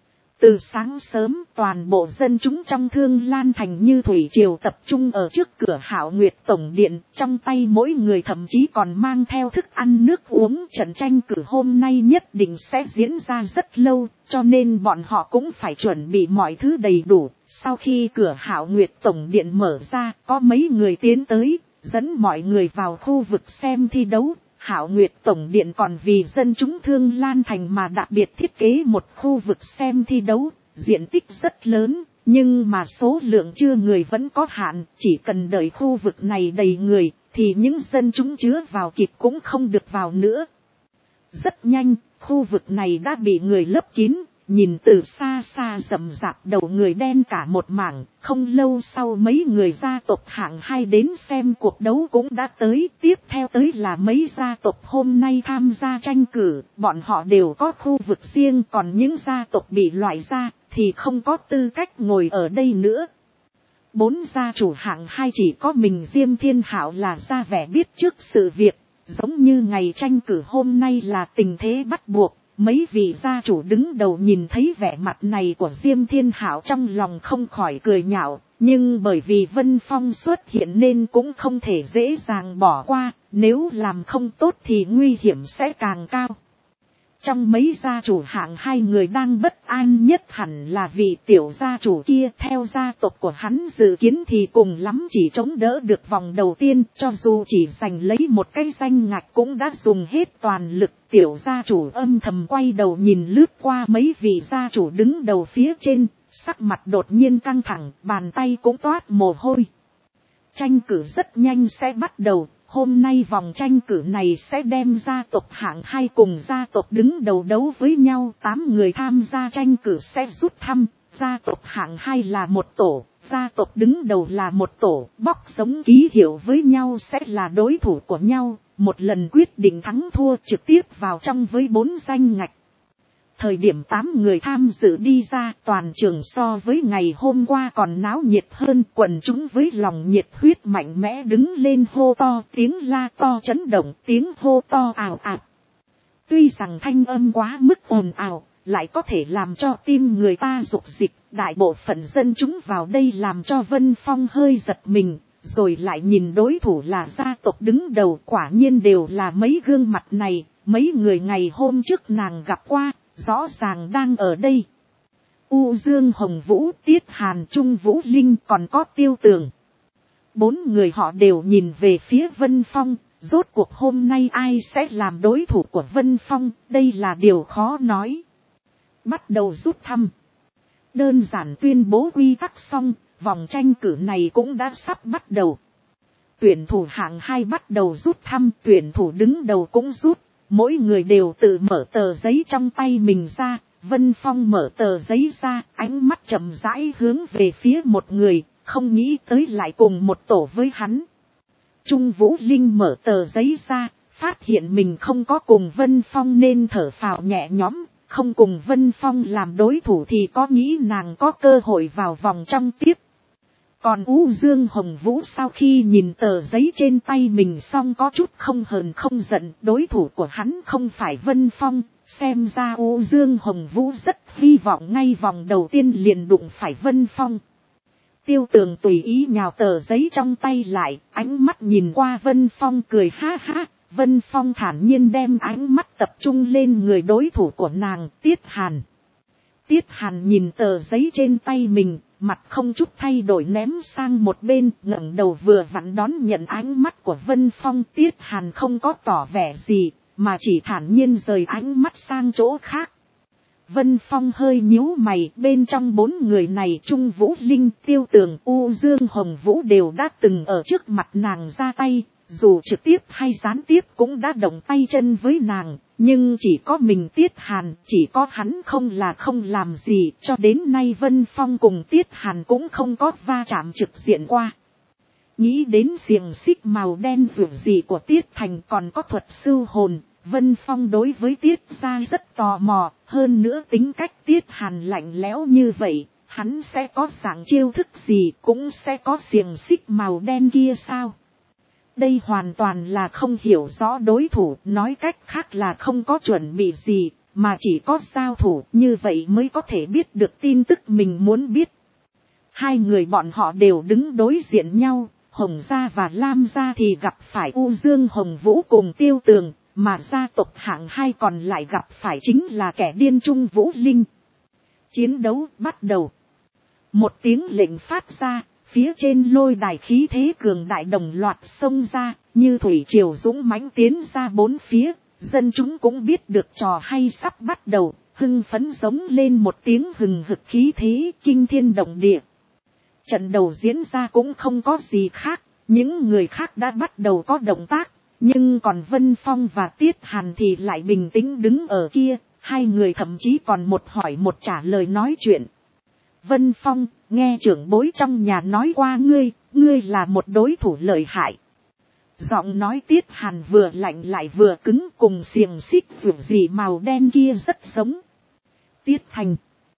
Từ sáng sớm, toàn bộ dân chúng trong Thương Lan Thành như thủy triều tập trung ở trước cửa Hạo Nguyệt Tổng Điện, trong tay mỗi người thậm chí còn mang theo thức ăn nước uống. Trận tranh cử hôm nay nhất định sẽ diễn ra rất lâu, cho nên bọn họ cũng phải chuẩn bị mọi thứ đầy đủ. Sau khi cửa Hạo Nguyệt Tổng Điện mở ra, có mấy người tiến tới, dẫn mọi người vào khu vực xem thi đấu. Hạo Nguyệt Tổng Điện còn vì dân chúng Thương Lan Thành mà đặc biệt thiết kế một khu vực xem thi đấu, diện tích rất lớn, nhưng mà số lượng chưa người vẫn có hạn, chỉ cần đợi khu vực này đầy người, thì những dân chúng chứa vào kịp cũng không được vào nữa. Rất nhanh, khu vực này đã bị người lấp kín, nhìn từ xa xa rậm rạp đầu người đen cả một mảng. Không lâu sau mấy người gia tộc hạng 2 đến xem cuộc đấu cũng đã tới. Tiếp theo tới là mấy gia tộc hôm nay tham gia tranh cử, bọn họ đều có khu vực riêng, còn những gia tộc bị loại ra thì không có tư cách ngồi ở đây nữa. 4 gia chủ hạng 2 chỉ có mình Diêm Thiên Hạo là ra vẻ biết trước sự việc, giống như ngày tranh cử hôm nay là tình thế bắt buộc. Mấy vị gia chủ đứng đầu nhìn thấy vẻ mặt này của Diêm Thiên Hạo trong lòng không khỏi cười nhạo, nhưng bởi vì Vân Phong xuất hiện nên cũng không thể dễ dàng bỏ qua, nếu làm không tốt thì nguy hiểm sẽ càng cao. Trong mấy gia chủ hạng 2 người đang bất an nhất hẳn là vị tiểu gia chủ kia. Theo gia tộc của hắn dự kiến thì cùng lắm chỉ chống đỡ được vòng đầu tiên, cho dù chỉ giành lấy một cái danh ngạch cũng đã dùng hết toàn lực. Tiểu gia chủ âm thầm quay đầu nhìn lướt qua mấy vị gia chủ đứng đầu phía trên, sắc mặt đột nhiên căng thẳng, bàn tay cũng toát mồ hôi. Tranh cử rất nhanh sẽ bắt đầu. Hôm nay vòng tranh cử này sẽ đem gia tộc hạng 2 cùng gia tộc đứng đầu đấu với nhau. 8 người tham gia tranh cử sẽ rút thăm. Gia tộc hạng 2 là một tổ, gia tộc đứng đầu là một tổ. Bóc giống ký hiệu với nhau sẽ là đối thủ của nhau. Một lần quyết định thắng thua trực tiếp vào trong với 4 danh ngạch. Thời điểm 8 người tham dự đi ra, toàn trường so với ngày hôm qua còn náo nhiệt hơn. Quần chúng với lòng nhiệt huyết mạnh mẽ đứng lên hô to, tiếng la to chấn động, tiếng hô to ào ạt. Tuy rằng thanh âm quá mức ồn ào, lại có thể làm cho tim người ta rục dịch. Đại bộ phận dân chúng vào đây làm cho Vân Phong hơi giật mình, rồi lại nhìn đối thủ là gia tộc đứng đầu. Quả nhiên đều là mấy gương mặt này, mấy người ngày hôm trước nàng gặp qua, rõ ràng đang ở đây. U Dương Hồng Vũ, Tiết Hàn, Trung Vũ Linh, còn có Tiêu Tường. 4 người họ đều nhìn về phía Vân Phong. Rốt cuộc hôm nay ai sẽ làm đối thủ của Vân Phong, đây là điều khó nói. Bắt đầu rút thăm. Đơn giản tuyên bố quy tắc xong, vòng tranh cử này cũng đã sắp bắt đầu. Tuyển thủ hạng 2 bắt đầu rút thăm, tuyển thủ đứng đầu cũng rút. Mỗi người đều tự mở tờ giấy trong tay mình ra. Vân Phong mở tờ giấy ra, ánh mắt chậm rãi hướng về phía một người, không nghĩ tới lại cùng một tổ với hắn. Trung Vũ Linh mở tờ giấy ra, phát hiện mình không có cùng Vân Phong nên thở phào nhẹ nhõm. Không cùng Vân Phong làm đối thủ thì có nghĩ nàng có cơ hội vào vòng trong tiếp. Còn U Dương Hồng Vũ sau khi nhìn tờ giấy trên tay mình xong có chút không hờn không giận, đối thủ của hắn không phải Vân Phong, xem ra U Dương Hồng Vũ rất hy vọng ngay vòng đầu tiên liền đụng phải Vân Phong. Tiêu Tường tùy ý nhào tờ giấy trong tay lại, ánh mắt nhìn qua Vân Phong cười ha ha. Vân Phong thản nhiên đem ánh mắt tập trung lên người đối thủ của nàng, Tiết Hàn. Tiết Hàn nhìn tờ giấy trên tay mình, mặt không chút thay đổi ném sang một bên, ngẩng đầu vừa vặn đón nhận ánh mắt của Vân Phong. Tiết Hàn không có tỏ vẻ gì, mà chỉ thản nhiên rời ánh mắt sang chỗ khác. Vân Phong hơi nhíu mày, bên trong 4 người này Trung Vũ Linh, Tiêu Tường, U Dương Hồng Vũ đều đã từng ở trước mặt nàng ra tay, dù trực tiếp hay gián tiếp cũng đã động tay chân với nàng, nhưng chỉ có mình Tiết Hàn, chỉ có hắn không làm gì, cho đến nay Vân Phong cùng Tiết Hàn cũng không có va chạm trực diện qua. Nghĩ đến xiềng xích màu đen rượu gì của Tiết Thành còn có thuật sưu hồn, Vân Phong đối với Tiết gia rất tò mò, hơn nữa tính cách Tiết Hàn lạnh lẽo như vậy, hắn sẽ có dạng chiêu thức gì, cũng sẽ có xiềng xích màu đen kia sao? Đây hoàn toàn là không hiểu rõ đối thủ, nói cách khác là không có chuẩn bị gì, mà chỉ có giao thủ, như vậy mới có thể biết được tin tức mình muốn biết. Hai người bọn họ đều đứng đối diện nhau, Hồng Gia và Lam Gia thì gặp phải U Dương Hồng Vũ cùng Tiêu Tường, mà gia tộc hạng 2 còn lại gặp phải chính là kẻ điên Trung Vũ Linh. Chiến đấu bắt đầu. Một tiếng lệnh phát ra, phía trên lôi đài khí thế cường đại đồng loạt xông ra, như thủy triều dũng mãnh tiến ra bốn phía, dân chúng cũng biết được trò hay sắp bắt đầu, hưng phấn giống lên một tiếng hừng hực khí thế kinh thiên động địa. Trận đầu diễn ra cũng không có gì khác, những người khác đã bắt đầu có động tác, nhưng còn Vân Phong và Tiết Hàn thì lại bình tĩnh đứng ở kia, hai người thậm chí còn một hỏi một trả lời nói chuyện. Vân Phong, nghe trưởng bối trong nhà nói qua ngươi là một đối thủ lợi hại. Giọng nói Tiết Hàn vừa lạnh lại vừa cứng, cùng xiềng xích rượu gì màu đen kia rất giống. Tiết Thành.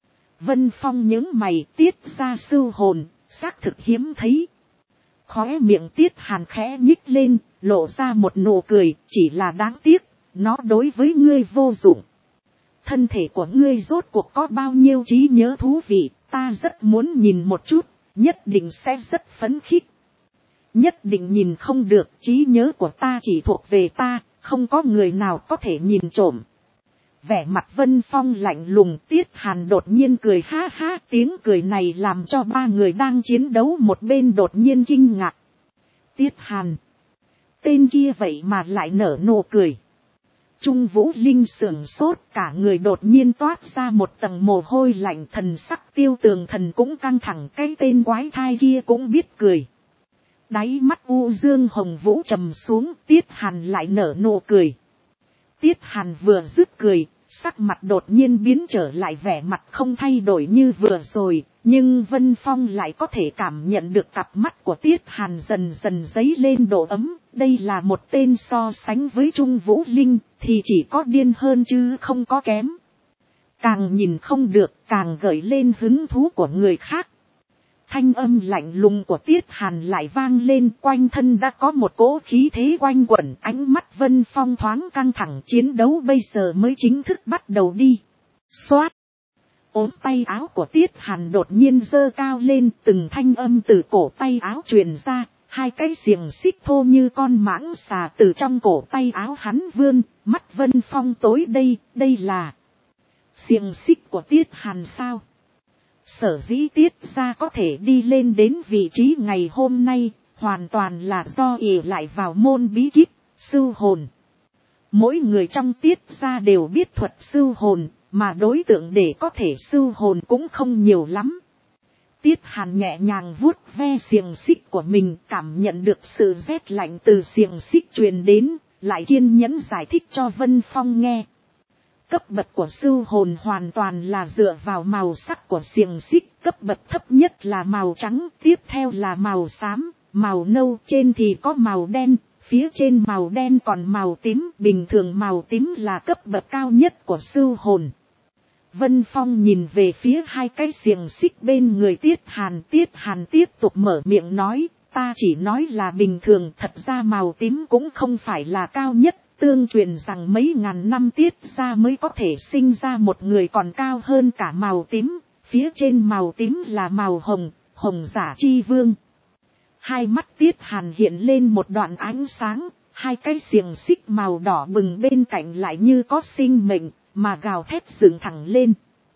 Vân Phong nhướng mày, Tiết ra sưu hồn, xác thực hiếm thấy. Khóe miệng Tiết Hàn khẽ nhích lên, lộ ra một nụ cười, chỉ là đáng tiếc, nó đối với ngươi vô dụng. Thân thể của ngươi rốt cuộc có bao nhiêu trí nhớ thú vị, ta rất muốn nhìn một chút, nhất định sẽ rất phấn khích. Nhất định nhìn không được, trí nhớ của ta chỉ thuộc về ta, không có người nào có thể nhìn trộm. Vẻ mặt Vân Phong lạnh lùng, Tiết Hàn đột nhiên cười ha ha, tiếng cười này làm cho ba người đang chiến đấu một bên đột nhiên kinh ngạc. Tiết Hàn, tên kia vậy mà lại nở nụ cười. Trung Vũ Linh sưởng sốt, cả người đột nhiên toát ra một tầng mồ hôi lạnh, thần sắc Tiêu Tường Thần cũng căng thẳng, cái tên quái thai kia cũng biết cười. Đáy mắt U Dương Hồng Vũ trầm xuống, Tiết Hàn lại nở nụ cười. Tiết Hàn vừa dứt cười, sắc mặt đột nhiên biến trở lại vẻ mặt không thay đổi như vừa rồi, nhưng Vân Phong lại có thể cảm nhận được cặp mắt của Tiết Hàn dần dần dấy lên độ ấm. Đây là một tên so sánh với Trung Vũ Linh thì chỉ có điên hơn chứ không có kém. Càng nhìn không được càng gợi lên hứng thú của người khác. Thanh âm lạnh lùng của Tiết Hàn lại vang lên, quanh thân đã có một cỗ khí thế quanh quẩn, ánh mắt Vân Phong thoáng căng thẳng, chiến đấu bây giờ mới chính thức bắt đầu đi. Xoát! Ốm tay áo của Tiết Hàn đột nhiên giơ cao lên, từng thanh âm từ cổ tay áo truyền ra, hai cái xiềng xích thô như con mãng xà từ trong cổ tay áo hắn vươn, mắt Vân Phong tối đây là xiềng xích của Tiết Hàn sao? Sở dĩ Tiết gia có thể đi lên đến vị trí ngày hôm nay, hoàn toàn là do ỷ lại vào môn bí kíp, sưu hồn. Mỗi người trong Tiết gia đều biết thuật sưu hồn, mà đối tượng để có thể sưu hồn cũng không nhiều lắm. Tiết Hàn nhẹ nhàng vuốt ve xiềng xích của mình, cảm nhận được sự rét lạnh từ xiềng xích truyền đến, lại kiên nhẫn giải thích cho Vân Phong nghe. Cấp bậc của sưu hồn hoàn toàn là dựa vào màu sắc của xiềng xích, cấp bậc thấp nhất là màu trắng, tiếp theo là màu xám, màu nâu, trên thì có màu đen, phía trên màu đen còn màu tím, bình thường màu tím là cấp bậc cao nhất của sưu hồn. Vân Phong nhìn về phía hai cái xiềng xích bên người Tiết Hàn tiếp tục mở miệng nói, ta chỉ nói là bình thường, thật ra màu tím cũng không phải là cao nhất, tương truyền rằng mấy ngàn năm Tiết gia mới có thể sinh ra một người còn cao hơn cả màu tím, phía trên màu tím là màu hồng, hồng giả chi vương. Hai mắt Tiết Hàn hiện lên một đoạn ánh sáng, hai cái xiềng xích màu đỏ bừng bên cạnh lại như có sinh mệnh, mà gào thét dựng thẳng lên.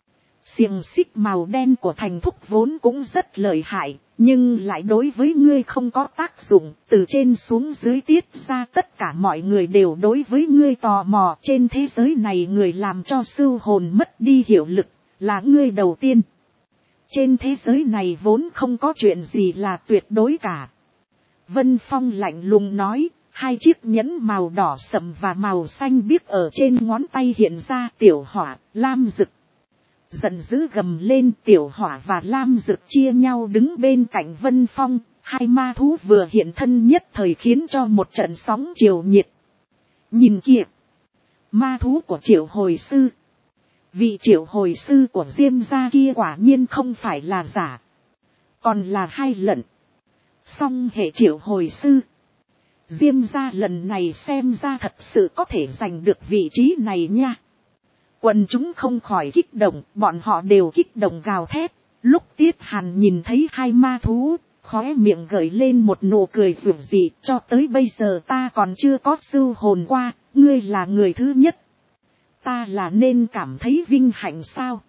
Xiềng xích màu đen của thành thúc vốn cũng rất lợi hại, nhưng lại đối với ngươi không có tác dụng, từ trên xuống dưới Tiết ra tất cả mọi người đều đối với ngươi tò mò. Trên thế giới này người làm cho sưu hồn mất đi hiệu lực, là ngươi đầu tiên. Trên thế giới này vốn không có chuyện gì là tuyệt đối cả. Vân Phong lạnh lùng nói, hai chiếc nhẫn màu đỏ sậm và màu xanh biếc ở trên ngón tay hiện ra. Tiểu Hỏa, Lam Dực giận dữ gầm lên. Tiểu Hỏa và Lam Dực chia nhau đứng bên cạnh Vân Phong, hai ma thú vừa hiện thân nhất thời khiến cho một trận sóng triều nhiệt. Nhìn kìa, ma thú của Triệu Hồi Sư. Vị Triệu Hồi Sư của Diêm gia kia quả nhiên không phải là giả, còn là hai lận. Song hệ Triệu Hồi Sư, Diêm gia lần này xem ra thật sự có thể giành được vị trí này nha. Quần chúng không khỏi kích động, bọn họ đều kích động gào thét. Lúc Tiết Hàn nhìn thấy hai ma thú, khóe miệng gợi lên một nụ cười rủ rỉ. Cho tới bây giờ ta còn chưa có sưu hồn qua, ngươi là người thứ nhất. Ta là nên cảm thấy vinh hạnh sao?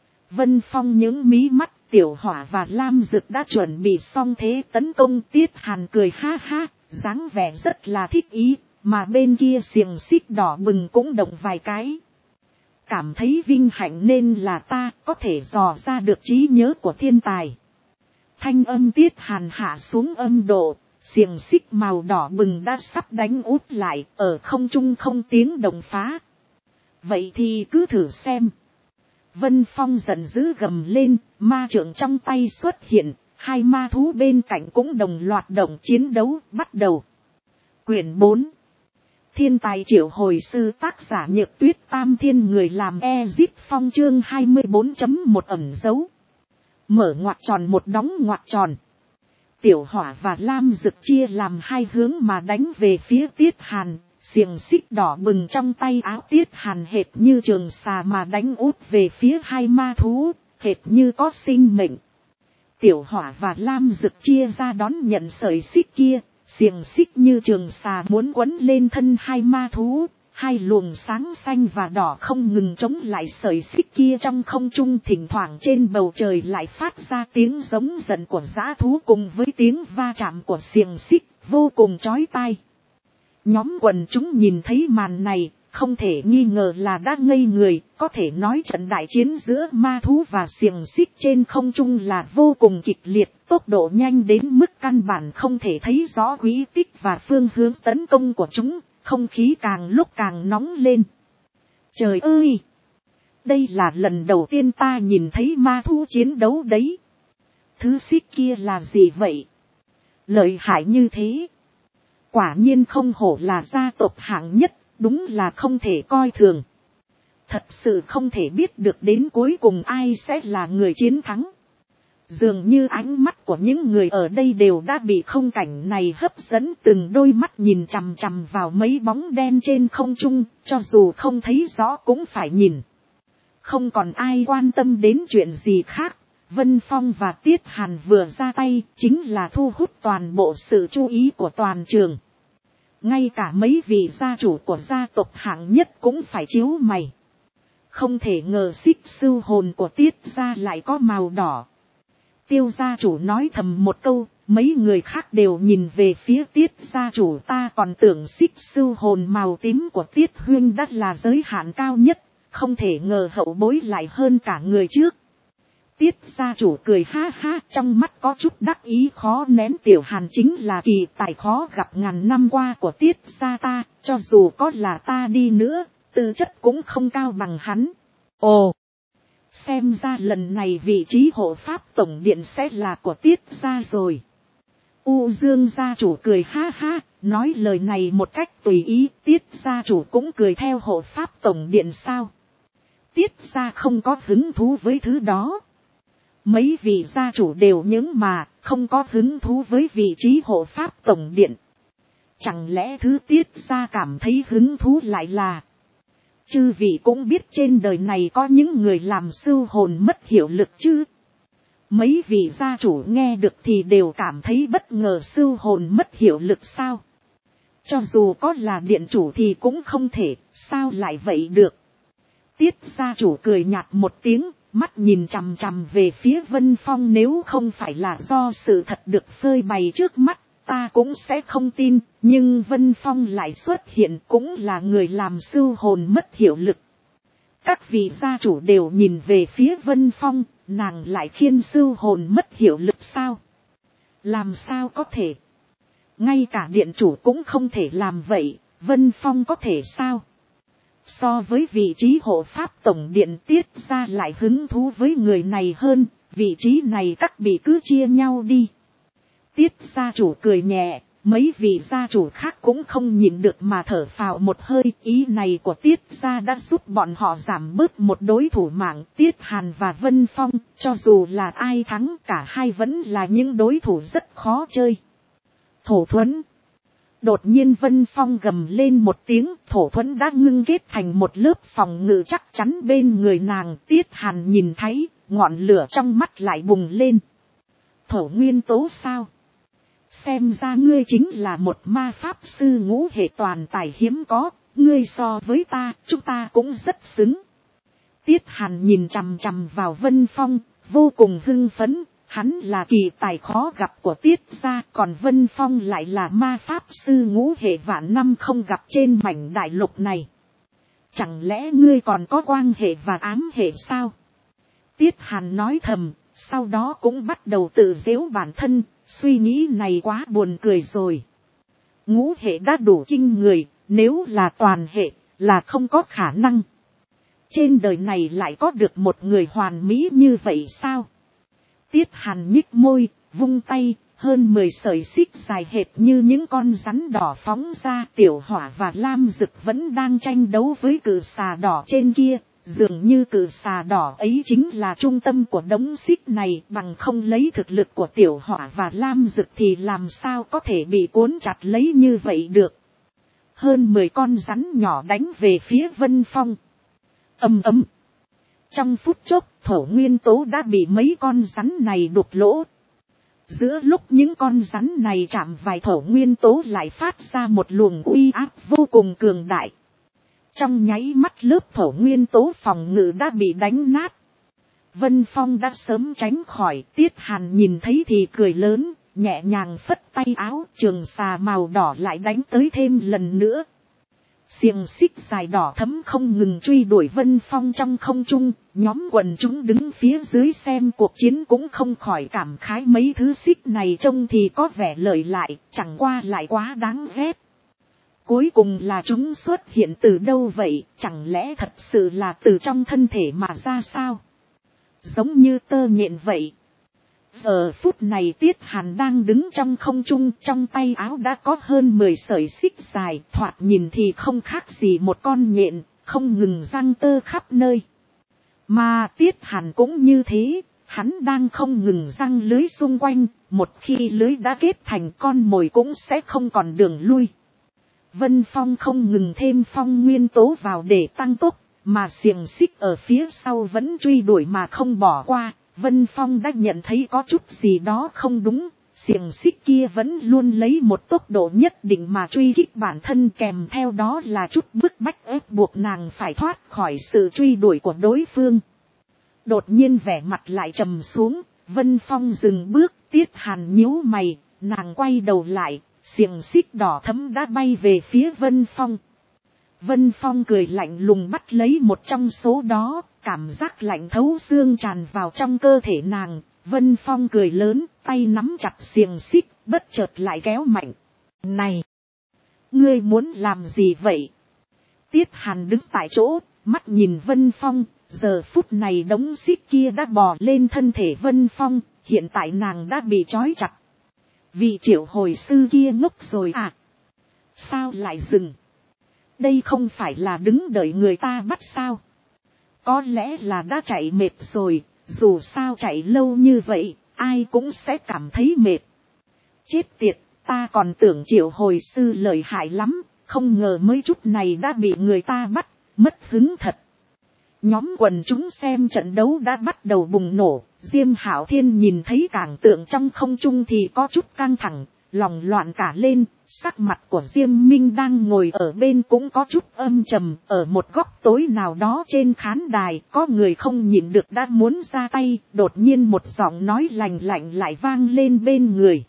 Vân Phong những mí mắt. Tiểu Hỏa và Lam Dực đã chuẩn bị xong thế tấn công. Tiết Hàn cười ha ha, dáng vẻ rất là thích ý, mà bên kia xiềng xích đỏ bừng cũng động vài cái. Cảm thấy vinh hạnh nên là ta có thể dò ra được trí nhớ của thiên tài. Thanh âm Tiết Hàn hạ xuống âm độ, xiềng xích màu đỏ bừng đã sắp đánh úp lại, ở không trung không tiếng động phá. Vậy thì cứ thử xem. Vân Phong giận dữ gầm lên, ma trượng trong tay xuất hiện, hai ma thú bên cạnh cũng đồng loạt động chiến đấu bắt đầu. Quyển 4. Thiên tài Triệu Hồi Sư, tác giả Nhược Tuyết, Tam Thiên người làm Ezip Phong, chương 24.1 ẩn dấu. Mở ngoặc tròn một đóng ngoặc tròn. Tiểu Hỏa và Lam Dực chia làm hai hướng mà đánh về phía Tiết Hàn. Xiềng xích đỏ bừng trong tay áo Tiết Hàn hệt như trường xà mà đánh út về phía hai ma thú, hệt như có sinh mệnh. Tiểu Hỏa và Lam Dực chia ra đón nhận sợi xích kia, xiềng xích như trường xà muốn quấn lên thân hai ma thú, hai luồng sáng xanh và đỏ không ngừng chống lại sợi xích kia trong không trung. Thỉnh thoảng trên bầu trời lại phát ra tiếng giống giận của dã thú cùng với tiếng va chạm của xiềng xích, vô cùng chói tai. Nhóm quần chúng nhìn thấy màn này, không thể nghi ngờ là đã ngây người, có thể nói trận đại chiến giữa ma thú và xiềng xích trên không trung là vô cùng kịch liệt, tốc độ nhanh đến mức căn bản không thể thấy rõ quỹ tích và phương hướng tấn công của chúng, không khí càng lúc càng nóng lên. Trời ơi! Đây là lần đầu tiên ta nhìn thấy ma thú chiến đấu đấy. Thứ xích kia là gì vậy? Lợi hại như thế. Quả nhiên không hổ là gia tộc hạng nhất, đúng là không thể coi thường. Thật sự không thể biết được đến cuối cùng ai sẽ là người chiến thắng. Dường như ánh mắt của những người ở đây đều đã bị không cảnh này hấp dẫn, từng đôi mắt nhìn chằm chằm vào mấy bóng đen trên không trung, cho dù không thấy rõ cũng phải nhìn. Không còn ai quan tâm đến chuyện gì khác. Vân Phong và Tiết Hàn vừa ra tay chính là thu hút toàn bộ sự chú ý của toàn trường. Ngay cả mấy vị gia chủ của gia tộc hạng nhất cũng phải chiếu mày. Không thể ngờ xích sưu hồn của Tiết gia lại có màu đỏ. Tiêu gia chủ nói thầm một câu, mấy người khác đều nhìn về phía Tiết gia chủ. Ta còn tưởng xích sưu hồn màu tím của Tiết huynh đã là giới hạn cao nhất, không thể ngờ hậu bối lại hơn cả người trước. Tiết gia chủ cười ha ha, trong mắt có chút đắc ý khó nén. Tiểu Hàn chính là kỳ tài khó gặp ngàn năm qua của Tiết gia ta, cho dù có là ta đi nữa, tư chất cũng không cao bằng hắn. Ồ, xem ra lần này vị trí hộ pháp tổng điện sẽ là của Tiết gia rồi. U Dương gia chủ cười ha ha, nói lời này một cách tùy ý. Tiết gia chủ cũng cười theo. Hộ pháp tổng điện sao? Tiết gia không có hứng thú với thứ đó. Mấy vị gia chủ đều những mà không có hứng thú với vị trí hộ pháp tổng điện. Chẳng lẽ thứ Tiết gia cảm thấy hứng thú lại là, chư vị cũng biết trên đời này có những người làm sưu hồn mất hiệu lực chứ. Mấy vị gia chủ nghe được thì đều cảm thấy bất ngờ, sưu hồn mất hiệu lực sao? Cho dù có là điện chủ thì cũng không thể, sao lại vậy được? Tiết gia chủ cười nhạt một tiếng, mắt nhìn chằm chằm về phía Vân Phong, nếu không phải là do sự thật được phơi bày trước mắt, ta cũng sẽ không tin, nhưng Vân Phong lại xuất hiện, cũng là người làm sưu hồn mất hiệu lực. Các vị gia chủ đều nhìn về phía Vân Phong, nàng lại khiên sưu hồn mất hiệu lực sao? Làm sao có thể? Ngay cả điện chủ cũng không thể làm vậy, Vân Phong có thể sao? So với vị trí hộ pháp tổng điện, Tiết gia lại hứng thú với người này hơn, vị trí này các vị cứ chia nhau đi. Tiết gia chủ cười nhẹ, mấy vị gia chủ khác cũng không nhịn được mà thở phào một hơi. Ý này của Tiết gia đã giúp bọn họ giảm bớt một đối thủ mạng. Tiết Hàn và Vân Phong, cho dù là ai thắng, cả hai vẫn là những đối thủ rất khó chơi. Thổ thuẫn. Đột nhiên Vân Phong gầm lên một tiếng, thổ thuẫn đã ngưng kết thành một lớp phòng ngự chắc chắn bên người nàng. Tiết Hàn nhìn thấy, ngọn lửa trong mắt lại bùng lên. Thổ nguyên tố sao? Xem ra ngươi chính là một ma pháp sư ngũ hệ toàn tài hiếm có, ngươi so với ta, chúng ta cũng rất xứng. Tiết Hàn nhìn chằm chằm vào Vân Phong, vô cùng hưng phấn, hắn là kỳ tài khó gặp của Tiết gia, còn Vân Phong lại là ma pháp sư ngũ hệ vạn năm không gặp trên mảnh đại lục này. Chẳng lẽ ngươi còn có quan hệ và ám hệ sao? Tiết Hàn nói thầm, sau đó cũng bắt đầu tự giễu bản thân. Suy nghĩ này quá buồn cười rồi. Ngũ hệ đã đủ kinh người, nếu là toàn hệ, là không có khả năng. Trên đời này lại có được một người hoàn mỹ như vậy sao? Tiết Hàn nhích môi, vung tay, hơn 10 sợi xích dài hệt như những con rắn đỏ phóng ra. Tiểu Hỏa và Lam Dực vẫn đang tranh đấu với cự xà đỏ trên kia. Dường như cự xà đỏ ấy chính là trung tâm của đống xích này, bằng không lấy thực lực của Tiểu Hỏa và Lam Dực thì làm sao có thể bị cuốn chặt lấy như vậy được. Hơn 10 con rắn nhỏ đánh về phía Vân Phong. Ầm ầm. Trong phút chốc, thổ nguyên tố đã bị mấy con rắn này đục lỗ. Giữa lúc những con rắn này chạm vài thổ nguyên tố lại phát ra một luồng uy áp vô cùng cường đại. Trong nháy mắt lớp thổ nguyên tố phòng ngự đã bị đánh nát. Vân Phong đã sớm tránh khỏi, Tiết Hàn nhìn thấy thì cười lớn, nhẹ nhàng phất tay áo, trường xà màu đỏ lại đánh tới thêm lần nữa. Xiềng xích dài đỏ thấm không ngừng truy đuổi Vân Phong trong không trung, nhóm quần chúng đứng phía dưới xem cuộc chiến cũng không khỏi cảm khái mấy thứ xích này trông thì có vẻ lợi lại, chẳng qua lại quá đáng ghét. Cuối cùng là chúng xuất hiện từ đâu vậy, chẳng lẽ thật sự là từ trong thân thể mà ra sao? Giống như tơ nhện vậy. Giờ phút này Tiết Hàn đang đứng trong không trung, trong tay áo đã có hơn 10 sợi xích dài, thoạt nhìn thì không khác gì một con nhện, không ngừng giăng tơ khắp nơi. Mà Tiết Hàn cũng như thế, hắn đang không ngừng giăng lưới xung quanh, một khi lưới đã kết thành con mồi cũng sẽ không còn đường lui. Vân Phong không ngừng thêm phong nguyên tố vào để tăng tốc, mà xiềng xích ở phía sau vẫn truy đuổi mà không bỏ qua. Vân Phong đã nhận thấy có chút gì đó không đúng, xiềng xích kia vẫn luôn lấy một tốc độ nhất định mà truy kích bản thân, kèm theo đó là chút bức bách ép buộc nàng phải thoát khỏi sự truy đuổi của đối phương. Đột nhiên vẻ mặt lại trầm xuống, Vân Phong dừng bước, Tiết Hàn nhíu mày, nàng quay đầu lại, xiềng xích đỏ thẫm đã bay về phía Vân Phong. Vân Phong cười lạnh lùng bắt lấy một trong số đó, cảm giác lạnh thấu xương tràn vào trong cơ thể nàng. Vân Phong cười lớn, tay nắm chặt xiềng xích, bất chợt lại kéo mạnh. Này! Ngươi muốn làm gì vậy? Tiết Hàn đứng tại chỗ, mắt nhìn Vân Phong, giờ phút này đống xích kia đã bò lên thân thể Vân Phong, hiện tại nàng đã bị trói chặt. Vị triệu hồi sư kia ngốc rồi à? Sao lại dừng? Đây không phải là đứng đợi người ta bắt sao? có lẽ là đã chạy mệt rồi, dù sao chạy lâu như vậy, ai cũng sẽ cảm thấy mệt. Chết tiệt, ta còn tưởng Triệu hồi sư lợi hại lắm, không ngờ mới chút này đã bị người ta bắt, mất hứng thật. Nhóm quần chúng xem trận đấu đã bắt đầu bùng nổ, Diêm Hạo Thiên nhìn thấy cảng tượng trong không trung thì có chút căng thẳng, lòng loạn cả lên, sắc mặt của Diêm Minh đang ngồi ở bên cũng có chút âm trầm, ở một góc tối nào đó trên khán đài, có người không nhịn được đã muốn ra tay, đột nhiên một giọng nói lạnh lạnh lại vang lên bên người.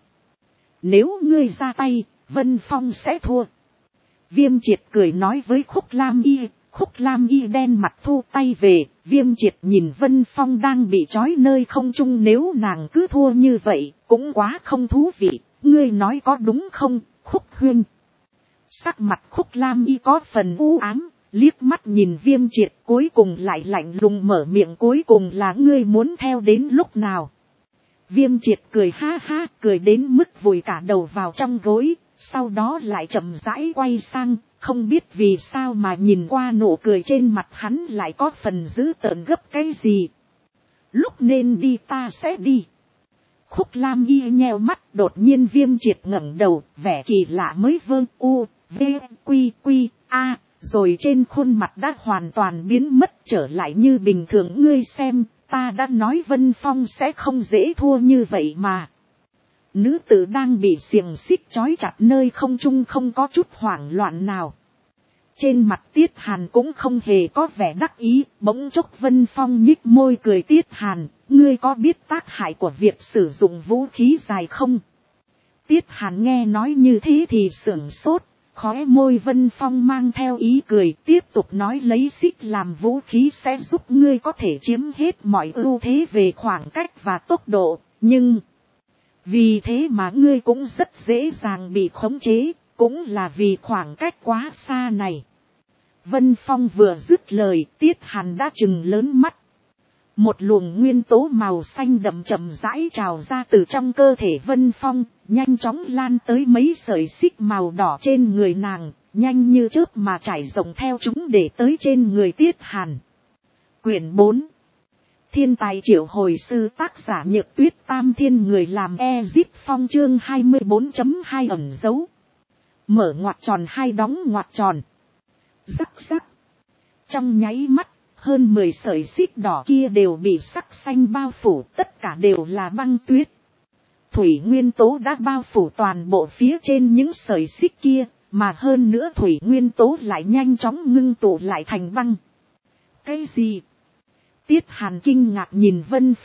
Nếu ngươi ra tay, Vân Phong sẽ thua. Viêm Triệt cười nói với Khúc Lam Y. Khúc Lam Y đen mặt thu tay về, Viêm Triệt nhìn Vân Phong đang bị trói nơi không trung, nếu nàng cứ thua như vậy, cũng quá không thú vị, ngươi nói có đúng không, Khúc huynh. Sắc mặt Khúc Lam Y có phần u ám, liếc mắt nhìn Viêm Triệt, cuối cùng lại lạnh lùng mở miệng, cuối cùng là ngươi muốn theo đến lúc nào. Viêm Triệt cười ha ha, cười đến mức vùi cả đầu vào trong gối, sau đó lại chậm rãi quay sang, không biết vì sao mà nhìn qua nụ cười trên mặt hắn lại có phần dữ tợn gấp cái gì. Lúc nên đi ta sẽ đi. Khúc Lam Y nheo mắt, đột nhiên Viêm Triệt ngẩng đầu, vẻ kỳ lạ mới vơ u, v, quy quy, a, rồi trên khuôn mặt đã hoàn toàn biến mất trở lại như bình thường. Ngươi xem, ta đã nói Vân Phong sẽ không dễ thua như vậy mà. Nữ tử đang bị xiềng xích trói chặt nơi không trung không có chút hoảng loạn nào. Trên mặt Tiết Hàn cũng không hề có vẻ đắc ý, bỗng chốc Vân Phong nhích môi cười. Tiết Hàn, ngươi có biết tác hại của việc sử dụng vũ khí dài không? Tiết Hàn nghe nói như thế thì sửng sốt, khóe môi Vân Phong mang theo ý cười, tiếp tục nói lấy xích làm vũ khí sẽ giúp ngươi có thể chiếm hết mọi ưu thế về khoảng cách và tốc độ, nhưng vì thế mà ngươi cũng rất dễ dàng bị khống chế, cũng là vì khoảng cách quá xa này. Vân Phong vừa dứt lời, Tiết Hàn đã trừng lớn mắt. Một luồng nguyên tố màu xanh đậm chậm rãi trào ra từ trong cơ thể Vân Phong, nhanh chóng lan tới mấy sợi xích màu đỏ trên người nàng, nhanh như chớp mà trải rộng theo chúng để tới trên người Tiết Hàn. Quyển 4. Thiên tài triệu hồi sư, tác giả Nhược Tuyết, Tam Thiên, người làm Ezip Phong, chương 24.2 ẩn dấu. Mở ngoặc tròn hai đóng ngoặc tròn. Rắc rắc. Trong nháy mắt, hơn 10 sợi xích đỏ kia đều bị sắc xanh bao phủ, tất cả đều là băng tuyết. Thủy nguyên tố đã bao phủ toàn bộ phía trên những sợi xích kia, mà hơn nữa thủy nguyên tố lại nhanh chóng ngưng tụ lại thành băng. Cái gì? Tiết Hàn kinh ngạc nhìn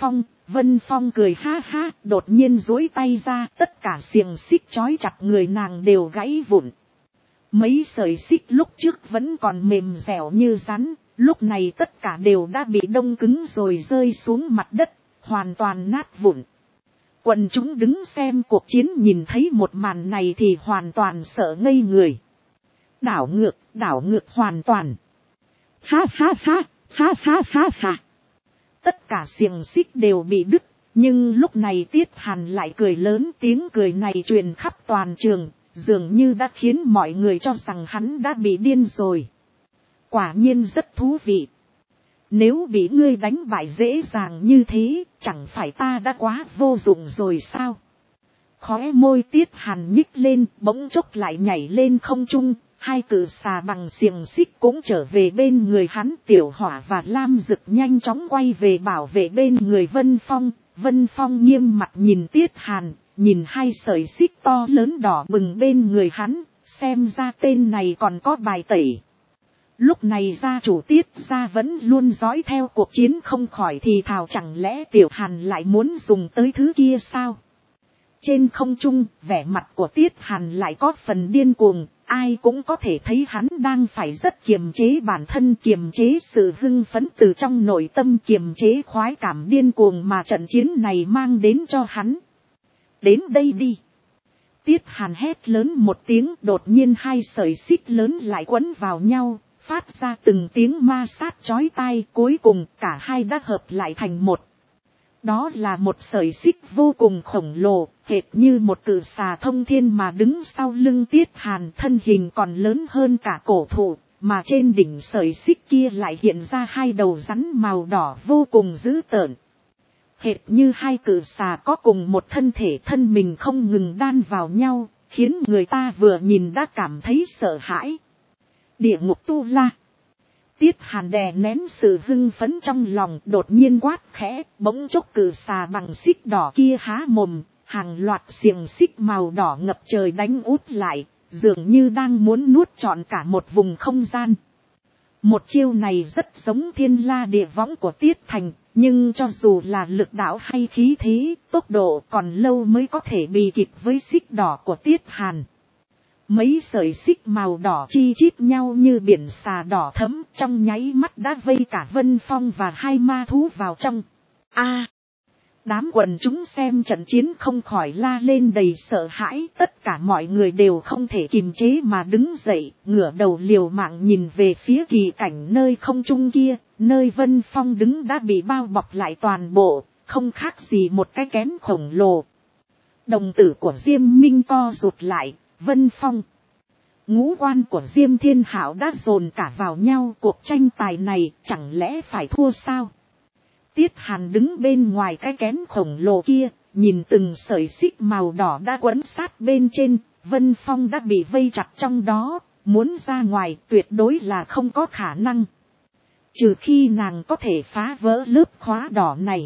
Vân Phong cười ha ha, đột nhiên duỗi tay ra, tất cả xiềng xích trói chặt người nàng đều gãy vụn. Mấy sợi xích lúc trước vẫn còn mềm dẻo như rắn, lúc này tất cả đều đã bị đông cứng rồi rơi xuống mặt đất, hoàn toàn nát vụn. Quần chúng đứng xem cuộc chiến nhìn thấy một màn này thì hoàn toàn sợ ngây người. Đảo ngược hoàn toàn. Ha ha ha, ha ha ha ha. Tất cả xiềng xích đều bị đứt, nhưng lúc này Tiết Hàn lại cười lớn, tiếng cười này truyền khắp toàn trường, dường như đã khiến mọi người cho rằng hắn đã bị điên rồi. Quả nhiên rất thú vị. Nếu bị ngươi đánh bại dễ dàng như thế, chẳng phải ta đã quá vô dụng rồi sao? Khóe môi Tiết Hàn nhích lên, bỗng chốc lại nhảy lên không trung, hai cự xà bằng xiềng xích cũng trở về bên người hắn. Tiểu Hỏa và Lam Dực nhanh chóng quay về bảo vệ bên người Vân Phong. Vân Phong nghiêm mặt nhìn Tiết Hàn, nhìn hai sợi xích to lớn đỏ bừng bên người hắn, xem ra tên này còn có bài tẩy. Lúc này gia chủ Tiết gia vẫn luôn dõi theo cuộc chiến, không khỏi thì thào, chẳng lẽ Tiểu Hàn lại muốn dùng tới thứ kia sao? Trên không trung, vẻ mặt của Tiết Hàn lại có phần điên cuồng, ai cũng có thể thấy hắn đang phải rất kiềm chế bản thân, kiềm chế sự hưng phấn từ trong nội tâm, kiềm chế khoái cảm điên cuồng mà trận chiến này mang đến cho hắn. Đến đây đi. Tiết Hàn hét lớn một tiếng, đột nhiên hai sợi xích lớn lại quấn vào nhau, phát ra từng tiếng ma sát chói tai, cuối cùng cả hai đã hợp lại thành một. Đó là một sợi xích vô cùng khổng lồ, hệt như một cự xà thông thiên mà đứng sau lưng Tiết Hàn, thân hình còn lớn hơn cả cổ thụ, mà trên đỉnh sợi xích kia lại hiện ra hai đầu rắn màu đỏ vô cùng dữ tợn. Hệt như hai cự xà có cùng một thân thể, thân mình không ngừng đan vào nhau, khiến người ta vừa nhìn đã cảm thấy sợ hãi. Địa ngục tu la. Tiết Hàn đè nén sự hưng phấn trong lòng, đột nhiên quát khẽ, bỗng chốc cự xà bằng xích đỏ kia há mồm, hàng loạt xiềng xích màu đỏ ngập trời đánh úp lại, dường như đang muốn nuốt trọn cả một vùng không gian. Một chiêu này rất giống thiên la địa võng của Tiết Thành, nhưng cho dù là lực đạo hay khí thế, tốc độ còn lâu mới có thể bì kịp với xích đỏ của Tiết Hàn. Mấy sợi xích màu đỏ chi chít nhau như biển xà đỏ thẫm, trong nháy mắt đã vây cả Vân Phong và hai ma thú vào trong. Đám quần chúng xem trận chiến không khỏi la lên đầy sợ hãi, tất cả mọi người đều không thể kiềm chế mà đứng dậy, ngửa đầu liều mạng nhìn về phía kỳ cảnh nơi không trung kia, nơi Vân Phong đứng đã bị bao bọc lại toàn bộ, không khác gì một cái kén khổng lồ. Đồng tử của Diêm Minh co rụt lại, Vân Phong. Ngũ quan của Diêm Thiên Hạo đã dồn cả vào nhau, cuộc tranh tài này chẳng lẽ phải thua sao? Tiết Hàn đứng bên ngoài cái kén khổng lồ kia, nhìn từng sợi xích màu đỏ đã quấn sát bên trên, Vân Phong đã bị vây chặt trong đó, muốn ra ngoài tuyệt đối là không có khả năng. Trừ khi nàng có thể phá vỡ lớp khóa đỏ này.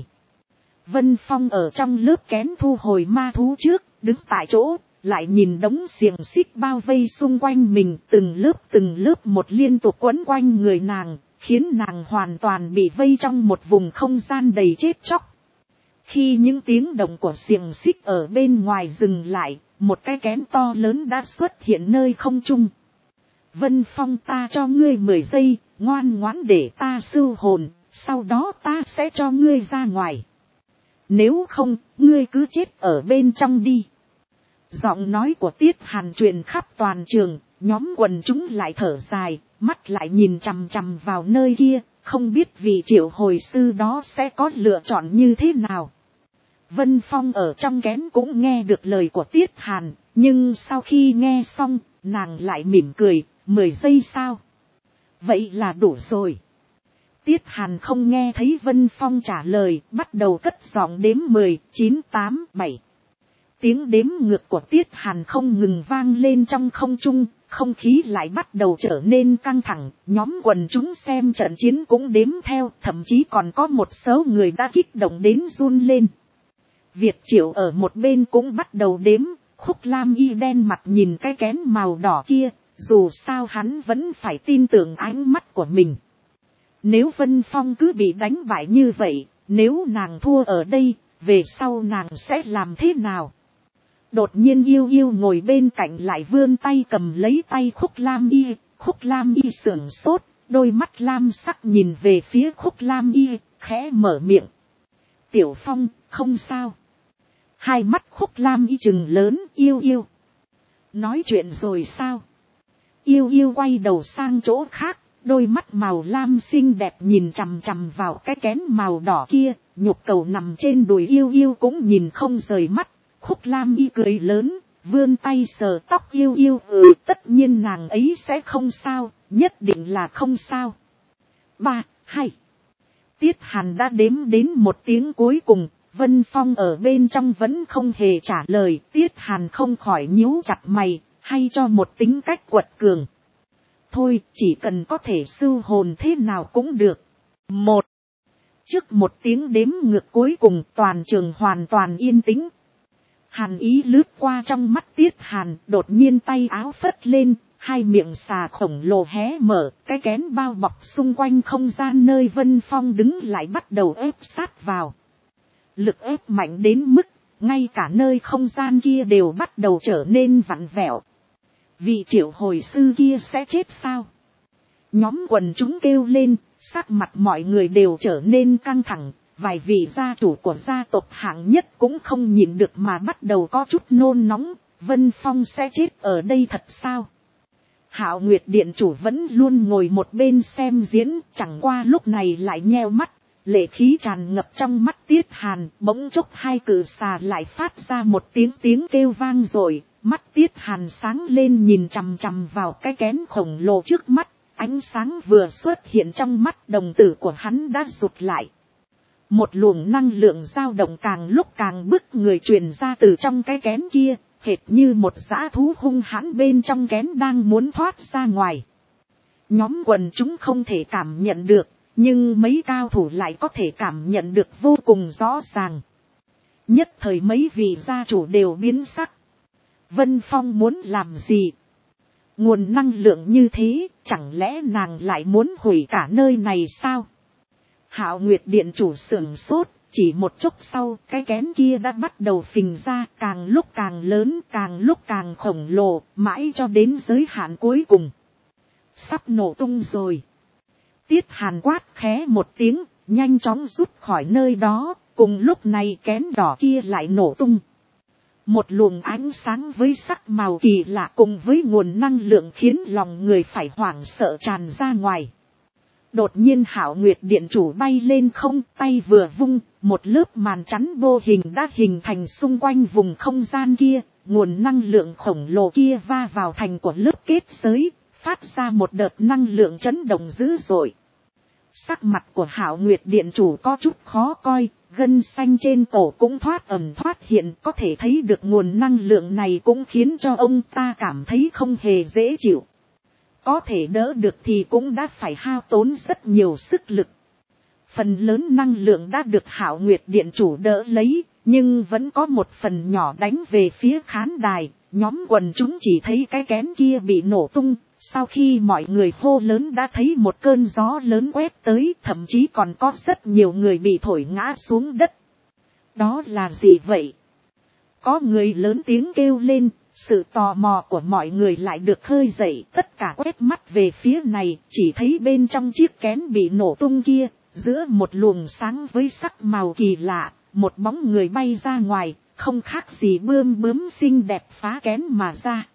Vân Phong ở trong lớp kén thu hồi ma thú trước, đứng tại chỗ, lại nhìn đống xiềng xích bao vây xung quanh mình, từng lớp một liên tục quấn quanh người nàng, khiến nàng hoàn toàn bị vây trong một vùng không gian đầy chết chóc. Khi những tiếng động của xiềng xích ở bên ngoài dừng lại, một cái kén to lớn đã xuất hiện nơi không trung. Vân Phong, ta cho ngươi 10 giây, ngoan ngoãn để ta sưu hồn, sau đó ta sẽ cho ngươi ra ngoài. Nếu không, ngươi cứ chết ở bên trong đi. Giọng nói của Tiết Hàn truyền khắp toàn trường, nhóm quần chúng lại thở dài, mắt lại nhìn chằm chằm vào nơi kia, không biết vị triệu hồi sư đó sẽ có lựa chọn như thế nào. Vân Phong ở trong kén cũng nghe được lời của Tiết Hàn, nhưng sau khi nghe xong, nàng lại mỉm cười, 10 giây sao? Vậy là đủ rồi. Tiết Hàn không nghe thấy Vân Phong trả lời, bắt đầu cất giọng đếm 10, 9, 8, 7. Tiếng đếm ngược của Tiết Hàn không ngừng vang lên trong không trung, không khí lại bắt đầu trở nên căng thẳng, nhóm quần chúng xem trận chiến cũng đếm theo, thậm chí còn có một số người đã kích động đến run lên. Việt Triệu ở một bên cũng bắt đầu đếm, Khúc Lam Y đen mặt nhìn cái kén màu đỏ kia, dù sao hắn vẫn phải tin tưởng ánh mắt của mình. Nếu Vân Phong cứ bị đánh bại như vậy, nếu nàng thua ở đây, về sau nàng sẽ làm thế nào? Đột nhiên Yêu Yêu ngồi bên cạnh lại vươn tay cầm lấy tay Khúc Lam Y sửng sốt, đôi mắt lam sắc nhìn về phía Khúc Lam Y, khẽ mở miệng. Tiểu Phong, không sao. Hai mắt Khúc Lam Y trừng lớn, Yêu Yêu. Nói chuyện rồi sao? Yêu Yêu quay đầu sang chỗ khác, đôi mắt màu lam xinh đẹp nhìn chằm chằm vào cái kén màu đỏ kia, nhục cầu nằm trên đùi Yêu Yêu cũng nhìn không rời mắt. Khúc Lam Y cười lớn, vươn tay sờ tóc Yêu Yêu, tất nhiên nàng ấy sẽ không sao, nhất định là không sao. 3, 2. Tiết Hàn đã đếm đến một tiếng cuối cùng, Vân Phong ở bên trong vẫn không hề trả lời, Tiết Hàn không khỏi nhíu chặt mày, hay cho một tính cách quật cường. Thôi, chỉ cần có thể sưu hồn thế nào cũng được. 1. Trước một tiếng đếm ngược cuối cùng, toàn trường hoàn toàn yên tĩnh. Hàn ý lướt qua trong mắt Tiết Hàn, đột nhiên tay áo phất lên, hai miệng xà khổng lồ hé mở, cái kén bao bọc xung quanh không gian nơi Vân Phong đứng lại bắt đầu ép sát vào. Lực ép mạnh đến mức, ngay cả nơi không gian kia đều bắt đầu trở nên vặn vẹo. Vị triệu hồi sư kia sẽ chết sao? Nhóm quần chúng kêu lên, sắc mặt mọi người đều trở nên căng thẳng. Vài vị gia chủ của gia tộc hạng nhất cũng không nhịn được mà bắt đầu có chút nôn nóng, Vân Phong sẽ chết ở đây thật sao? Hạo Nguyệt Điện chủ vẫn luôn ngồi một bên xem diễn, chẳng qua lúc này lại nheo mắt, lệ khí tràn ngập trong mắt Tiết Hàn, bỗng chốc hai cự xà lại phát ra một tiếng kêu vang rồi, mắt Tiết Hàn sáng lên nhìn chằm chằm vào cái kén khổng lồ trước mắt, Ánh sáng vừa xuất hiện trong mắt, đồng tử của hắn đã rụt lại. Một luồng năng lượng dao động càng lúc càng bức người truyền ra từ trong cái kén kia, hệt như một dã thú hung hãn bên trong kén đang muốn thoát ra ngoài. Nhóm quần chúng không thể cảm nhận được, nhưng mấy cao thủ lại có thể cảm nhận được vô cùng rõ ràng. Nhất thời mấy vị gia chủ đều biến sắc. Vân Phong muốn làm gì? Nguồn năng lượng như thế, chẳng lẽ nàng lại muốn hủy cả nơi này sao? Hạo Nguyệt Điện chủ sửng sốt, chỉ một chốc sau, cái kén kia đã bắt đầu phình ra, càng lúc càng lớn, càng lúc càng khổng lồ, mãi cho đến giới hạn cuối cùng. Sắp nổ tung rồi. Tiết Hàn quát khẽ một tiếng, nhanh chóng rút khỏi nơi đó, cùng lúc này kén đỏ kia lại nổ tung. Một luồng ánh sáng với sắc màu kỳ lạ cùng với nguồn năng lượng khiến lòng người phải hoảng sợ tràn ra ngoài. Đột nhiên Hạo Nguyệt Điện chủ bay lên không, tay vừa vung, một lớp màn chắn vô hình đã hình thành xung quanh vùng không gian kia, nguồn năng lượng khổng lồ kia va vào thành của lớp kết giới, phát ra một đợt năng lượng chấn động dữ dội. Sắc mặt của Hạo Nguyệt Điện chủ có chút khó coi, gân xanh trên cổ cũng thoát ẩn thoát hiện, có thể thấy được nguồn năng lượng này cũng khiến cho ông ta cảm thấy không hề dễ chịu. Có thể đỡ được thì cũng đã phải hao tốn rất nhiều sức lực. Phần lớn năng lượng đã được Hạo Nguyệt Điện chủ đỡ lấy, nhưng vẫn có một phần nhỏ đánh về phía khán đài. Nhóm quần chúng chỉ thấy cái kén kia bị nổ tung. Sau khi mọi người hô lớn đã thấy một cơn gió lớn quét tới, thậm chí còn có rất nhiều người bị thổi ngã xuống đất. Đó là gì vậy? Có người lớn tiếng kêu lên, sự tò mò của mọi người lại được khơi dậy, tất cả quét mắt về phía này, chỉ thấy bên trong chiếc kén bị nổ tung kia, giữa một luồng sáng với sắc màu kỳ lạ, một bóng người bay ra ngoài, không khác gì bươm bướm xinh đẹp phá kén mà ra.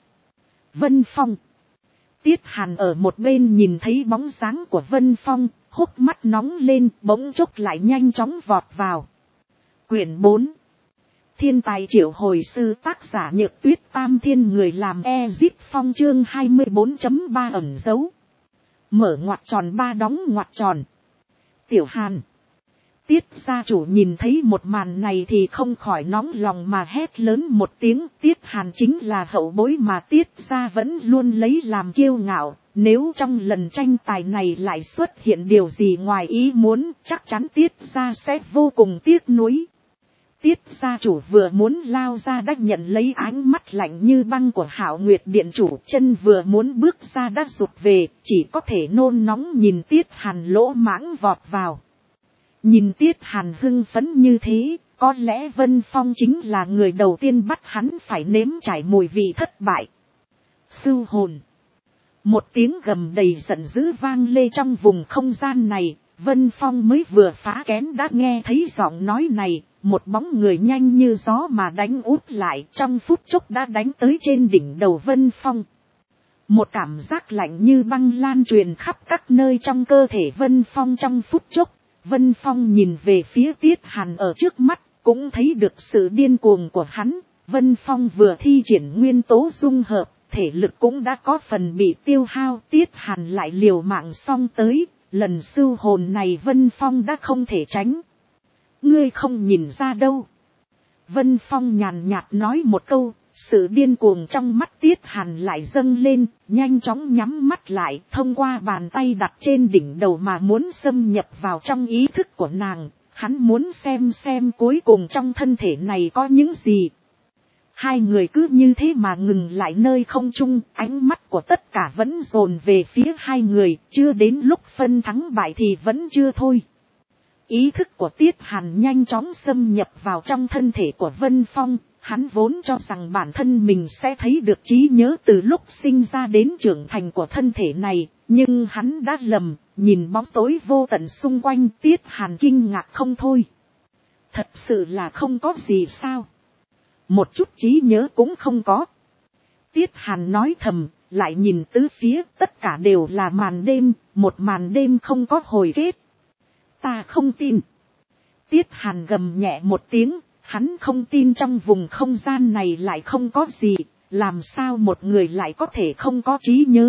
Vân Phong. Tiết Hàn ở một bên nhìn thấy bóng dáng của Vân Phong, hốc mắt nóng lên, bỗng chốc lại nhanh chóng vọt vào. Quyển 4. Thiên tài triệu hồi sư, tác giả Nhược Tuyết, Tam Thiên người làm Ezip Phong, chương 24.3 ẩn dấu. Mở ngoặc tròn ba đóng ngoặc tròn. Tiểu Hàn. Tiết gia chủ nhìn thấy một màn này thì không khỏi nóng lòng mà hét lớn một tiếng. Tiết Hàn chính là hậu bối mà Tiết gia vẫn luôn lấy làm kiêu ngạo. Nếu trong lần tranh tài này lại xuất hiện điều gì ngoài ý muốn, chắc chắn Tiết gia sẽ vô cùng tiếc nuối. Tiết gia chủ vừa muốn lao ra đã nhận lấy ánh mắt lạnh như băng của Hạo Nguyệt Điện chủ, chân vừa muốn bước ra đã rụt về, chỉ có thể nôn nóng nhìn Tiết Hàn lỗ mãng vọt vào. Nhìn Tiết Hàn hưng phấn như thế, có lẽ Vân Phong chính là người đầu tiên bắt hắn phải nếm trải mùi vị thất bại. Sưu hồn. Một tiếng gầm đầy giận dữ vang lê trong vùng không gian này, Vân Phong mới vừa phá kén đã nghe thấy giọng nói này, một bóng người nhanh như gió mà đánh úp lại, trong phút chốc đã đánh tới trên đỉnh đầu Vân Phong. Một cảm giác lạnh như băng lan truyền khắp các nơi trong cơ thể Vân Phong trong phút chốc. Vân Phong nhìn về phía Tiết Hàn ở trước mắt, cũng thấy được sự điên cuồng của hắn. Vân Phong vừa thi triển nguyên tố dung hợp, thể lực cũng đã có phần bị tiêu hao. Tiết Hàn lại liều mạng xông tới, lần sưu hồn này Vân Phong đã không thể tránh. Ngươi không nhìn ra đâu. Vân Phong nhàn nhạt nói một câu, sự điên cuồng trong mắt Tiết Hàn lại dâng lên, nhanh chóng nhắm mắt lại, thông qua bàn tay đặt trên đỉnh đầu mà muốn xâm nhập vào trong ý thức của nàng. Hắn muốn xem cuối cùng trong thân thể này có những gì. Hai người cứ như thế mà ngừng lại nơi không trung, ánh mắt của tất cả vẫn dồn về phía hai người, chưa đến lúc phân thắng bại thì vẫn chưa thôi. Ý thức của Tiết Hàn nhanh chóng xâm nhập vào trong thân thể của Vân Phong, hắn vốn cho rằng bản thân mình sẽ thấy được trí nhớ từ lúc sinh ra đến trưởng thành của thân thể này, nhưng hắn đã lầm, nhìn bóng tối vô tận xung quanh. Tiết Hàn kinh ngạc không thôi. Thật sự là không có gì sao? Một chút trí nhớ cũng không có. Tiết Hàn nói thầm, lại nhìn tứ phía, tất cả đều là màn đêm, một màn đêm không có hồi kết. Ta không tin. Tiết Hàn gầm nhẹ một tiếng, hắn không tin trong vùng không gian này lại không có gì, làm sao một người lại có thể không có trí nhớ,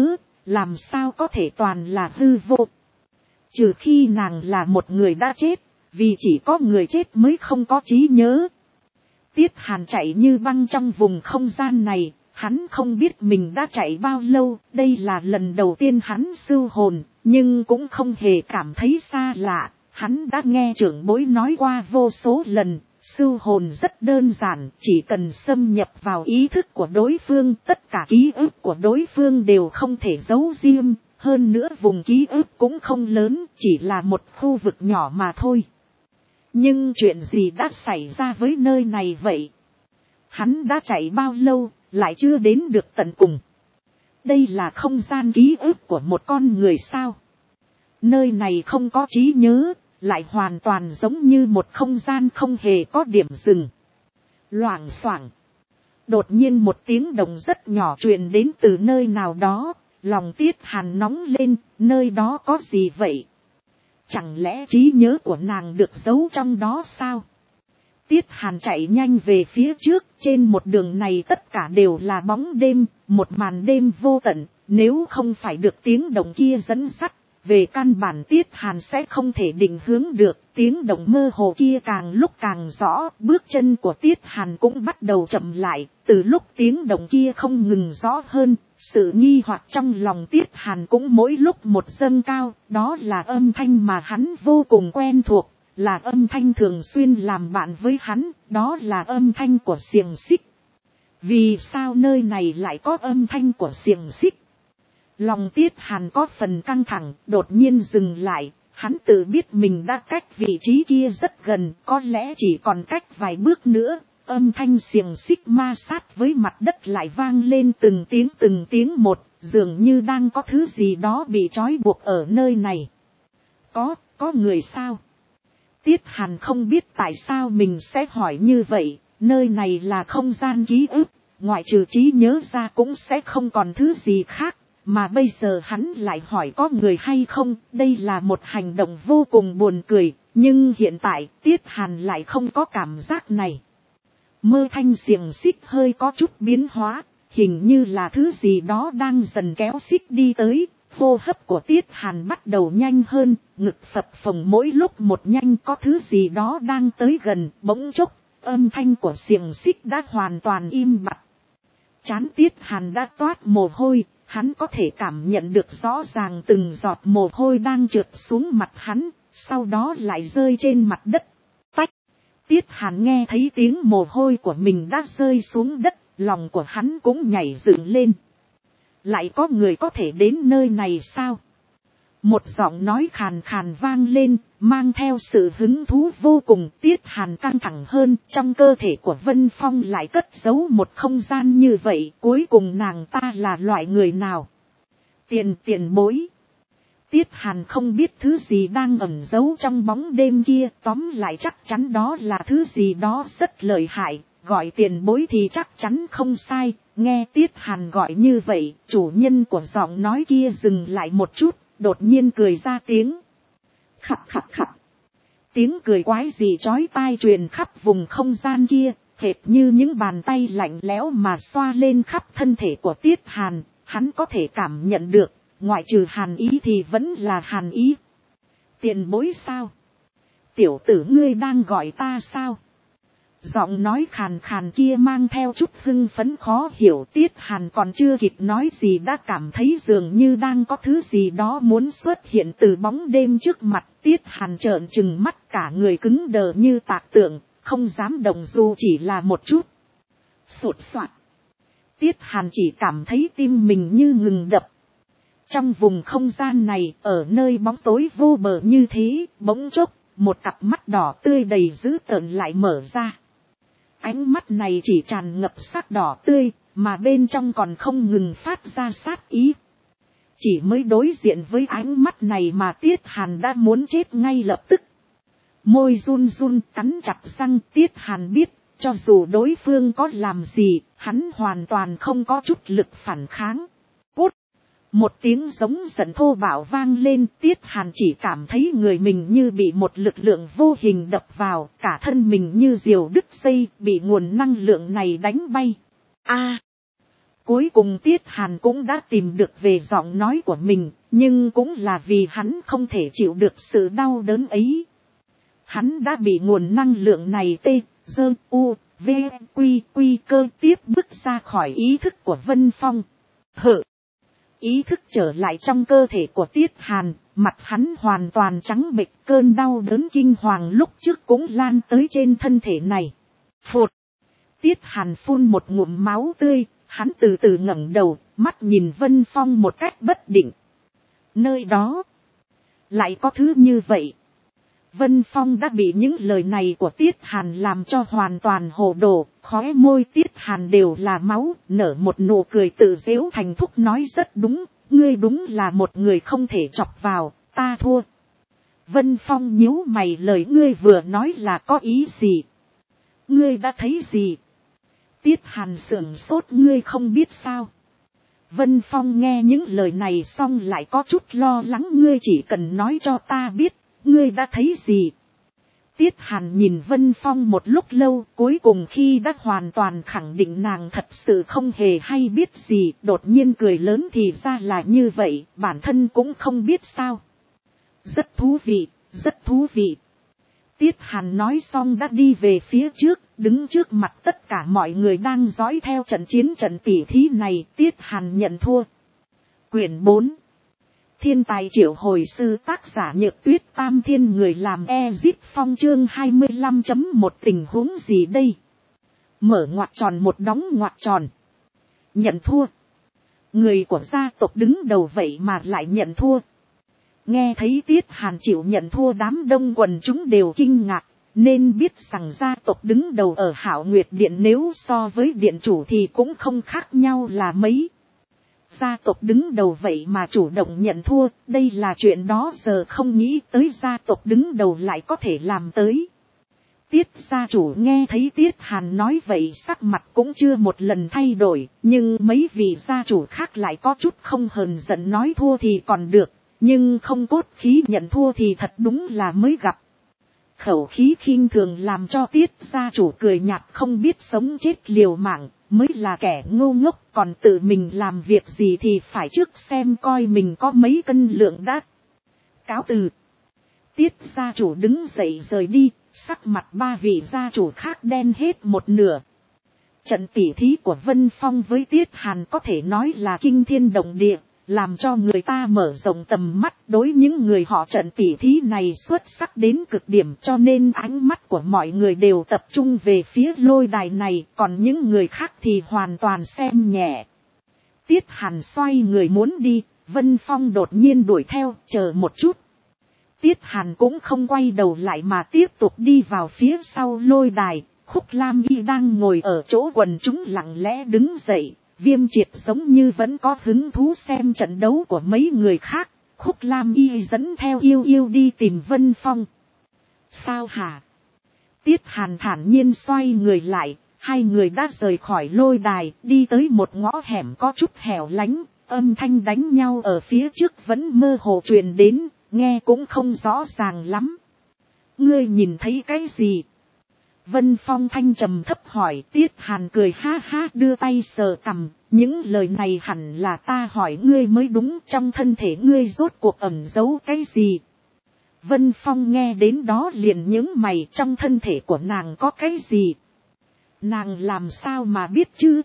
làm sao có thể toàn là hư vô. Trừ khi nàng là một người đã chết, vì chỉ có người chết mới không có trí nhớ. Tiết Hàn chạy như băng trong vùng không gian này, hắn không biết mình đã chạy bao lâu, đây là lần đầu tiên hắn sưu hồn, nhưng cũng không hề cảm thấy xa lạ. Hắn đã nghe trưởng bối nói qua vô số lần, sưu hồn rất đơn giản, chỉ cần xâm nhập vào ý thức của đối phương, tất cả ký ức của đối phương đều không thể giấu riêng, hơn nữa vùng ký ức cũng không lớn, chỉ là một khu vực nhỏ mà thôi. Nhưng chuyện gì đã xảy ra với nơi này vậy? Hắn đã chạy bao lâu, lại chưa đến được tận cùng. Đây là không gian ký ức của một con người sao? Nơi này không có trí nhớ, lại hoàn toàn giống như một không gian không hề có điểm dừng. Loảng xoảng. Đột nhiên một tiếng động rất nhỏ truyền đến từ nơi nào đó, lòng Tiết Hàn nóng lên, nơi đó có gì vậy? Chẳng lẽ trí nhớ của nàng được giấu trong đó sao? Tiết Hàn chạy nhanh về phía trước, trên một đường này tất cả đều là bóng đêm, một màn đêm vô tận, nếu không phải được tiếng động kia dẫn dắt, về căn bản Tiết Hàn sẽ không thể định hướng được, tiếng động mơ hồ kia càng lúc càng rõ, bước chân của Tiết Hàn cũng bắt đầu chậm lại, từ lúc tiếng động kia không ngừng rõ hơn, sự nghi hoặc trong lòng Tiết Hàn cũng mỗi lúc một dâng cao, đó là âm thanh mà hắn vô cùng quen thuộc, là âm thanh thường xuyên làm bạn với hắn, đó là âm thanh của xiềng xích. Vì sao nơi này lại có âm thanh của xiềng xích? Lòng Tiết Hàn có phần căng thẳng, đột nhiên dừng lại, hắn tự biết mình đã cách vị trí kia rất gần, có lẽ chỉ còn cách vài bước nữa, âm thanh xiềng xích ma sát với mặt đất lại vang lên từng tiếng một, dường như đang có thứ gì đó bị trói buộc ở nơi này. Có người sao? Tiết Hàn không biết tại sao mình sẽ hỏi như vậy, nơi này là không gian ký ức, ngoại trừ trí nhớ ra cũng sẽ không còn thứ gì khác. Mà bây giờ hắn lại hỏi có người hay không, đây là một hành động vô cùng buồn cười, nhưng hiện tại Tiết Hàn lại không có cảm giác này. Mơ thanh xiềng xích hơi có chút biến hóa, hình như là thứ gì đó đang dần kéo xích đi tới, hô hấp của Tiết Hàn bắt đầu nhanh hơn, ngực phập phồng mỗi lúc một nhanh, có thứ gì đó đang tới gần, bỗng chốc, âm thanh của xiềng xích đã hoàn toàn im bặt. Trán Tiết Hàn đã toát mồ hôi. Hắn có thể cảm nhận được rõ ràng từng giọt mồ hôi đang trượt xuống mặt hắn, sau đó lại rơi trên mặt đất. Tách! Tiết Hàn nghe thấy tiếng mồ hôi của mình đã rơi xuống đất, lòng của hắn cũng nhảy dựng lên. Lại có người có thể đến nơi này sao? Một giọng nói khàn khàn vang lên, mang theo sự hứng thú vô cùng. Tiết Hàn căng thẳng hơn, trong cơ thể của Vân Phong lại cất giấu một không gian như vậy, cuối cùng nàng ta là loại người nào? Tiền bối. Tiết Hàn không biết thứ gì đang ẩn giấu trong bóng đêm kia, tóm lại chắc chắn đó là thứ gì đó rất lợi hại, gọi tiền bối thì chắc chắn không sai. Nghe Tiết Hàn gọi như vậy, chủ nhân của giọng nói kia dừng lại một chút, đột nhiên cười ra tiếng. Khặt khặt khặt. Tiếng cười quái dị chói tai truyền khắp vùng không gian kia, hệt như những bàn tay lạnh lẽo mà xoa lên khắp thân thể của Tiết Hàn. Hắn có thể cảm nhận được, ngoại trừ hàn ý thì vẫn là hàn ý. Tiền bối sao? Tiểu tử ngươi đang gọi ta sao? Giọng nói khàn khàn kia mang theo chút hưng phấn khó hiểu. Tiết Hàn còn chưa kịp nói gì đã cảm thấy dường như đang có thứ gì đó muốn xuất hiện từ bóng đêm trước mặt. Tiết Hàn trợn trừng mắt, cả người cứng đờ như tạc tượng, không dám động dù chỉ là một chút. Sột soạt. Tiết Hàn chỉ cảm thấy tim mình như ngừng đập. Trong vùng không gian này, ở nơi bóng tối vô bờ như thế, bỗng chốc, một cặp mắt đỏ tươi đầy dữ tợn lại mở ra. Ánh mắt này chỉ tràn ngập sắc đỏ tươi, mà bên trong còn không ngừng phát ra sát ý. Chỉ mới đối diện với ánh mắt này mà Tiết Hàn đã muốn chết ngay lập tức. Môi run run cắn chặt răng. Tiết Hàn biết, cho dù đối phương có làm gì, hắn hoàn toàn không có chút lực phản kháng. Cút! Một tiếng giống giận thô bạo vang lên. Tiết Hàn chỉ cảm thấy người mình như bị một lực lượng vô hình đập vào, cả thân mình như diều đứt dây, bị nguồn năng lượng này đánh bay. A! Cuối cùng Tiết Hàn cũng đã tìm được về giọng nói của mình, nhưng cũng là vì hắn không thể chịu được sự đau đớn ấy. Hắn đã bị nguồn năng lượng này quy cơ tiếp bước ra khỏi ý thức của Vân Phong. Ý thức trở lại trong cơ thể của Tiết Hàn, mặt hắn hoàn toàn trắng bệch, cơn đau đớn kinh hoàng lúc trước cũng lan tới trên thân thể này. Phụt! Tiết Hàn phun một ngụm máu tươi, hắn từ từ ngẩng đầu, mắt nhìn Vân Phong một cách bất định. Nơi đó, lại có thứ như vậy. Vân Phong đã bị những lời này của Tiết Hàn làm cho hoàn toàn hồ đồ, khóe môi Tiết Hàn đều là máu, nở một nụ cười tự giễu thành thúc nói rất đúng, ngươi đúng là một người không thể chọc vào, ta thua. Vân Phong nhíu mày, lời ngươi vừa nói là có ý gì? Ngươi đã thấy gì? Tiết Hàn sửng sốt, ngươi không biết sao? Vân Phong nghe những lời này xong lại có chút lo lắng, ngươi chỉ cần nói cho ta biết, ngươi đã thấy gì? Tiết Hàn nhìn Vân Phong một lúc lâu, cuối cùng khi đã hoàn toàn khẳng định nàng thật sự không hề hay biết gì, đột nhiên cười lớn, thì ra là như vậy, bản thân cũng không biết sao. Rất thú vị, rất thú vị. Tiết Hàn nói xong đã đi về phía trước, đứng trước mặt tất cả mọi người đang dõi theo trận tỉ thí này. Tiết Hàn nhận thua. Quyển 4. Thiên tài triệu hồi sư, tác giả Nhược Tuyết, Tam Thiên người làm Ezip Phong, chương 25.1 tình huống gì đây? Mở ngoặc tròn một đóng ngoặc tròn. Nhận thua. Người của gia tộc đứng đầu vậy mà lại nhận thua. Nghe thấy Tiết Hàn chịu nhận thua, đám đông quần chúng đều kinh ngạc, nên biết rằng gia tộc đứng đầu ở Hạo Nguyệt Điện nếu so với điện chủ thì cũng không khác nhau là mấy. Gia tộc đứng đầu vậy mà chủ động nhận thua, đây là chuyện đó giờ không nghĩ tới gia tộc đứng đầu lại có thể làm tới. Tiết gia chủ nghe thấy Tiết Hàn nói vậy sắc mặt cũng chưa một lần thay đổi, nhưng mấy vị gia chủ khác lại có chút không hờn giận, nói thua thì còn được, nhưng không cốt khí nhận thua thì thật đúng là mới gặp. Khẩu khí khinh thường làm cho Tiết gia chủ cười nhạt, không biết sống chết liều mạng, mới là kẻ ngu ngốc, còn tự mình làm việc gì thì phải trước xem coi mình có mấy cân lượng đã. Cáo từ. Tiết gia chủ đứng dậy rời đi, sắc mặt ba vị gia chủ khác đen hết một nửa. Trận tỉ thí của Vân Phong với Tiết Hàn có thể nói là kinh thiên động địa, làm cho người ta mở rộng tầm mắt. Đối những người họ trận tỉ thí này xuất sắc đến cực điểm, cho nên ánh mắt của mọi người đều tập trung về phía lôi đài này, còn những người khác thì hoàn toàn xem nhẹ. Tiết Hàn xoay người muốn đi, Vân Phong đột nhiên đuổi theo, chờ một chút. Tiết Hàn cũng không quay đầu lại mà tiếp tục đi vào phía sau lôi đài. Khúc Lam Y đang ngồi ở chỗ quần chúng lặng lẽ đứng dậy. Viêm Triệt giống như vẫn có hứng thú xem trận đấu của mấy người khác. Khúc Lam Y dẫn theo Yêu Yêu đi tìm Vân Phong. Sao hả? Tiết Hàn thản nhiên xoay người lại. Hai người đã rời khỏi lôi đài, đi tới một ngõ hẻm có chút hẻo lánh. Âm thanh đánh nhau ở phía trước vẫn mơ hồ truyền đến, nghe cũng không rõ ràng lắm. Ngươi nhìn thấy cái gì? Vân Phong thanh trầm thấp hỏi. Tiết Hàn cười ha ha đưa tay sờ cằm. Những lời này hẳn là ta hỏi ngươi mới đúng, trong thân thể ngươi rốt cuộc ẩn giấu cái gì? Vân Phong nghe đến đó liền nhướng mày, trong thân thể của nàng có cái gì? Nàng làm sao mà biết chứ?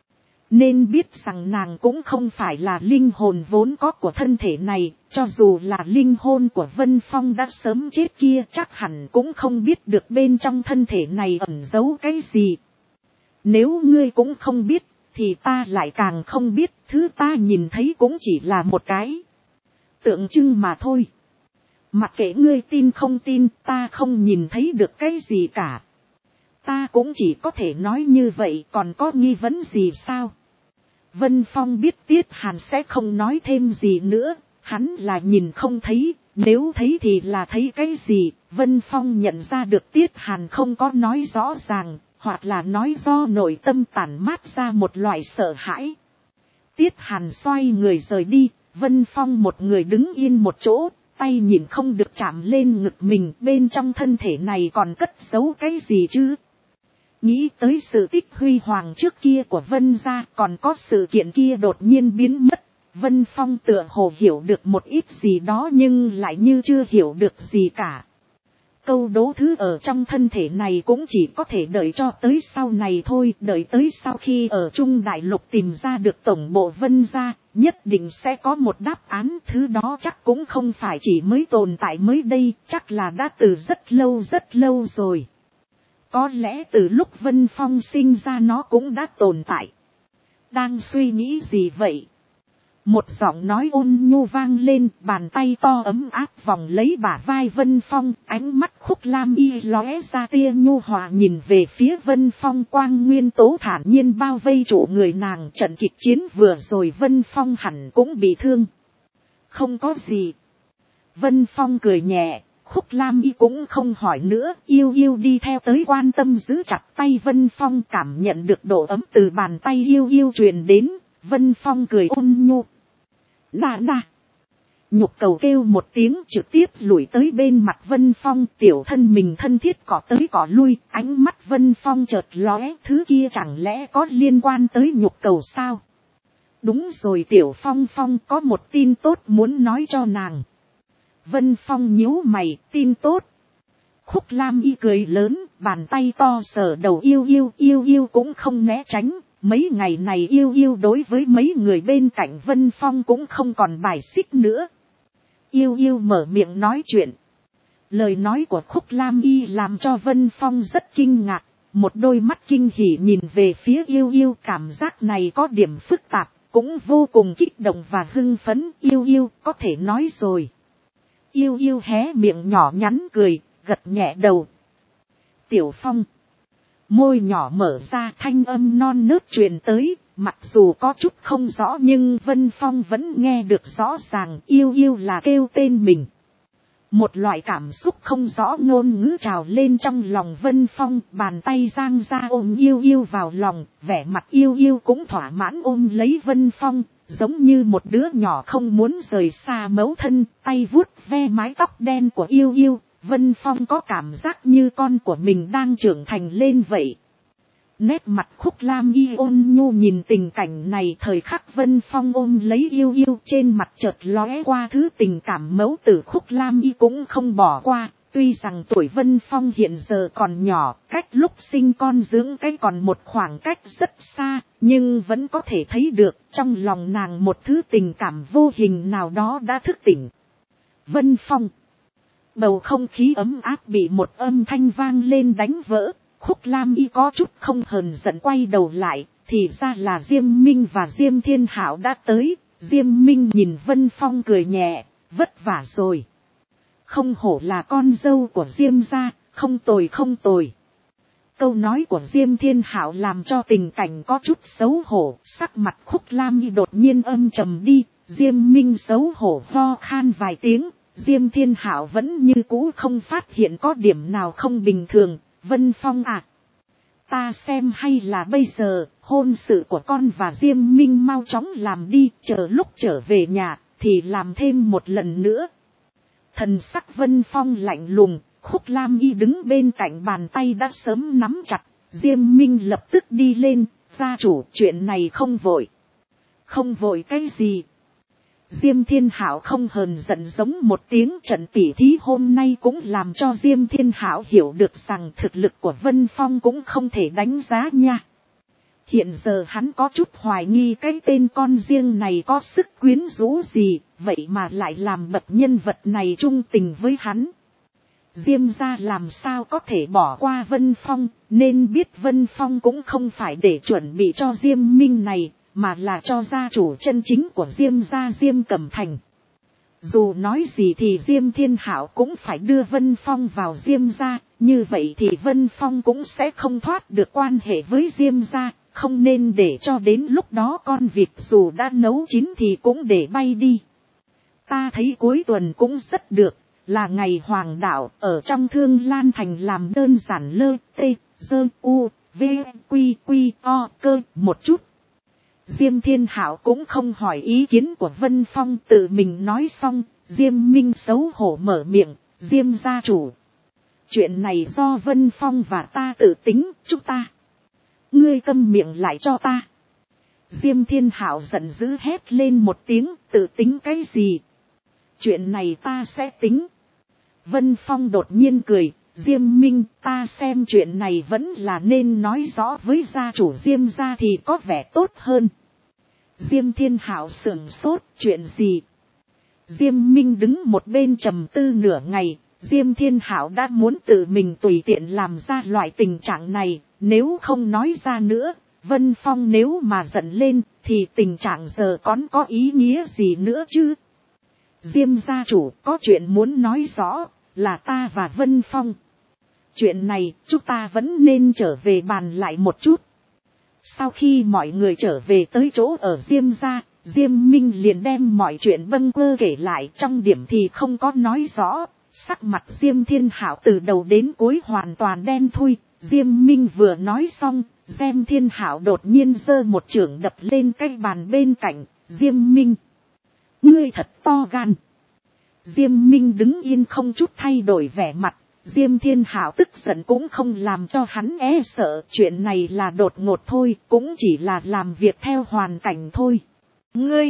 Nên biết rằng nàng cũng không phải là linh hồn vốn có của thân thể này, cho dù là linh hồn của Vân Phong đã sớm chết kia chắc hẳn cũng không biết được bên trong thân thể này ẩn giấu cái gì. Nếu ngươi cũng không biết, thì ta lại càng không biết, thứ ta nhìn thấy cũng chỉ là một cái tượng trưng mà thôi. Mặc kệ ngươi tin không tin, ta không nhìn thấy được cái gì cả. Ta cũng chỉ có thể nói như vậy, còn có nghi vấn gì sao? Vân Phong biết Tiết Hàn sẽ không nói thêm gì nữa, hắn là nhìn không thấy, nếu thấy thì là thấy cái gì? Vân Phong nhận ra được Tiết Hàn không có nói rõ ràng, hoặc là nói do nội tâm tản mát ra một loại sợ hãi. Tiết Hàn xoay người rời đi, Vân Phong một người đứng yên một chỗ, tay nhìn không được chạm lên ngực mình, bên trong thân thể này còn cất giấu cái gì chứ? Nghĩ tới sự tích huy hoàng trước kia của Vân gia, còn có sự kiện kia đột nhiên biến mất. Vân Phong tựa hồ hiểu được một ít gì đó nhưng lại như chưa hiểu được gì cả. Câu đố thứ ở trong thân thể này cũng chỉ có thể đợi cho tới sau này thôi. Đợi tới sau khi ở Trung Đại Lục tìm ra được tổng bộ Vân gia, nhất định sẽ có một đáp án. Thứ đó chắc cũng không phải chỉ mới tồn tại mới đây, chắc là đã từ rất lâu rồi. Có lẽ từ lúc Vân Phong sinh ra nó cũng đã tồn tại. Đang suy nghĩ gì vậy? Một giọng nói ôn nhu vang lên, bàn tay to ấm áp vòng lấy bả vai Vân Phong, ánh mắt Khúc Lam Y lóe ra tia nhu hòa nhìn về phía Vân Phong, quang nguyên tố thản nhiên bao vây trụ người nàng. Trận kịch chiến vừa rồi Vân Phong hẳn cũng bị thương. Không có gì. Vân Phong cười nhẹ, Khúc Lam Y cũng không hỏi nữa, yêu yêu đi theo tới quan tâm giữ chặt tay Vân Phong, cảm nhận được độ ấm từ bàn tay yêu yêu truyền đến. Vân Phong cười ôn nhu. Đà. Nhục cầu kêu một tiếng trực tiếp lủi tới bên mặt Vân Phong, tiểu thân mình thân thiết cỏ tới cỏ lui, ánh mắt Vân Phong chợt lóe, thứ kia chẳng lẽ có liên quan tới nhục cầu sao? Đúng rồi, tiểu Phong Phong có một tin tốt muốn nói cho nàng. Vân Phong nhíu mày, tin tốt. Khúc Lam Y cười lớn, bàn tay to sờ đầu yêu yêu cũng không né tránh. Mấy ngày này yêu yêu đối với mấy người bên cạnh Vân Phong cũng không còn bài xích nữa. Yêu yêu mở miệng nói chuyện. Lời nói của Khúc Lam Y làm cho Vân Phong rất kinh ngạc. Một đôi mắt kinh hỉ nhìn về phía yêu yêu, cảm giác này có điểm phức tạp, cũng vô cùng kích động và hưng phấn. Yêu yêu có thể nói rồi. Yêu yêu hé miệng nhỏ nhắn cười, gật nhẹ đầu. Tiểu Phong. Môi nhỏ mở ra, thanh âm non nớt truyền tới, mặc dù có chút không rõ nhưng Vân Phong vẫn nghe được rõ ràng. Yêu yêu là kêu tên mình. Một loại cảm xúc không rõ ngôn ngữ trào lên trong lòng Vân Phong, bàn tay giang ra ôm yêu yêu vào lòng, vẻ mặt yêu yêu cũng thỏa mãn ôm lấy Vân Phong, giống như một đứa nhỏ không muốn rời xa mẫu thân, tay vuốt ve mái tóc đen của yêu yêu. Vân Phong có cảm giác như con của mình đang trưởng thành lên vậy. Nét mặt Khúc Lam Y ôn nhu nhìn tình cảnh này, thời khắc Vân Phong ôm lấy yêu yêu, trên mặt chợt lóe qua thứ tình cảm mẫu tử. Khúc Lam Y cũng không bỏ qua, tuy rằng tuổi Vân Phong hiện giờ còn nhỏ, cách lúc sinh con dưỡng cái còn một khoảng cách rất xa, nhưng vẫn có thể thấy được trong lòng nàng một thứ tình cảm vô hình nào đó đã thức tỉnh. Vân Phong. Bầu không khí ấm áp bị một âm thanh vang lên đánh vỡ. Khúc Lam Y có chút không hờn giận quay đầu lại, thì ra là Diêm Minh và Diêm Thiên Hảo đã tới. Diêm Minh nhìn Vân Phong cười nhẹ, vất vả rồi. Không hổ là con dâu của Diêm gia, không tồi. Câu nói của Diêm Thiên Hảo làm cho tình cảnh có chút xấu hổ, sắc mặt Khúc Lam Y đột nhiên âm trầm đi. Diêm Minh xấu hổ ho khan vài tiếng. Diêm Thiên Hảo vẫn như cũ không phát hiện có điểm nào không bình thường. Vân Phong à, ta xem hay là bây giờ hôn sự của con và Diêm Minh mau chóng làm đi, chờ lúc trở về nhà thì làm thêm một lần nữa. Thần sắc Vân Phong lạnh lùng, Khúc Lam Y đứng bên cạnh bàn tay đã sớm nắm chặt. Diêm Minh lập tức đi lên, gia chủ, chuyện này không vội. Không vội cái gì? Diêm Thiên Hảo không hờn giận giống một tiếng. Trận tỉ thí hôm nay cũng làm cho Diêm Thiên Hảo hiểu được rằng thực lực của Vân Phong cũng không thể đánh giá nha. Hiện giờ hắn có chút hoài nghi cái tên con riêng này có sức quyến rũ gì, vậy mà lại làm bậc nhân vật này trung tình với hắn. Diêm gia làm sao có thể bỏ qua Vân Phong, nên biết Vân Phong cũng không phải để chuẩn bị cho Diêm Minh này, mà là cho gia chủ chân chính của Diêm gia Diêm Cẩm Thành. Dù nói gì thì Diêm Thiên Hảo cũng phải đưa Vân Phong vào Diêm gia, như vậy thì Vân Phong cũng sẽ không thoát được quan hệ với Diêm gia, không nên để cho đến lúc đó con vịt dù đã nấu chín thì cũng để bay đi. Ta thấy cuối tuần cũng rất được, là ngày hoàng đạo, ở trong Thương Lan Thành làm đơn giản lơ, tê, dơ, u, v, quy, quy, o, cơ, một chút. Diêm Thiên Hảo cũng không hỏi ý kiến của Vân Phong, tự mình nói xong. Diêm Minh xấu hổ mở miệng, Diêm gia chủ. Chuyện này do Vân Phong và ta tự tính, chúng ta ngươi câm miệng lại cho ta. Diêm Thiên Hảo giận dữ hét lên một tiếng, tự tính cái gì? Chuyện này ta sẽ tính. Vân Phong đột nhiên cười, Diêm Minh, ta xem chuyện này vẫn là nên nói rõ với gia chủ Diêm gia thì có vẻ tốt hơn. Diêm Thiên Hảo sửng sốt, chuyện gì? Diêm Minh đứng một bên trầm tư nửa ngày, Diêm Thiên Hảo đã muốn tự mình tùy tiện làm ra loại tình trạng này, nếu không nói ra nữa, Vân Phong nếu mà giận lên, thì tình trạng giờ còn có ý nghĩa gì nữa chứ? Diêm gia chủ có chuyện muốn nói rõ, là ta và Vân Phong. Chuyện này, chúng ta vẫn nên trở về bàn lại một chút. Sau khi mọi người trở về tới chỗ ở Diêm gia, Diêm Minh liền đem mọi chuyện vâng vơ kể lại, trong điểm thì không có nói rõ. Sắc mặt Diêm Thiên Hảo từ đầu đến cuối hoàn toàn đen thui. Diêm Minh vừa nói xong, Diêm Thiên Hảo đột nhiên giơ một chưởng đập lên cái bàn bên cạnh. Diêm Minh, ngươi thật to gan. Diêm Minh đứng yên không chút thay đổi vẻ mặt. Diêm Thiên Hảo tức giận cũng không làm cho hắn e sợ. Chuyện này là đột ngột thôi, cũng chỉ là làm việc theo hoàn cảnh thôi. Ngươi,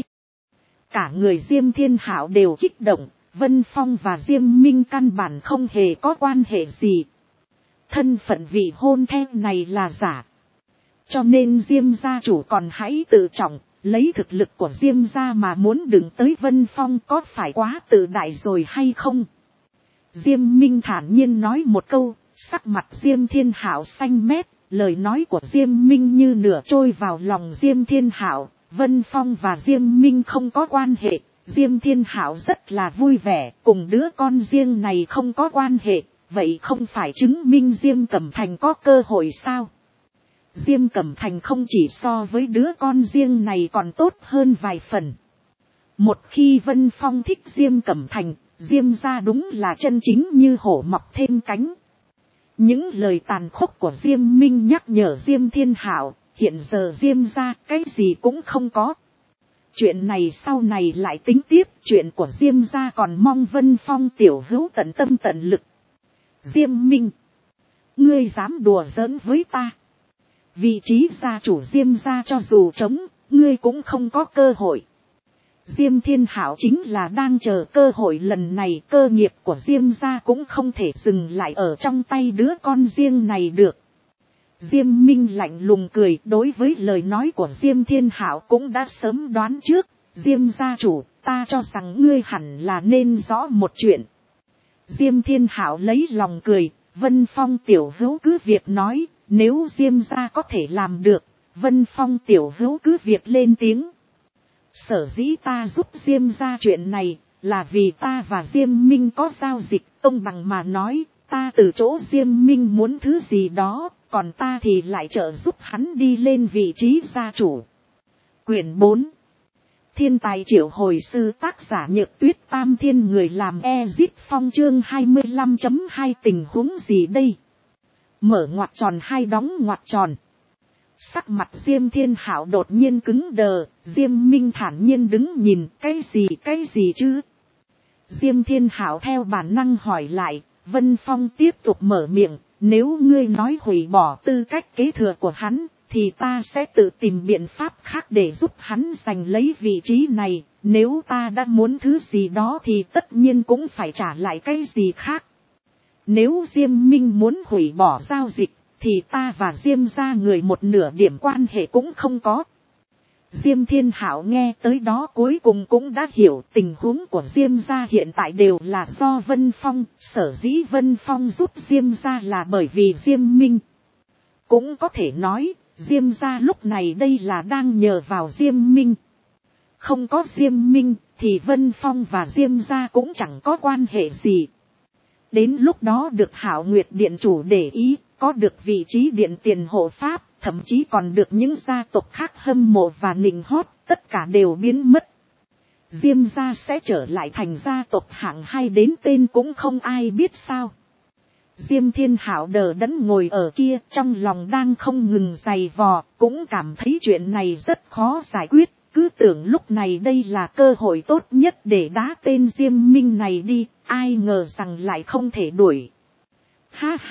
cả người Diêm Thiên Hảo đều kích động. Vân Phong và Diêm Minh căn bản không hề có quan hệ gì. Thân phận vị hôn thê này là giả. Cho nên Diêm gia chủ còn hãy tự trọng, lấy thực lực của Diêm gia mà muốn đừng tới Vân Phong có phải quá tự đại rồi hay không? Diêm Minh thản nhiên nói một câu, sắc mặt Diêm Thiên Hảo xanh mét, lời nói của Diêm Minh như nửa trôi vào lòng Diêm Thiên Hảo. Vân Phong và Diêm Minh không có quan hệ, Diêm Thiên Hảo rất là vui vẻ, cùng đứa con riêng này không có quan hệ, vậy không phải chứng minh Diêm Cẩm Thành có cơ hội sao? Diêm Cẩm Thành không chỉ so với đứa con riêng này còn tốt hơn vài phần. Một khi Vân Phong thích Diêm Cẩm Thành, Diêm gia đúng là chân chính như hổ mọc thêm cánh. Những lời tàn khốc của Diêm Minh nhắc nhở Diêm Thiên Hảo, hiện giờ Diêm gia cái gì cũng không có. Chuyện này sau này lại tính tiếp, chuyện của Diêm gia còn mong Vân Phong tiểu hữu tận tâm tận lực. Diêm Minh, ngươi dám đùa giỡn với ta? Vị trí gia chủ Diêm gia cho dù trống, ngươi cũng không có cơ hội. Diêm Thiên Hảo chính là đang chờ cơ hội lần này, cơ nghiệp của Diêm gia cũng không thể dừng lại ở trong tay đứa con riêng này được. Diêm Minh lạnh lùng cười, đối với lời nói của Diêm Thiên Hảo cũng đã sớm đoán trước. Diêm gia chủ, ta cho rằng ngươi hẳn là nên rõ một chuyện. Diêm Thiên Hảo lấy lòng cười, Vân Phong tiểu hữu cứ việc nói, nếu Diêm gia có thể làm được, Vân Phong tiểu hữu cứ việc lên tiếng. Sở dĩ ta giúp Diêm gia chuyện này, là vì ta và Diêm Minh có giao dịch, công bằng mà nói, ta từ chỗ Diêm Minh muốn thứ gì đó, còn ta thì lại trợ giúp hắn đi lên vị trí gia chủ. Quyển 4. Thiên tài triệu hồi sư, tác giả Nhược Tuyết, Tam Thiên người làm Ezit Phong, chương 25.2 tình huống gì đây? Mở ngoặc tròn hai đóng ngoặc tròn. Sắc mặt Diêm Thiên Hảo đột nhiên cứng đờ, Diêm Minh thản nhiên đứng nhìn, cái gì chứ? Diêm Thiên Hảo theo bản năng hỏi lại, Vân Phong tiếp tục mở miệng, nếu ngươi nói hủy bỏ tư cách kế thừa của hắn, thì ta sẽ tự tìm biện pháp khác để giúp hắn giành lấy vị trí này, nếu ta đã muốn thứ gì đó thì tất nhiên cũng phải trả lại cái gì khác. Nếu Diêm Minh muốn hủy bỏ giao dịch, thì ta và Diêm gia người một nửa điểm quan hệ cũng không có. Diêm Thiên Hảo nghe tới đó cuối cùng cũng đã hiểu tình huống của Diêm gia hiện tại đều là do Vân Phong, sở dĩ Vân Phong giúp Diêm gia là bởi vì Diêm Minh. Cũng có thể nói, Diêm gia lúc này đây là đang nhờ vào Diêm Minh. Không có Diêm Minh, thì Vân Phong và Diêm gia cũng chẳng có quan hệ gì. Đến lúc đó được Hảo Nguyệt Điện chủ để ý, có được vị trí điện tiền hộ pháp, thậm chí còn được những gia tộc khác hâm mộ và nịnh hót, tất cả đều biến mất. Diêm gia sẽ trở lại thành gia tộc hạng 2 đến tên cũng không ai biết sao. Diêm Thiên Hảo đờ đẫn ngồi ở kia, trong lòng đang không ngừng giày vò, cũng cảm thấy chuyện này rất khó giải quyết, cứ tưởng lúc này đây là cơ hội tốt nhất để đá tên Diêm Minh này đi, ai ngờ rằng lại không thể đuổi. Ha ha,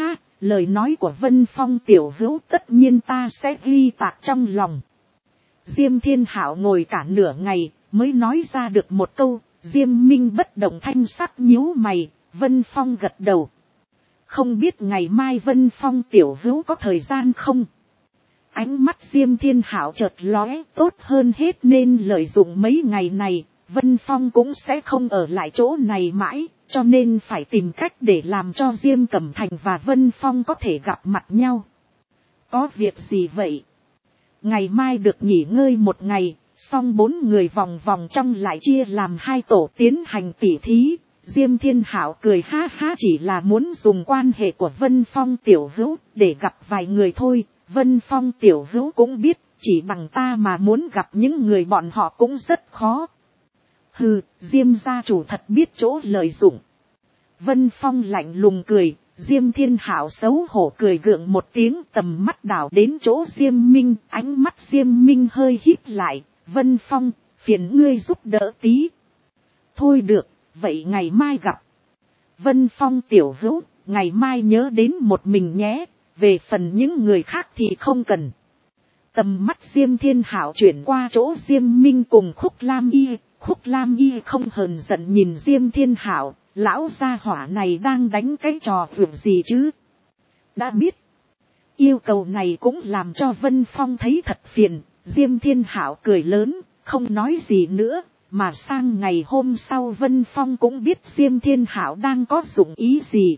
lời nói của Vân Phong tiểu hữu tất nhiên ta sẽ ghi tạc trong lòng. Diêm Thiên Hảo ngồi cả nửa ngày, mới nói ra được một câu. Diêm Minh bất động thanh sắc nhíu mày, Vân Phong gật đầu. Không biết ngày mai Vân Phong tiểu hữu có thời gian không? Ánh mắt Diêm Thiên Hảo chợt lóe, tốt hơn hết nên lợi dụng mấy ngày này, Vân Phong cũng sẽ không ở lại chỗ này mãi, cho nên phải tìm cách để làm cho Diêm Cẩm Thành và Vân Phong có thể gặp mặt nhau. Có việc gì vậy? Ngày mai được nghỉ ngơi một ngày, xong 4 người vòng vòng trong lại chia làm 2 tổ tiến hành tỉ thí. Diêm Thiên Hảo cười ha ha, chỉ là muốn dùng quan hệ của Vân Phong tiểu hữu để gặp vài người thôi. Vân Phong tiểu hữu cũng biết, chỉ bằng ta mà muốn gặp những người bọn họ cũng rất khó. Hừ, Diêm gia chủ thật biết chỗ lợi dụng. Vân Phong lạnh lùng cười, Diêm Thiên Hảo xấu hổ cười gượng một tiếng, tầm mắt đảo đến chỗ Diêm Minh, ánh mắt Diêm Minh hơi híp lại. Vân Phong, phiền ngươi giúp đỡ tí. Thôi được, vậy ngày mai gặp. Vân Phong tiểu hữu, ngày mai nhớ đến một mình nhé, về phần những người khác thì không cần. Tầm mắt Diêm Thiên Hảo chuyển qua chỗ Diêm Minh cùng Khúc Lam Y. Khúc Lam Y không hờn giận nhìn Diêm Thiên Hảo, lão gia hỏa này đang đánh cái trò vượt gì chứ? Đã biết. Yêu cầu này cũng làm cho Vân Phong thấy thật phiền. Diêm Thiên Hảo cười lớn, không nói gì nữa, mà sang ngày hôm sau Vân Phong cũng biết Diêm Thiên Hảo đang có dụng ý gì.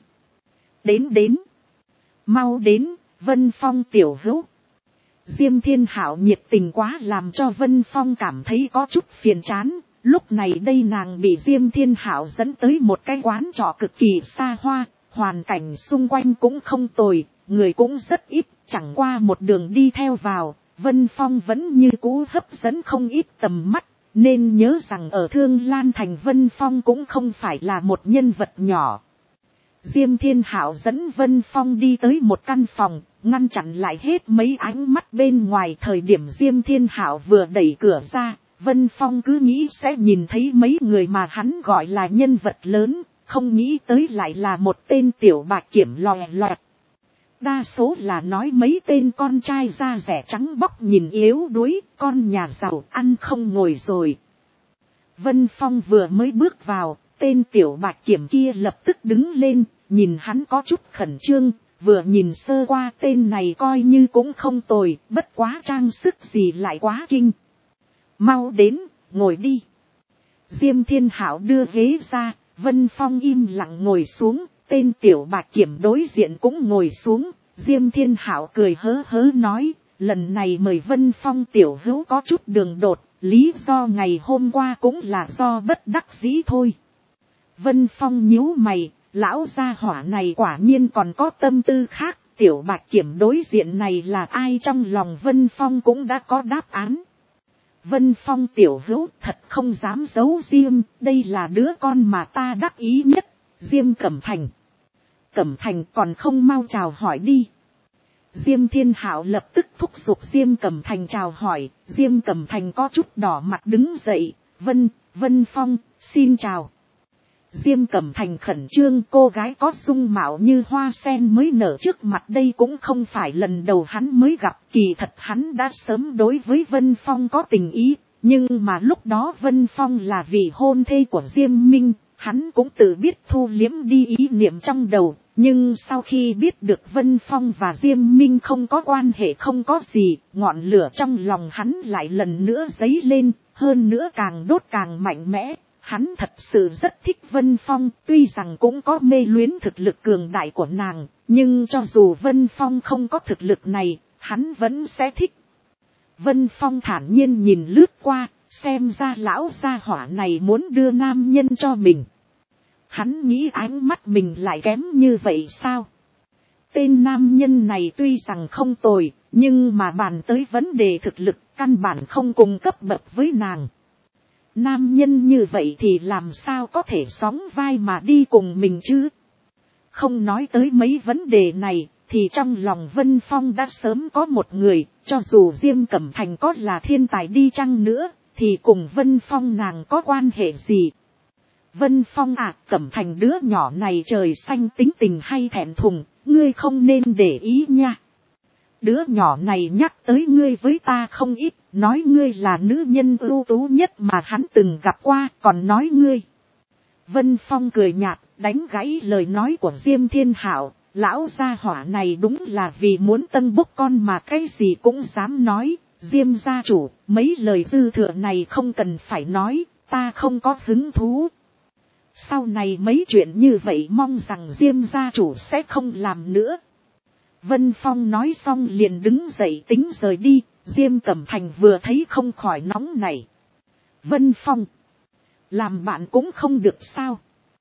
Đến. Mau đến, Vân Phong tiểu hữu. Diêm Thiên Hảo nhiệt tình quá làm cho Vân Phong cảm thấy có chút phiền chán. Lúc này đây nàng bị Diêm Thiên Hảo dẫn tới một cái quán trọ cực kỳ xa hoa, hoàn cảnh xung quanh cũng không tồi, người cũng rất ít, chẳng qua một đường đi theo vào, Vân Phong vẫn như cũ hấp dẫn không ít tầm mắt, nên nhớ rằng ở Thương Lan Thành Vân Phong cũng không phải là một nhân vật nhỏ. Diêm Thiên Hảo dẫn Vân Phong đi tới một căn phòng, ngăn chặn lại hết mấy ánh mắt bên ngoài. Thời điểm Diêm Thiên Hảo vừa đẩy cửa ra, Vân Phong cứ nghĩ sẽ nhìn thấy mấy người mà hắn gọi là nhân vật lớn, không nghĩ tới lại là một tên tiểu bạch kiểm lòe loẹt. Đa số là nói mấy tên con trai da rẻ trắng bóc nhìn yếu đuối, con nhà giàu ăn không ngồi rồi. Vân Phong vừa mới bước vào, tên tiểu bạch kiểm kia lập tức đứng lên, nhìn hắn có chút khẩn trương, vừa nhìn sơ qua tên này coi như cũng không tồi, bất quá trang sức gì lại quá kinh. Mau đến, ngồi đi. Diêm Thiên Hảo đưa ghế ra, Vân Phong im lặng ngồi xuống, tên tiểu bạch kiểm đối diện cũng ngồi xuống. Diêm Thiên Hảo cười hớ hớ nói, lần này mời Vân Phong tiểu hữu có chút đường đột, lý do ngày hôm qua cũng là do bất đắc dĩ thôi. Vân Phong nhíu mày, lão gia hỏa này quả nhiên còn có tâm tư khác, tiểu bạch kiểm đối diện này là ai trong lòng Vân Phong cũng đã có đáp án. Vân Phong tiểu hữu thật không dám giấu Diêm, đây là đứa con mà ta đắc ý nhất, Diêm Cẩm Thành. Cẩm Thành còn không mau chào hỏi đi. Diêm Thiên Hảo lập tức thúc giục Diêm Cẩm Thành chào hỏi, Diêm Cẩm Thành có chút đỏ mặt đứng dậy, Vân Phong, xin chào. Diêm Cẩm Thành khẩn trương, cô gái có dung mạo như hoa sen mới nở trước mặt đây cũng không phải lần đầu hắn mới gặp, kỳ thật hắn đã sớm đối với Vân Phong có tình ý, nhưng mà lúc đó Vân Phong là vị hôn thê của Diêm Minh, hắn cũng tự biết thu liếm đi ý niệm trong đầu, nhưng sau khi biết được Vân Phong và Diêm Minh không có quan hệ không có gì, ngọn lửa trong lòng hắn lại lần nữa dấy lên, hơn nữa càng đốt càng mạnh mẽ. Hắn thật sự rất thích Vân Phong, tuy rằng cũng có mê luyến thực lực cường đại của nàng, nhưng cho dù Vân Phong không có thực lực này, hắn vẫn sẽ thích. Vân Phong thản nhiên nhìn lướt qua, xem ra lão gia hỏa này muốn đưa nam nhân cho mình. Hắn nghĩ ánh mắt mình lại kém như vậy sao? Tên nam nhân này tuy rằng không tồi, nhưng mà bàn tới vấn đề thực lực căn bản không cùng cấp bậc với nàng. Nam nhân như vậy thì làm sao có thể sóng vai mà đi cùng mình chứ? Không nói tới mấy vấn đề này, thì trong lòng Vân Phong đã sớm có một người, cho dù Diêm Cẩm Thành có là thiên tài đi chăng nữa, thì cùng Vân Phong nàng có quan hệ gì? Vân Phong Cẩm Thành đứa nhỏ này trời xanh tính tình hay thẹn thùng, ngươi không nên để ý nha. Đứa nhỏ này nhắc tới ngươi với ta không ít, nói ngươi là nữ nhân ưu tú nhất mà hắn từng gặp qua, còn nói ngươi. Vân Phong cười nhạt, đánh gãy lời nói của Diêm Thiên Hạo, lão gia hỏa này đúng là vì muốn tân bốc con mà cái gì cũng dám nói. Diêm gia chủ, mấy lời dư thừa này không cần phải nói, ta không có hứng thú. Sau này mấy chuyện như vậy mong rằng Diêm gia chủ sẽ không làm nữa. Vân Phong nói xong liền đứng dậy tính rời đi, Diêm Cẩm Thành vừa thấy không khỏi nóng này. Vân Phong, làm bạn cũng không được sao.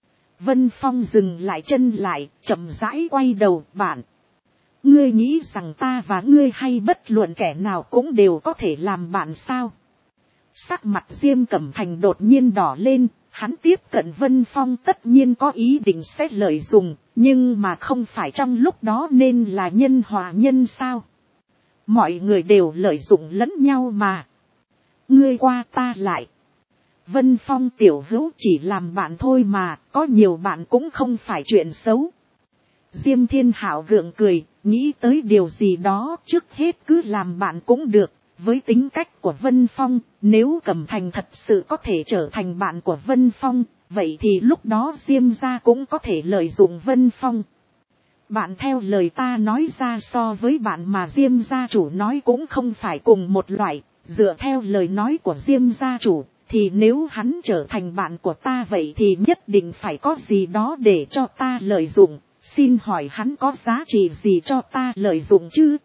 Vân Phong dừng lại chân lại, chậm rãi quay đầu. Bạn, ngươi nghĩ rằng ta và ngươi hay bất luận kẻ nào cũng đều có thể làm bạn sao? Sắc mặt Diêm Cẩm Thành đột nhiên đỏ lên, hắn tiếp cận Vân Phong tất nhiên có ý định sẽ lợi dụng, nhưng mà không phải trong lúc đó nên là nhân hòa nhân sao? Mọi người đều lợi dụng lẫn nhau mà. Ngươi qua ta lại. Vân Phong tiểu hữu chỉ làm bạn thôi mà, có nhiều bạn cũng không phải chuyện xấu. Diêm Thiên Hạo gượng cười, nghĩ tới điều gì đó, trước hết cứ làm bạn cũng được. Với tính cách của Vân Phong, nếu Cẩm Thành thật sự có thể trở thành bạn của Vân Phong, vậy thì lúc đó Diêm gia cũng có thể lợi dụng Vân Phong. Bạn theo lời ta nói ra so với bạn mà Diêm gia chủ nói cũng không phải cùng một loại, dựa theo lời nói của Diêm gia chủ, thì nếu hắn trở thành bạn của ta vậy thì nhất định phải có gì đó để cho ta lợi dụng, xin hỏi hắn có giá trị gì cho ta lợi dụng chứ?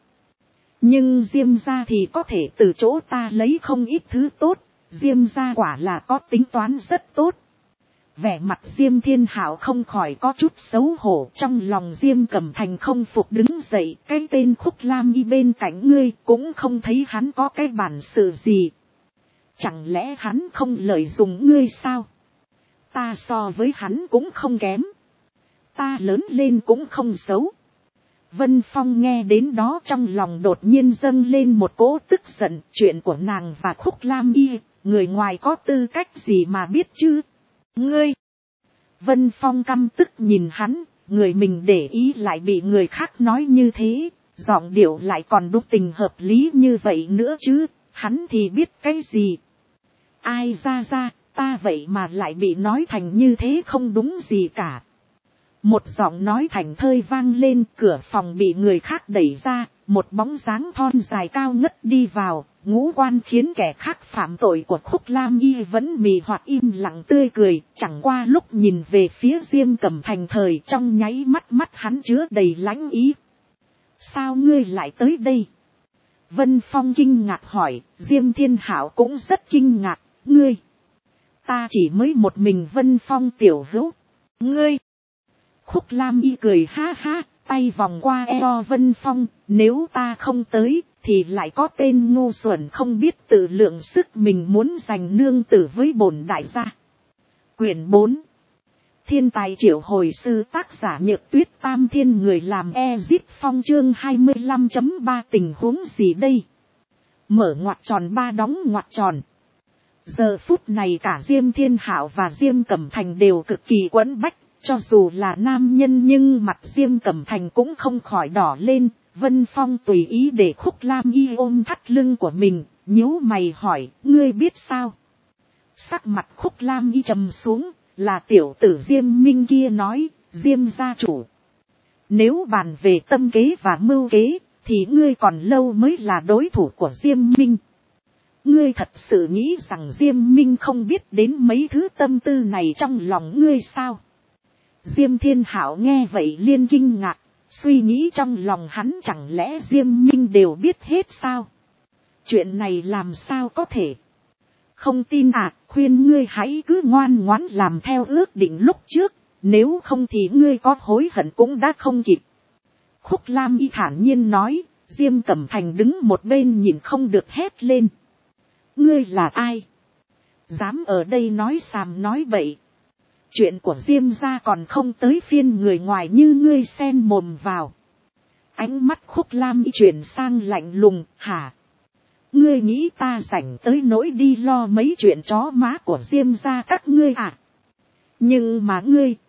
Nhưng Diêm gia thì có thể từ chỗ ta lấy không ít thứ tốt, Diêm gia quả là có tính toán rất tốt. Vẻ mặt Diêm Thiên Hạo không khỏi có chút xấu hổ, trong lòng Diêm Cẩm Thành không phục đứng dậy, cái tên Khúc Lam Y bên cạnh ngươi cũng không thấy hắn có cái bản sự gì. Chẳng lẽ hắn không lợi dụng ngươi sao? Ta so với hắn cũng không kém. Ta lớn lên cũng không xấu. Vân Phong nghe đến đó trong lòng đột nhiên dâng lên một cỗ tức giận, chuyện của nàng và Khúc Lam Y, người ngoài có tư cách gì mà biết chứ? Ngươi! Vân Phong căm tức nhìn hắn, người mình để ý lại bị người khác nói như thế, giọng điệu lại còn đúng tình hợp lý như vậy nữa chứ, hắn thì biết cái gì? Ai ra, ta vậy mà lại bị nói thành như thế không đúng gì cả. Một giọng nói thành thơi vang lên, cửa phòng bị người khác đẩy ra, một bóng dáng thon dài cao ngất đi vào, ngũ quan khiến kẻ khác phạm tội của Khúc Lam Y vẫn mì hoặc im lặng tươi cười, chẳng qua lúc nhìn về phía Diêm Cẩm Thành thời trong nháy mắt hắn chứa đầy lãnh ý. Sao ngươi lại tới đây? Vân Phong kinh ngạc hỏi, Diêm Thiên Hạo cũng rất kinh ngạc, ngươi. Ta chỉ mới một mình Vân Phong tiểu hữu, ngươi. Khúc Lam Y cười ha ha, tay vòng qua eo Vân Phong, nếu ta không tới, thì lại có tên ngu xuẩn không biết tự lượng sức mình muốn giành nương tử với bổn đại gia. Quyển 4. Thiên tài triệu hồi sư, tác giả Nhược Tuyết, Tam Thiên người làm Ezip Phong, chương 25.3 tình huống gì đây? Mở ngoặc tròn ba đóng ngoặc tròn. Giờ phút này cả Diêm Thiên Hạo và Diêm Cẩm Thành đều cực kỳ quẫn bách. Cho dù là nam nhân nhưng mặt Diêm Cẩm Thành cũng không khỏi đỏ lên. Vân Phong tùy ý để Khúc Lam Y ôm thắt lưng của mình, nhíu mày hỏi, ngươi biết sao? Sắc mặt Khúc Lam Y trầm xuống, là tiểu tử Diêm Minh kia nói, Diêm gia chủ. Nếu bàn về tâm kế và mưu kế, thì ngươi còn lâu mới là đối thủ của Diêm Minh. Ngươi thật sự nghĩ rằng Diêm Minh không biết đến mấy thứ tâm tư này trong lòng ngươi sao? Diêm Thiên Hạo nghe vậy liên kinh ngạc, suy nghĩ trong lòng hắn chẳng lẽ Diêm Minh đều biết hết sao? Chuyện này làm sao có thể? Không tin à, khuyên ngươi hãy cứ ngoan ngoãn làm theo ước định lúc trước, nếu không thì ngươi có hối hận cũng đã không kịp. Khúc Lam Y thản nhiên nói, Diêm Cẩm Thành đứng một bên nhìn không được hét lên. Ngươi là ai? Dám ở đây nói xàm nói bậy. Chuyện của Diêm gia còn không tới phiên người ngoài như ngươi xen mồm vào. Ánh mắt Khúc Lam Y chuyển sang lạnh lùng, hả? Ngươi nghĩ ta rảnh tới nỗi đi lo mấy chuyện chó má của Diêm gia các ngươi à? Nhưng mà ngươi,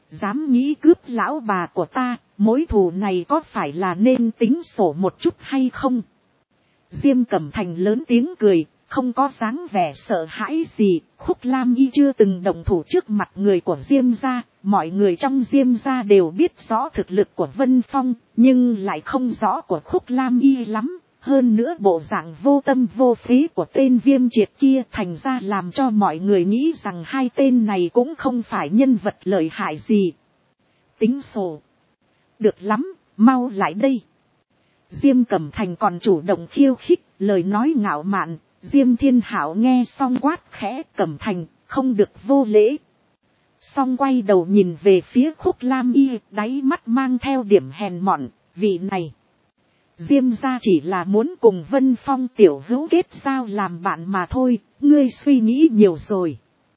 dám nghĩ cướp lão bà của ta, mối thù này có phải là nên tính sổ một chút hay không? Diêm Cẩm Thành lớn tiếng cười, không có dáng vẻ sợ hãi gì. Khúc Lam Y chưa từng động thủ trước mặt người của Diêm gia, mọi người trong Diêm gia đều biết rõ thực lực của Vân Phong, nhưng lại không rõ của Khúc Lam Y lắm. Hơn nữa bộ dạng vô tâm vô phế của tên Viêm Triệt kia thành ra làm cho mọi người nghĩ rằng hai tên này cũng không phải nhân vật lợi hại gì. Tính sổ. Được lắm, mau lại đây. Diêm Cẩm Thành còn chủ động khiêu khích, lời nói ngạo mạn. Diêm Thiên Hảo nghe xong quát khẽ, Cẩm Thành, không được vô lễ. Xong quay đầu nhìn về phía Khúc Lam Y, đáy mắt mang theo điểm hèn mọn, vị này. Diêm gia chỉ là muốn cùng Vân Phong tiểu hữu kết giao làm bạn mà thôi, ngươi suy nghĩ nhiều rồi.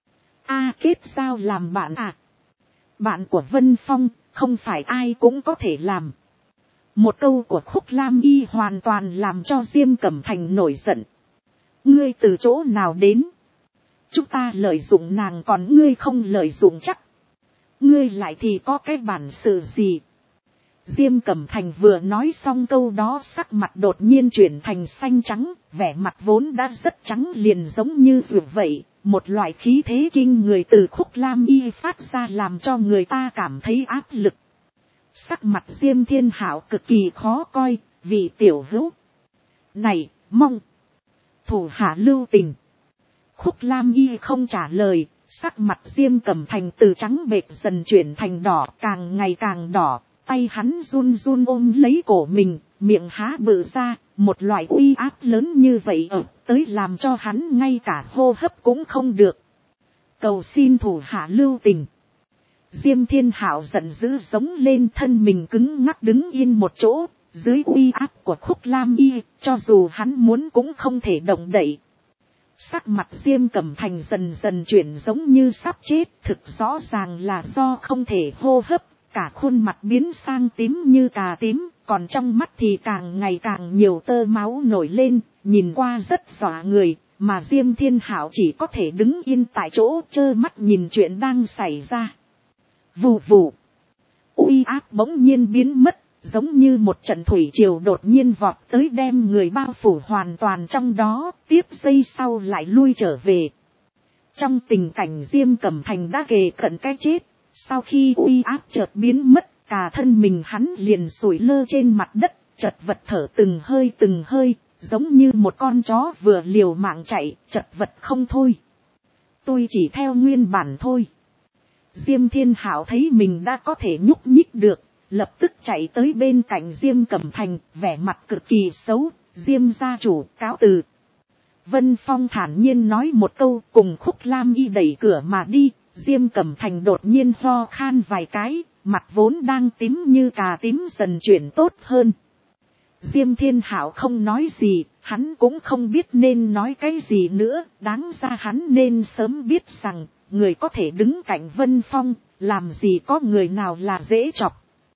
Kết giao làm bạn à? Bạn của Vân Phong, không phải ai cũng có thể làm. Một câu của Khúc Lam Y hoàn toàn làm cho Diêm Cẩm Thành nổi giận. Ngươi từ chỗ nào đến? Chúng ta lợi dụng nàng còn ngươi không lợi dụng chắc. Ngươi lại thì có cái bản sự gì? Diêm Cẩm Thành vừa nói xong câu đó sắc mặt đột nhiên chuyển thành xanh trắng, vẻ mặt vốn đã rất trắng liền giống như rượu vậy. Một loại khí thế kinh người từ Khúc Lam Y phát ra làm cho người ta cảm thấy áp lực. Sắc mặt Diêm Thiên Hảo cực kỳ khó coi, vì tiểu hữu. Này, mong. Thủ hạ lưu tình. Khúc Lam Y không trả lời, sắc mặt Diêm Cẩm Thành từ trắng bệch dần chuyển thành đỏ, càng ngày càng đỏ. Tay hắn run run ôm lấy cổ mình, miệng há bự ra, một loại uy áp lớn như vậy tới làm cho hắn ngay cả hô hấp cũng không được. Cầu xin thủ hạ lưu tình. Diêm Thiên Hảo giận dữ giống lên, thân mình cứng ngắc đứng yên một chỗ, dưới uy áp của Khúc Lam Y, cho dù hắn muốn cũng không thể động đậy. Sắc mặt Diêm Cẩm Thành dần dần chuyển giống như sắp chết, thực rõ ràng là do không thể hô hấp, cả khuôn mặt biến sang tím như cà tím, còn trong mắt thì càng ngày càng nhiều tơ máu nổi lên, nhìn qua rất dọa người, mà Diêm Thiên Hảo chỉ có thể đứng yên tại chỗ trơ mắt nhìn chuyện đang xảy ra. Vù vù. Uy áp bỗng nhiên biến mất, giống như một trận thủy triều đột nhiên vọt tới đem người bao phủ hoàn toàn trong đó, tiếp giây sau lại lui trở về. Trong tình cảnh Diêm Cẩm Thành đã kề cận cái chết, sau khi uy áp chợt biến mất, cả thân mình hắn liền sủi lơ trên mặt đất, chật vật thở từng hơi, giống như một con chó vừa liều mạng chạy, chật vật không thôi. Tôi chỉ theo nguyên bản thôi. Diêm Thiên Hảo thấy mình đã có thể nhúc nhích được, lập tức chạy tới bên cạnh Diêm Cẩm Thành, vẻ mặt cực kỳ xấu, Diêm gia chủ cáo từ. Vân Phong thản nhiên nói một câu, cùng Khúc Lam Y đẩy cửa mà đi. Diêm Cẩm Thành đột nhiên ho khan vài cái, mặt vốn đang tím như cà tím dần chuyển tốt hơn. Diêm Thiên Hảo không nói gì, hắn cũng không biết nên nói cái gì nữa, đáng ra hắn nên sớm biết rằng, người có thể đứng cạnh Vân Phong, làm gì có người nào là dễ chọc.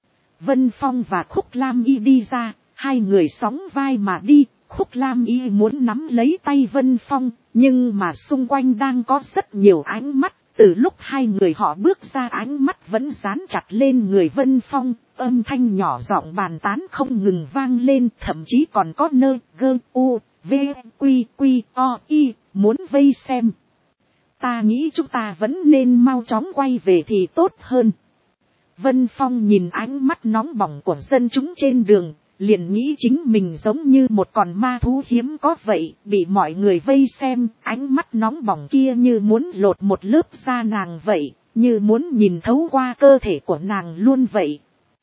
Vân Phong và Khúc Lam Y đi ra, hai người sóng vai mà đi, Khúc Lam Y muốn nắm lấy tay Vân Phong, nhưng mà xung quanh đang có rất nhiều ánh mắt. Từ lúc hai người họ bước ra ánh mắt vẫn dán chặt lên người Vân Phong, âm thanh nhỏ giọng bàn tán không ngừng vang lên, thậm chí còn có nơi gơ u, v, quy quy, o, y, muốn vây xem. Ta nghĩ chúng ta vẫn nên mau chóng quay về thì tốt hơn. Vân Phong nhìn ánh mắt nóng bỏng của dân chúng trên đường, liền nghĩ chính mình giống như một con ma thú hiếm có vậy, bị mọi người vây xem, ánh mắt nóng bỏng kia như muốn lột một lớp da nàng vậy, như muốn nhìn thấu qua cơ thể của nàng luôn vậy.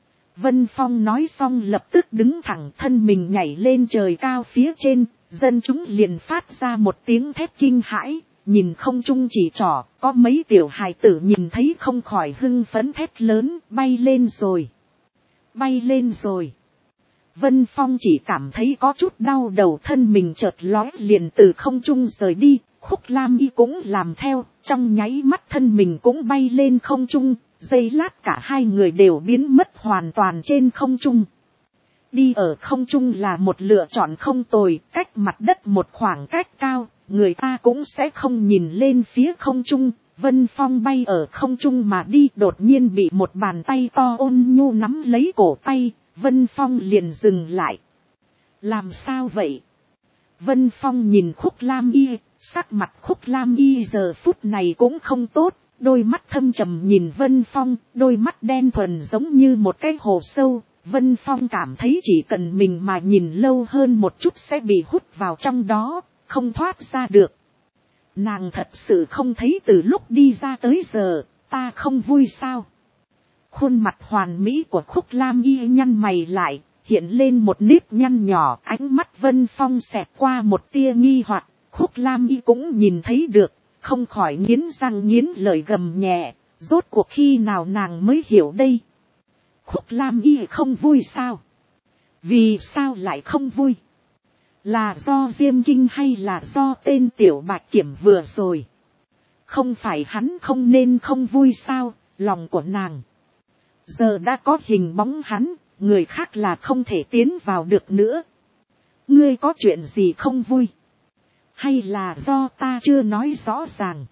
Vân Phong nói xong lập tức đứng thẳng, thân mình nhảy lên trời cao phía trên, dân chúng liền phát ra một tiếng thét kinh hãi, nhìn không trung chỉ trỏ, có mấy tiểu hài tử nhìn thấy không khỏi hưng phấn thét lớn, bay lên rồi, bay lên rồi. Vân Phong chỉ cảm thấy có chút đau đầu, thân mình chợt lóe liền từ không trung rời đi, Khúc Lam Y cũng làm theo, trong nháy mắt thân mình cũng bay lên không trung, giây lát cả hai người đều biến mất hoàn toàn trên không trung. Đi ở không trung là một lựa chọn không tồi, cách mặt đất một khoảng cách cao, người ta cũng sẽ không nhìn lên phía không trung, Vân Phong bay ở không trung mà đi, đột nhiên bị một bàn tay to ôn nhu nắm lấy cổ tay, Vân Phong liền dừng lại. Làm sao vậy? Vân Phong nhìn Khúc Lam Y, sắc mặt Khúc Lam Y giờ phút này cũng không tốt, đôi mắt thâm trầm nhìn Vân Phong, đôi mắt đen thuần giống như một cái hồ sâu. Vân Phong cảm thấy chỉ cần mình mà nhìn lâu hơn một chút sẽ bị hút vào trong đó, không thoát ra được. Nàng thật sự không thấy từ lúc đi ra tới giờ, ta không vui sao? Khuôn mặt hoàn mỹ của Khúc Lam Y nhăn mày lại, hiện lên một nếp nhăn nhỏ, ánh mắt Vân Phong xẹt qua một tia nghi hoặc. Khúc Lam Y cũng nhìn thấy được, không khỏi nghiến răng nghiến lợi gầm nhẹ, rốt cuộc khi nào nàng mới hiểu đây? Khúc Lam Y không vui sao? Vì sao lại không vui? Là do Diêm Kinh hay là do tên Tiểu Bạch Kiểm vừa rồi? Không phải hắn không nên không vui sao? Lòng của nàng giờ đã có hình bóng hắn, người khác là không thể tiến vào được nữa. Ngươi có chuyện gì không vui? Hay là do ta chưa nói rõ ràng?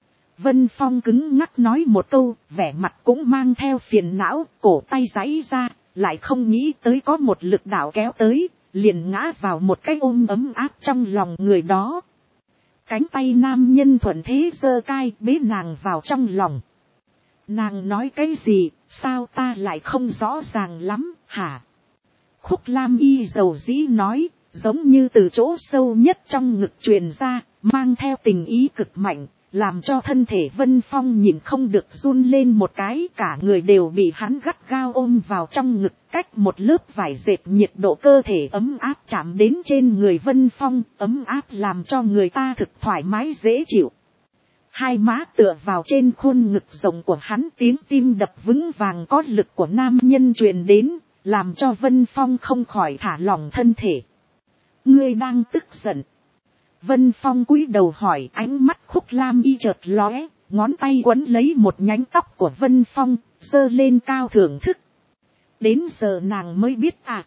Vân Phong cứng ngắc nói một câu, vẻ mặt cũng mang theo phiền não, cổ tay giãy ra, lại không nghĩ tới có một lực đạo kéo tới, liền ngã vào một cái ôm ấm áp trong lòng người đó. Cánh tay nam nhân thuận thế giơ cai bế nàng vào trong lòng. Nàng nói cái gì, sao ta lại không rõ ràng lắm, hả? Khúc Lam Y dầu dĩ nói, giống như từ chỗ sâu nhất trong ngực truyền ra, mang theo tình ý cực mạnh, làm cho thân thể Vân Phong nhìn không được run lên một cái, cả người đều bị hắn gắt gao ôm vào trong ngực, cách một lớp vải dệt, nhiệt độ cơ thể ấm áp chạm đến trên người Vân Phong, ấm áp làm cho người ta thực thoải mái dễ chịu. Hai má tựa vào trên khuôn ngực rộng của hắn, tiếng tim đập vững vàng có lực của nam nhân truyền đến, làm cho Vân Phong không khỏi thả lỏng thân thể. Ngươi đang tức giận? Vân Phong cúi đầu hỏi, ánh mắt Khúc Lam Y chợt lóe, ngón tay quấn lấy một nhánh tóc của Vân Phong, giơ lên cao thưởng thức. Đến giờ nàng mới biết à?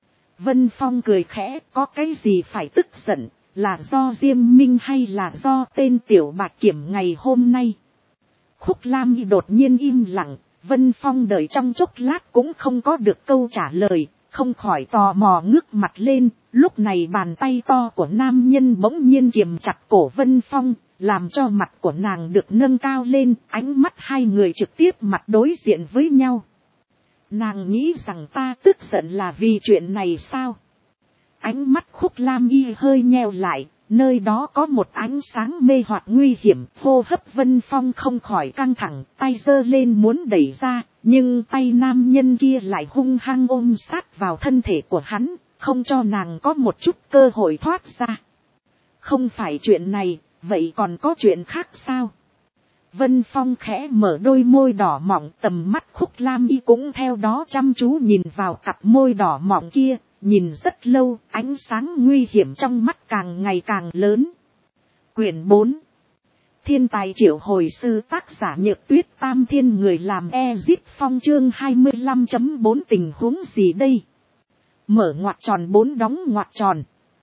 Vân Phong cười khẽ, có cái gì phải tức giận, là do Diêm Minh hay là do tên Tiểu Bạch Kiểm ngày hôm nay? Khúc Lam Y đột nhiên im lặng, Vân Phong đợi trong chốc lát cũng không có được câu trả lời, không khỏi tò mò ngước mặt lên. Lúc này bàn tay to của nam nhân bỗng nhiên kiềm chặt cổ Vân Phong, làm cho mặt của nàng được nâng cao lên, ánh mắt hai người trực tiếp mặt đối diện với nhau. Nàng nghĩ rằng ta tức giận là vì chuyện này sao? Ánh mắt Khúc Lam Y hơi nheo lại, nơi đó có một ánh sáng mê hoặc nguy hiểm, hô hấp Vân Phong không khỏi căng thẳng, tay giơ lên muốn đẩy ra, nhưng tay nam nhân kia lại hung hăng ôm sát vào thân thể của hắn, không cho nàng có một chút cơ hội thoát ra. Không phải chuyện này, vậy còn có chuyện khác sao? Vân Phong khẽ mở đôi môi đỏ mọng, tầm mắt Khúc Lam Y cũng theo đó chăm chú nhìn vào cặp môi đỏ mọng kia, nhìn rất lâu, ánh sáng nguy hiểm trong mắt càng ngày càng lớn. Quyển 4. Thiên tài triệu hồi sư, tác giả Nhược Tuyết, Tam Thiên, người làm Ezip Phong, chương 25.4 tình huống gì đây? Mở ngoặc tròn 4 đóng ngoặc tròn.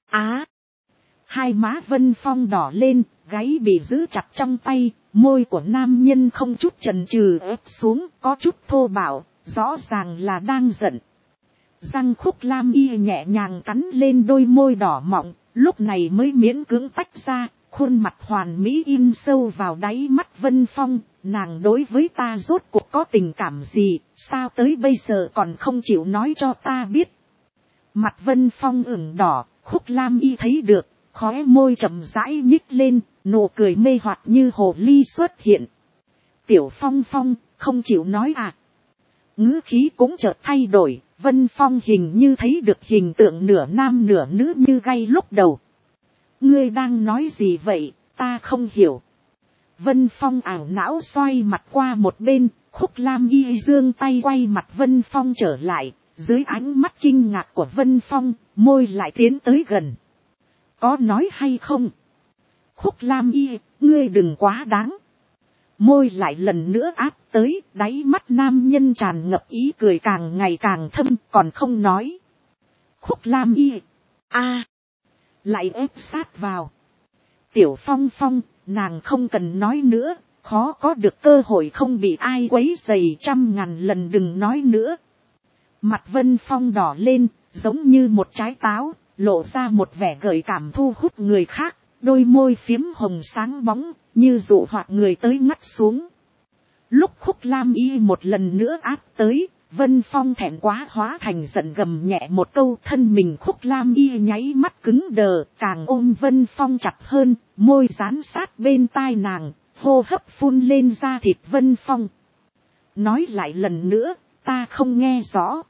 Hai má Vân Phong đỏ lên, gáy bị giữ chặt trong tay, môi của nam nhân không chút chần chừ ép xuống, có chút thô bạo, rõ ràng là đang giận. Răng Khúc Lam Y nhẹ nhàng cắn lên đôi môi đỏ mọng, lúc này mới miễn cưỡng tách ra, khuôn mặt hoàn mỹ in sâu vào đáy mắt Vân Phong. Nàng đối với ta rốt cuộc có tình cảm gì, sao tới bây giờ còn không chịu nói cho ta biết? Mặt Vân Phong ửng đỏ, Khúc Lam Y thấy được, khóe môi chậm rãi nhích lên, nụ cười mê hoặc như hồ ly xuất hiện. Tiểu Phong Phong, không chịu nói à? Ngữ khí cũng chợt thay đổi, Vân Phong hình như thấy được hình tượng nửa nam nửa nữ như gay lúc đầu. Ngươi đang nói gì vậy, ta không hiểu. Vân Phong ảo não xoay mặt qua một bên, Khúc Lam Y giương tay quay mặt Vân Phong trở lại, dưới ánh mắt kinh ngạc của Vân Phong, môi lại tiến tới gần. Có nói hay không? Khúc Lam Y, ngươi đừng quá đáng. Môi lại lần nữa áp tới, đáy mắt nam nhân tràn ngập ý cười càng ngày càng thâm, còn không nói. Khúc Lam Y, lại ép sát vào. Tiểu Phong Phong, nàng không cần nói nữa, khó có được cơ hội không bị ai quấy rầy 100.000 lần đừng nói nữa. Mặt Vân Phong đỏ lên, giống như một trái táo, lộ ra một vẻ gợi cảm thu hút người khác, đôi môi phiếm hồng sáng bóng, như dụ hoặc người tới ngắt xuống. Lúc Khúc Lam Y một lần nữa áp tới, Vân Phong thẹn quá hóa thành giận gầm nhẹ một câu, thân mình Khúc Lam Y nháy mắt cứng đờ, càng ôm Vân Phong chặt hơn, môi dán sát bên tai nàng, hô hấp phun lên da thịt Vân Phong. Nói lại lần nữa, ta không nghe rõ.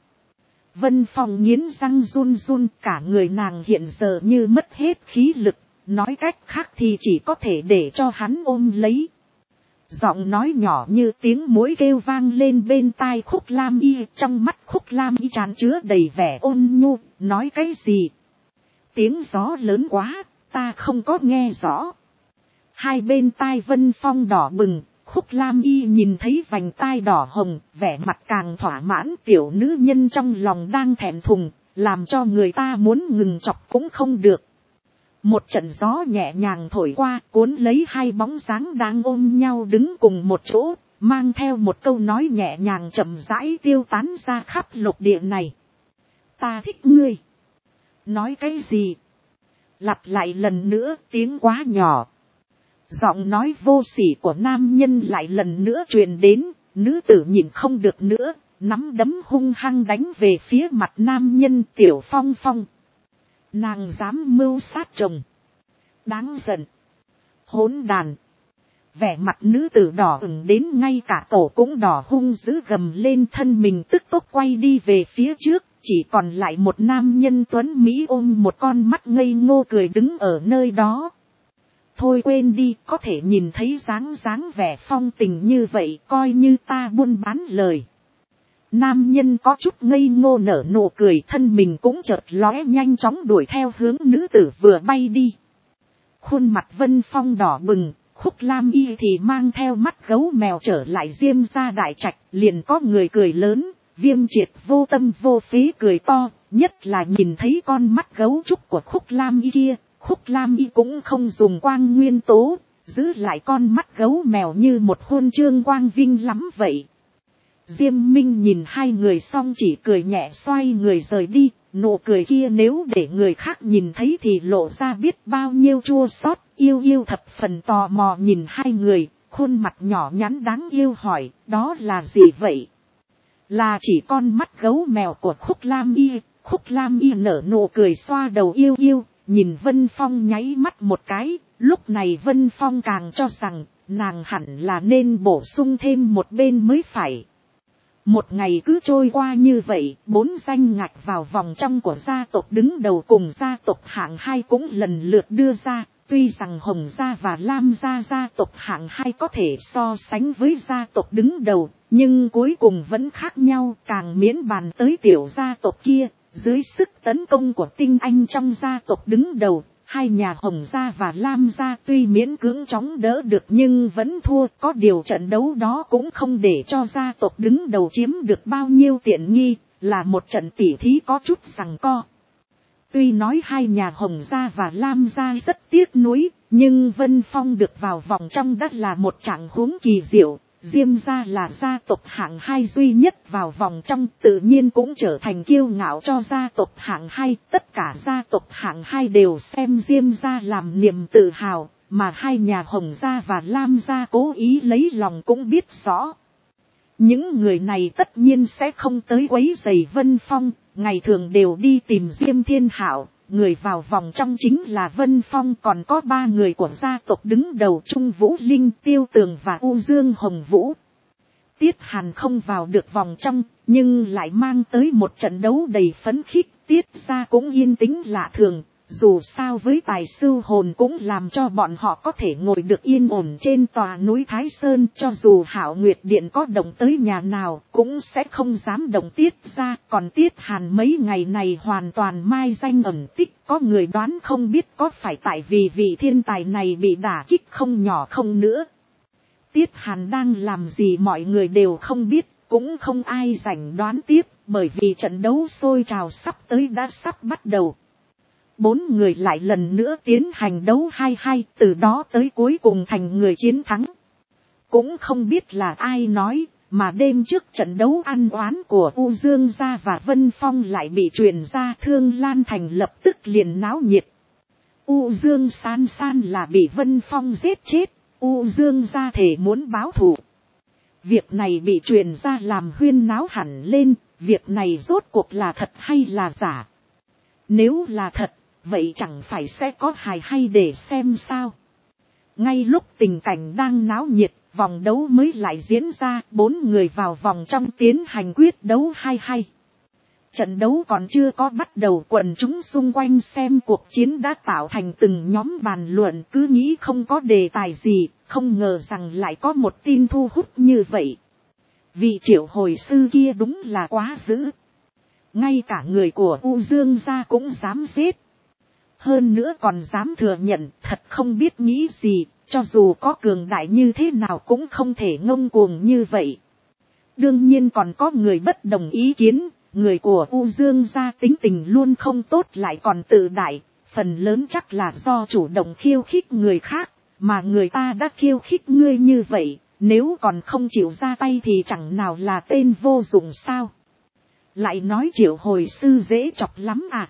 Vân Phong nghiến răng run run, cả người nàng hiện giờ như mất hết khí lực, nói cách khác thì chỉ có thể để cho hắn ôm lấy. Giọng nói nhỏ như tiếng muỗi kêu vang lên bên tai Khúc Lam Y, trong mắt Khúc Lam Y tràn chứa đầy vẻ ôn nhu, nói cái gì? Tiếng gió lớn quá, ta không có nghe rõ. Hai bên tai Vân Phong đỏ bừng, Khúc Lam Y nhìn thấy vành tai đỏ hồng, vẻ mặt càng thỏa mãn, tiểu nữ nhân trong lòng đang thẹn thùng, làm cho người ta muốn ngừng chọc cũng không được. Một trận gió nhẹ nhàng thổi qua, cuốn lấy hai bóng dáng đang ôm nhau đứng cùng một chỗ, mang theo một câu nói nhẹ nhàng chậm rãi tiêu tán ra khắp lục địa này. Ta thích ngươi. Nói cái gì? Lặp lại lần nữa, tiếng quá nhỏ. Giọng nói vô sỉ của nam nhân lại lần nữa truyền đến, nữ tử nhìn không được nữa, nắm đấm hung hăng đánh về phía mặt nam nhân. Tiểu Phong Phong. Nàng dám mưu sát chồng. Đáng giận. Hỗn đàn. Vẻ mặt nữ tử đỏ ửng đến ngay cả cổ cũng đỏ, hung dữ gầm lên, thân mình tức tốc quay đi về phía trước. Chỉ còn lại một nam nhân tuấn Mỹ ôm một con mắt ngây ngô cười đứng ở nơi đó. Thôi quên đi, có thể nhìn thấy dáng vẻ phong tình như vậy, coi như ta buôn bán lời. Nam nhân có chút ngây ngô nở nụ cười, thân mình cũng chợt lóe nhanh chóng đuổi theo hướng nữ tử vừa bay đi. Khuôn mặt Vân Phong đỏ bừng, Khúc Lam Y thì mang theo mắt gấu mèo trở lại Diêm gia đại trạch, liền có người cười lớn, Viêm Triệt vô tâm vô phí cười to, nhất là nhìn thấy con mắt gấu trúc của Khúc Lam Y kia, Khúc Lam Y cũng không dùng quang nguyên tố, giữ lại con mắt gấu mèo như một huân chương quang vinh lắm vậy. Diêm Minh nhìn hai người xong chỉ cười nhẹ xoay người rời đi, nụ cười kia nếu để người khác nhìn thấy thì lộ ra biết bao nhiêu chua xót. Yêu thập phần tò mò nhìn hai người, khuôn mặt nhỏ nhắn đáng yêu hỏi, đó là gì vậy? Là chỉ con mắt gấu mèo của Khúc Lam Y. Khúc Lam Y nở nụ cười xoa đầu yêu, nhìn Vân Phong nháy mắt một cái, lúc này Vân Phong càng cho rằng, nàng hẳn là nên bổ sung thêm một bên mới phải. Một ngày cứ trôi qua như vậy, 4 danh ngạch vào vòng trong của gia tộc đứng đầu cùng gia tộc hạng 2 cũng lần lượt đưa ra. Tuy rằng Hồng gia và Lam gia tộc hạng 2 có thể so sánh với gia tộc đứng đầu, nhưng cuối cùng vẫn khác nhau, càng miễn bàn tới tiểu gia tộc kia. Dưới sức tấn công của tinh anh trong gia tộc đứng đầu, hai nhà Hồng gia và Lam gia tuy miễn cưỡng chống đỡ được nhưng vẫn thua. Có điều trận đấu đó cũng không để cho gia tộc đứng đầu chiếm được bao nhiêu tiện nghi, là một trận tỉ thí có chút giằng co. Tuy nói hai nhà Hồng gia và Lam gia rất tiếc nuối, nhưng Vân Phong được vào vòng trong đã là một trạng huống kỳ diệu. Diêm gia là gia tộc hạng 2 duy nhất vào vòng trong, tự nhiên cũng trở thành kiêu ngạo cho gia tộc hạng 2. Tất cả gia tộc hạng 2 đều xem Diêm gia làm niềm tự hào, mà hai nhà Hồng gia và Lam gia cố ý lấy lòng cũng biết rõ. Những người này tất nhiên sẽ không tới quấy rầy Vân Phong, ngày thường đều đi tìm Diêm Thiên Hạo. Người vào vòng trong chính là Vân Phong, còn có 3 người của gia tộc đứng đầu Trung Vũ Linh, Tiêu Tường và U Dương Hồng Vũ. Tiết Hàn không vào được vòng trong, nhưng lại mang tới một trận đấu đầy phấn khích. Tiết gia cũng yên tĩnh lạ thường, dù sao với tài sưu hồn cũng làm cho bọn họ có thể ngồi được yên ổn trên tòa núi Thái Sơn. Cho dù Hạo Nguyệt Điện có động tới nhà nào cũng sẽ không dám động Tiết gia. Còn Tiết Hàn mấy ngày này hoàn toàn mai danh ẩn tích, có người đoán không biết có phải tại vì vị thiên tài này bị đả kích không nhỏ không nữa. Tiết Hàn đang làm gì mọi người đều không biết, cũng không ai rảnh đoán tiếp, bởi vì trận đấu sôi trào sắp tới đã sắp bắt đầu. 4 người lại lần nữa tiến hành đấu 2-2, từ đó tới cuối cùng thành người chiến thắng. cũng không biết là ai nói, mà đêm trước trận đấu ăn oán của U Dương gia và Vân Phong lại bị truyền ra, Thương Lan Thành lập tức liền náo nhiệt. U Dương San San là bị Vân Phong giết chết, U Dương gia thề muốn báo thù. Việc này bị truyền ra làm huyên náo hẳn lên, việc này rốt cuộc là thật hay là giả? Nếu là thật, vậy chẳng phải sẽ có hài hay để xem sao? Ngay lúc tình cảnh đang náo nhiệt, vòng đấu mới lại diễn ra, 4 người vào vòng trong tiến hành quyết đấu hay. Trận đấu còn chưa có bắt đầu, quần chúng xung quanh xem cuộc chiến đã tạo thành từng nhóm bàn luận, cứ nghĩ không có đề tài gì, không ngờ rằng lại có một tin thu hút như vậy. Vị triệu hồi sư kia đúng là quá dữ. Ngay cả người của U Dương gia cũng dám giết. Hơn nữa còn dám thừa nhận, thật không biết nghĩ gì, cho dù có cường đại như thế nào cũng không thể ngông cuồng như vậy. Đương nhiên còn có người bất đồng ý kiến, người của U Dương gia tính tình luôn không tốt lại còn tự đại, phần lớn chắc là do chủ động khiêu khích người khác, mà người ta đã khiêu khích ngươi như vậy, nếu còn không chịu ra tay thì chẳng nào là tên vô dụng sao. Lại nói triệu hồi sư dễ chọc lắm à.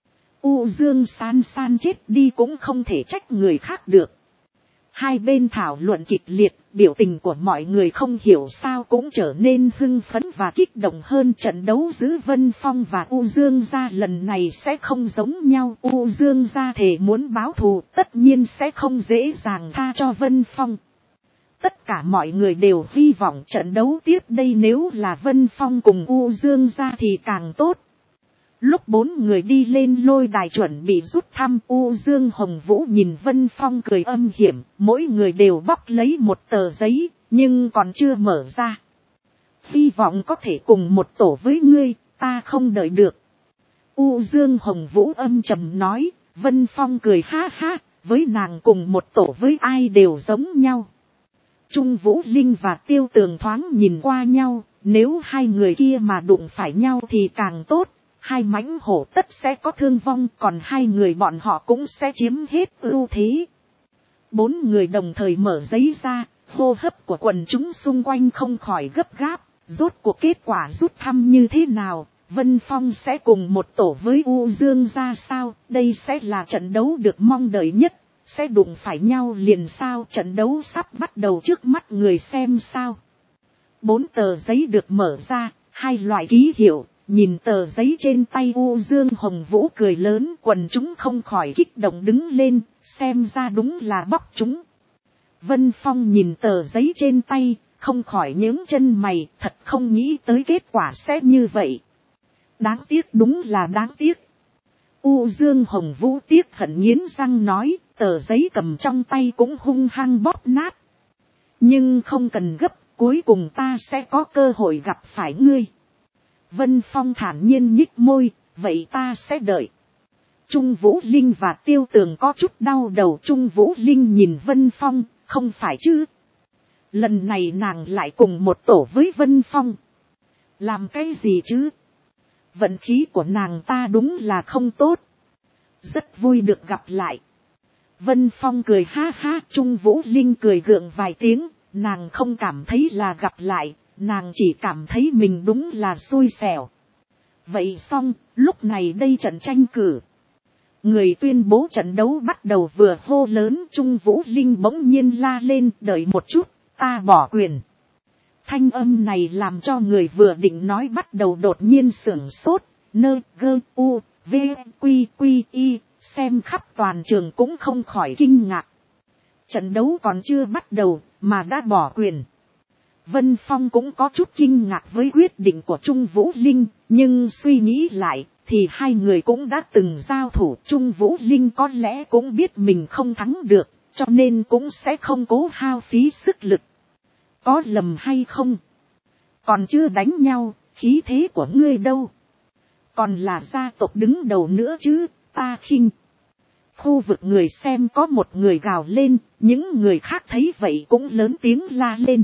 U Dương San San chết đi cũng không thể trách người khác được. Hai bên thảo luận kịch liệt, biểu tình của mọi người không hiểu sao cũng trở nên hưng phấn và kích động hơn. Trận đấu giữa Vân Phong và U Dương gia lần này sẽ không giống nhau. U Dương gia thề muốn báo thù, tất nhiên sẽ không dễ dàng tha cho Vân Phong. Tất cả mọi người đều hy vọng trận đấu tiếp đây nếu là Vân Phong cùng U Dương gia thì càng tốt. Lúc 4 người đi lên lôi đài chuẩn bị rút thăm, U Dương Hồng Vũ nhìn Vân Phong cười âm hiểm, mỗi người đều bóc lấy một tờ giấy, nhưng còn chưa mở ra. Hy vọng có thể cùng một tổ với ngươi, ta không đợi được. U Dương Hồng Vũ âm trầm nói, Vân Phong cười ha ha, với nàng cùng một tổ với ai đều giống nhau. Trung Vũ Linh và Tiêu Tường thoáng nhìn qua nhau, nếu hai người kia mà đụng phải nhau thì càng tốt. Hai mãnh hổ tất sẽ có thương vong, còn hai người bọn họ cũng sẽ chiếm hết ưu thế. 4 người đồng thời mở giấy ra, hô hấp của quần chúng xung quanh không khỏi gấp gáp. Rốt cuộc kết quả rút thăm như thế nào, Vân Phong sẽ cùng một tổ với U Dương ra sao, đây sẽ là trận đấu được mong đợi nhất, sẽ đụng phải nhau liền sao, trận đấu sắp bắt đầu trước mắt người xem sao. 4 tờ giấy được mở ra, hai loại ký hiệu. Nhìn tờ giấy trên tay U Dương Hồng Vũ cười lớn, quần chúng không khỏi kích động đứng lên, xem ra đúng là bóc chúng. Vân Phong nhìn tờ giấy trên tay, không khỏi nhướng chân mày, thật không nghĩ tới kết quả sẽ như vậy. Đáng tiếc, đúng là đáng tiếc. U Dương Hồng Vũ tiếc hận nghiến răng nói, tờ giấy cầm trong tay cũng hung hăng bóp nát. Nhưng không cần gấp, cuối cùng ta sẽ có cơ hội gặp phải ngươi. Vân Phong thản nhiên nhích môi, vậy ta sẽ đợi. Trung Vũ Linh và Tiêu Tường có chút đau đầu. Trung Vũ Linh nhìn Vân Phong, không phải chứ. Lần này nàng lại cùng một tổ với Vân Phong. Làm cái gì chứ? Vận khí của nàng ta đúng là không tốt. Rất vui được gặp lại. Vân Phong cười ha ha, Trung Vũ Linh cười gượng vài tiếng, nàng không cảm thấy là gặp lại. Nàng chỉ cảm thấy mình đúng là xui xẻo. Vậy xong, lúc này đây trận tranh cử. Người tuyên bố trận đấu bắt đầu vừa hô lớn, Trung Vũ Linh bỗng nhiên la lên, đợi một chút, ta bỏ quyền. Thanh âm này làm cho người vừa định nói bắt đầu đột nhiên sửng sốt, nơ gơ u, v, quy quy y, xem khắp toàn trường cũng không khỏi kinh ngạc. Trận đấu còn chưa bắt đầu, mà đã bỏ quyền. Vân Phong cũng có chút kinh ngạc với quyết định của Trung Vũ Linh, nhưng suy nghĩ lại, thì hai người cũng đã từng giao thủ. Trung Vũ Linh có lẽ cũng biết mình không thắng được, cho nên cũng sẽ không cố hao phí sức lực. Có lầm hay không? Còn chưa đánh nhau, khí thế của ngươi đâu? Còn là gia tộc đứng đầu nữa chứ, ta khinh. Khu vực người xem có một người gào lên, những người khác thấy vậy cũng lớn tiếng la lên.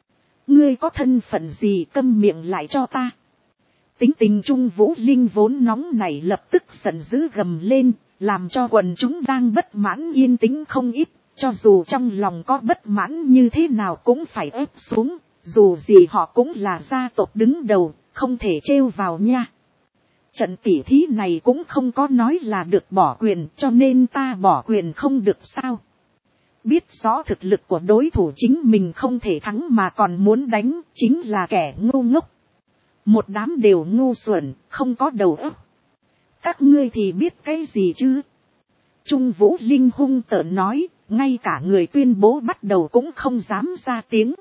Ngươi có thân phận gì, câm miệng lại cho ta. Tính tình Trung Vũ Linh vốn nóng này lập tức giận dữ gầm lên, làm cho quần chúng đang bất mãn yên tĩnh không ít, Cho dù trong lòng có bất mãn như thế nào cũng phải ép xuống, dù gì họ cũng là gia tộc đứng đầu, không thể trêu vào nha. Trận tỉ thí này cũng không có nói là được bỏ quyền, cho nên ta bỏ quyền không được sao. Biết rõ thực lực của đối thủ chính mình không thể thắng mà còn muốn đánh, chính là kẻ ngu ngốc. Một đám đều ngu xuẩn, không có đầu óc. Các ngươi thì biết cái gì chứ? Trung Vũ Linh hung tợn nói, ngay cả người tuyên bố bắt đầu cũng không dám ra tiếng.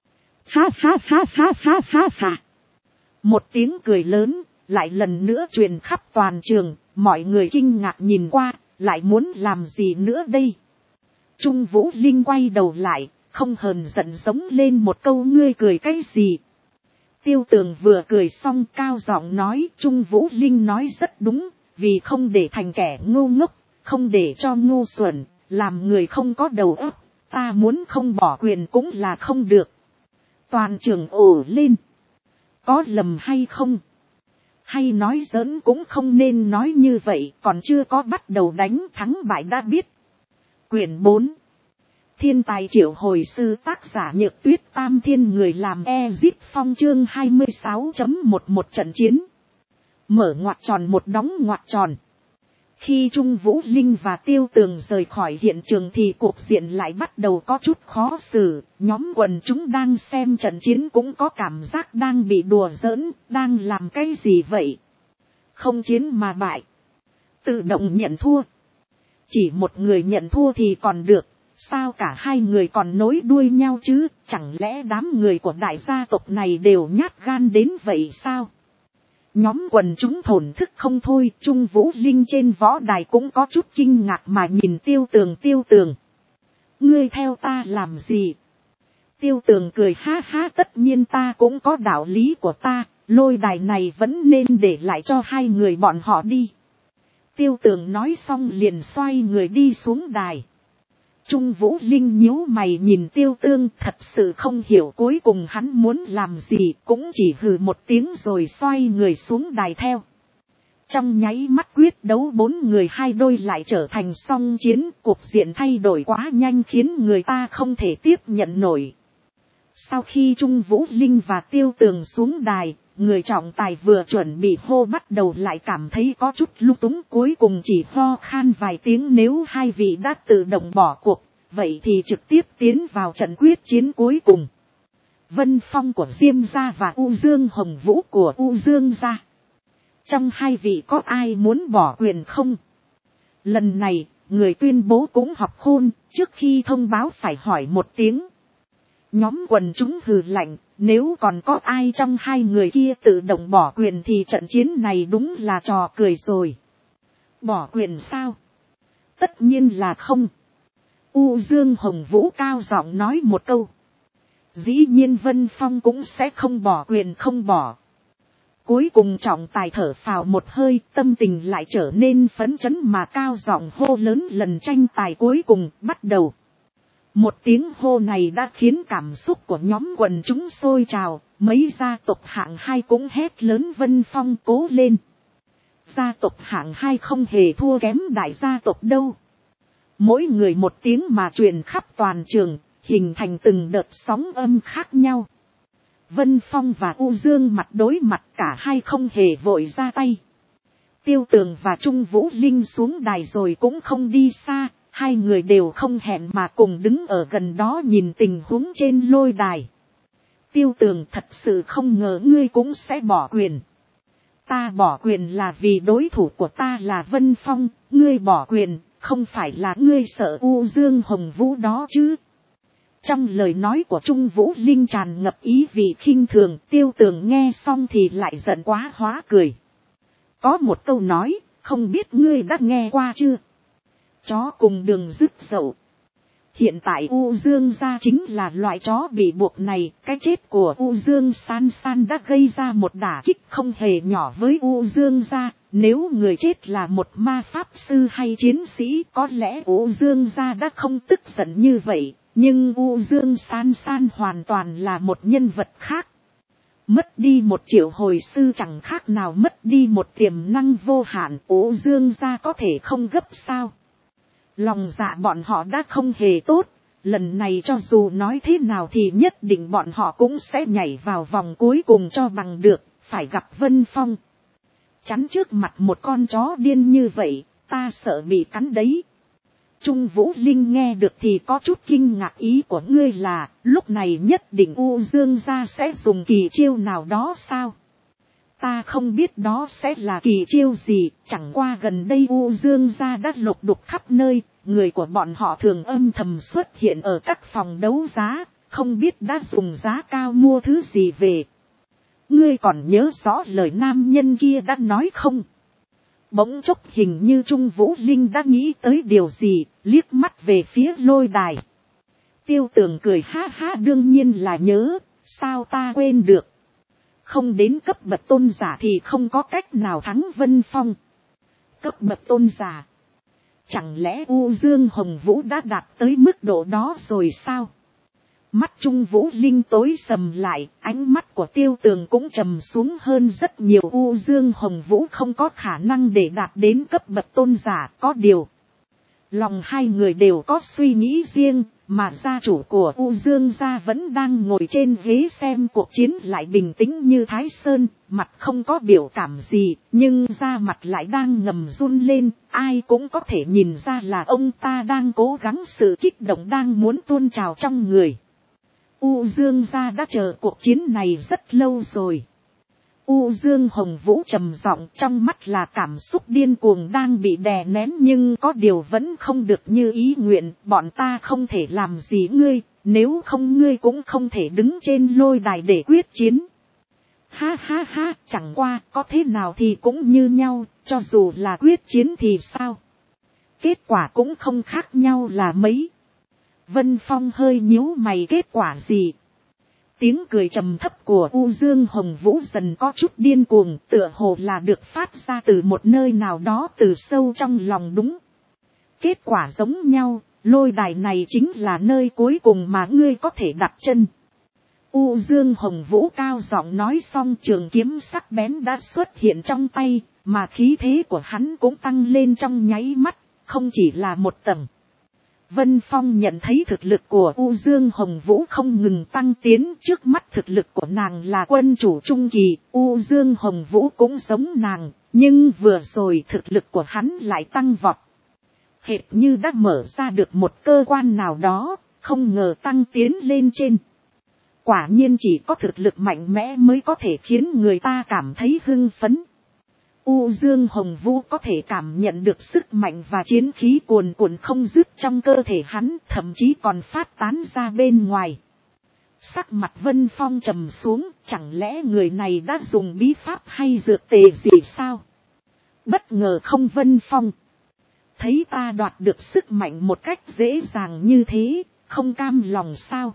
Ha ha ha ha ha ha ha. Một tiếng cười lớn, lại lần nữa truyền khắp toàn trường, mọi người kinh ngạc nhìn qua, lại muốn làm gì nữa đây? Trung Vũ Linh quay đầu lại, không hờn giận giống lên một câu ngươi cười cái gì? Tiêu Tường vừa cười xong cao giọng nói Trung Vũ Linh nói rất đúng, vì không để thành kẻ ngu ngốc, không để cho ngu xuẩn, làm người không có đầu óc, ta muốn không bỏ quyền cũng là không được. Toàn trường ồ lên. Có lầm hay không? Hay nói giỡn cũng không nên nói như vậy, còn chưa có bắt đầu đánh thắng bại đã biết. Quyển 4. Thiên tài triệu hồi sư, tác giả Nhược Tuyết, Tam Thiên người làm Ezip Phong, chương 26.11 trận chiến. Mở ngoặc tròn một đóng ngoặc tròn. Khi Trung Vũ Linh và Tiêu Tường rời khỏi hiện trường thì cuộc diện lại bắt đầu có chút khó xử. Nhóm quần chúng đang xem trận chiến cũng có cảm giác đang bị đùa giỡn, đang làm cái gì vậy? Không chiến mà bại. Tự động nhận thua. Chỉ một người nhận thua thì còn được. Sao cả hai người còn nối đuôi nhau chứ? Chẳng lẽ đám người của đại gia tộc này đều nhát gan đến vậy sao? Nhóm quần chúng thổn thức không thôi. Trung Vũ Linh trên võ đài cũng có chút kinh ngạc mà nhìn Tiêu Tường. Tiêu Tường, ngươi theo ta làm gì? Tiêu Tường cười ha ha, tất nhiên ta cũng có đạo lý của ta, lôi đài này vẫn nên để lại cho hai người bọn họ đi. Tiêu Tường nói xong liền xoay người đi xuống đài. Trung Vũ Linh nhíu mày nhìn Tiêu Tường, thật sự không hiểu cuối cùng hắn muốn làm gì, cũng chỉ hừ một tiếng rồi xoay người xuống đài theo. Trong nháy mắt quyết đấu 4 người 2 đôi lại trở thành song chiến, cuộc diện thay đổi quá nhanh khiến người ta không thể tiếp nhận nổi. Sau khi Trung Vũ Linh và Tiêu Tường xuống đài, người trọng tài vừa chuẩn bị hô bắt đầu lại cảm thấy có chút lung túng, cuối cùng chỉ ho khan vài tiếng. Nếu hai vị đã tự động bỏ cuộc, vậy thì trực tiếp tiến vào trận quyết chiến cuối cùng. Vân Phong của Diêm gia và U Dương Hồng Vũ của U Dương gia. Trong hai vị có ai muốn bỏ quyền không? Lần này, người tuyên bố cũng họp khôn, trước khi thông báo phải hỏi một tiếng. Nhóm quần chúng hừ lạnh, nếu còn có ai trong hai người kia tự động bỏ quyền thì trận chiến này đúng là trò cười rồi. Bỏ quyền sao? Tất nhiên là không. U Dương Hồng Vũ cao giọng nói một câu. Dĩ nhiên Vân Phong cũng sẽ không bỏ quyền không bỏ. Cuối cùng trọng tài thở phào một hơi, tâm tình lại trở nên phấn chấn mà cao giọng hô lớn lần tranh tài cuối cùng bắt đầu. Một tiếng hô này đã khiến cảm xúc của nhóm quần chúng sôi trào, mấy gia tộc hạng 2 cũng hét lớn Vân Phong cố lên. Gia tộc hạng 2 không hề thua kém đại gia tộc đâu. Mỗi người một tiếng mà truyền khắp toàn trường, hình thành từng đợt sóng âm khác nhau. Vân Phong và U Dương mặt đối mặt, cả hai không hề vội ra tay. Tiêu Tường và Trung Vũ Linh xuống đài rồi cũng không đi xa, hai người đều không hẹn mà cùng đứng ở gần đó nhìn tình huống trên lôi đài. Tiêu Tường, thật sự không ngờ ngươi cũng sẽ bỏ quyền. Ta bỏ quyền là vì đối thủ của ta là Vân Phong, ngươi bỏ quyền, không phải là ngươi sợ U Dương Hồng Vũ đó chứ. Trong lời nói của Trung Vũ Linh tràn ngập ý vị khinh thường, Tiêu Tường nghe xong thì lại giận quá hóa cười. Có một câu nói, không biết ngươi đã nghe qua chưa? Chó cùng đường rứt dậu. Hiện tại U Dương gia chính là loại chó bị buộc này, cái chết của U Dương San San đã gây ra một đả kích không hề nhỏ với U Dương gia. Nếu người chết là một ma pháp sư hay chiến sĩ, có lẽ U Dương gia đã không tức giận như vậy. Nhưng U Dương San San hoàn toàn là một nhân vật khác. Mất đi một triệu hồi sư chẳng khác nào mất đi một tiềm năng vô hạn. U Dương gia có thể không gấp sao? Lòng dạ bọn họ đã không hề tốt, lần này cho dù nói thế nào thì nhất định bọn họ cũng sẽ nhảy vào vòng cuối cùng cho bằng được, phải gặp Vân Phong. Chắn trước mặt một con chó điên như vậy, ta sợ bị cắn đấy. Trung Vũ Linh nghe được thì có chút kinh ngạc, ý của ngươi là, lúc này nhất định U Dương gia sẽ dùng kỳ chiêu nào đó sao? Ta không biết đó sẽ là kỳ chiêu gì, chẳng qua gần đây U Dương gia đã lục đục khắp nơi, người của bọn họ thường âm thầm xuất hiện ở các phòng đấu giá, không biết đã dùng giá cao mua thứ gì về. Ngươi còn nhớ rõ lời nam nhân kia đã nói không? Bỗng chốc hình như Trung Vũ Linh đã nghĩ tới điều gì, liếc mắt về phía lôi đài. Tiêu Tường cười ha ha, đương nhiên là nhớ, sao ta quên được. Không đến cấp bậc tôn giả thì không có cách nào thắng Vân Phong. Cấp bậc tôn giả. Chẳng lẽ U Dương Hồng Vũ đã đạt tới mức độ đó rồi sao? Mắt Trung Vũ Linh tối sầm lại, ánh mắt của Tiêu Tường cũng trầm xuống hơn rất nhiều. U Dương Hồng Vũ không có khả năng để đạt đến cấp bậc tôn giả, có điều. Lòng hai người đều có suy nghĩ riêng, mà gia chủ của U Dương gia vẫn đang ngồi trên ghế xem cuộc chiến lại bình tĩnh như Thái Sơn, mặt không có biểu cảm gì, nhưng da mặt lại đang ngầm run lên, ai cũng có thể nhìn ra là ông ta đang cố gắng, sự kích động đang muốn tuôn trào trong người. U Dương gia đã chờ cuộc chiến này rất lâu rồi. U Dương Hồng Vũ trầm giọng, trong mắt là cảm xúc điên cuồng đang bị đè nén, nhưng có điều vẫn không được như ý nguyện, bọn ta không thể làm gì ngươi, nếu không ngươi cũng không thể đứng trên lôi đài để quyết chiến. Ha ha ha, chẳng qua, có thế nào thì cũng như nhau, cho dù là quyết chiến thì sao? Kết quả cũng không khác nhau là mấy. Vân Phong hơi nhíu mày, kết quả gì? Tiếng cười trầm thấp của U Dương Hồng Vũ dần có chút điên cuồng, tựa hồ là được phát ra từ một nơi nào đó từ sâu trong lòng. Đúng. Kết quả giống nhau, lôi đài này chính là nơi cuối cùng mà ngươi có thể đặt chân. U Dương Hồng Vũ cao giọng nói xong, trường kiếm sắc bén đã xuất hiện trong tay, mà khí thế của hắn cũng tăng lên trong nháy mắt, không chỉ là một tầng. Vân Phong nhận thấy thực lực của U Dương Hồng Vũ không ngừng tăng tiến, trước mắt thực lực của nàng là quân chủ trung kỳ, U Dương Hồng Vũ cũng giống nàng, nhưng vừa rồi thực lực của hắn lại tăng vọt. Hệt như đã mở ra được một cơ quan nào đó, không ngờ tăng tiến lên trên. Quả nhiên chỉ có thực lực mạnh mẽ mới có thể khiến người ta cảm thấy hưng phấn. U Dương Hồng Vũ có thể cảm nhận được sức mạnh và chiến khí cuồn cuộn không dứt trong cơ thể hắn, thậm chí còn phát tán ra bên ngoài. Sắc mặt Vân Phong trầm xuống, chẳng lẽ người này đã dùng bí pháp hay dược tề gì sao? Bất ngờ không Vân Phong? Thấy ta đoạt được sức mạnh một cách dễ dàng như thế, không cam lòng sao?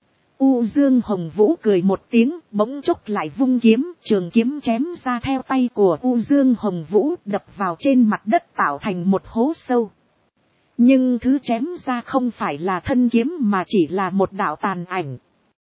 U Dương Hồng Vũ cười một tiếng, bỗng chốc lại vung kiếm, trường kiếm chém ra theo tay của U Dương Hồng Vũ, đập vào trên mặt đất tạo thành một hố sâu. Nhưng thứ chém ra không phải là thân kiếm mà chỉ là một đạo tàn ảnh.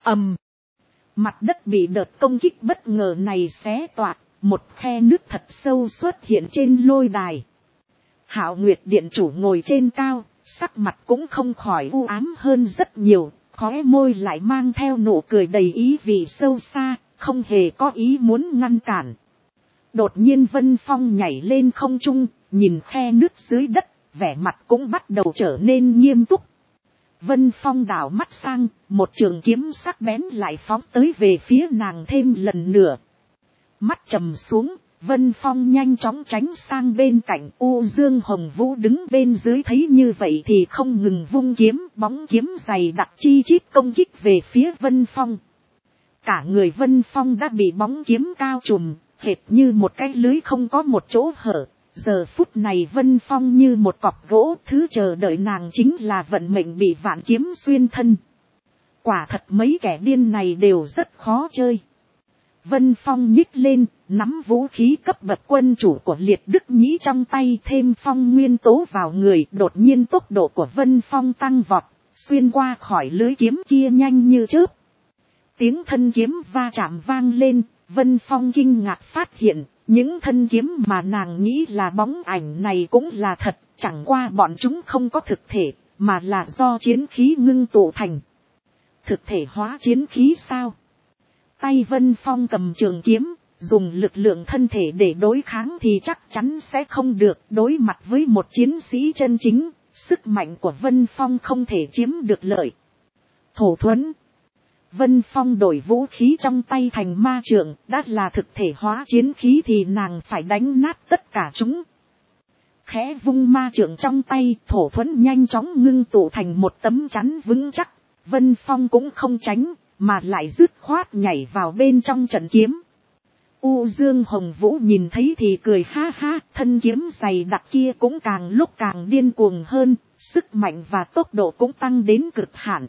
Mặt đất bị đợt công kích bất ngờ này xé toạc, một khe nước thật sâu xuất hiện trên lôi đài. Hạo Nguyệt Điện chủ ngồi trên cao, sắc mặt cũng không khỏi u ám hơn rất nhiều. Khóe môi lại mang theo nụ cười đầy ý vị sâu xa, không hề có ý muốn ngăn cản. Đột nhiên Vân Phong nhảy lên không trung, nhìn khe nước dưới đất, vẻ mặt cũng bắt đầu trở nên nghiêm túc. Vân Phong đảo mắt sang, một trường kiếm sắc bén lại phóng tới về phía nàng thêm lần nữa. Mắt trầm xuống, Vân Phong nhanh chóng tránh sang bên cạnh. U Dương Hồng Vũ đứng bên dưới thấy như vậy thì không ngừng vung kiếm, bóng kiếm dày đặc chi chít công kích về phía Vân Phong. Cả người Vân Phong đã bị bóng kiếm cao trùm, hệt như một cái lưới không có một chỗ hở. Giờ phút này Vân Phong như một cọc gỗ, thứ chờ đợi nàng chính là vận mệnh bị vạn kiếm xuyên thân. Quả thật mấy kẻ điên này đều rất khó chơi. Vân Phong nhích lên, nắm vũ khí cấp bậc quân chủ của Liệt Đức Nhĩ trong tay, thêm phong nguyên tố vào người. Đột nhiên tốc độ của Vân Phong tăng vọt, xuyên qua khỏi lưới kiếm kia nhanh như chớp. Tiếng thân kiếm va chạm vang lên, Vân Phong kinh ngạc phát hiện, những thân kiếm mà nàng nghĩ là bóng ảnh này cũng là thật, chẳng qua bọn chúng không có thực thể, mà là do chiến khí ngưng tụ thành. Thực thể hóa chiến khí sao? Tay Vân Phong cầm trường kiếm, dùng lực lượng thân thể để đối kháng thì chắc chắn sẽ không được. Đối mặt với một chiến sĩ chân chính, sức mạnh của Vân Phong không thể chiếm được lợi. Thổ thuẫn. Vân Phong đổi vũ khí trong tay thành ma trượng, đã là thực thể hóa chiến khí thì nàng phải đánh nát tất cả chúng. Khẽ vung ma trượng trong tay, thổ thuẫn nhanh chóng ngưng tụ thành một tấm chắn vững chắc. Vân Phong cũng không tránh, mà lại dứt khoát nhảy vào bên trong trận kiếm. U Dương Hồng Vũ nhìn thấy thì cười ha ha, thân kiếm dày đặc kia cũng càng lúc càng điên cuồng hơn, sức mạnh và tốc độ cũng tăng đến cực hạn.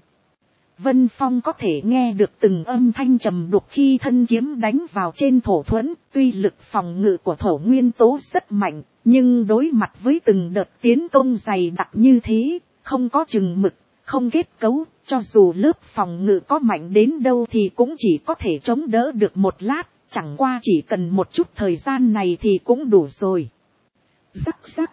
Vân Phong có thể nghe được từng âm thanh trầm đục khi thân kiếm đánh vào trên thổ thuẫn, tuy lực phòng ngự của thổ nguyên tố rất mạnh, nhưng đối mặt với từng đợt tiến công dày đặc như thế, không có chừng mực, không kết cấu, cho dù lớp phòng ngự có mạnh đến đâu thì cũng chỉ có thể chống đỡ được một lát, chẳng qua chỉ cần một chút thời gian này thì cũng đủ rồi. Rắc rắc.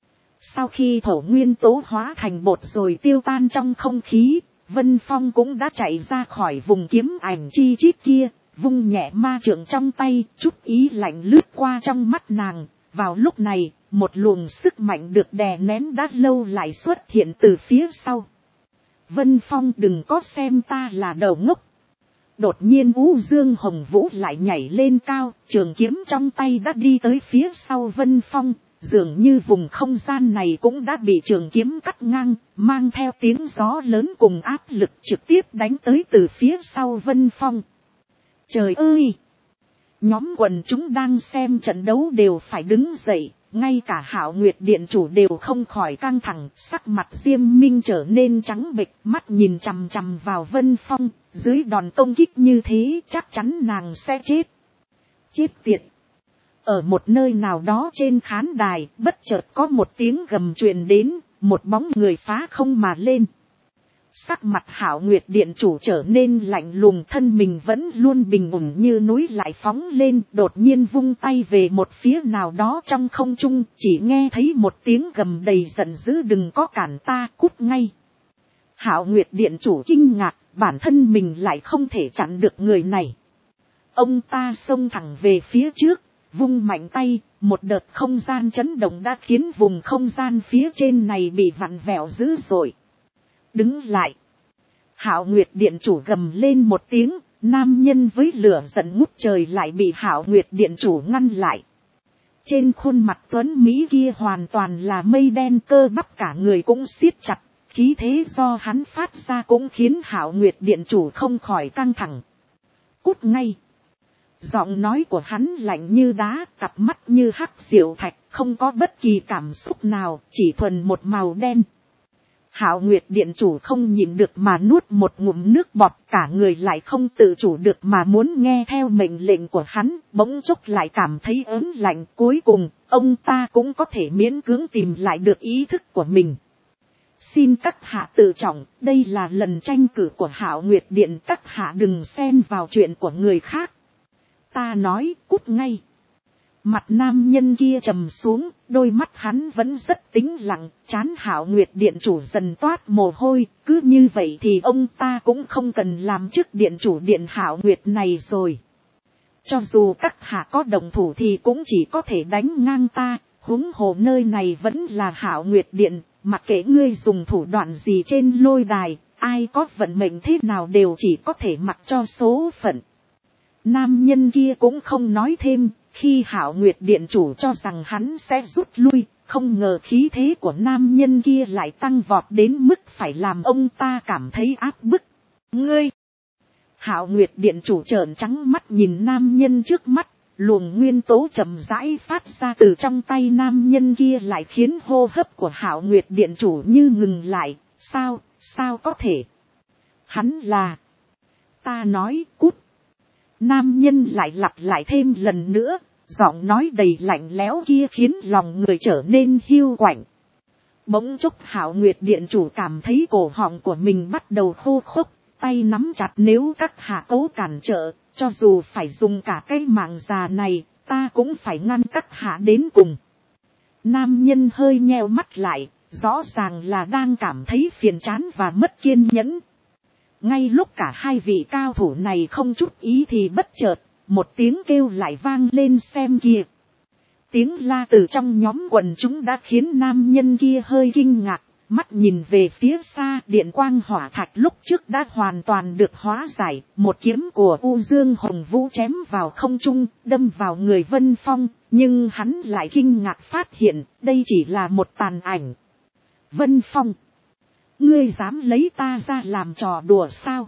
Sau khi thổ nguyên tố hóa thành bột rồi tiêu tan trong không khí, Vân Phong cũng đã chạy ra khỏi vùng kiếm ảnh chi chít kia, vung nhẹ ma trượng trong tay, chút ý lạnh lướt qua trong mắt nàng. Vào lúc này, một luồng sức mạnh được đè nén đã lâu lại xuất hiện từ phía sau. Vân Phong đừng có xem ta là đầu ngốc. Đột nhiên U Dương Hồng Vũ lại nhảy lên cao, trường kiếm trong tay đã đi tới phía sau Vân Phong. Dường như vùng không gian này cũng đã bị trường kiếm cắt ngang, mang theo tiếng gió lớn cùng áp lực trực tiếp đánh tới từ phía sau Vân Phong. Trời ơi! Nhóm quần chúng đang xem trận đấu đều phải đứng dậy, ngay cả Hạo Nguyệt Điện chủ đều không khỏi căng thẳng, sắc mặt Diêm Minh trở nên trắng bệch, mắt nhìn chằm chằm vào Vân Phong, dưới đòn công kích như thế chắc chắn nàng sẽ chết. Chết tiệt! Ở một nơi nào đó trên khán đài, bất chợt có một tiếng gầm truyền đến, một bóng người phá không mà lên. Sắc mặt Hạo Nguyệt Điện chủ trở nên lạnh lùng, thân mình vẫn luôn bình ổn như núi lại phóng lên, đột nhiên vung tay về một phía nào đó trong không trung, chỉ nghe thấy một tiếng gầm đầy giận dữ, đừng có cản ta, cút ngay. Hạo Nguyệt Điện chủ kinh ngạc, bản thân mình lại không thể chặn được người này. Ông ta xông thẳng về phía trước, vung mạnh tay, một đợt không gian chấn động đã khiến vùng không gian phía trên này bị vặn vẹo dữ dội. Đứng lại. Hạo Nguyệt Điện chủ gầm lên một tiếng, nam nhân với lửa giận ngút trời lại bị Hạo Nguyệt Điện chủ ngăn lại. Trên khuôn mặt tuấn Mỹ kia hoàn toàn là mây đen, cơ bắp cả người cũng siết chặt, khí thế do hắn phát ra cũng khiến Hạo Nguyệt Điện chủ không khỏi căng thẳng. Cút ngay. Giọng nói của hắn lạnh như đá, cặp mắt như hắc diệu thạch, không có bất kỳ cảm xúc nào, chỉ thuần một màu đen. Hạo Nguyệt Điện chủ không nhịn được mà nuốt một ngụm nước bọt, cả người lại không tự chủ được mà muốn nghe theo mệnh lệnh của hắn, bỗng chốc lại cảm thấy ớn lạnh. Cuối cùng, ông ta cũng có thể miễn cưỡng tìm lại được ý thức của mình. Xin các hạ tự trọng, đây là lần tranh cử của Hạo Nguyệt Điện, các hạ đừng xen vào chuyện của người khác. Ta nói, cút ngay. Mặt nam nhân kia trầm xuống, đôi mắt hắn vẫn rất tĩnh lặng, trán Hạo Nguyệt Điện chủ dần toát mồ hôi, cứ như vậy thì ông ta cũng không cần làm chức điện chủ điện Hạo Nguyệt này rồi. Cho dù các hạ có đồng thủ thì cũng chỉ có thể đánh ngang ta, huống hồ nơi này vẫn là Hạo Nguyệt Điện, mặc kệ ngươi dùng thủ đoạn gì trên lôi đài, ai có vận mệnh thế nào đều chỉ có thể mặc cho số phận. Nam nhân kia cũng không nói thêm, khi Hạo Nguyệt Điện chủ cho rằng hắn sẽ rút lui, không ngờ khí thế của nam nhân kia lại tăng vọt đến mức phải làm ông ta cảm thấy áp bức. Ngươi! Hạo Nguyệt Điện chủ trợn trắng mắt nhìn nam nhân trước mắt, luồng nguyên tố chậm rãi phát ra từ trong tay nam nhân kia lại khiến hô hấp của Hạo Nguyệt Điện chủ như ngừng lại. Sao có thể? Hắn là... Ta nói cút. Nam nhân lại lặp lại thêm lần nữa, giọng nói đầy lạnh lẽo kia khiến lòng người trở nên hiu quạnh. Bỗng chốc Hạo Nguyệt Điện chủ cảm thấy cổ họng của mình bắt đầu khô khốc, tay nắm chặt, nếu các hạ cố cản trở, cho dù phải dùng cả cái mạng già này, ta cũng phải ngăn các hạ đến cùng. Nam nhân hơi nheo mắt lại, rõ ràng là đang cảm thấy phiền chán và mất kiên nhẫn. Ngay lúc cả hai vị cao thủ này không chút ý thì bất chợt, một tiếng kêu lại vang lên, xem kìa. Tiếng la từ trong nhóm quần chúng đã khiến nam nhân kia hơi kinh ngạc, mắt nhìn về phía xa, điện quang hỏa thạch lúc trước đã hoàn toàn được hóa giải, một kiếm của U Dương Hồng Vũ chém vào không trung, đâm vào người Vân Phong, nhưng hắn lại kinh ngạc phát hiện, đây chỉ là một tàn ảnh. Vân Phong, ngươi dám lấy ta ra làm trò đùa sao?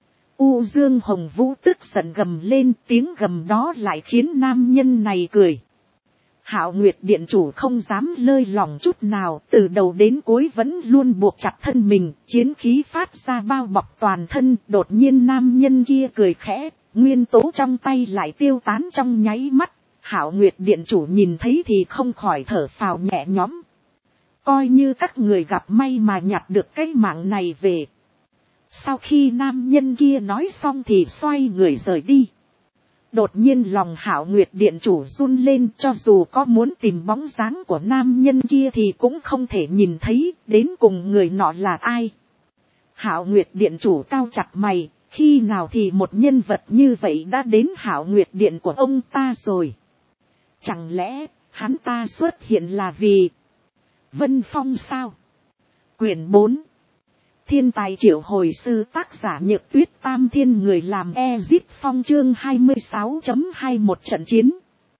U Dương Hồng Vũ tức giận gầm lên, tiếng gầm đó lại khiến nam nhân này cười. Hạo Nguyệt Điện chủ không dám lơi lỏng chút nào, từ đầu đến cuối vẫn luôn buộc chặt thân mình, chiến khí phát ra bao bọc toàn thân. Đột nhiên nam nhân kia cười khẽ, nguyên tố trong tay lại tiêu tán trong nháy mắt. Hạo Nguyệt Điện chủ nhìn thấy thì không khỏi thở phào nhẹ nhõm. Coi như các người gặp may mà nhặt được cái mạng này về. Sau khi nam nhân kia nói xong thì xoay người rời đi. Đột nhiên lòng Hạo Nguyệt Điện chủ run lên, cho dù có muốn tìm bóng dáng của nam nhân kia thì cũng không thể nhìn thấy đến cùng người nọ là ai. Hạo Nguyệt Điện chủ cao chặt mày, khi nào thì một nhân vật như vậy đã đến Hạo Nguyệt Điện của ông ta rồi? Chẳng lẽ hắn ta xuất hiện là vì Vân Phong sao? Quyển 4 Thiên tài triệu hồi sư, tác giả Nhược Tuyết, Tam Thiên người làm Ezip Phong, chương 26.2 một trận chiến.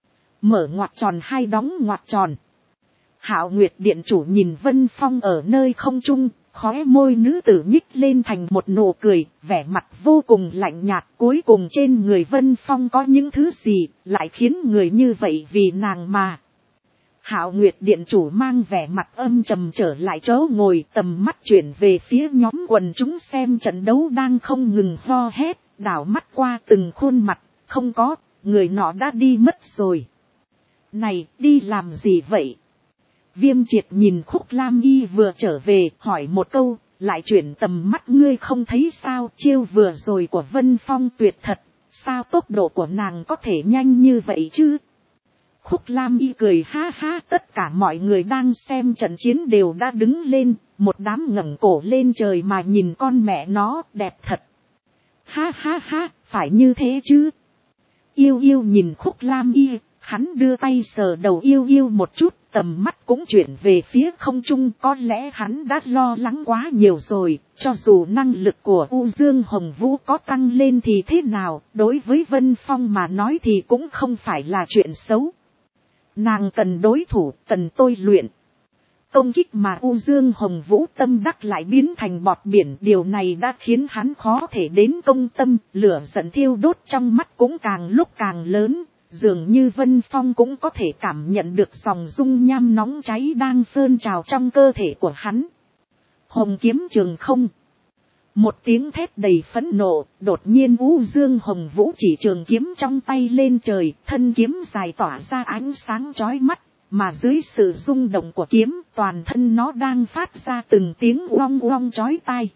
Mở ngoặc tròn hai đóng ngoặc tròn. Hạo Nguyệt Điện chủ nhìn Vân Phong ở nơi không trung, khóe môi nữ tử nhích lên thành một nụ cười, vẻ mặt vô cùng lạnh nhạt. Cuối cùng trên người Vân Phong có những thứ gì lại khiến người như vậy vì nàng mà. Hạo Nguyệt Điện chủ mang vẻ mặt âm trầm trở lại chỗ ngồi, tầm mắt chuyển về phía nhóm quần chúng xem trận đấu đang không ngừng ho hét, đảo mắt qua từng khuôn mặt, không có, người nọ đã đi mất rồi. Này, đi làm gì vậy? Viêm Triệt nhìn Khúc Lam Y vừa trở về, hỏi một câu, lại chuyển tầm mắt, ngươi không thấy sao, chiêu vừa rồi của Vân Phong tuyệt thật, sao tốc độ của nàng có thể nhanh như vậy chứ? Khúc Lam Y cười ha ha, tất cả mọi người đang xem trận chiến đều đã đứng lên, một đám ngẩng cổ lên trời mà nhìn con mẹ nó, đẹp thật. Ha ha ha, phải như thế chứ. Yêu Yêu nhìn Khúc Lam Y, hắn đưa tay sờ đầu Yêu Yêu một chút, tầm mắt cũng chuyển về phía không trung, có lẽ hắn đã lo lắng quá nhiều rồi, cho dù năng lực của U Dương Hồng Vũ có tăng lên thì thế nào, đối với Vân Phong mà nói thì cũng không phải là chuyện xấu. Nàng cần đối thủ, cần tôi luyện. Công kích mà U Dương Hồng Vũ tâm đắc lại biến thành bọt biển, điều này đã khiến hắn khó thể đến công tâm, lửa giận thiêu đốt trong mắt cũng càng lúc càng lớn, dường như Vân Phong cũng có thể cảm nhận được dòng dung nham nóng cháy đang phơn trào trong cơ thể của hắn. Hồng kiếm trường không. Một tiếng thét đầy phẫn nộ, đột nhiên U Dương Hồng Vũ chỉ trường kiếm trong tay lên trời, thân kiếm dài tỏa ra ánh sáng chói mắt, mà dưới sự rung động của kiếm, toàn thân nó đang phát ra từng tiếng oong oong chói tai.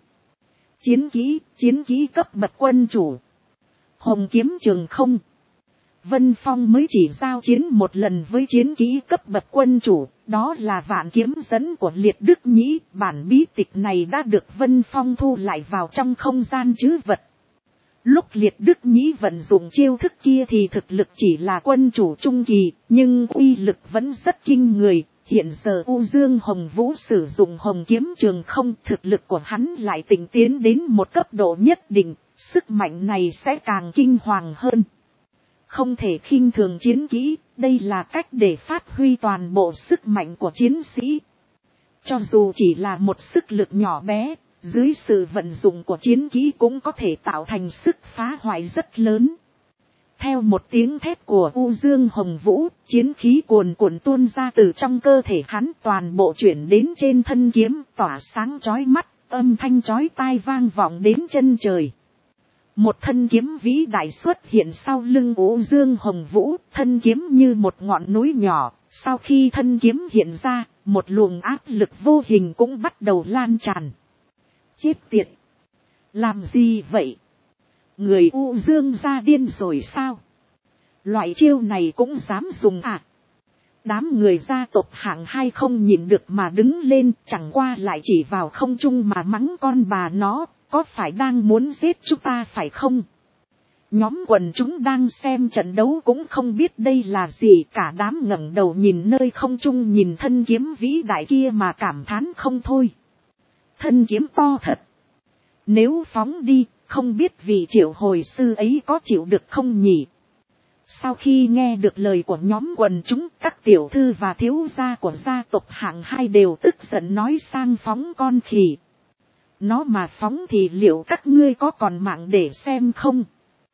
Chiến kỹ cấp bậc quân chủ. Hồng kiếm trường không. Vân Phong mới chỉ giao chiến một lần với chiến kỹ cấp bậc quân chủ, đó là vạn kiếm dẫn của Liệt Đức Nhĩ. Bản bí tịch này đã được Vân Phong thu lại vào trong không gian trữ vật. Lúc Liệt Đức Nhĩ vận dụng chiêu thức kia thì thực lực chỉ là quân chủ trung kỳ, nhưng uy lực vẫn rất kinh người. Hiện giờ U Dương Hồng Vũ sử dụng hồng kiếm trường không, thực lực của hắn lại tinh tiến đến một cấp độ nhất định, sức mạnh này sẽ càng kinh hoàng hơn. Không thể khinh thường chiến kỹ, đây là cách để phát huy toàn bộ sức mạnh của chiến sĩ. Cho dù chỉ là một sức lực nhỏ bé, dưới sự vận dụng của chiến kỹ cũng có thể tạo thành sức phá hoại rất lớn. Theo một tiếng thét của U Dương Hồng Vũ, chiến khí cuồn cuộn tuôn ra từ trong cơ thể hắn, toàn bộ chuyển đến trên thân kiếm, tỏa sáng chói mắt, âm thanh chói tai vang vọng đến chân trời. Một thân kiếm vĩ đại xuất hiện sau lưng U Dương Hồng Vũ, thân kiếm như một ngọn núi nhỏ, sau khi thân kiếm hiện ra, một luồng áp lực vô hình cũng bắt đầu lan tràn. Chết tiệt! Làm gì vậy? Người U Dương gia điên rồi sao? Loại chiêu này cũng dám dùng à? Đám người gia tộc hạng hai không nhìn được mà đứng lên, chẳng qua lại chỉ vào không trung mà mắng con bà nó, có phải đang muốn giết chúng ta phải không? Nhóm quần chúng đang xem trận đấu cũng không biết đây là gì, cả đám ngẩng đầu nhìn nơi không trung, nhìn thân kiếm vĩ đại kia mà cảm thán không thôi. Thân kiếm to thật. Nếu phóng đi, không biết vị triệu hồi sư ấy có chịu được không nhỉ? Sau khi nghe được lời của nhóm quần chúng, các tiểu thư và thiếu gia của gia tộc hạng hai đều tức giận nói sang phóng con khỉ. Nó mà phóng thì liệu các ngươi có còn mạng để xem không?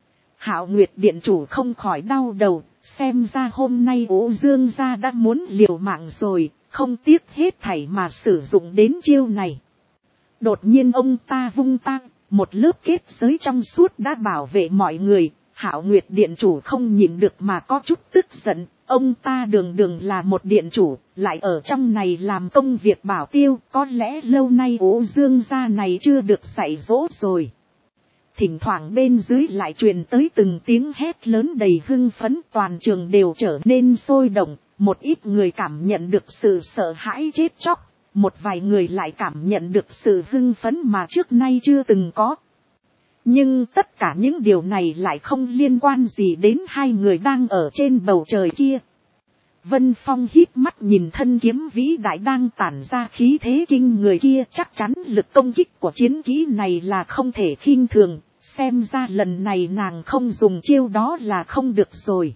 Hạo Nguyệt điện chủ không khỏi đau đầu, xem ra hôm nay Ú Dương gia đã muốn liều mạng rồi, không tiếc hết thảy mà sử dụng đến chiêu này. Đột nhiên ông ta vung tay, một lớp kết giới trong suốt đã bảo vệ mọi người. Hạo Nguyệt điện chủ không nhìn được mà có chút tức giận, ông ta đường đường là một điện chủ, lại ở trong này làm công việc bảo tiêu, có lẽ lâu nay Ú Dương gia này chưa được dạy dỗ rồi. Thỉnh thoảng bên dưới lại truyền tới từng tiếng hét lớn đầy hưng phấn, toàn trường đều trở nên sôi động, một ít người cảm nhận được sự sợ hãi chết chóc, một vài người lại cảm nhận được sự hưng phấn mà trước nay chưa từng có. Nhưng tất cả những điều này lại không liên quan gì đến hai người đang ở trên bầu trời kia. Vân Phong hít mắt nhìn thân kiếm vĩ đại đang tản ra khí thế kinh người kia, chắc chắn lực công kích của chiến kỹ này là không thể khinh thường, xem ra lần này nàng không dùng chiêu đó là không được rồi.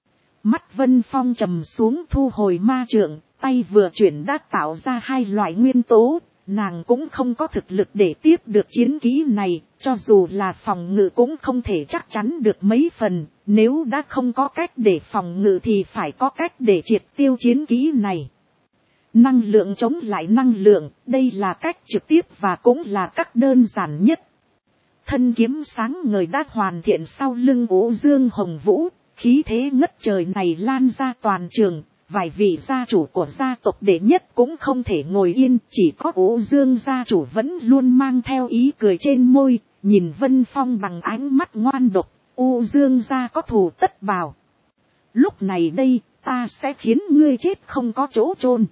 Mắt Vân Phong trầm xuống, thu hồi ma trượng, tay vừa chuyển đã tạo ra hai loại nguyên tố. Nàng cũng không có thực lực để tiếp được chiến kỹ này, cho dù là phòng ngự cũng không thể chắc chắn được mấy phần, nếu đã không có cách để phòng ngự thì phải có cách để triệt tiêu chiến kỹ này. Năng lượng chống lại năng lượng, đây là cách trực tiếp và cũng là cách đơn giản nhất. Thân kiếm sáng ngời đã hoàn thiện sau lưng Ú Dương Hồng Vũ, khí thế ngất trời này lan ra toàn trường. Vài vị gia chủ của gia tộc đệ nhất cũng không thể ngồi yên, chỉ có Ú Dương gia chủ vẫn luôn mang theo ý cười trên môi, nhìn Vân Phong bằng ánh mắt ngoan độc. Ú Dương gia có thù tất báo. Lúc này đây, ta sẽ khiến ngươi chết không có chỗ chôn.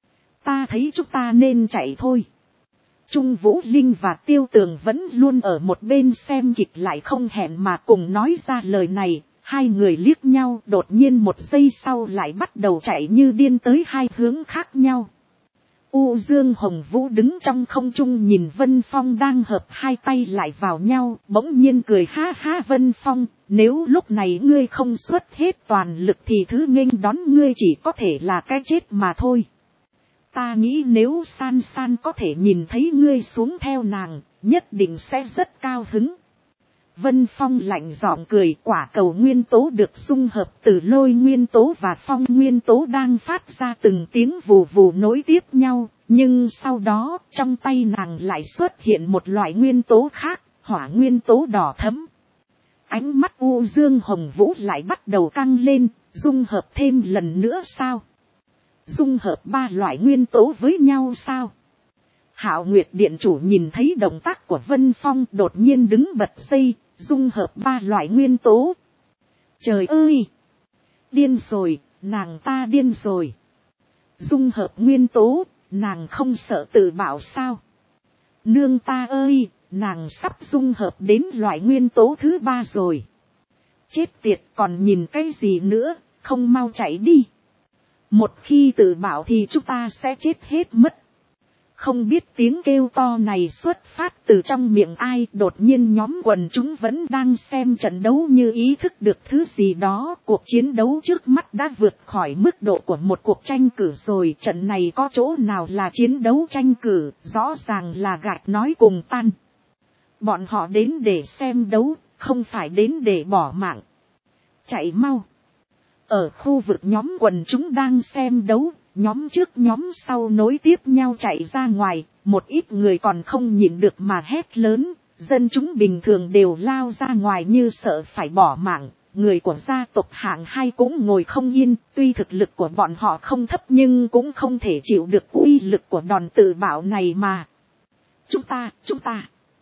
Ta thấy chúng ta nên chạy thôi. Trung Vũ Linh và Tiêu Tường vẫn luôn ở một bên xem kịch, lại không hẹn mà cùng nói ra lời này. Hai người liếc nhau, đột nhiên một giây sau lại bắt đầu chạy như điên tới hai hướng khác nhau. U Dương Hồng Vũ đứng trong không trung nhìn Vân Phong đang hợp hai tay lại vào nhau, bỗng nhiên cười ha ha. Vân Phong, nếu lúc này ngươi không xuất hết toàn lực thì thứ nghênh đón ngươi chỉ có thể là cái chết mà thôi. Ta nghĩ nếu San San có thể nhìn thấy ngươi xuống theo nàng, nhất định sẽ rất cao hứng. Vân Phong lạnh giọng cười, quả cầu nguyên tố được dung hợp từ lôi nguyên tố và phong nguyên tố đang phát ra từng tiếng vù vù nối tiếp nhau, nhưng sau đó trong tay nàng lại xuất hiện một loại nguyên tố khác, hỏa nguyên tố đỏ thẫm. Ánh mắt U Dương Hồng Vũ lại bắt đầu căng lên, dung hợp thêm lần nữa sao? Dung hợp ba loại nguyên tố với nhau sao? Hạo Nguyệt điện chủ nhìn thấy động tác của Vân Phong đột nhiên đứng bật dậy, dung hợp ba loại nguyên tố. Trời ơi! Điên rồi, nàng ta điên rồi. Dung hợp nguyên tố, nàng không sợ tự bảo sao? Nương ta ơi, nàng sắp dung hợp đến loại nguyên tố thứ ba rồi. Chết tiệt, còn nhìn cái gì nữa, không mau chạy đi. Một khi tự bảo thì chúng ta sẽ chết hết mất. Không biết tiếng kêu to này xuất phát từ trong miệng ai, đột nhiên nhóm quần chúng vẫn đang xem trận đấu như ý thức được thứ gì đó. Cuộc chiến đấu trước mắt đã vượt khỏi mức độ của một cuộc tranh cử rồi. Trận này có chỗ nào là chiến đấu tranh cử, rõ ràng là gạch nói cùng tan. Bọn họ đến để xem đấu, không phải đến để bỏ mạng. Chạy mau. Ở khu vực nhóm quần chúng đang xem đấu, nhóm trước nhóm sau nối tiếp nhau chạy ra ngoài, một ít người còn không nhịn được mà hét lớn, dân chúng bình thường đều lao ra ngoài như sợ phải bỏ mạng. Người của gia tộc hạng hai cũng ngồi không yên, tuy thực lực của bọn họ không thấp nhưng cũng không thể chịu được uy lực của đòn tự bảo này mà. Chúng ta,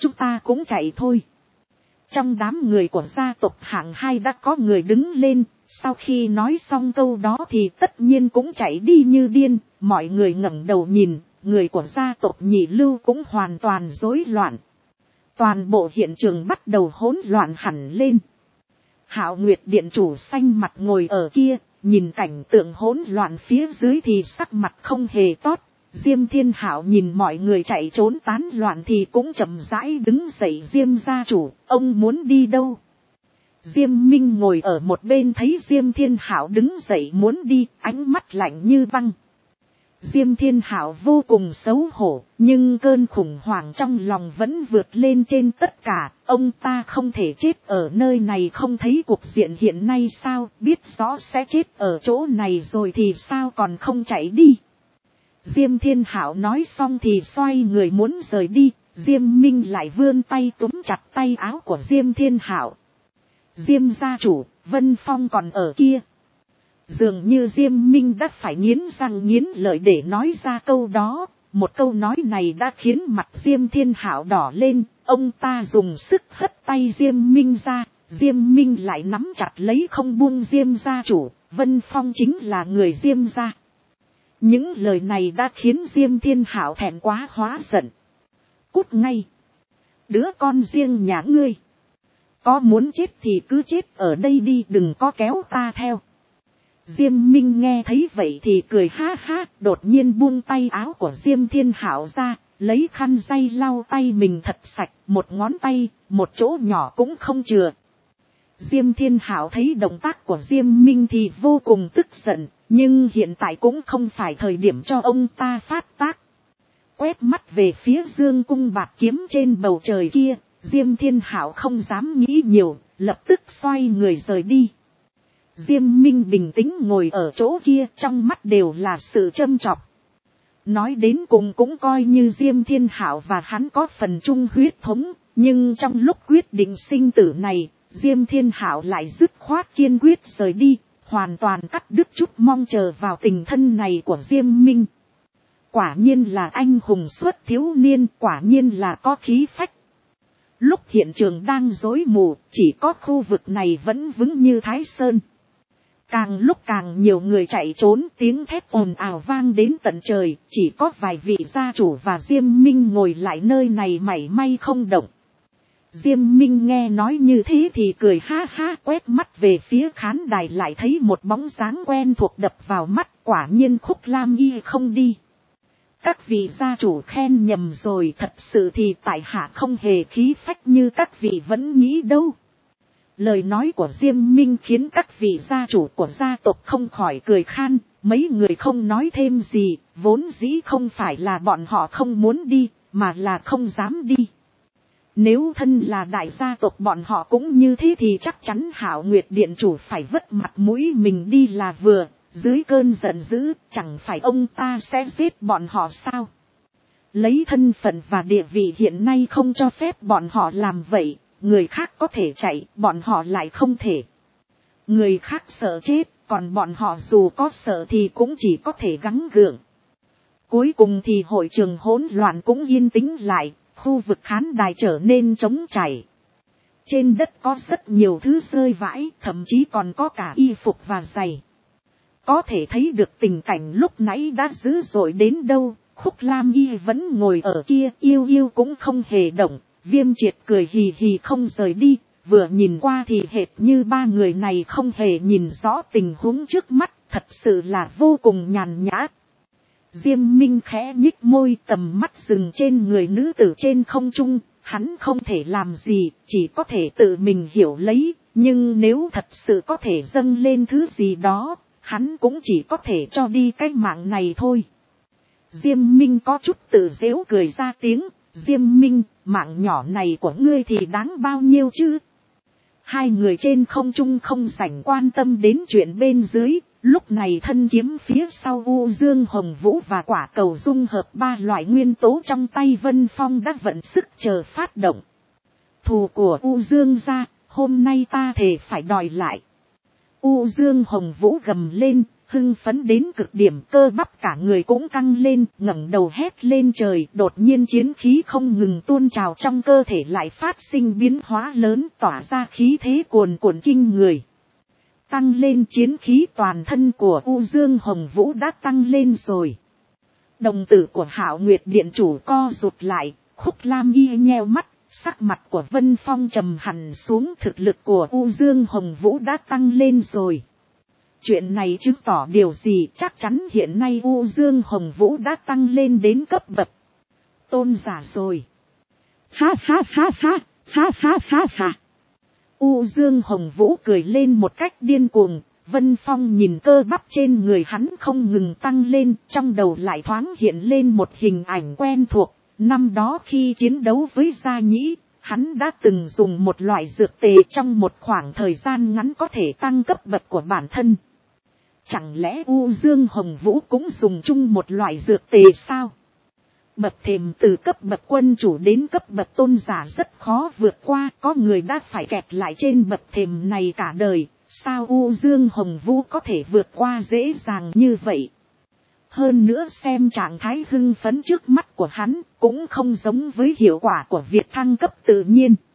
chúng ta cũng chạy thôi. Trong đám người của gia tộc hạng 2 đã có người đứng lên, sau khi nói xong câu đó thì tất nhiên cũng chạy đi như điên, mọi người ngẩng đầu nhìn, người của gia tộc Nhị Lưu cũng hoàn toàn rối loạn. Toàn bộ hiện trường bắt đầu hỗn loạn hẳn lên. Hạo Nguyệt điện chủ xanh mặt ngồi ở kia, nhìn cảnh tượng hỗn loạn phía dưới thì sắc mặt không hề tốt. Diêm Thiên Hạo nhìn mọi người chạy trốn tán loạn thì cũng chậm rãi đứng dậy. Diêm gia chủ, ông muốn đi đâu? Diêm Minh ngồi ở một bên thấy Diêm Thiên Hạo đứng dậy muốn đi, ánh mắt lạnh như băng. Diêm Thiên Hạo vô cùng xấu hổ, nhưng cơn khủng hoảng trong lòng vẫn vượt lên trên tất cả. Ông ta không thể chết ở nơi này, không thấy cuộc diện hiện nay sao, biết rõ sẽ chết ở chỗ này rồi thì sao còn không chạy đi. Diêm Thiên Hạo nói xong thì xoay người muốn rời đi, Diêm Minh lại vươn tay túm chặt tay áo của Diêm Thiên Hạo. Diêm gia chủ, Vân Phong còn ở kia. Dường như Diêm Minh đã phải nghiến răng nghiến lợi để nói ra câu đó. Một câu nói này đã khiến mặt Diêm Thiên Hạo đỏ lên. Ông ta dùng sức hất tay Diêm Minh ra. Diêm Minh lại nắm chặt lấy không buông. Diêm gia chủ, Vân Phong chính là người Diêm gia. Những lời này đã khiến Diêm Thiên Hạo thẹn quá hóa giận. Cút ngay. Đứa con riêng nhà ngươi. Có muốn chết thì cứ chết ở đây đi, đừng có kéo ta theo. Diêm Minh nghe thấy vậy thì cười ha ha, đột nhiên buông tay áo của Diêm Thiên Hạo ra, lấy khăn day lau tay mình thật sạch, một ngón tay, một chỗ nhỏ cũng không chừa. Diêm Thiên Hạo thấy động tác của Diêm Minh thì vô cùng tức giận, nhưng hiện tại cũng không phải thời điểm cho ông ta phát tác. Quét mắt về phía dương cung bạc kiếm trên bầu trời kia, Diêm Thiên Hạo không dám nghĩ nhiều, lập tức xoay người rời đi. Diêm Minh bình tĩnh ngồi ở chỗ kia, trong mắt đều là sự châm chọc. Nói đến cùng cũng coi như Diêm Thiên Hạo và hắn có phần chung huyết thống, nhưng trong lúc quyết định sinh tử này, Diêm Thiên Hạo lại dứt khoát kiên quyết rời đi, hoàn toàn cắt đứt chút mong chờ vào tình thân này của Diêm Minh. Quả nhiên là anh hùng xuất thiếu niên, quả nhiên là có khí phách. Lúc hiện trường đang rối mù, chỉ có khu vực này vẫn vững như Thái Sơn. Càng lúc càng nhiều người chạy trốn, tiếng thét ồn ào vang đến tận trời, chỉ có vài vị gia chủ và Diêm Minh ngồi lại nơi này mảy may không động. Diêm Minh nghe nói như thế thì cười ha ha, quét mắt về phía khán đài lại thấy một bóng dáng quen thuộc đập vào mắt, quả nhiên Khúc Lam Y không đi. Các vị gia chủ khen nhầm rồi, thật sự thì tại hạ không hề khí phách như các vị vẫn nghĩ đâu. Lời nói của Diêm Minh khiến các vị gia chủ của gia tộc không khỏi cười khan, mấy người không nói thêm gì, vốn dĩ không phải là bọn họ không muốn đi, mà là không dám đi. Nếu thân là đại gia tộc bọn họ cũng như thế thì chắc chắn Hạo Nguyệt điện chủ phải vất mặt mũi mình đi là vừa, dưới cơn giận dữ chẳng phải ông ta sẽ giết bọn họ sao. Lấy thân phận và địa vị hiện nay không cho phép bọn họ làm vậy. Người khác có thể chạy, bọn họ lại không thể. Người khác sợ chết, còn bọn họ dù có sợ thì cũng chỉ có thể gắng gượng. Cuối cùng thì hội trường hỗn loạn cũng yên tĩnh lại, khu vực khán đài trở nên trống trải. Trên đất có rất nhiều thứ rơi vãi, thậm chí còn có cả y phục và giày. Có thể thấy được tình cảnh lúc nãy đã dữ dội đến đâu, Khúc Lam Y vẫn ngồi ở kia, yêu yêu cũng không hề động. Viêm Triệt cười hì hì không rời đi, vừa nhìn qua thì hệt như ba người này không hề nhìn rõ tình huống trước mắt, thật sự là vô cùng nhàn nhã. Diêm Minh khẽ nhích môi, tầm mắt dừng trên người nữ tử trên không trung, hắn không thể làm gì, chỉ có thể tự mình hiểu lấy, nhưng nếu thật sự có thể dâng lên thứ gì đó, hắn cũng chỉ có thể cho đi cái mạng này thôi. Diêm Minh có chút tự giễu cười ra tiếng, Diêm Minh, mạng nhỏ này của ngươi thì đáng bao nhiêu chứ? Hai người trên không trung không rảnh quan tâm đến chuyện bên dưới, lúc này thân kiếm phía sau U Dương Hồng Vũ và quả cầu dung hợp ba loại nguyên tố trong tay Vân Phong đã vận sức chờ phát động. Thù của U Dương gia, hôm nay ta thề phải đòi lại. U Dương Hồng Vũ gầm lên, hưng phấn đến cực điểm, cơ bắp cả người cũng căng lên, ngẩng đầu hét lên trời. Đột nhiên chiến khí không ngừng tuôn trào trong cơ thể lại phát sinh biến hóa lớn, tỏa ra khí thế cuồn cuộn kinh người. Tăng lên chiến khí toàn thân của U Dương Hồng Vũ đã tăng lên rồi. Đồng tử của Hạo Nguyệt Điện chủ co rụt lại, Khúc Lam Y nheo mắt, sắc mặt của Vân Phong trầm hẳn xuống. Thực lực của U Dương Hồng Vũ đã tăng lên rồi. Chuyện này chứng tỏ điều gì? Chắc chắn hiện nay U Dương Hồng Vũ đã tăng lên đến cấp bậc tôn giả rồi. Ha ha ha ha, ha ha ha ha. U Dương Hồng Vũ cười lên một cách điên cuồng. Vân Phong nhìn cơ bắp trên người hắn không ngừng tăng lên, trong đầu lại thoáng hiện lên một hình ảnh quen thuộc. Năm đó khi chiến đấu với Gia Nhĩ, hắn đã từng dùng một loại dược tề trong một khoảng thời gian ngắn có thể tăng cấp bậc của bản thân. Chẳng lẽ U Dương Hồng Vũ cũng dùng chung một loại dược tề sao? Bậc thềm từ cấp bậc quân chủ đến cấp bậc tôn giả rất khó vượt qua, có người đã phải kẹt lại trên bậc thềm này cả đời, sao U Dương Hồng Vũ có thể vượt qua dễ dàng như vậy? Hơn nữa xem trạng thái hưng phấn trước mắt của hắn cũng không giống với hiệu quả của việc thăng cấp tự nhiên.